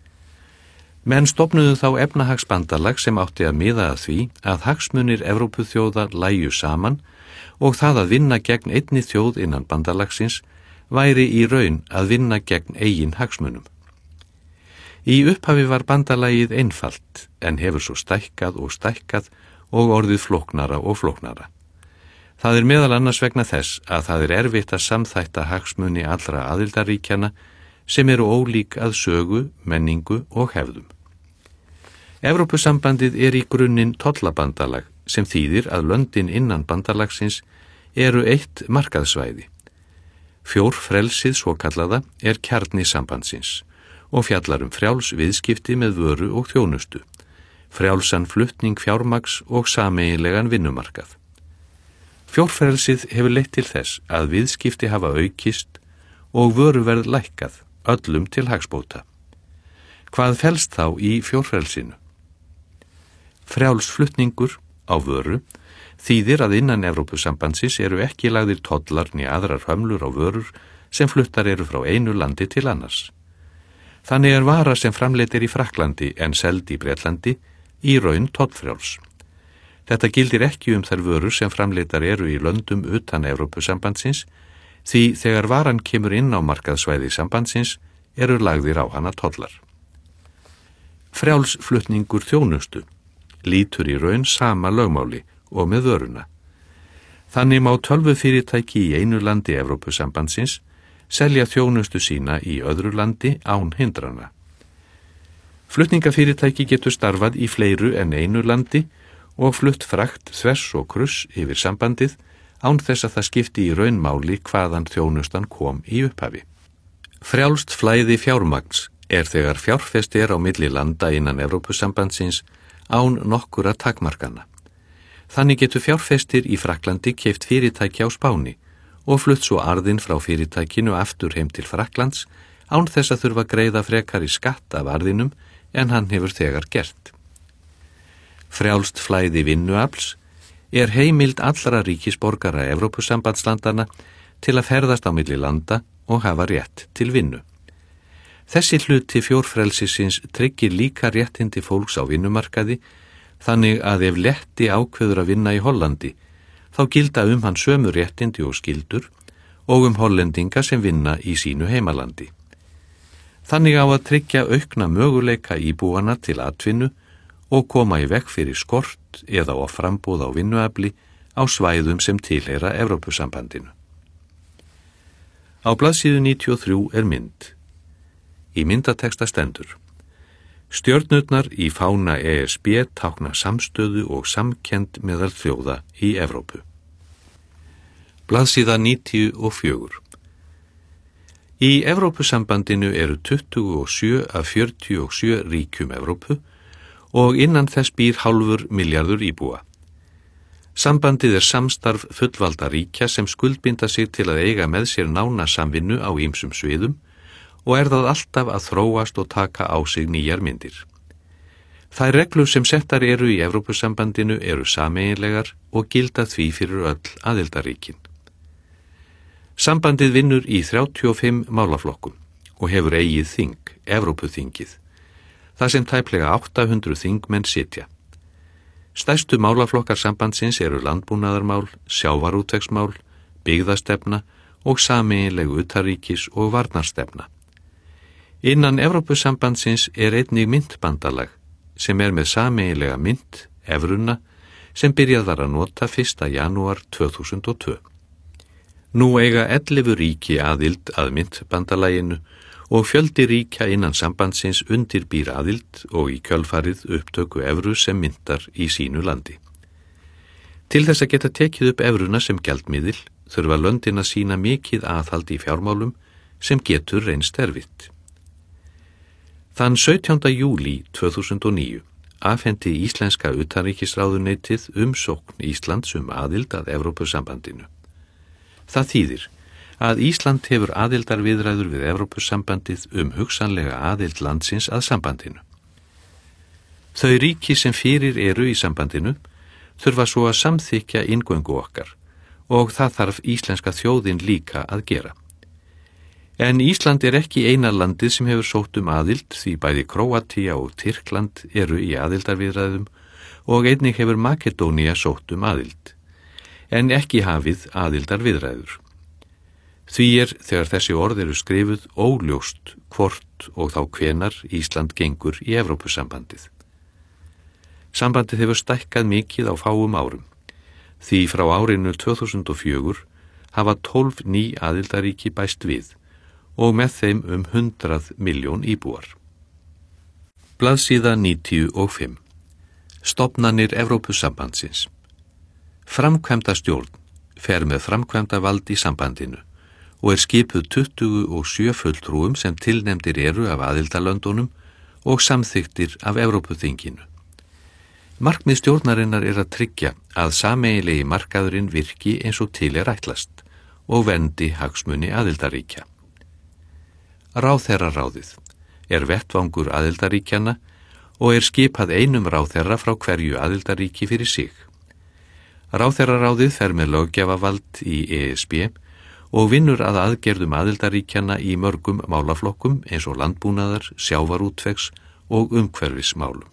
Menn stofnuðu þá efnahagsbandalag sem átti að miða að því að hagsmunir Evrópuþjóða lægju saman og það að vinna gegn einni þjóð innan bandalagsins væri í raun að vinna gegn eigin hagsmunum. Í upphafi var bandalagið einfalt en hefur svo stækkað og orðið flóknara og flóknara. Það er meðal annars vegna þess að það er erfitt að samþætta hagsmuni allra aðildarríkjana sem eru ólík að sögu, menningu og hefðum. Evrópusambandið er í grunninn tollabandalag sem þýðir að löndin innan bandalagsins eru eitt markaðsvæði. Fjórfrelsið svokallaða er kjarni sambandsins og fjallar frjáls viðskipti með vöru og þjónustu, frjálsan flutning fjármagns og sameiginlegan vinnumarkað. Fjórfrelsið hefur leitt til þess að viðskipti hafa aukist og vöruverð lækkað, öllum til hagsbóta. Hvað felst þá í fjórfrelsinu? Frjáls flutningur á vöru þýðir að innan Evrópusambandsins eru ekki lagðir tollar né aðrar hömlur á vörur sem fluttar eru frá einu landi til annars. Þannig er vara sem framleidd í Frakklandi en seld í Bretlandi í raun tollfrjáls. Þetta gildir ekki þær vörur sem framleiddar eru í löndum utan Evrópusambandsins því þegar varan kemur inn á markaðsvæði sambandsins eru lagðir á hana tollar. Frjáls flutningur þjónustu lítur í raun sama lögmáli og með vöruna. Þannig má tölvufyrirtæki í einu landi Evrópusambandsins selja þjónustu sína í öðru landi án hindrana. Flutningafyrirtæki getur starfað í fleiru en einu landi og flutt frakt þvers og kruss yfir sambandið án þess að það skipti í raun máli hvaðan þjónustan kom í upphafi. Frjálst flæði fjármagns er þegar fjárfest er á milli landa innan Evrópusambandsins án nokkura takmarkana. Þannig getur fjárfestir í Frakklandi keypt fyrirtæki á Spáni og flutt svo arðinn frá fyrirtækinu aftur heim til Frakklands án þess að þurfa að greiða frekari skatt af arðinum en hann hefur þegar gert. Frjálst flæði vinnuafls er heimild allra ríkisborgara Evrópusambandslandana til að ferðast á milli landa og hafa rétt til vinnu. Þessi hluti fjórfrelsisins tryggir líka réttindi fólks á vinnumarkaði, þannig að ef Letti ákveður að vinna í Hollandi, þá gilda hann sömu réttindi og skyldur og hollendinga sem vinna í sínu heimalandi. Þannig á að tryggja aukna möguleika íbúana til atvinnu og koma í veg fyrir skort eða á framboð á vinnuafli á svæðum sem tilheyra Evrópusambandinu. Á blaðsíðu 93 er mynd. Í myndateksta stendur: Stjörnurnar í fána ESB tákna samstöðu og samkennd meðal þjóða í Evrópu. Blaðsíða 94. Í Evrópusambandinu eru 27 af 47 ríkjum Evrópu og innan þess býr hálfur milljarður íbúa. Sambandið er samstarf fullvalda ríkja sem skuldbinda sig til að eiga með sér nána samvinnu á ýmsum sviðum og er það alltaf að þróast og taka á sig nýjar myndir. Þær reglur sem settar eru í Evrópusambandinu eru sameiginlegar og gilda því fyrir öll aðildarríkin. Sambandið vinnur í 35 málaflokkum og hefur eigið þing, Evrópuþingið, þar sem tæplega 800 þingmenn sitja. Stærstu málaflokkar sambandsins eru landbúnaðarmál, sjávarútvegsmál, byggðastefna og sameiginlegu utanríkis- og varnarstefna. Innan Evrópusambandsins einnig myntbandalag sem með sameiginlega mynt, evruna, sem byrjað var að nota 1. janúar 2002. Nú eiga 11 ríki aðild að myntbandalaginu og fjöldi ríkja innan sambandsins undirbýr aðild og í kjölfarið upptöku evru sem myntar í sínu landi. Til þess að geta tekið upp evruna sem gjaldmiðil þurfa löndin að sýna mikið aðhald í fjármálum sem getur reynst erfitt. Þann 17. júlí 2009 afhendi íslenska utanríkisráðuneytið umsókn Íslands aðild að Evrópusambandinu. Það þýðir að Ísland hefur aðildarviðræður við Evrópusambandið hugsanlega aðild landsins að sambandinu. Þau ríki sem fyrir eru í sambandinu þurfa svo að samþykkja inngöngu okkar og það þarf íslenska þjóðin líka að gera. En Ísland ekki eina landið sem hefur sótt aðild því bæði Króatía og Tyrkland eru í aðildarviðræðum og einnig hefur Makedónía sótt aðild, en ekki hafið aðildarviðræður. Því þegar þessi orð eru skrifuð óljóst hvort og þá hvenar Ísland gengur í Evrópusambandið. Sambandið hefur stækkað mikið á fáum árum, því frá árinu 2004 hafa 12 ný aðildaríki bæst við og með þeim 100 milljón íbúar. Blaðsíða 95. Stofnanir Evrópusambandsins. Framkvæmda stjórn fer með framkvæmda vald í sambandinu og skipuð 27 fulltrúum sem tilnefndir eru af aðildarlöndunum og samþykktir af Evrópuþinginu. Markmið stjórnarinnar að tryggja að sameiginlegi markaðurinn virki eins og til ætlast og verndi hagsmuni aðildarríkja. Ráðherraráðið vettvangur aðildarríkjanna og skipað einum ráðherra frá hverju aðildarríki fyrir sig. Ráðherraráðið fer með löggjafavald í ESB og vinnur að aðgerðum aðildarríkjanna í mörgum málaflokkum eins og landbúnaðar, sjávarútvegs og umhverfismálum.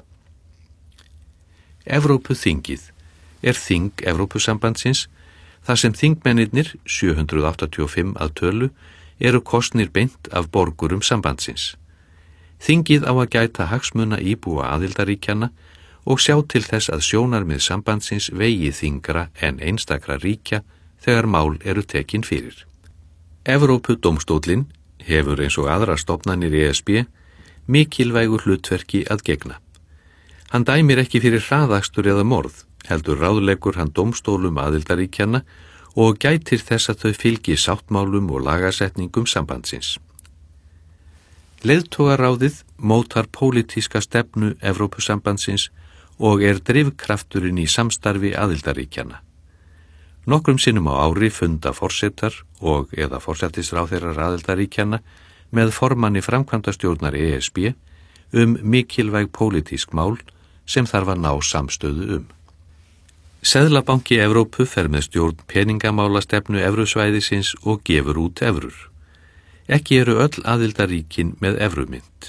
Evrópuþingið þing Evrópusambandsins þar sem þingmennirnir 785 að tölu eru kosnir beint af borgurum sambandsins. Þingið á að gæta hagsmuna íbúa aðildarríkjanna og sjá til þess að sjónarmið sambandsins vegi þyngra en einstakra ríkja þegar mál eru tekin fyrir. Evrópudómstóllinn hefur eins og aðra stofnanir ESB mikilvægu hlutverki að gegna. Hann dæmir ekki fyrir hraðakstur eða morð, heldur ráðleggur hann dómstólum aðildarríkjanna og gætir þess að þau fylgi sáttmálum og lagasetningum sambandsins. Leiðtogaráðið mótar pólitíska stefnu Evrópusambandsins og drifkrafturinn í samstarfi aðildarríkjanna. Nokkrum sinnum á ári funda forsetar og eða forsætisráðherrar aðildarríkjanna með formanni framkvæmdastjórnar ESB mikilvæg pólitísk mál sem þarf að ná samstöðu Seðlabanki Evrópu fer með stjórn peningamálastefnu evrusvæðisins og gefur út evrur. Ekki eru öll aðildarríkin með evrumynt.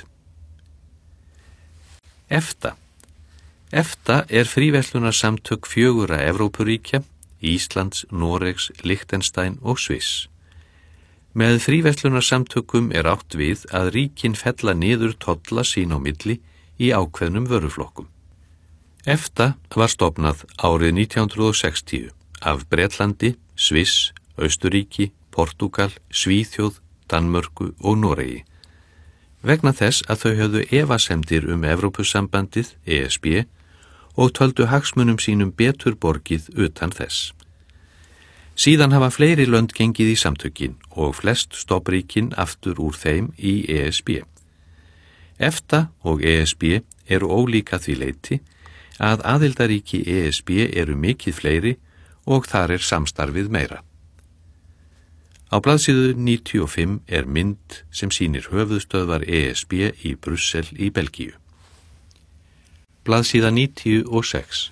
EFTA. EFTA fríverslunarsamtök 4 Evrópuríkja, Íslands, Noregs, Liechtenstein og Sviss. Með fríverslunarsamtökum átt við að ríkin fella niður tolla sín á milli í ákveðnum vöruflokkum. EFTA var stofnað árið 1960 af Bretlandi, Sviss, Austurríki, Portúgal, Svíþjóð, Danmörku og Noregi. Vegna þess að þau höfðu efasemdir Evrópusambandið, ESB, og töldu hagsmunum sínum betur borgið utan þess. Síðan hafa fleiri lönd gengið í samtökin og flest stoppríkin aftur úr þeim í ESB. EFTA og ESB ólíka því leyti að aðildaríki ESB mikið fleiri og þar samstarfið meira. Á blaðsíðu 95 mynd sem sýnir höfuðstöðvar ESB í Brussel í Belgíu. Blaðsíða 96.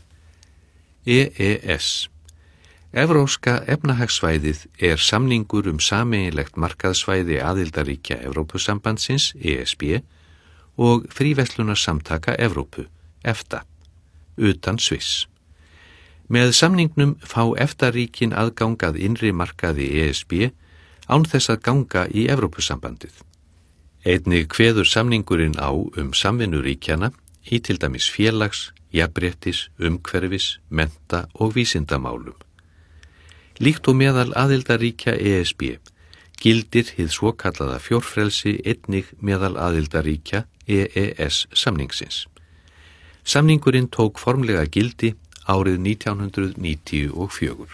EES. Evrópska efnahagssvæðið samningur sameiginlegt markaðssvæði aðildaríkja Evrópusambandsins, ESB, og fríverslunarsamtaka Evrópu, EFTA, utan Sviss. Með samningnum fá EFTA-ríkin aðgang að innri markaði ESB án þess að ganga í Evrópusambandið. Einnig kveður samningurinn á samvinnu ríkjanna í til dæmis félags, jafnréttis, umhverfis, mennta og vísindamálum. Líkt og meðal aðildarríkja ESB gildir hið svokallaða fjórfrelsi einnig meðal aðildarríkja EES samningsins. Samningurinn tók formlega gildi árið 1994.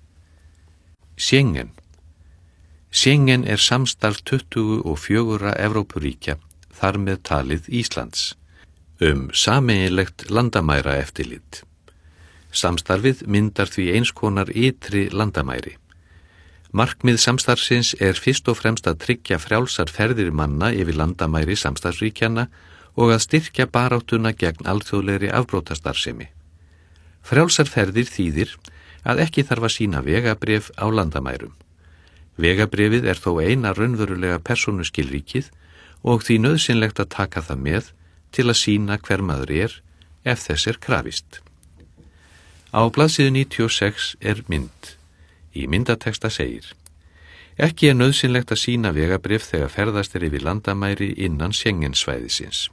Schengen. Schengen samstarf 24 Evrópuríkja, þar með talið Íslands, sameiginlegt landamæra eftirlit. Samstarfið myndar því eins konar ytri landamæri. Markmið samstarfsins fyrst og fremst að tryggja frjálsar ferðir manna yfir landamæri samstarfsríkjanna og að styrkja baráttuna gegn alþjóðlegri afbrotastarfsemi. Frjálsar ferðir þýðir að ekki þarf að sýna vegabréf á landamærum. Vegabréfið þó eina raunverulega persónuskilríkið og því nauðsynlegt að taka það með til að sýna hver maður ef þess krafist. Á blaðsíðu 96 mynd. Í myndateksta segir: Ekki nauðsynlegt að sýna vegabréf þegar ferðast yfir landamæri innan Schengen-svæðisins.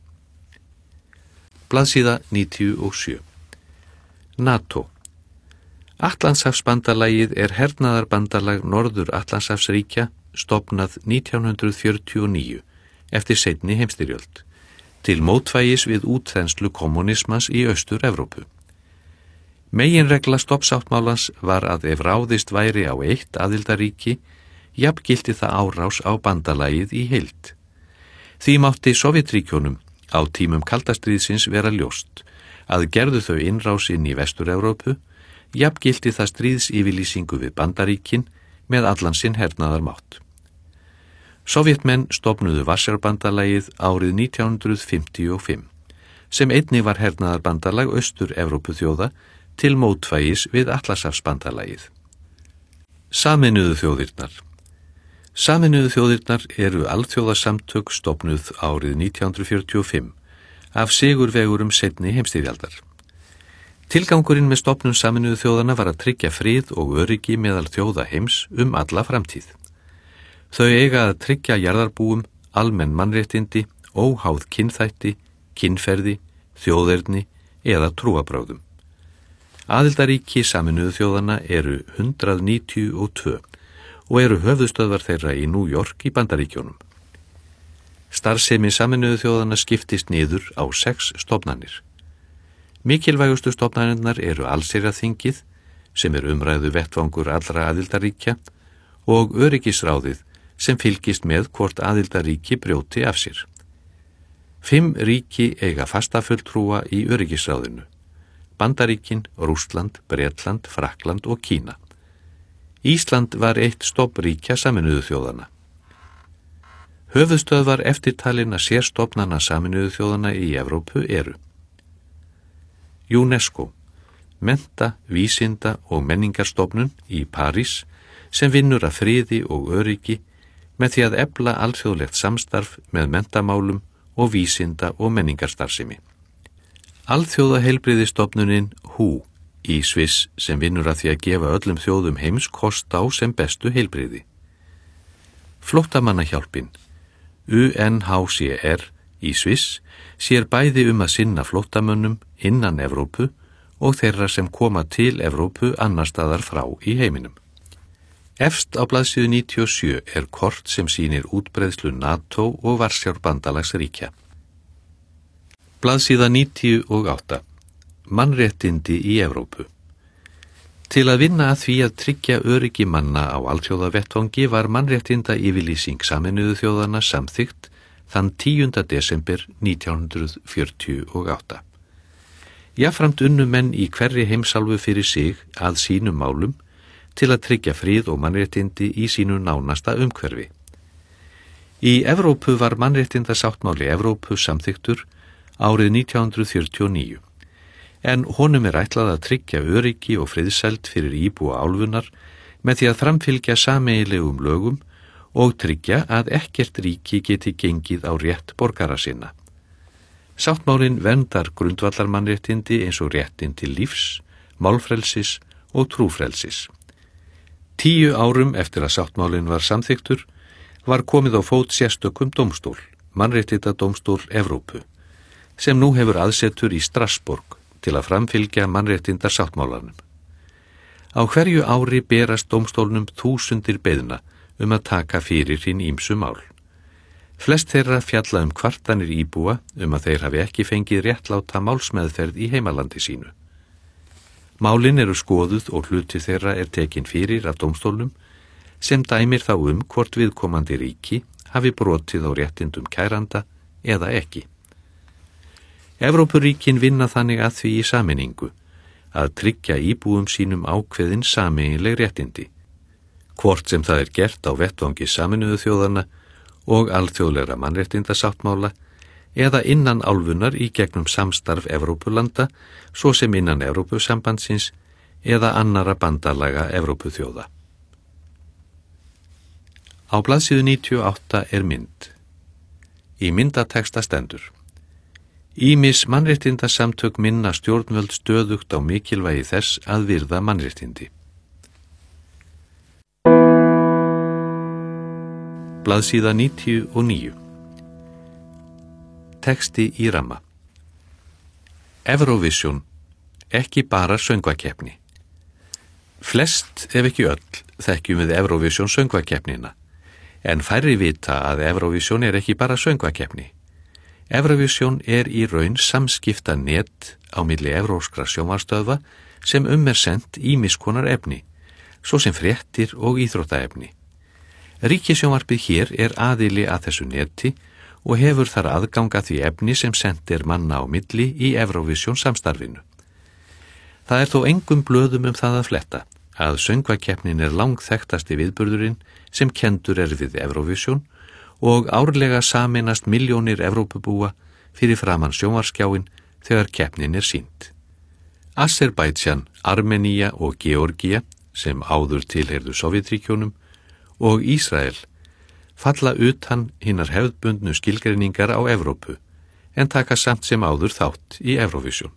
Blaðsíða 97. NATO. Atlantshafsbandalagið hernaðarbandalag Norður-Atlantshafsríkja, stofnað 1949 eftir seinni heimsstyrjöld, til mótvægis við útþenslu kommunismans í Austur-Evrópu. Meginregla stofnsáttmálans var að ef ráðist væri á eitt aðildarríki, jafngilti það árás á bandalagið í heild. Því mátti Sovétríkjunum á tímum kaldastríðsins vera ljóst að gerðu þau innrás inn í Vestur-Evrópu, jafngilti það stríðsyfirlýsingu við Bandaríkin með allan sinn hernaðarmátt. Sovétmenn stofnuðu Varsjárbandalagið árið 1955, sem einnig var hernaðarbandalag Austur-Evrópuþjóða til mótvægis við Atlantshafsbandalagið. Sameinuðu þjóðirnar. Sameinuðu þjóðirnar alþjóðasamtök stofnuð árið 1945 af sigurvegurum seinni heimsstyrjaldar. Tilgangurinn með stofnun Sameinuðu þjóðanna var að tryggja frið og öryggi meðal þjóða heims alla framtíð. Þau eiga að tryggja jarðarbúum almenn mannréttindi, óháð kynþætti, kynferði, þjóðerni eða trúarbrögðum. Aðildarríki Sameinuðu þjóðanna 192 og höfuðstöðvar þeirra í New York í Bandaríkjunum. Starfsemi Sameinuðu þjóðanna skiptist niður á 6 stofnanir. Mikilvægustu stofnanirnar allsherjarþingið, sem umræðu vettvangur allra aðildarríkja, og öryggisráðið, sem fylgist með hvort aðildarríki brjóti af sér. 5 ríki eiga fastafulltrúa í öryggisráðinu: Bandaríkin, Rússland, Bretland, Frakkland og Kína. Ísland var eitt stofnríkja Sameinuðu þjóðanna. Höfuðstöðvar eftirtalinna sérstofnana Sameinuðu þjóðanna í Evrópu UNESCO, mennta, vísinda og menningarstofnun í París, sem vinnur að friði og öryggi með því að efla alþjóðlegt samstarf með menntamálum og vísinda og menningarstarfsemi. Alþjóðaheilbrigðisstofnunin WHO í Sviss, sem vinnur að því að gefa öllum þjóðum heims kost á sem bestu heilbrigði. Flóttamannahjálpin UNHCR í Sviss sér bæði að sinna flóttamönnum innan Evrópu og þeirra sem koma til Evrópu annar staðar frá í heiminum. Efst á blaðsíðu 97 kort sem sýnir útbreiðslu NATO og Varsjárbandalagsríkja. Blaðsíða 98. Mannréttindi í Evrópu. Til að vinna að því að tryggja öryggi manna á alþjóðavettvangi var mannréttinda yfirlýsing Sameinuðu þjóðanna samþykkt þann 10. desember 1948. Jafnframt unnu menn í hverri heimsálfu fyrir sig að sínum málum til að tryggja frið og mannréttindi í sínu nánasta umhverfi. Í Evrópu var mannréttindasáttmáli Evrópu samþyktur árið 1949, en honum ætlað að tryggja öryggi og friðsæld fyrir íbúa álfunnar með því að framfylgja sameiginlegum lögum og tryggja að ekkert ríki geti gengið á rétt borgara sinna. Sáttmálinn verndar grundvallarmannréttindi eins og réttin til lífs, málfrelsis og trúfrelsis. 10 árum eftir að sáttmálinn var samþyktur var komið á fót sérstökum dómstól, Mannréttindadómstól Evrópu, sem nú hefur aðsetur í Strasborg til að framfylgja mannréttindasáttmálanum. Á hverju ári berast dómstólnum þúsundir beiðna að taka fyrir hinn ýmsu mál. Flest þeirra fjalla kvartanir íbúa að þeir hafi ekki fengið réttláta málsmeðferð í heimalandi sínu. Málin eru skoðuð og hluti þeirra tekin fyrir af dómstólnum sem dæmir þá hvort viðkomandi ríki hafi brotið á réttindum kæranda eða ekki. Evrópuríkin vinna þannig að því í sameiningu að tryggja íbúum sínum ákveðin sameiginleg réttindi, hvort sem það gert á vettvangi Sameinuðu þjóðanna og alþjóðlegra mannréttindasáttmála eða innan álfunnar í gegnum samstarf Evrópulanda, svo sem innan Evrópusambandsins eða annara bandalaga Evrópuþjóða. Á blaðsíðu 98 mynd. Í myndateksta stendur: Ýmis mannréttindasamtök minna stjórnvöld stöðugt á mikilvægi þess að virða mannréttindi. Blaðsíða 99. Texti í ramma. Eurovision, ekki bara söngvakeppni. Flest, ef ekki öll, þekkjum við Eurovision söngvakeppnina, en færri vita að Eurovision ekki bara söngvakeppni. Eurovision í raun samskipta net á milli evrópskra sjónvarpsstöðva sem sent ýmiss konar efni, svo sem fréttir og íþróttaefni. Ríkissjónvarpið hér aðili að þessu neti og hefur þar aðganga því efni sem sent manna á milli í Eurovision samstarfinu. Það þó engum blöðum það að fletta að söngvakeppnin langþekktasti viðburðurinn sem kendur við Eurovision og árlega sameinast milljónir Evrópubúa fyrir framan sjónvarpsskjáinn þegar keppnin sýnd. Azerbaijan, Armenía og Georgía, sem áður tilheyrðu Sovétríkjunum, og Ísrael falla utan hinnar hefðbundnu skilgreiningar á Evrópu, en taka samt sem áður þátt í Eurovision.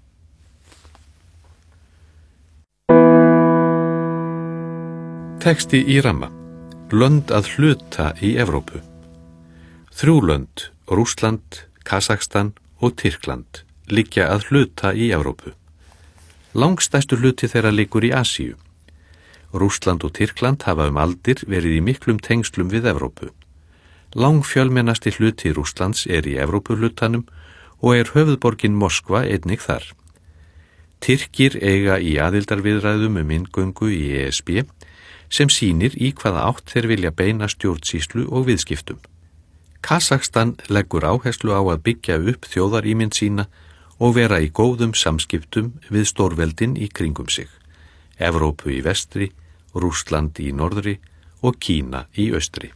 Texti í ramma. Lönd að hluta í Evrópu. 3 lönd, Rússland, Kazakstan og Tyrkland, liggja að hluta í Evrópu. Langstærstu hluti þeirra liggur í Asíu. Rússland og Tyrkland hafa aldir verið í miklum tengslum við Evrópu. Langfjölmennasti hluti Rússlands í Evrópuhlutanum og höfuðborgin Moskva einnig þar. Tyrkir eiga í aðildarviðræðum inngöngu í ESB sem sýnir í hvaða átt þeir vilja beina stjórnsýslu og viðskiptum. Kazakstan leggur áherslu á að byggja upp þjóðarímynd sína og vera í góðum samskiptum við stórveldin í kringum sig. Evrópu í vestri, Rússland í norðri og Kína í austri.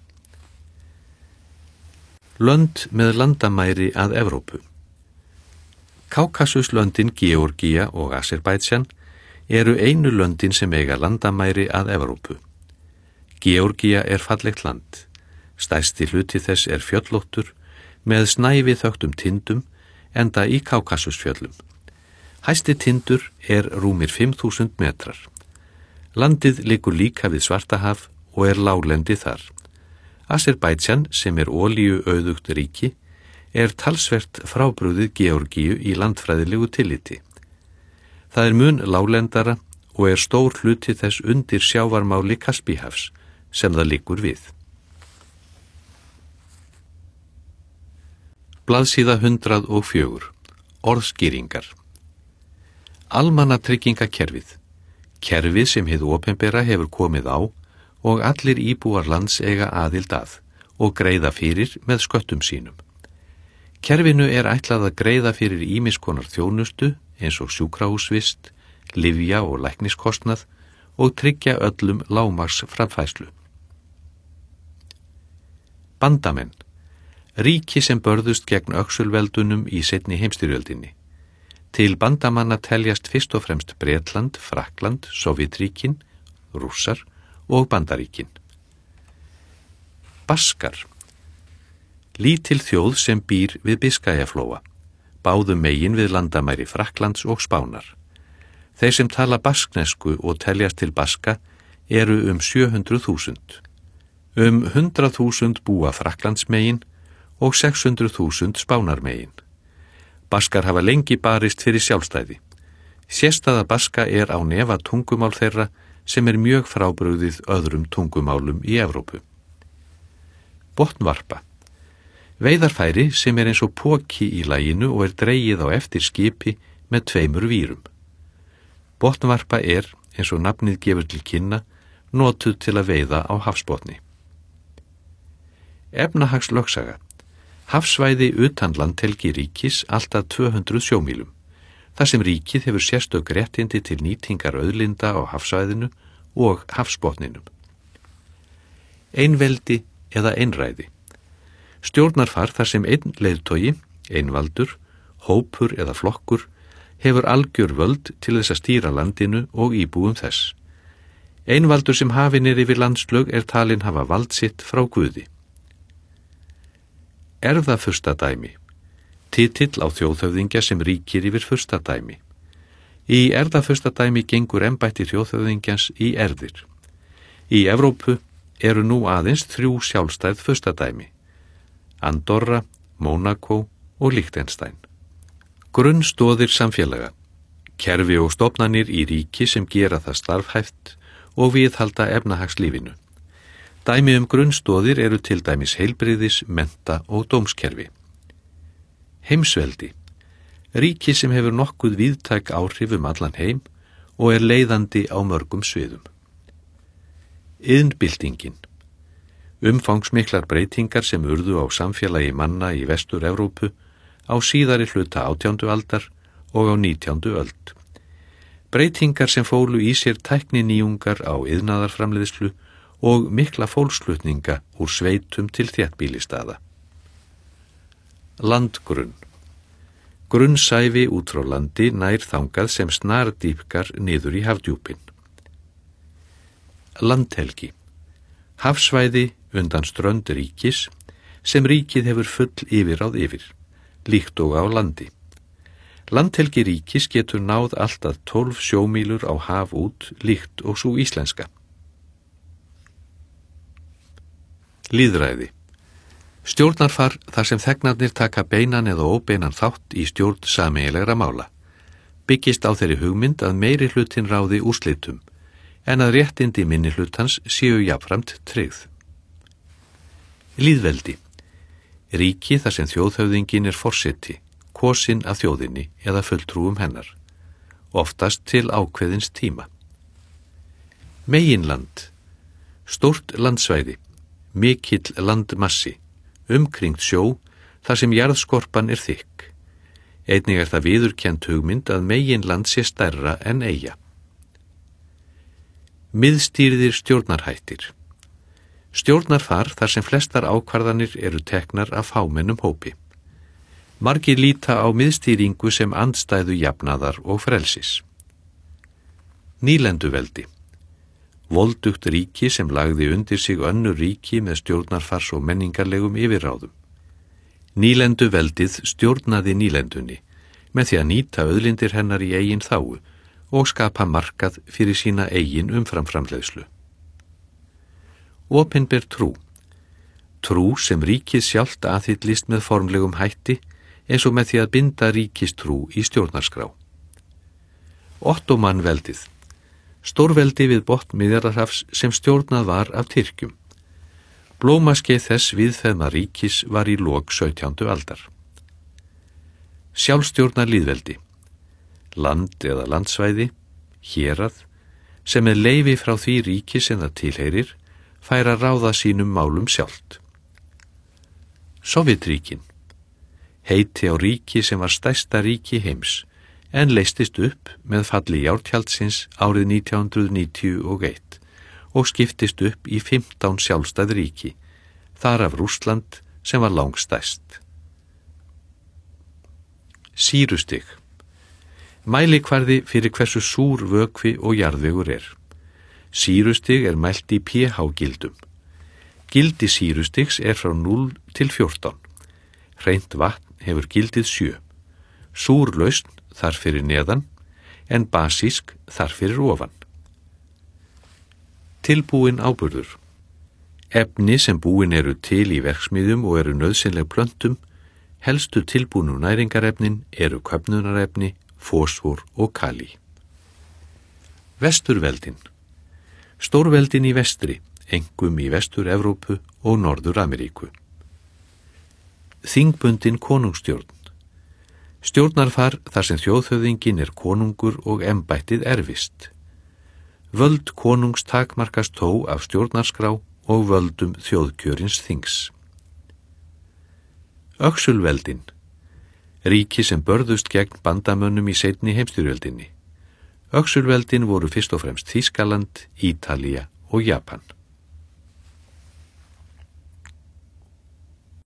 Lönd með landamæri að Evrópu. Kákasuslöndin Georgía og Azerbaijan einu löndin sem eiga landamæri að Evrópu. Georgía fallegt land. Stærsti hluti þess fjöllóttur með snævi þöktum tindum enda í Kákasusfjöllum. Hæsti tindur rúmir 5.000 metrar. Landið liggur líka við Svartahaf og láglendi þar. Azerbaijan, sem olíuauðugt ríki, talsvert frábrugðið Georgíu í landfræðilegu tilliti. Það mun láglendara og stór hluti þess undir sjávarmáli Kaspíhafs sem það liggur við. Blaðsíða 104. Orðskýringar. Almannatryggingakerfið. Kerfið sem hið opinbera hefur komið á og allir íbúar lands eiga aðild að og greiða fyrir með sköttum sínum. Kerfinu ætlað að greiða fyrir ýmiss konar þjónustu eins og sjúkrahúsvist, lyfja og lækniskostnað og tryggja öllum lágmarks framfærslu. Bandamenn. Ríki sem börðust gegn öxulveldunum í seinni heimsstyrjöldinni. Til bandamanna teljast fyrst og fremst Bretland, Frakkland, Sovétríkin, Rússar og Bandaríkin. Baskar. Lítil þjóð sem býr við Biskajaflóa, báðum megin við landamæri Frakklands og Spánar. Þeir sem tala basknesku og teljast til Baska 700.000. 100.000 búa Frakklandsmegin og 600.000 Spánarmegin. Baskar hafa lengi barist fyrir sjálfstæði. Sérstæða baska er á nefa tungumál þeirra sem er mjög frábrugðið öðrum tungumálum í Evrópu. Botnvarpa. Veiðarfæri sem er eins og poki í laginu og er dregið á eftir skipi með 2 vírum. Botnvarpa er, eins og nafnið gefur til kynna, notuð til að veiða á hafsbotni. Efnahagslögsaga. Hafsvæði utan landhelgi ríkis alltaf 200 sjómílum. Þar sem ríkið hefur sérstök réttindi til nýtingar auðlinda á hafsvæðinu og hafsbotninum. Einveldi eða einræði. Stjórnarfar þar sem einn leiðtogi, einvaldur, hópur eða flokkur hefur algjör völd til þess að stýra landinu og íbúum þess. Einvaldur sem hafinn er yfir landslög er talinn hafa vald sitt frá Guði. Erfðafurstadæmi. Titill á þjóðhöfðingja sem ríkir yfir furstadæmi. Í erfðafurstadæmi gengur embætti þjóðhöfðingjans í erfðir. Í Evrópu eru nú aðeins 3 sjálfstæð furstadæmi. Andorra, Mónakó og Liechtenstein. Grunnstoðir samfélaga. Kerfi og stofnanir í ríki sem gera það starfhæft og viðhalda efnahagslífinu. Dæmi grunnstoðir eru til dæmis heilbrigðis, mennta og dómskerfi. Heimsveldi. Ríki sem hefur nokkuð víðtæk áhrif allan heim og er leiðandi á mörgum sviðum. Iðnbyltingin. Umfangsmiklar breytingar sem urðu á samfélagi manna í Vestur-Evrópu á síðari hluta 18. aldar og á 19. öld. Breytingar sem fólu í sér tækninýjungar á iðnaðarframleiðslu og mikla fólksflutninga úr sveitum til þéttbýlistaða. Landgrunn. Grunnsævi út frá landi nær þangað sem snardýpkar niður í hafdjúpin. Landhelgi. Hafsvæði undan strönd ríkis sem ríkið hefur full yfirráð yfir, líkt og á landi. Landhelgi ríkis getur náð alltaf 12 sjómílur á haf út, líkt og sú íslenska. Lýðræði. Stjórnarfar þar sem þegnarnir taka beinan eða óbeinan þátt í stjórn sameiginlegra mála. Byggist á þeirri hugmynd að meiri hlutin ráði úrslitum, en að réttindi minni hlutans séu jafnframt tryggð. Lýðveldi. Ríki þar sem þjóðhöfðingin er forseti, kosinn af þjóðinni eða fulltrúum hennar, oftast til ákveðins tíma. Meginland. Stórt landsvæði, mikill landmassi, umkringt sjó þar sem jarðskorpan er þykk. Einnig er það viðurkennd hugmynd að meginland sé stærra en eyja. Miðstýrðir stjórnarhættir. Stjórnarfar þar sem flestar ákvarðanir eru teknar af fámennum hópi. Margir líta á miðstýringu sem andstæðu jafnaðar og frelsis. Nýlenduveldi. Voldugt ríki sem lagði undir sig önnur ríki með stjórnarfars og menningarlegum yfirráðum. Nýlenduveldið stjórnaði nýlendunni með því að nýta auðlindir hennar í eigin þágu og skapa markað fyrir sína eigin umframframleiðslu. Opinber trú. Trú sem ríkið sjálft aðhyllist með formlegum hætti eins og með því að binda ríkistrú í stjórnarskrá. Ottómanveldið. Stórveldi við botn Miðjarðarhafs sem stjórnað var af Tyrkjum. Blómaskeið þess víðfeðma ríkis var í lok 17. aldar. Sjálfstjórnar lýðveldi. Land eða landsvæði, hérað, sem með leyfi frá því ríki sem það tilheyrir, fær að ráða sínum málum sjálft. Sovétríkin. Heiti á ríki sem var stærsta ríki heims, en leystist upp með falli járntjaldsins árið 1991 og skiptist upp í 15 sjálfstæð ríki, þar af Rússland sem var langstærst. Sýrustig. Mælikvarði fyrir hversu súr vökvi og jarðvegur er. Sýrustig er mælt í pH-gildum. Gildi sýrustigs er frá 0 til 14. Hreint vatn hefur gildið 7. Súr lausn þar fyrir neðan, en basísk þar fyrir ofan. Tilbúin áburður. Efni sem búin eru til í verksmiðjum og eru nauðsynleg plöntum, helstu tilbúnu næringarefnin eru köfnunarefni, fosfór og kalí. Vesturveldin. Stórveldin í vestri, einkum í Vestur-Evrópu og Norður-Ameríku. Þingbundin konungsstjórn. Stjórnarfar þar sem þjóðhöfðingin er konungur og embættið erfist. Völd konungs takmarkast þó af stjórnarskrá og völdum þjóðkjörins þings. Öxulveldin. Ríki sem börðust gegn bandamönnum í seinni heimsstyrjöldinni. Öxulveldin voru fyrst og fremst Þýskaland, Ítalía og Japan.